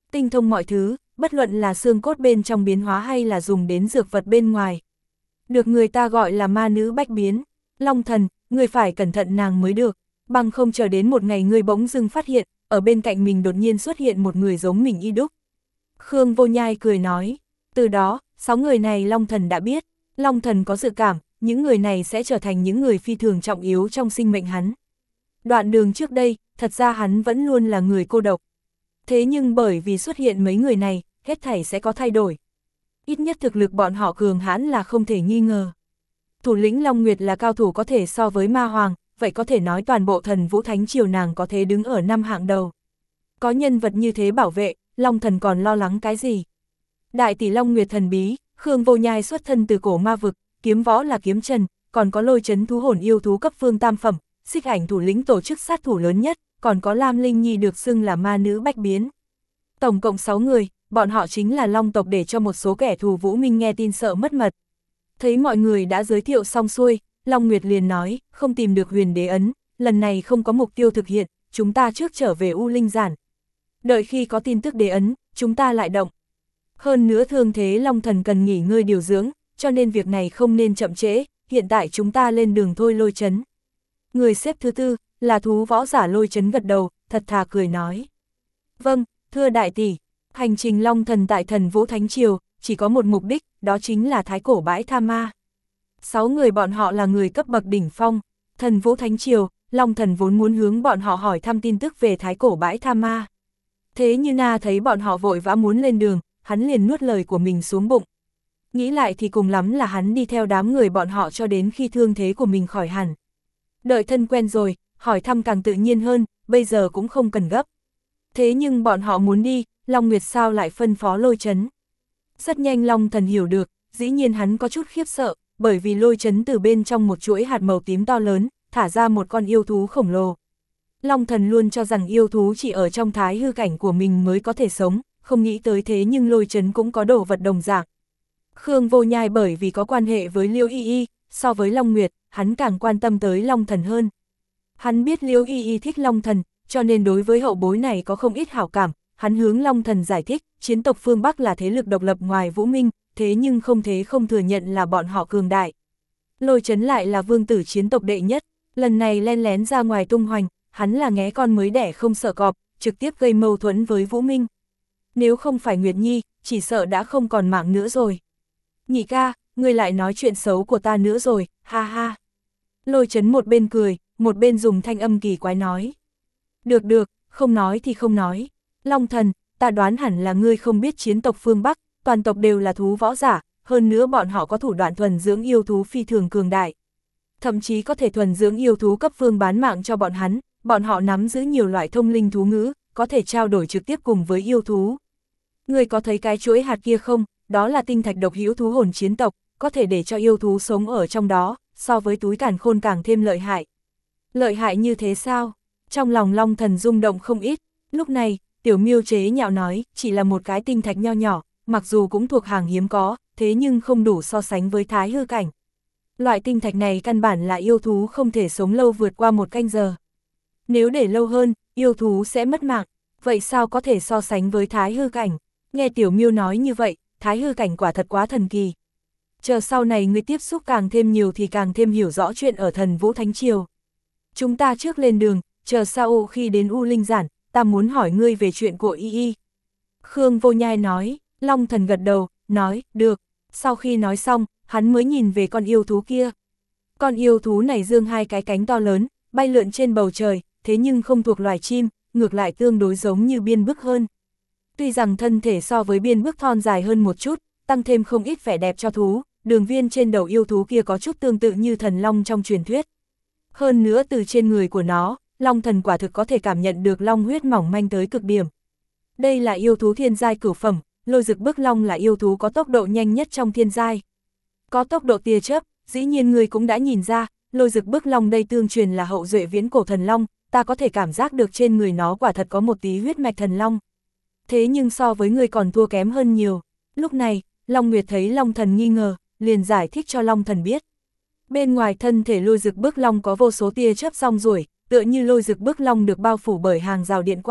Speaker 1: tinh thông mọi thứ, bất luận là xương cốt bên trong biến hóa hay là dùng đến dược vật bên ngoài. Được người ta gọi là ma nữ bách biến. Long thần, người phải cẩn thận nàng mới được, bằng không chờ đến một ngày người bỗng dưng phát hiện, ở bên cạnh mình đột nhiên xuất hiện một người giống mình y đúc. Khương Vô Nhai cười nói, từ đó, sáu người này Long thần đã biết, Long thần có dự cảm, những người này sẽ trở thành những người phi thường trọng yếu trong sinh mệnh hắn. Đoạn đường trước đây, thật ra hắn vẫn luôn là người cô độc. Thế nhưng bởi vì xuất hiện mấy người này, hết thảy sẽ có thay đổi. Ít nhất thực lực bọn họ cường hãn là không thể nghi ngờ. Thủ lĩnh Long Nguyệt là cao thủ có thể so với Ma Hoàng, vậy có thể nói toàn bộ Thần Vũ Thánh Triều nàng có thể đứng ở năm hạng đầu. Có nhân vật như thế bảo vệ, Long thần còn lo lắng cái gì? Đại tỷ Long Nguyệt thần bí, Khương Vô Nhai xuất thân từ cổ ma vực, kiếm võ là kiếm trần, còn có lôi chấn thú hồn yêu thú cấp phương tam phẩm, xích ảnh thủ lĩnh tổ chức sát thủ lớn nhất, còn có Lam Linh Nhi được xưng là ma nữ bách biến. Tổng cộng sáu người, bọn họ chính là Long tộc để cho một số kẻ thù Vũ Minh nghe tin sợ mất mật. Thấy mọi người đã giới thiệu xong xuôi, Long Nguyệt liền nói, không tìm được huyền đế ấn, lần này không có mục tiêu thực hiện, chúng ta trước trở về U Linh Giản. Đợi khi có tin tức đế ấn, chúng ta lại động. Hơn nữa thương thế Long thần cần nghỉ ngơi điều dưỡng, cho nên việc này không nên chậm trễ, hiện tại chúng ta lên đường thôi. Lôi chấn. Người xếp thứ tư, là thú võ giả Lôi chấn gật đầu, thật thà cười nói. Vâng, thưa đại tỷ, hành trình Long thần tại Thần Vũ Thánh Triều, chỉ có một mục đích, đó chính là Thái Cổ Bãi Tha Ma. Sáu người bọn họ là người cấp bậc đỉnh phong, Thần Vũ Thánh Triều, Long thần vốn muốn hướng bọn họ hỏi thăm tin tức về Thái Cổ Bãi Tha Ma. Thế như Na thấy bọn họ vội vã muốn lên đường, hắn liền nuốt lời của mình xuống bụng. Nghĩ lại thì cùng lắm là hắn đi theo đám người bọn họ cho đến khi thương thế của mình khỏi hẳn. Đợi thân quen rồi, hỏi thăm càng tự nhiên hơn, bây giờ cũng không cần gấp. Thế nhưng bọn họ muốn đi, Long Nguyệt sao lại phân phó Lôi chấn. Rất nhanh Long thần hiểu được, dĩ nhiên hắn có chút khiếp sợ, bởi vì Lôi chấn từ bên trong một chuỗi hạt màu tím to lớn, thả ra một con yêu thú khổng lồ. Long thần luôn cho rằng yêu thú chỉ ở trong thái hư cảnh của mình mới có thể sống, không nghĩ tới thế nhưng Lôi chấn cũng có đồ vật đồng dạng. Khương Vô Nhai bởi vì có quan hệ với Liễu Y Y, so với Long Nguyệt, hắn càng quan tâm tới Long thần hơn. Hắn biết Liễu Y Y thích Long thần, cho nên đối với hậu bối này có không ít hảo cảm, hắn hướng Long thần giải thích, chiến tộc phương Bắc là thế lực độc lập ngoài Vũ Minh, thế nhưng không thế không thừa nhận là bọn họ cường đại. Lôi chấn lại là vương tử chiến tộc đệ nhất, lần này len lén ra ngoài tung hoành, hắn là nghé con mới đẻ không sợ cọp, trực tiếp gây mâu thuẫn với Vũ Minh. Nếu không phải Nguyệt Nhi, chỉ sợ đã không còn mạng nữa rồi. Nhị ca, ngươi lại nói chuyện xấu của ta nữa rồi, ha ha. Lôi chấn một bên cười, một bên dùng thanh âm kỳ quái nói. Được được, không nói thì không nói. Long thần, ta đoán hẳn là ngươi không biết chiến tộc phương Bắc, toàn tộc đều là thú võ giả, hơn nữa bọn họ có thủ đoạn thuần dưỡng yêu thú phi thường cường đại. Thậm chí có thể thuần dưỡng yêu thú cấp phương bán mạng cho bọn hắn, bọn họ nắm giữ nhiều loại thông linh thú ngữ, có thể trao đổi trực tiếp cùng với yêu thú. Ngươi có thấy cái chuỗi hạt kia không? Đó là tinh thạch độc hữu thú hồn chiến tộc, có thể để cho yêu thú sống ở trong đó, so với túi càn khôn càng thêm lợi hại. Lợi hại như thế sao? Trong lòng Long thần rung động không ít, lúc này, Tiểu Miêu chế nhạo nói, chỉ là một cái tinh thạch nho nhỏ, mặc dù cũng thuộc hàng hiếm có, thế nhưng không đủ so sánh với thái hư cảnh. Loại tinh thạch này căn bản là yêu thú không thể sống lâu vượt qua một canh giờ. Nếu để lâu hơn, yêu thú sẽ mất mạng, vậy sao có thể so sánh với thái hư cảnh? Nghe Tiểu Miêu nói như vậy, thái hư cảnh quả thật quá thần kỳ. Chờ sau này ngươi tiếp xúc càng thêm nhiều thì càng thêm hiểu rõ chuyện ở Thần Vũ Thánh Triều. Chúng ta trước lên đường, chờ sau khi đến U Linh Giản, ta muốn hỏi ngươi về chuyện của Y Y. Khương Vô Nhai nói, Long thần gật đầu, nói, được. Sau khi nói xong, hắn mới nhìn về con yêu thú kia. Con yêu thú này giương hai cái cánh to lớn, bay lượn trên bầu trời, thế nhưng không thuộc loài chim, ngược lại tương đối giống như biên bức hơn. Tuy rằng thân thể so với biên bức thon dài hơn một chút, tăng thêm không ít vẻ đẹp cho thú, đường viên trên đầu yêu thú kia có chút tương tự như thần long trong truyền thuyết. Hơn nữa từ trên người của nó, long thần quả thực có thể cảm nhận được long huyết mỏng manh tới cực điểm. Đây là yêu thú thiên giai cửu phẩm, Lôi Dực Bức Long là yêu thú có tốc độ nhanh nhất trong thiên giai. Có tốc độ tia chớp, dĩ nhiên người cũng đã nhìn ra, Lôi Dực Bức Long đây tương truyền là hậu duệ viễn cổ thần long, ta có thể cảm giác được trên người nó quả thật có một tí huyết mạch thần long. Thế nhưng so với người còn thua kém hơn nhiều. Lúc này, Long Nguyệt thấy Long thần nghi ngờ, liền giải thích cho Long thần biết. Bên ngoài thân thể Lôi Dực Bức Long có vô số tia chớp rong ruổi, tựa như Lôi Dực Bức Long được bao phủ bởi hàng rào điện quang,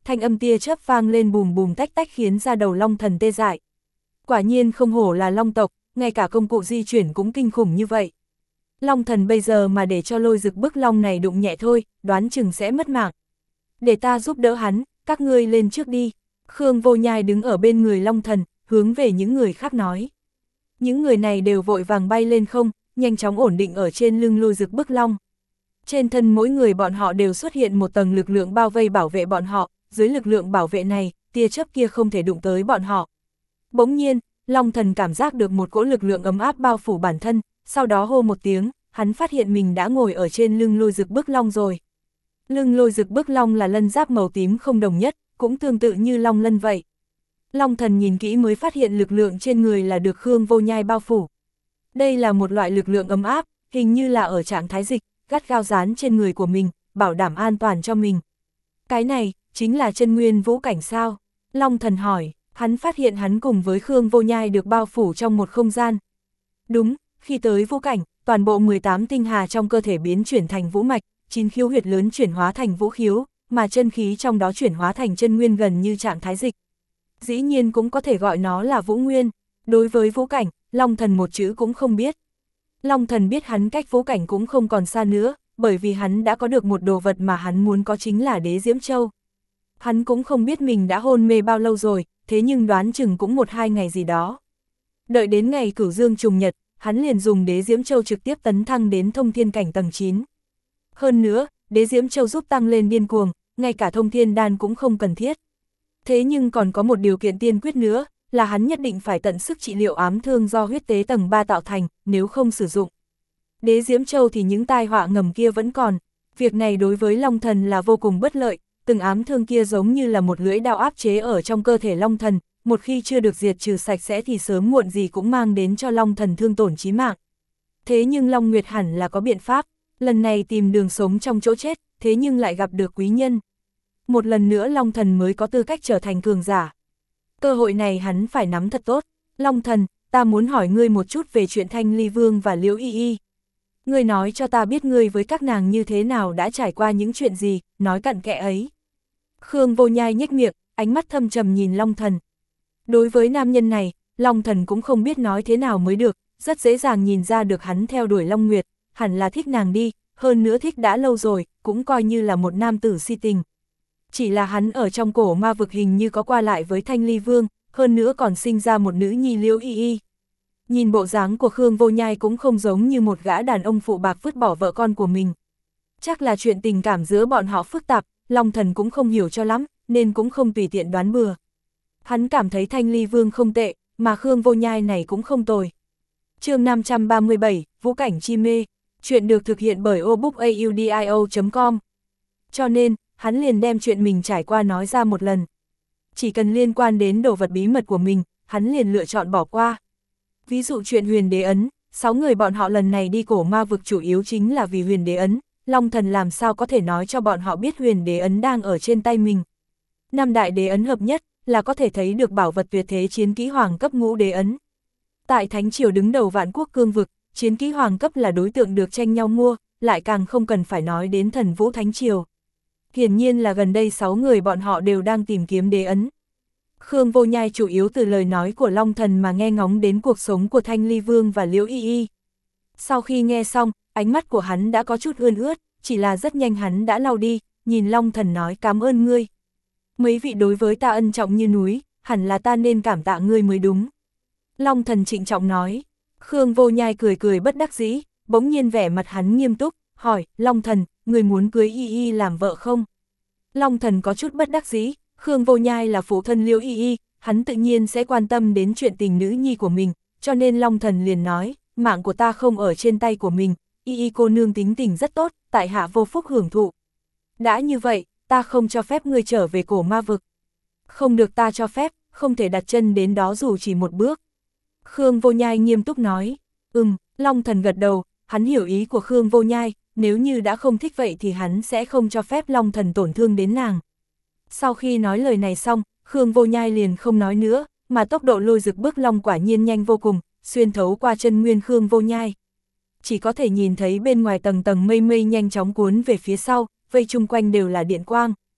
Speaker 1: thanh âm tia chớp vang lên bùm bùm tách tách khiến da đầu Long Thần tê dại. Quả nhiên không hổ là Long tộc, ngay cả công cụ di chuyển cũng kinh khủng như vậy. Long Thần bây giờ mà để cho Lôi Dực bức long này đụng nhẹ thôi, đoán chừng sẽ mất mạng. Để ta giúp đỡ hắn, các ngươi lên trước đi. Khương Vô Nhai đứng ở bên người Long Thần, hướng về những người khác nói. Những người này đều vội vàng bay lên không, nhanh chóng ổn định ở trên lưng Lôi Dực bức long. Trên thân mỗi người bọn họ đều xuất hiện một tầng lực lượng bao vây bảo vệ bọn họ, dưới lực lượng bảo vệ này, tia chớp kia không thể đụng tới bọn họ. Bỗng nhiên, Long Thần cảm giác được một cỗ lực lượng ấm áp bao phủ bản thân, sau đó hô một tiếng, hắn phát hiện mình đã ngồi ở trên lưng Lôi Dực bức long rồi. Lưng Lôi Dực bức long là lân giáp màu tím không đồng nhất, cũng tương tự như long lân vậy. Long Thần nhìn kỹ mới phát hiện lực lượng trên người là được Khương Vô Nhai bao phủ. Đây là một loại lực lượng ấm áp, hình như là ở trạng thái dịch, gắt gao dán trên người của mình, bảo đảm an toàn cho mình. Cái này, chính là chân nguyên vũ cảnh sao? Long Thần hỏi, hắn phát hiện hắn cùng với Khương Vô Nhai được bao phủ trong một không gian. Đúng, khi tới vũ cảnh, toàn bộ mười tám tinh hà trong cơ thể biến chuyển thành vũ mạch, chín khiếu huyệt lớn chuyển hóa thành vũ khiếu, mà chân khí trong đó chuyển hóa thành chân nguyên gần như trạng thái dịch. Dĩ nhiên cũng có thể gọi nó là vũ nguyên. Đối với vũ cảnh, Long Thần một chữ cũng không biết. Long Thần biết hắn cách vũ cảnh cũng không còn xa nữa, bởi vì hắn đã có được một đồ vật mà hắn muốn có chính là đế Diễm Châu. Hắn cũng không biết mình đã hôn mê bao lâu rồi, thế nhưng đoán chừng cũng một hai ngày gì đó. Đợi đến ngày Cửu Dương trùng nhật, hắn liền dùng đế Diễm Châu trực tiếp tấn thăng đến thông thiên cảnh tầng chín. Hơn nữa, đế Diễm Châu giúp tăng lên điên cuồng, ngay cả thông thiên đan cũng không cần thiết. Thế nhưng còn có một điều kiện tiên quyết nữa, là hắn nhất định phải tận sức trị liệu ám thương do huyết tế tầng ba tạo thành, nếu không sử dụng đế Diễm Châu thì những tai họa ngầm kia vẫn còn. Việc này đối với Long Thần là vô cùng bất lợi, từng ám thương kia giống như là một lưỡi đao áp chế ở trong cơ thể Long Thần, một khi chưa được diệt trừ sạch sẽ thì sớm muộn gì cũng mang đến cho Long Thần thương tổn chí mạng. Thế nhưng Long Nguyệt hẳn là có biện pháp, lần này tìm đường sống trong chỗ chết, thế nhưng lại gặp được quý nhân. Một lần nữa Long Thần mới có tư cách trở thành cường giả. Cơ hội này hắn phải nắm thật tốt. Long Thần, ta muốn hỏi ngươi một chút về chuyện Thanh Ly Vương và Liễu Y Y. Ngươi nói cho ta biết ngươi với các nàng như thế nào đã trải qua những chuyện gì, nói cặn kẽ ấy. Khương Vô Nhai nhếch miệng, ánh mắt thâm trầm nhìn Long Thần. Đối với nam nhân này, Long Thần cũng không biết nói thế nào mới được, rất dễ dàng nhìn ra được hắn theo đuổi Long Nguyệt, hẳn là thích nàng đi, hơn nữa thích đã lâu rồi, cũng coi như là một nam tử si tình. Chỉ là hắn ở trong cổ ma vực hình như có qua lại với Thanh Ly Vương, hơn nữa còn sinh ra một nữ nhi Liễu Y Y. Nhìn bộ dáng của Khương Vô Nhai cũng không giống như một gã đàn ông phụ bạc vứt bỏ vợ con của mình. Chắc là chuyện tình cảm giữa bọn họ phức tạp, Long Thần cũng không hiểu cho lắm, nên cũng không tùy tiện đoán bừa. Hắn cảm thấy Thanh Ly Vương không tệ, mà Khương Vô Nhai này cũng không tồi. Chương năm trăm ba mươi bảy, Vũ cảnh chi mê, chuyện được thực hiện bởi obookaudio chấm com. Cho nên, hắn liền đem chuyện mình trải qua nói ra một lần. Chỉ cần liên quan đến đồ vật bí mật của mình, hắn liền lựa chọn bỏ qua. Ví dụ chuyện Huyền Đế Ấn, sáu người bọn họ lần này đi cổ ma vực chủ yếu chính là vì Huyền Đế Ấn, Long Thần làm sao có thể nói cho bọn họ biết Huyền Đế Ấn đang ở trên tay mình. Năm đại đế ấn hợp nhất là có thể thấy được bảo vật tuyệt thế chiến kỹ hoàng cấp ngũ đế ấn. Tại Thánh Triều đứng đầu vạn quốc cương vực, chiến kỹ hoàng cấp là đối tượng được tranh nhau mua, lại càng không cần phải nói đến Thần Vũ Thánh Triều. Hiển nhiên là gần đây sáu người bọn họ đều đang tìm kiếm đế ấn. Khương Vô Nhai chủ yếu từ lời nói của Long Thần mà nghe ngóng đến cuộc sống của Thanh Ly Vương và Liễu Y Y. Sau khi nghe xong, ánh mắt của hắn đã có chút ươn ướt, chỉ là rất nhanh hắn đã lau đi, nhìn Long Thần nói cảm ơn ngươi. Mấy vị đối với ta ân trọng như núi, hẳn là ta nên cảm tạ ngươi mới đúng. Long Thần trịnh trọng nói. Khương Vô Nhai cười cười bất đắc dĩ, bỗng nhiên vẻ mặt hắn nghiêm túc, hỏi, Long Thần, ngươi muốn cưới Y Y làm vợ không? Long Thần có chút bất đắc dĩ, Khương Vô Nhai là phụ thân Liễu Y Y, hắn tự nhiên sẽ quan tâm đến chuyện tình nữ nhi của mình, cho nên Long Thần liền nói, mạng của ta không ở trên tay của mình, Y Y cô nương tính tình rất tốt, tại hạ vô phúc hưởng thụ. Đã như vậy, ta không cho phép ngươi trở về cổ ma vực. Không được ta cho phép, không thể đặt chân đến đó dù chỉ một bước. Khương Vô Nhai nghiêm túc nói, ừm, Long Thần gật đầu, hắn hiểu ý của Khương Vô Nhai, nếu như đã không thích vậy thì hắn sẽ không cho phép Long Thần tổn thương đến nàng. Sau khi nói lời này xong, Khương Vô Nhai liền không nói nữa, mà tốc độ lôi rực bức long quả nhiên nhanh vô cùng, xuyên thấu qua chân nguyên Khương Vô Nhai. Chỉ có thể nhìn thấy bên ngoài tầng tầng mây mây nhanh chóng cuốn về phía sau, vây chung quanh đều là điện quang.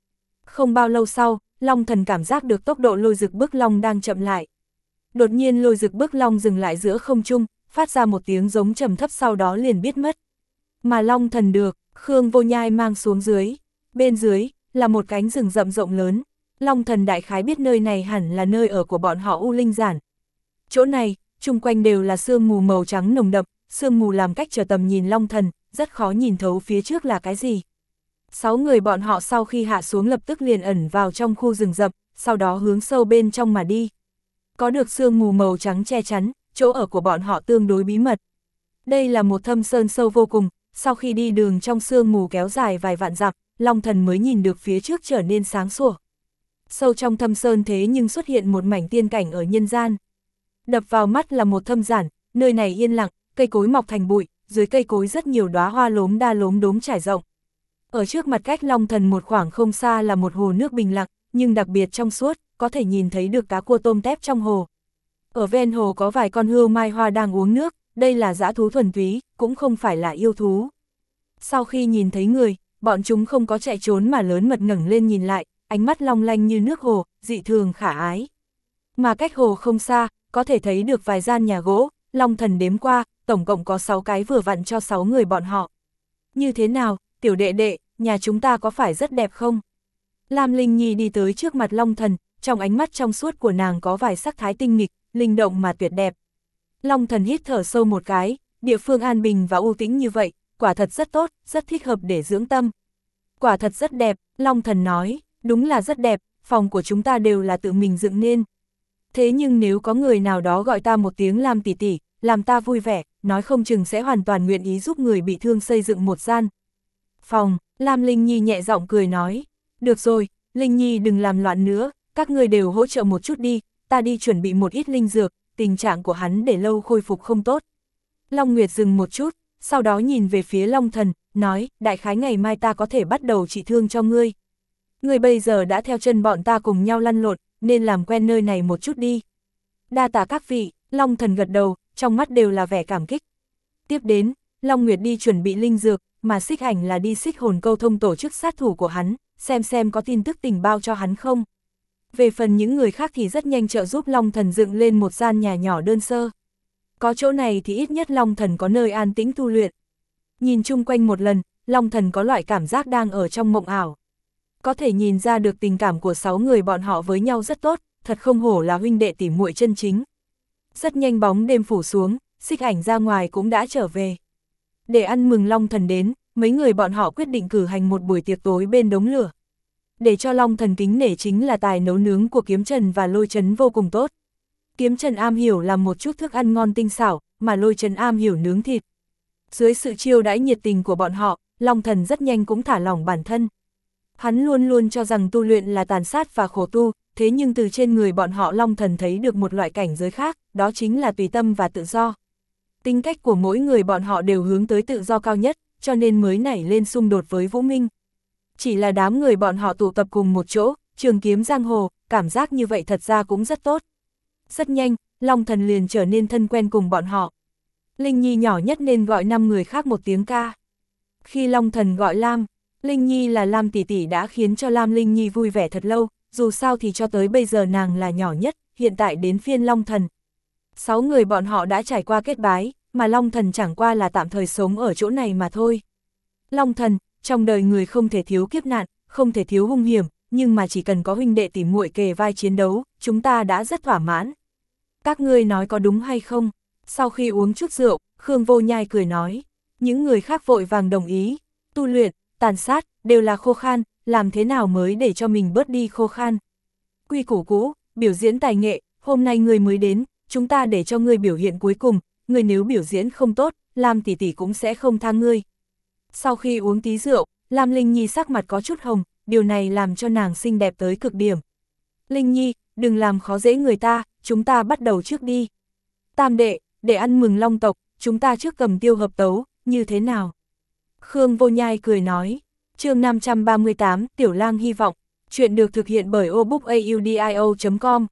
Speaker 1: Không bao lâu sau, Long Thần cảm giác được tốc độ lôi rực bức long đang chậm lại. Đột nhiên lôi rực bức long dừng lại giữa không trung, phát ra một tiếng giống trầm thấp sau đó liền biết mất. Mà Long Thần được, Khương Vô Nhai mang xuống dưới. Bên dưới, là một cánh rừng rậm rộng lớn. Long Thần đại khái biết nơi này hẳn là nơi ở của bọn họ U Linh Giản. Chỗ này, chung quanh đều là sương mù màu trắng nồng đậm, sương mù làm cách trở tầm nhìn Long Thần, rất khó nhìn thấu phía trước là cái gì. Sáu người bọn họ sau khi hạ xuống lập tức liền ẩn vào trong khu rừng rậm, sau đó hướng sâu bên trong mà đi. Có được sương mù màu trắng che chắn, chỗ ở của bọn họ tương đối bí mật. Đây là một thâm sơn sâu vô cùng, sau khi đi đường trong sương mù kéo dài vài vạn dặm, Long Thần mới nhìn được phía trước trở nên sáng sủa. Sâu trong thâm sơn thế nhưng xuất hiện một mảnh tiên cảnh ở nhân gian. Đập vào mắt là một thâm giản, nơi này yên lặng, cây cối mọc thành bụi, dưới cây cối rất nhiều đóa hoa lốm đa lốm đốm trải rộng. Ở trước mặt cách Long Thần một khoảng không xa là một hồ nước bình lặng, nhưng đặc biệt trong suốt, có thể nhìn thấy được cá cua tôm tép trong hồ. Ở ven hồ có vài con hươu mai hoa đang uống nước, đây là dã thú thuần túy, cũng không phải là yêu thú. Sau khi nhìn thấy người, bọn chúng không có chạy trốn mà lớn mật ngẩng lên nhìn lại, ánh mắt long lanh như nước hồ, dị thường khả ái. Mà cách hồ không xa, có thể thấy được vài gian nhà gỗ, Long Thần đếm qua, tổng cộng có sáu cái vừa vặn cho sáu người bọn họ. Như thế nào, tiểu đệ đệ, nhà chúng ta có phải rất đẹp không? Lam Linh Nhi đi tới trước mặt Long Thần, trong ánh mắt trong suốt của nàng có vài sắc thái tinh nghịch, linh động mà tuyệt đẹp. Long Thần hít thở sâu một cái, địa phương an bình và u tĩnh như vậy, quả thật rất tốt, rất thích hợp để dưỡng tâm. Quả thật rất đẹp, Long Thần nói, đúng là rất đẹp, phòng của chúng ta đều là tự mình dựng nên. Thế nhưng nếu có người nào đó gọi ta một tiếng Lam tỷ tỷ, làm ta vui vẻ, nói không chừng sẽ hoàn toàn nguyện ý giúp người bị thương xây dựng một gian phòng. Lam Linh Nhi nhẹ giọng cười nói, được rồi, Linh Nhi đừng làm loạn nữa, các ngươi đều hỗ trợ một chút đi, ta đi chuẩn bị một ít linh dược, tình trạng của hắn để lâu khôi phục không tốt. Long Nguyệt dừng một chút, sau đó nhìn về phía Long Thần, nói, đại khái ngày mai ta có thể bắt đầu trị thương cho ngươi. Ngươi bây giờ đã theo chân bọn ta cùng nhau lăn lộn, nên làm quen nơi này một chút đi. Đa tạ các vị, Long Thần gật đầu, trong mắt đều là vẻ cảm kích. Tiếp đến, Long Nguyệt đi chuẩn bị linh dược, mà Xích Ảnh là đi xích hồn câu thông tổ chức sát thủ của hắn, xem xem có tin tức tình báo cho hắn không. Về phần những người khác thì rất nhanh trợ giúp Long Thần dựng lên một gian nhà nhỏ đơn sơ. Có chỗ này thì ít nhất Long Thần có nơi an tĩnh tu luyện. Nhìn chung quanh một lần, Long Thần có loại cảm giác đang ở trong mộng ảo. Có thể nhìn ra được tình cảm của sáu người bọn họ với nhau rất tốt, thật không hổ là huynh đệ tỉ muội chân chính. Rất nhanh bóng đêm phủ xuống, Xích Ảnh ra ngoài cũng đã trở về. Để ăn mừng Long Thần đến, mấy người bọn họ quyết định cử hành một buổi tiệc tối bên đống lửa. Để cho Long Thần kính nể chính là tài nấu nướng của Kiếm Trần và Lôi Trấn vô cùng tốt. Kiếm Trần am hiểu làm một chút thức ăn ngon tinh xảo, mà Lôi Trấn am hiểu nướng thịt. Dưới sự chiêu đãi nhiệt tình của bọn họ, Long Thần rất nhanh cũng thả lỏng bản thân. Hắn luôn luôn cho rằng tu luyện là tàn sát và khổ tu, thế nhưng từ trên người bọn họ Long Thần thấy được một loại cảnh giới khác, đó chính là tùy tâm và tự do. Tính cách của mỗi người bọn họ đều hướng tới tự do cao nhất, cho nên mới nảy lên xung đột với Vũ Minh. Chỉ là đám người bọn họ tụ tập cùng một chỗ, trường kiếm giang hồ, cảm giác như vậy thật ra cũng rất tốt. Rất nhanh, Long Thần liền trở nên thân quen cùng bọn họ. Linh Nhi nhỏ nhất nên gọi năm người khác một tiếng ca. Khi Long Thần gọi Lam, Linh Nhi là Lam tỷ tỷ đã khiến cho Lam Linh Nhi vui vẻ thật lâu, dù sao thì cho tới bây giờ nàng là nhỏ nhất, hiện tại đến phiên Long Thần. Sáu người bọn họ đã trải qua kết bái, mà Long Thần chẳng qua là tạm thời sống ở chỗ này mà thôi. Long Thần, trong đời người không thể thiếu kiếp nạn, không thể thiếu hung hiểm, nhưng mà chỉ cần có huynh đệ tỉ muội kề vai chiến đấu, chúng ta đã rất thỏa mãn. Các ngươi nói có đúng hay không? Sau khi uống chút rượu, Khương Vô Nhai cười nói. Những người khác vội vàng đồng ý. Tu luyện, tàn sát, đều là khô khan, làm thế nào mới để cho mình bớt đi khô khan? Quy củ cũ, biểu diễn tài nghệ, hôm nay ngươi mới đến, chúng ta để cho ngươi biểu hiện cuối cùng, ngươi nếu biểu diễn không tốt, Lam tỷ tỷ cũng sẽ không tha ngươi. Sau khi uống tí rượu, Lam Linh Nhi sắc mặt có chút hồng, điều này làm cho nàng xinh đẹp tới cực điểm. Linh Nhi, đừng làm khó dễ người ta, chúng ta bắt đầu trước đi. Tam đệ, để ăn mừng Long tộc, chúng ta trước cầm tiêu hợp tấu, như thế nào? Khương Vô Nhai cười nói. Chương năm trăm ba mươi tám, Tiểu Lang hy vọng. Chuyện được thực hiện bởi obookaudio chấm com.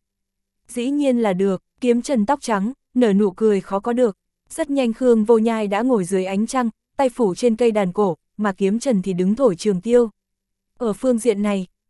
Speaker 1: Dĩ nhiên là được, Kiếm Trần tóc trắng, nở nụ cười khó có được. Rất nhanh Khương Vô Nhai đã ngồi dưới ánh trăng, tay phủ trên cây đàn cổ, mà Kiếm Trần thì đứng thổi trường tiêu. Ở phương diện này,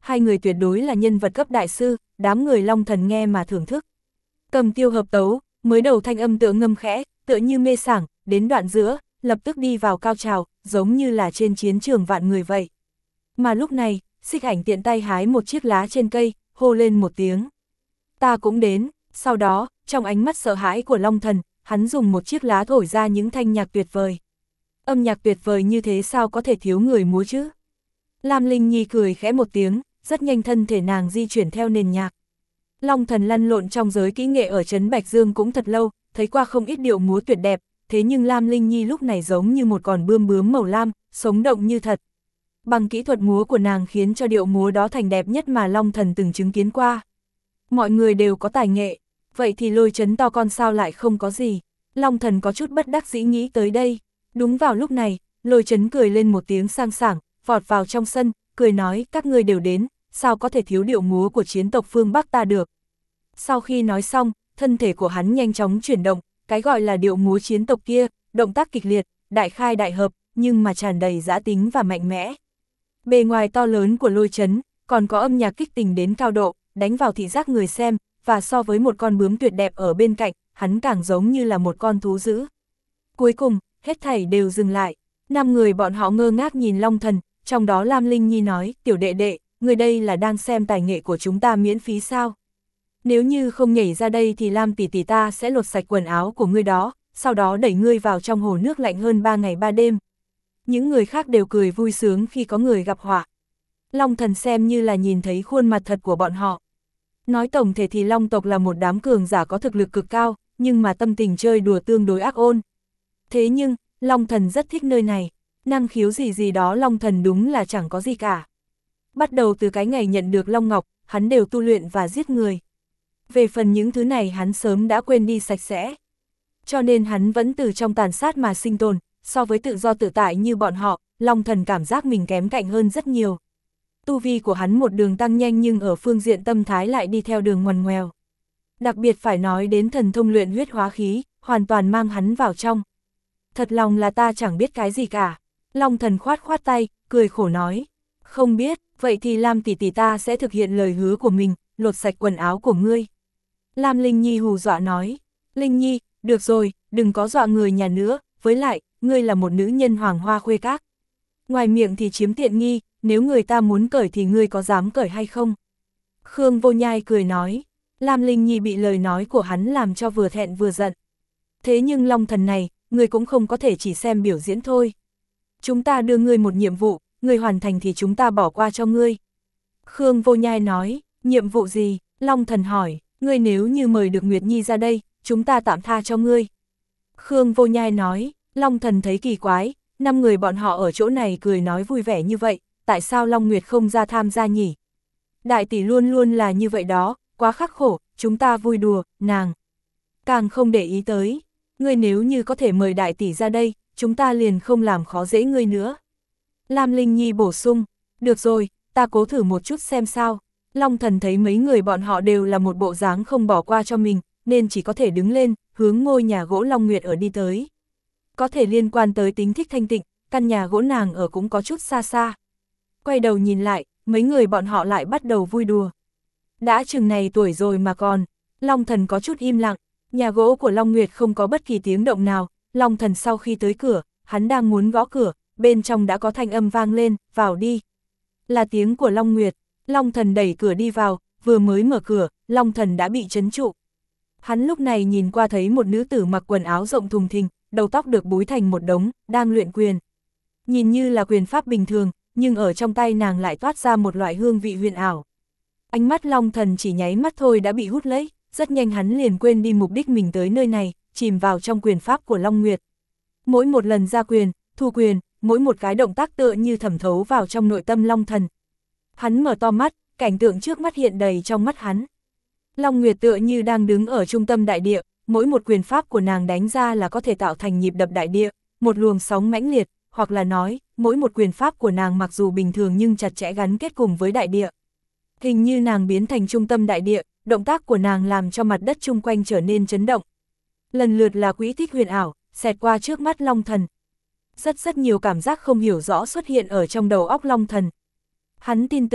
Speaker 1: hai người tuyệt đối là nhân vật cấp đại sư, đám người Long Thần nghe mà thưởng thức. Cầm tiêu hợp tấu, mới đầu thanh âm tựa ngâm khẽ, tựa như mê sảng, đến đoạn giữa, lập tức đi vào cao trào, giống như là trên chiến trường vạn người vậy. Mà lúc này, Xích Ảnh tiện tay hái một chiếc lá trên cây, hô lên một tiếng. Ta cũng đến, sau đó, trong ánh mắt sợ hãi của Long Thần, hắn dùng một chiếc lá thổi ra những thanh nhạc tuyệt vời. Âm nhạc tuyệt vời như thế sao có thể thiếu người múa chứ? Lam Linh Nhi cười khẽ một tiếng, rất nhanh thân thể nàng di chuyển theo nền nhạc. Long Thần lăn lộn trong giới kỹ nghệ ở Trấn Bạch Dương cũng thật lâu, thấy qua không ít điệu múa tuyệt đẹp, thế nhưng Lam Linh Nhi lúc này giống như một con bươm bướm màu lam, sống động như thật. Bằng kỹ thuật múa của nàng khiến cho điệu múa đó thành đẹp nhất mà Long Thần từng chứng kiến qua. Mọi người đều có tài nghệ, vậy thì Lôi Trấn to con sao lại không có gì? Long Thần có chút bất đắc dĩ nghĩ tới đây. Đúng vào lúc này, Lôi Trấn cười lên một tiếng sang sảng, vọt vào trong sân, cười nói các ngươi đều đến, sao có thể thiếu điệu múa của chiến tộc phương Bắc ta được. Sau khi nói xong, thân thể của hắn nhanh chóng chuyển động, cái gọi là điệu múa chiến tộc kia, động tác kịch liệt, đại khai đại hợp, nhưng mà tràn đầy dã tính và mạnh mẽ. Bề ngoài to lớn của Lôi Trấn, còn có âm nhạc kích tình đến cao độ, đánh vào thị giác người xem, và so với một con bướm tuyệt đẹp ở bên cạnh, hắn càng giống như là một con thú dữ. Cuối cùng, hết thảy đều dừng lại, năm người bọn họ ngơ ngác nhìn Long Thần, trong đó Lam Linh Nhi nói, tiểu đệ đệ, người đây là đang xem tài nghệ của chúng ta miễn phí sao? Nếu như không nhảy ra đây thì Lam tỷ tỷ ta sẽ lột sạch quần áo của ngươi đó, sau đó đẩy ngươi vào trong hồ nước lạnh hơn ba ngày ba đêm. Những người khác đều cười vui sướng khi có người gặp họa. Long Thần xem như là nhìn thấy khuôn mặt thật của bọn họ. Nói tổng thể thì Long tộc là một đám cường giả có thực lực cực cao, nhưng mà tâm tình chơi đùa tương đối ác ôn. Thế nhưng, Long Thần rất thích nơi này, năng khiếu gì gì đó Long Thần đúng là chẳng có gì cả. Bắt đầu từ cái ngày nhận được Long Ngọc, hắn đều tu luyện và giết người. Về phần những thứ này hắn sớm đã quên đi sạch sẽ. Cho nên hắn vẫn từ trong tàn sát mà sinh tồn, so với tự do tự tại như bọn họ, Long Thần cảm giác mình kém cạnh hơn rất nhiều. Tu vi của hắn một đường tăng nhanh nhưng ở phương diện tâm thái lại đi theo đường ngoằn ngoèo. Đặc biệt phải nói đến thần thông luyện huyết hóa khí, hoàn toàn mang hắn vào trong. Thật lòng là ta chẳng biết cái gì cả. Long Thần khoát khoát tay, cười khổ nói. Không biết, vậy thì Lam tỷ tỷ ta sẽ thực hiện lời hứa của mình, lột sạch quần áo của ngươi. Lam Linh Nhi hù dọa nói. Linh Nhi, được rồi, đừng có dọa người nhà nữa, với lại, ngươi là một nữ nhân hoàng hoa khuê các. Ngoài miệng thì chiếm tiện nghi, nếu người ta muốn cởi thì ngươi có dám cởi hay không? Khương Vô Nhai cười nói. Lam Linh Nhi bị lời nói của hắn làm cho vừa thẹn vừa giận. Thế nhưng Long Thần này, ngươi cũng không có thể chỉ xem biểu diễn thôi. Chúng ta đưa ngươi một nhiệm vụ, ngươi hoàn thành thì chúng ta bỏ qua cho ngươi. Khương Vô Nhai nói, nhiệm vụ gì? Long Thần hỏi, ngươi nếu như mời được Nguyệt Nhi ra đây, chúng ta tạm tha cho ngươi. Khương Vô Nhai nói, Long Thần thấy kỳ quái, năm người bọn họ ở chỗ này cười nói vui vẻ như vậy, tại sao Long Nguyệt không ra tham gia nhỉ? Đại tỷ luôn luôn là như vậy đó, quá khắc khổ, chúng ta vui đùa, nàng càng không để ý tới. Ngươi nếu như có thể mời đại tỷ ra đây, chúng ta liền không làm khó dễ ngươi nữa. Lam Linh Nhi bổ sung, được rồi, ta cố thử một chút xem sao. Long Thần thấy mấy người bọn họ đều là một bộ dáng không bỏ qua cho mình, nên chỉ có thể đứng lên, hướng ngôi nhà gỗ Long Nguyệt ở đi tới. Có thể liên quan tới tính thích thanh tịnh, căn nhà gỗ nàng ở cũng có chút xa xa. Quay đầu nhìn lại, mấy người bọn họ lại bắt đầu vui đùa. Đã chừng này tuổi rồi mà còn, Long Thần có chút im lặng, nhà gỗ của Long Nguyệt không có bất kỳ tiếng động nào. Long Thần sau khi tới cửa, hắn đang muốn gõ cửa, bên trong đã có thanh âm vang lên, vào đi. Là tiếng của Long Nguyệt, Long Thần đẩy cửa đi vào, vừa mới mở cửa, Long Thần đã bị trấn trụ. Hắn lúc này nhìn qua thấy một nữ tử mặc quần áo rộng thùng thình, đầu tóc được búi thành một đống, đang luyện quyền. Nhìn như là quyền pháp bình thường, nhưng ở trong tay nàng lại toát ra một loại hương vị huyền ảo. Ánh mắt Long Thần chỉ nháy mắt thôi đã bị hút lấy, rất nhanh hắn liền quên đi mục đích mình tới nơi này, chìm vào trong quyền pháp của Long Nguyệt. Mỗi một lần ra quyền, thu quyền, mỗi một cái động tác tựa như thẩm thấu vào trong nội tâm Long Thần. Hắn mở to mắt, cảnh tượng trước mắt hiện đầy trong mắt hắn. Long Nguyệt tựa như đang đứng ở trung tâm đại địa, mỗi một quyền pháp của nàng đánh ra là có thể tạo thành nhịp đập đại địa, một luồng sóng mãnh liệt, hoặc là nói, mỗi một quyền pháp của nàng mặc dù bình thường nhưng chặt chẽ gắn kết cùng với đại địa. Hình như nàng biến thành trung tâm đại địa, động tác của nàng làm cho mặt đất chung quanh trở nên chấn động. Lần lượt là quỹ tích huyền ảo, xẹt qua trước mắt Long Thần. Rất rất nhiều cảm giác không hiểu rõ xuất hiện ở trong đầu óc Long Thần. Hắn tin tưởng,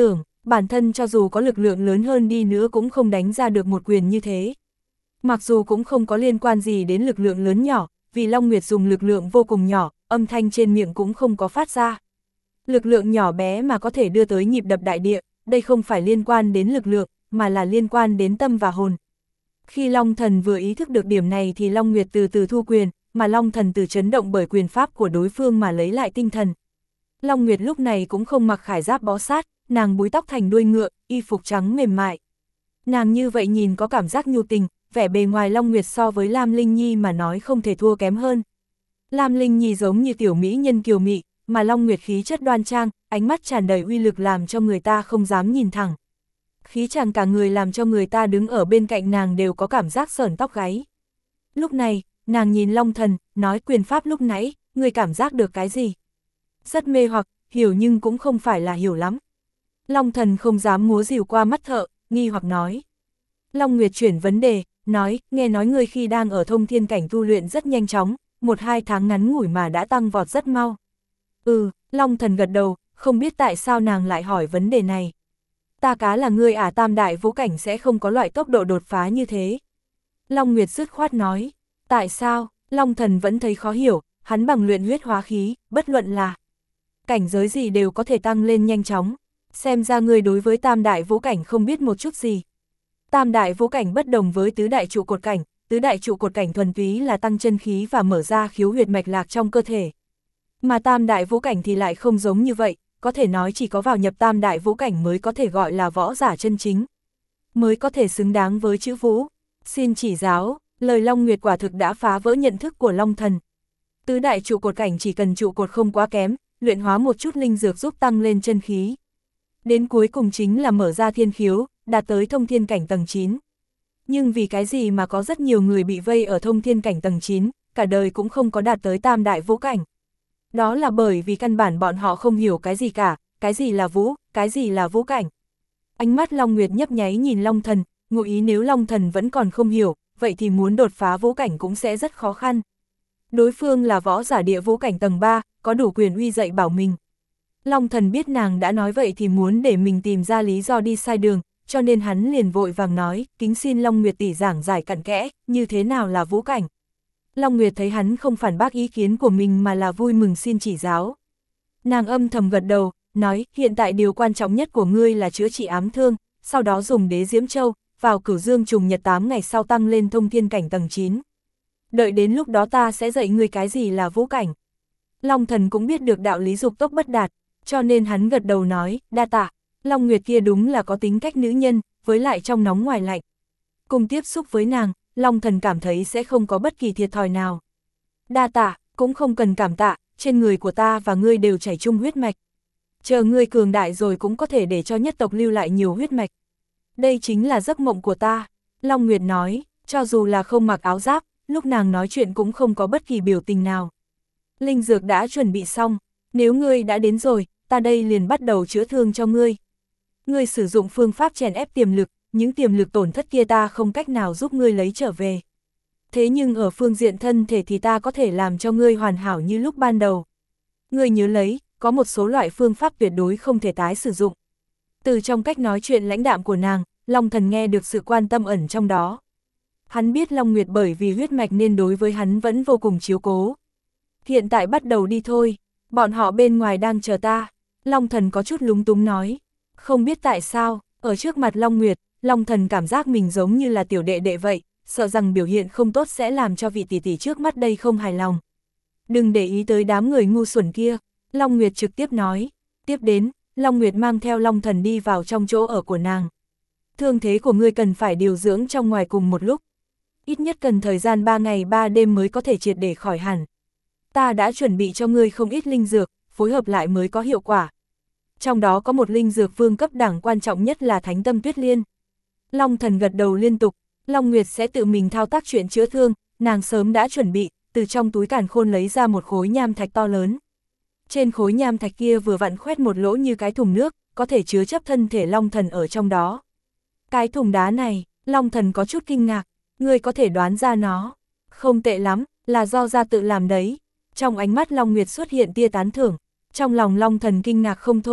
Speaker 1: bản thân cho dù có lực lượng lớn hơn đi nữa cũng không đánh ra được một quyền như thế. Mặc dù cũng không có liên quan gì đến lực lượng lớn nhỏ, vì Long Nguyệt dùng lực lượng vô cùng nhỏ, âm thanh trên miệng cũng không có phát ra. Lực lượng nhỏ bé mà có thể đưa tới nhịp đập đại địa, đây không phải liên quan đến lực lượng, mà là liên quan đến tâm và hồn. Khi Long Thần vừa ý thức được điểm này thì Long Nguyệt từ từ thu quyền, mà Long Thần từ chấn động bởi quyền pháp của đối phương mà lấy lại tinh thần. Long Nguyệt lúc này cũng không mặc khải giáp bó sát, nàng búi tóc thành đuôi ngựa, y phục trắng mềm mại. Nàng như vậy nhìn có cảm giác nhu tình, vẻ bề ngoài Long Nguyệt so với Lam Linh Nhi mà nói không thể thua kém hơn. Lam Linh Nhi giống như tiểu mỹ nhân kiều mị, mà Long Nguyệt khí chất đoan trang, ánh mắt tràn đầy uy lực làm cho người ta không dám nhìn thẳng. Khí chàng cả người làm cho người ta đứng ở bên cạnh nàng đều có cảm giác sởn tóc gáy. Lúc này, nàng nhìn Long Thần, nói quyền pháp lúc nãy, người cảm giác được cái gì? Rất mê hoặc, hiểu nhưng cũng không phải là hiểu lắm. Long Thần không dám múa rìu qua mắt thợ, nghi hoặc nói. Long Nguyệt chuyển vấn đề, nói, nghe nói người khi đang ở thông thiên cảnh tu luyện rất nhanh chóng, một hai tháng ngắn ngủi mà đã tăng vọt rất mau. Ừ, Long Thần gật đầu, không biết tại sao nàng lại hỏi vấn đề này. Ta cá là ngươi à, tam đại vũ cảnh sẽ không có loại tốc độ đột phá như thế. Long Nguyệt dứt khoát nói, tại sao? Long Thần vẫn thấy khó hiểu, hắn bằng luyện huyết hóa khí, bất luận là cảnh giới gì đều có thể tăng lên nhanh chóng. Xem ra ngươi đối với tam đại vũ cảnh không biết một chút gì. Tam đại vũ cảnh bất đồng với tứ đại trụ cột cảnh, tứ đại trụ cột cảnh thuần túy là tăng chân khí và mở ra khiếu huyệt mạch lạc trong cơ thể. Mà tam đại vũ cảnh thì lại không giống như vậy, có thể nói chỉ có vào nhập tam đại vũ cảnh mới có thể gọi là võ giả chân chính. Mới có thể xứng đáng với chữ vũ. Xin chỉ giáo, lời Long Nguyệt quả thực đã phá vỡ nhận thức của Long Thần. Tứ đại trụ cột cảnh chỉ cần trụ cột không quá kém, luyện hóa một chút linh dược giúp tăng lên chân khí. Đến cuối cùng chính là mở ra thiên khiếu, đạt tới thông thiên cảnh tầng chín. Nhưng vì cái gì mà có rất nhiều người bị vây ở thông thiên cảnh tầng chín, cả đời cũng không có đạt tới tam đại vũ cảnh. Đó là bởi vì căn bản bọn họ không hiểu cái gì cả, cái gì là vũ, cái gì là vũ cảnh. Ánh mắt Long Nguyệt nhấp nháy nhìn Long Thần, ngụ ý nếu Long Thần vẫn còn không hiểu, vậy thì muốn đột phá vũ cảnh cũng sẽ rất khó khăn. Đối phương là võ giả địa vũ cảnh tầng ba, có đủ quyền uy dạy bảo mình. Long Thần biết nàng đã nói vậy thì muốn để mình tìm ra lý do đi sai đường, cho nên hắn liền vội vàng nói, kính xin Long Nguyệt tỷ giảng giải cặn kẽ, như thế nào là vũ cảnh. Long Nguyệt thấy hắn không phản bác ý kiến của mình mà là vui mừng xin chỉ giáo. Nàng âm thầm gật đầu, nói, hiện tại điều quan trọng nhất của ngươi là chữa trị ám thương, sau đó dùng đế diễm châu, vào cửu dương trùng nhật tám ngày sau tăng lên thông thiên cảnh tầng chín. Đợi đến lúc đó ta sẽ dạy ngươi cái gì là vũ cảnh. Long Thần cũng biết được đạo lý dục tốc bất đạt, cho nên hắn gật đầu nói, đa tạ. Long Nguyệt kia đúng là có tính cách nữ nhân, với lại trong nóng ngoài lạnh. Cùng tiếp xúc với nàng, Long Thần cảm thấy sẽ không có bất kỳ thiệt thòi nào. Đa tạ, cũng không cần cảm tạ, trên người của ta và ngươi đều chảy chung huyết mạch. Chờ ngươi cường đại rồi cũng có thể để cho nhất tộc lưu lại nhiều huyết mạch. Đây chính là giấc mộng của ta. Long Nguyệt nói, cho dù là không mặc áo giáp, lúc nàng nói chuyện cũng không có bất kỳ biểu tình nào. Linh dược đã chuẩn bị xong, nếu ngươi đã đến rồi, ta đây liền bắt đầu chữa thương cho ngươi. Ngươi sử dụng phương pháp chèn ép tiềm lực, những tiềm lực tổn thất kia ta không cách nào giúp ngươi lấy trở về. Thế nhưng ở phương diện thân thể thì ta có thể làm cho ngươi hoàn hảo như lúc ban đầu. Ngươi nhớ lấy, có một số loại phương pháp tuyệt đối không thể tái sử dụng. Từ trong cách nói chuyện lãnh đạm của nàng, Long Thần nghe được sự quan tâm ẩn trong đó. Hắn biết Long Nguyệt bởi vì huyết mạch nên đối với hắn vẫn vô cùng chiếu cố. Hiện tại bắt đầu đi thôi, bọn họ bên ngoài đang chờ ta. Long Thần có chút lúng túng nói. Không biết tại sao, ở trước mặt Long Nguyệt, Long Thần cảm giác mình giống như là tiểu đệ đệ vậy, sợ rằng biểu hiện không tốt sẽ làm cho vị tỷ tỷ trước mắt đây không hài lòng. Đừng để ý tới đám người ngu xuẩn kia, Long Nguyệt trực tiếp nói. Tiếp đến, Long Nguyệt mang theo Long Thần đi vào trong chỗ ở của nàng. Thương thế của ngươi cần phải điều dưỡng trong ngoài cùng một lúc. Ít nhất cần thời gian ba ngày ba đêm mới có thể triệt để khỏi hẳn. Ta đã chuẩn bị cho ngươi không ít linh dược, phối hợp lại mới có hiệu quả. Trong đó có một linh dược vương cấp đẳng quan trọng nhất là Thánh Tâm Tuyết Liên. Long Thần gật đầu liên tục, Long Nguyệt sẽ tự mình thao tác chuyện chữa thương, nàng sớm đã chuẩn bị, từ trong túi càn khôn lấy ra một khối nham thạch to lớn. Trên khối nham thạch kia vừa vặn khoét một lỗ như cái thùng nước, có thể chứa chấp thân thể Long Thần ở trong đó. Cái thùng đá này, Long Thần có chút kinh ngạc, ngươi có thể đoán ra nó. Không tệ lắm, là do gia tự làm đấy. Trong ánh mắt Long Nguyệt xuất hiện tia tán thưởng, trong lòng Long Thần kinh ngạc không thôi.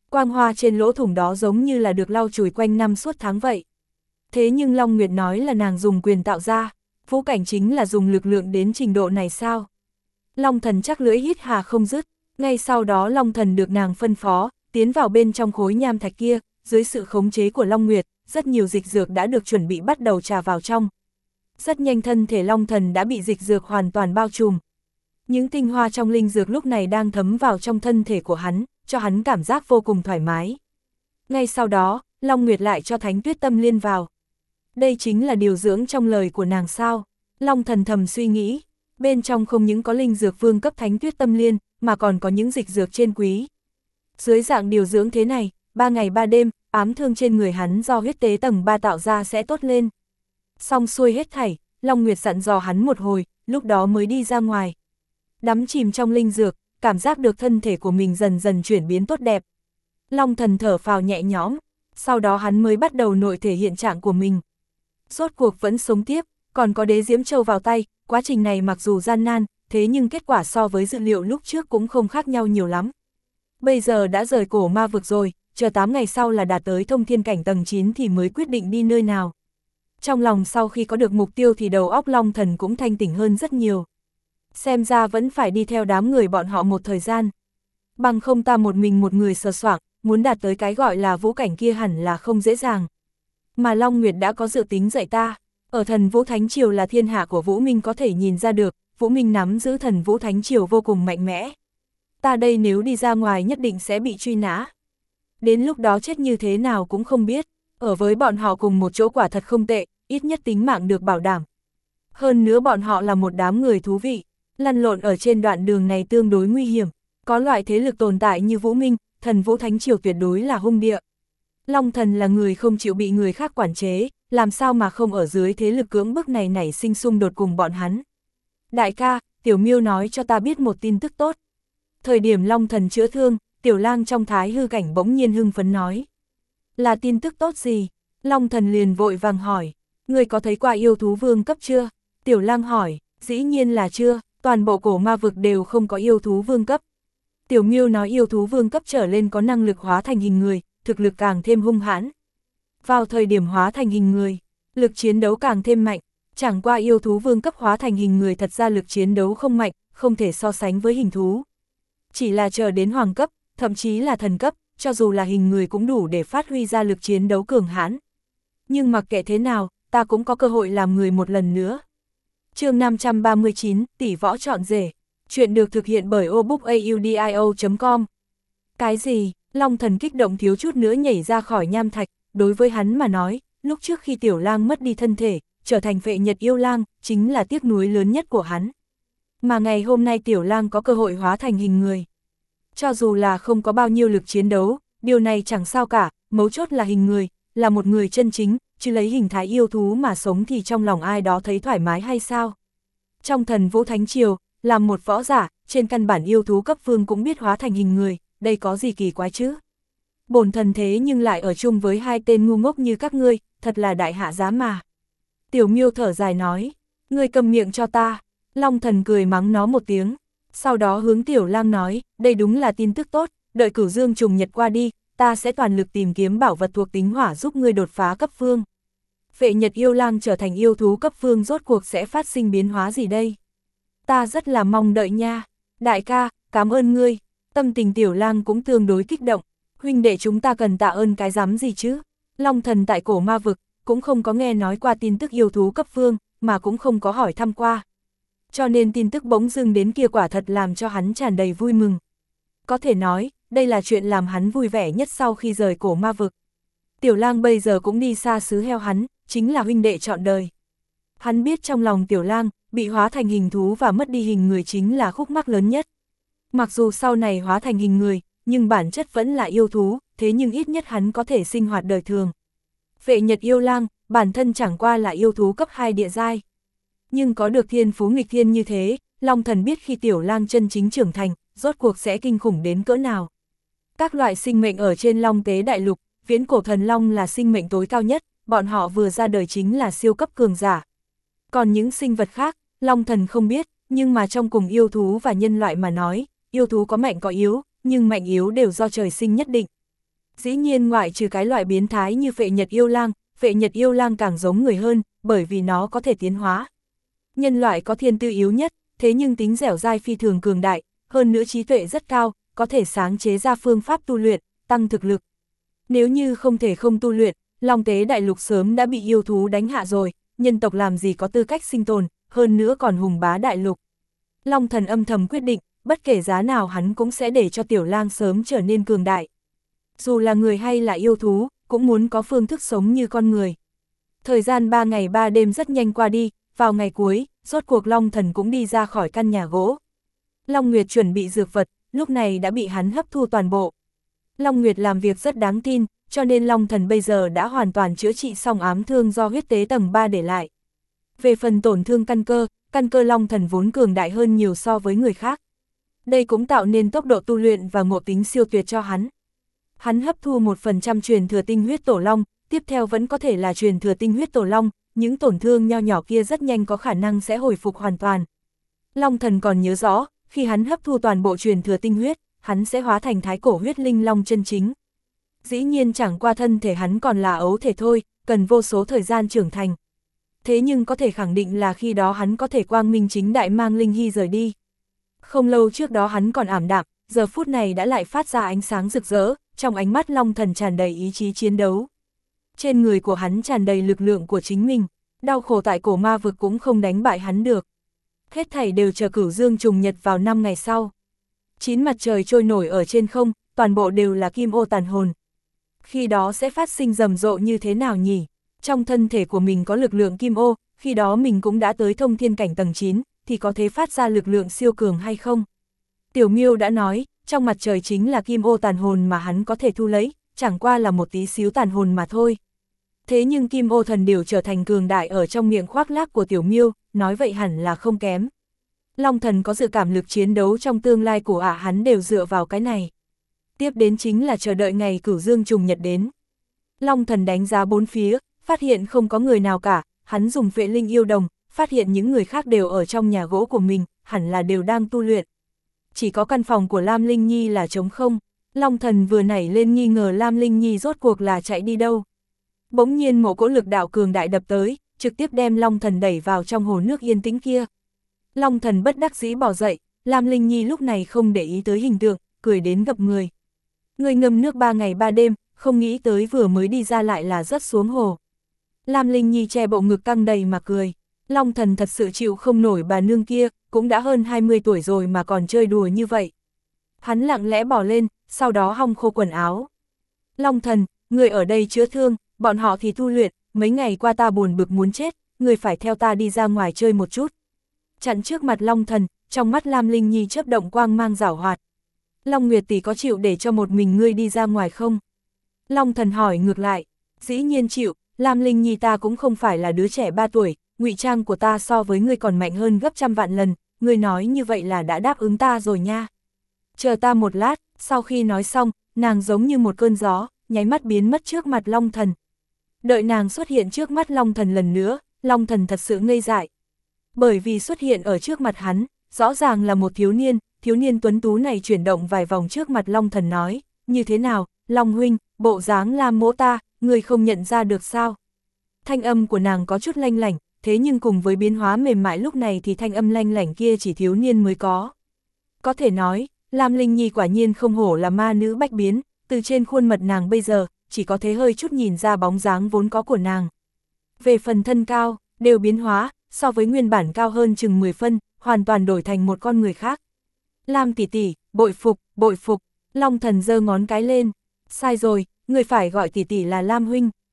Speaker 1: Quang hoa trên lỗ thủng đó giống như là được lau chùi quanh năm suốt tháng vậy. Thế nhưng Long Nguyệt nói là nàng dùng quyền tạo ra, Vũ Cảnh chính là dùng lực lượng đến trình độ này sao? Long Thần chắc lưỡi hít hà không dứt, ngay sau đó Long Thần được nàng phân phó, tiến vào bên trong khối nham thạch kia, dưới sự khống chế của Long Nguyệt, rất nhiều dịch dược đã được chuẩn bị bắt đầu trà vào trong. Rất nhanh thân thể Long Thần đã bị dịch dược hoàn toàn bao trùm. Những tinh hoa trong linh dược lúc này đang thấm vào trong thân thể của hắn, cho hắn cảm giác vô cùng thoải mái. Ngay sau đó, Long Nguyệt lại cho Thánh Tuyết Tâm Liên vào. Đây chính là điều dưỡng trong lời của nàng sao? Long Thần thầm suy nghĩ, bên trong không những có linh dược vương cấp Thánh Tuyết Tâm Liên, mà còn có những dịch dược trên quý. Dưới dạng điều dưỡng thế này, ba ngày ba đêm, ám thương trên người hắn do huyết tế tầng ba tạo ra sẽ tốt lên. Xong xuôi hết thảy, Long Nguyệt dặn dò hắn một hồi, lúc đó mới đi ra ngoài. Đắm chìm trong linh dược, cảm giác được thân thể của mình dần dần chuyển biến tốt đẹp. Long Thần thở phào nhẹ nhõm, sau đó hắn mới bắt đầu nội thể hiện trạng của mình. Rốt cuộc vẫn sống tiếp, còn có đế diễm châu vào tay, quá trình này mặc dù gian nan, thế nhưng kết quả so với dự liệu lúc trước cũng không khác nhau nhiều lắm. Bây giờ đã rời cổ ma vực rồi, chờ tám ngày sau là đạt tới thông thiên cảnh tầng chín thì mới quyết định đi nơi nào. Trong lòng sau khi có được mục tiêu thì đầu óc Long Thần cũng thanh tỉnh hơn rất nhiều. Xem ra vẫn phải đi theo đám người bọn họ một thời gian. Bằng không ta một mình một người sờ soạng, muốn đạt tới cái gọi là vũ cảnh kia hẳn là không dễ dàng. Mà Long Nguyệt đã có dự tính dạy ta, ở thần Vũ Thánh Triều là thiên hạ của Vũ Minh có thể nhìn ra được, Vũ Minh nắm giữ thần Vũ Thánh Triều vô cùng mạnh mẽ. Ta đây nếu đi ra ngoài nhất định sẽ bị truy nã. Đến lúc đó chết như thế nào cũng không biết, ở với bọn họ cùng một chỗ quả thật không tệ, ít nhất tính mạng được bảo đảm. Hơn nữa bọn họ là một đám người thú vị, lăn lộn ở trên đoạn đường này tương đối nguy hiểm, có loại thế lực tồn tại như Vũ Minh, thần Vũ Thánh Triều tuyệt đối là hung địa. Long Thần là người không chịu bị người khác quản chế, làm sao mà không ở dưới thế lực cưỡng bức này nảy sinh xung đột cùng bọn hắn. Đại ca, Tiểu Miêu nói cho ta biết một tin tức tốt. Thời điểm Long Thần chữa thương, Tiểu Lang trong thái hư cảnh bỗng nhiên hưng phấn nói. Là tin tức tốt gì? Long Thần liền vội vàng hỏi. Người có thấy qua yêu thú vương cấp chưa? Tiểu Lang hỏi, dĩ nhiên là chưa, toàn bộ cổ ma vực đều không có yêu thú vương cấp. Tiểu Miêu nói yêu thú vương cấp trở lên có năng lực hóa thành hình người, thực lực càng thêm hung hãn. Vào thời điểm hóa thành hình người, lực chiến đấu càng thêm mạnh, chẳng qua yêu thú vương cấp hóa thành hình người thật ra lực chiến đấu không mạnh, không thể so sánh với hình thú. Chỉ là chờ đến hoàng cấp, thậm chí là thần cấp, cho dù là hình người cũng đủ để phát huy ra lực chiến đấu cường hãn. Nhưng mặc kệ thế nào, ta cũng có cơ hội làm người một lần nữa. Chương năm trăm ba mươi chín, tỷ võ chọn rể. Chuyện được thực hiện bởi obookaudio chấm com. Cái gì? Long Thần kích động thiếu chút nữa nhảy ra khỏi nham thạch, đối với hắn mà nói, lúc trước khi Tiểu Lang mất đi thân thể, trở thành phệ nhật yêu lang, chính là tiếc nuối lớn nhất của hắn. Mà ngày hôm nay Tiểu Lang có cơ hội hóa thành hình người. Cho dù là không có bao nhiêu lực chiến đấu, điều này chẳng sao cả, mấu chốt là hình người, là một người chân chính, chứ lấy hình thái yêu thú mà sống thì trong lòng ai đó thấy thoải mái hay sao? Trong thần Vũ Thánh Triều, làm một võ giả, trên căn bản yêu thú cấp vương cũng biết hóa thành hình người, đây có gì kỳ quái chứ? Bổn thần thế nhưng lại ở chung với hai tên ngu ngốc như các ngươi, thật là đại hạ giá mà. Tiểu Miêu thở dài nói, ngươi cầm miệng cho ta. Long Thần cười mắng nó một tiếng, sau đó hướng Tiểu Lang nói, đây đúng là tin tức tốt, đợi Cửu Dương trùng nhật qua đi, ta sẽ toàn lực tìm kiếm bảo vật thuộc tính hỏa giúp ngươi đột phá cấp vương. Phệ nhật yêu lang trở thành yêu thú cấp vương rốt cuộc sẽ phát sinh biến hóa gì đây? Ta rất là mong đợi nha. Đại ca, cảm ơn ngươi. Tâm tình Tiểu Lang cũng tương đối kích động. Huynh đệ chúng ta cần tạ ơn cái rắm gì chứ? Long Thần tại cổ ma vực, cũng không có nghe nói qua tin tức yêu thú cấp vương, mà cũng không có hỏi thăm qua. Cho nên tin tức bỗng dưng đến kia quả thật làm cho hắn tràn đầy vui mừng. Có thể nói, đây là chuyện làm hắn vui vẻ nhất sau khi rời cổ ma vực. Tiểu Lang bây giờ cũng đi xa xứ heo hắn, chính là huynh đệ trọn đời. Hắn biết trong lòng Tiểu Lang, bị hóa thành hình thú và mất đi hình người chính là khúc mắc lớn nhất. Mặc dù sau này hóa thành hình người, nhưng bản chất vẫn là yêu thú, thế nhưng ít nhất hắn có thể sinh hoạt đời thường. Phệ nhật yêu lang, bản thân chẳng qua là yêu thú cấp hai địa giai. Nhưng có được thiên phú nghịch thiên như thế, Long Thần biết khi Tiểu Lang chân chính trưởng thành, rốt cuộc sẽ kinh khủng đến cỡ nào. Các loại sinh mệnh ở trên Long Tế Đại Lục, viễn cổ thần long là sinh mệnh tối cao nhất, bọn họ vừa ra đời chính là siêu cấp cường giả. Còn những sinh vật khác, Long Thần không biết, nhưng mà trong cùng yêu thú và nhân loại mà nói, yêu thú có mạnh có yếu, nhưng mạnh yếu đều do trời sinh nhất định. Dĩ nhiên ngoại trừ cái loại biến thái như Phệ Nhật Yêu Lang, Phệ Nhật Yêu Lang càng giống người hơn, bởi vì nó có thể tiến hóa. Nhân loại có thiên tư yếu nhất, thế nhưng tính dẻo dai phi thường cường đại, hơn nữa trí tuệ rất cao, có thể sáng chế ra phương pháp tu luyện, tăng thực lực. Nếu như không thể không tu luyện, Long Tế Đại Lục sớm đã bị yêu thú đánh hạ rồi, nhân tộc làm gì có tư cách sinh tồn, hơn nữa còn hùng bá đại lục. Long Thần âm thầm quyết định, bất kể giá nào hắn cũng sẽ để cho Tiểu Lang sớm trở nên cường đại. Dù là người hay là yêu thú, cũng muốn có phương thức sống như con người. Thời gian ba ngày ba đêm rất nhanh qua đi, vào ngày cuối, rốt cuộc Long Thần cũng đi ra khỏi căn nhà gỗ. Long Nguyệt chuẩn bị dược vật, lúc này đã bị hắn hấp thu toàn bộ. Long Nguyệt làm việc rất đáng tin, cho nên Long Thần bây giờ đã hoàn toàn chữa trị xong ám thương do huyết tế tầng ba để lại. Về phần tổn thương căn cơ, căn cơ Long Thần vốn cường đại hơn nhiều so với người khác. Đây cũng tạo nên tốc độ tu luyện và ngộ tính siêu tuyệt cho hắn. Hắn hấp thu một phần trăm truyền thừa tinh huyết tổ long, tiếp theo vẫn có thể là truyền thừa tinh huyết tổ long, những tổn thương nho nhỏ kia rất nhanh có khả năng sẽ hồi phục hoàn toàn. Long Thần còn nhớ rõ, khi hắn hấp thu toàn bộ truyền thừa tinh huyết, hắn sẽ hóa thành thái cổ huyết linh long chân chính. Dĩ nhiên chẳng qua thân thể hắn còn là ấu thể thôi, cần vô số thời gian trưởng thành. Thế nhưng có thể khẳng định là khi đó hắn có thể quang minh chính đại mang Linh Hy rời đi. Không lâu trước đó hắn còn ảm đạm, giờ phút này đã lại phát ra ánh sáng rực rỡ, trong ánh mắt Long Thần tràn đầy ý chí chiến đấu. Trên người của hắn tràn đầy lực lượng của chính mình, đau khổ tại cổ ma vực cũng không đánh bại hắn được. Hết thảy đều chờ Cửu Dương trùng nhật vào năm ngày sau. Chín mặt trời trôi nổi ở trên không, toàn bộ đều là kim ô tàn hồn. Khi đó sẽ phát sinh rầm rộ như thế nào nhỉ? Trong thân thể của mình có lực lượng kim ô, khi đó mình cũng đã tới thông thiên cảnh tầng chín, thì có thể phát ra lực lượng siêu cường hay không? Tiểu Miêu đã nói, trong mặt trời chính là kim ô tàn hồn mà hắn có thể thu lấy, chẳng qua là một tí xíu tàn hồn mà thôi. Thế nhưng kim ô thần điểu trở thành cường đại ở trong miệng khoác lác của Tiểu Miêu, nói vậy hẳn là không kém. Long Thần có dự cảm lực chiến đấu trong tương lai của ả hắn đều dựa vào cái này. Tiếp đến chính là chờ đợi ngày Cửu Dương trùng nhật đến. Long Thần đánh giá bốn phía, phát hiện không có người nào cả, hắn dùng Phệ Linh yêu đồng, phát hiện những người khác đều ở trong nhà gỗ của mình, hẳn là đều đang tu luyện. Chỉ có căn phòng của Lam Linh Nhi là trống không, Long Thần vừa nảy lên nghi ngờ Lam Linh Nhi rốt cuộc là chạy đi đâu. Bỗng nhiên một cỗ lực đạo cường đại đập tới, trực tiếp đem Long Thần đẩy vào trong hồ nước yên tĩnh kia. Long Thần bất đắc dĩ bỏ dậy, Lam Linh Nhi lúc này không để ý tới hình tượng, cười đến gặp người. Người ngâm nước ba ngày ba đêm, không nghĩ tới vừa mới đi ra lại là rớt xuống hồ. Lam Linh Nhi che bộ ngực căng đầy mà cười. Long Thần thật sự chịu không nổi bà nương kia, cũng đã hơn hai mươi tuổi rồi mà còn chơi đùa như vậy. Hắn lặng lẽ bỏ lên, sau đó hong khô quần áo. Long Thần, người ở đây chữa thương, bọn họ thì tu luyện, mấy ngày qua ta buồn bực muốn chết, người phải theo ta đi ra ngoài chơi một chút. Chặn trước mặt Long Thần, trong mắt Lam Linh Nhi chớp động quang mang giảo hoạt. Long Nguyệt tỷ có chịu để cho một mình ngươi đi ra ngoài không? Long Thần hỏi ngược lại, dĩ nhiên chịu, Lam Linh Nhi ta cũng không phải là đứa trẻ ba tuổi, ngụy trang của ta so với ngươi còn mạnh hơn gấp trăm vạn lần, ngươi nói như vậy là đã đáp ứng ta rồi nha. Chờ ta một lát, sau khi nói xong, nàng giống như một cơn gió, nháy mắt biến mất trước mặt Long Thần. Đợi nàng xuất hiện trước mắt Long Thần lần nữa, Long Thần thật sự ngây dại. Bởi vì xuất hiện ở trước mặt hắn, rõ ràng là một thiếu niên, thiếu niên tuấn tú này chuyển động vài vòng trước mặt Long Thần nói, như thế nào, Long huynh, bộ dáng Lam mỗ ta, người không nhận ra được sao? Thanh âm của nàng có chút lanh lảnh, thế nhưng cùng với biến hóa mềm mại lúc này thì thanh âm lanh lảnh kia chỉ thiếu niên mới có. Có thể nói, Lam Linh Nhi quả nhiên không hổ là ma nữ bách biến, từ trên khuôn mặt nàng bây giờ, chỉ có thế hơi chút nhìn ra bóng dáng vốn có của nàng. Về phần thân cao, đều biến hóa, so với nguyên bản cao hơn chừng mười phân, hoàn toàn đổi thành một con người khác. Lam tỷ tỷ, bội phục, bội phục, Long Thần giơ ngón cái lên. Sai rồi, người phải gọi tỷ tỷ là Lam huynh,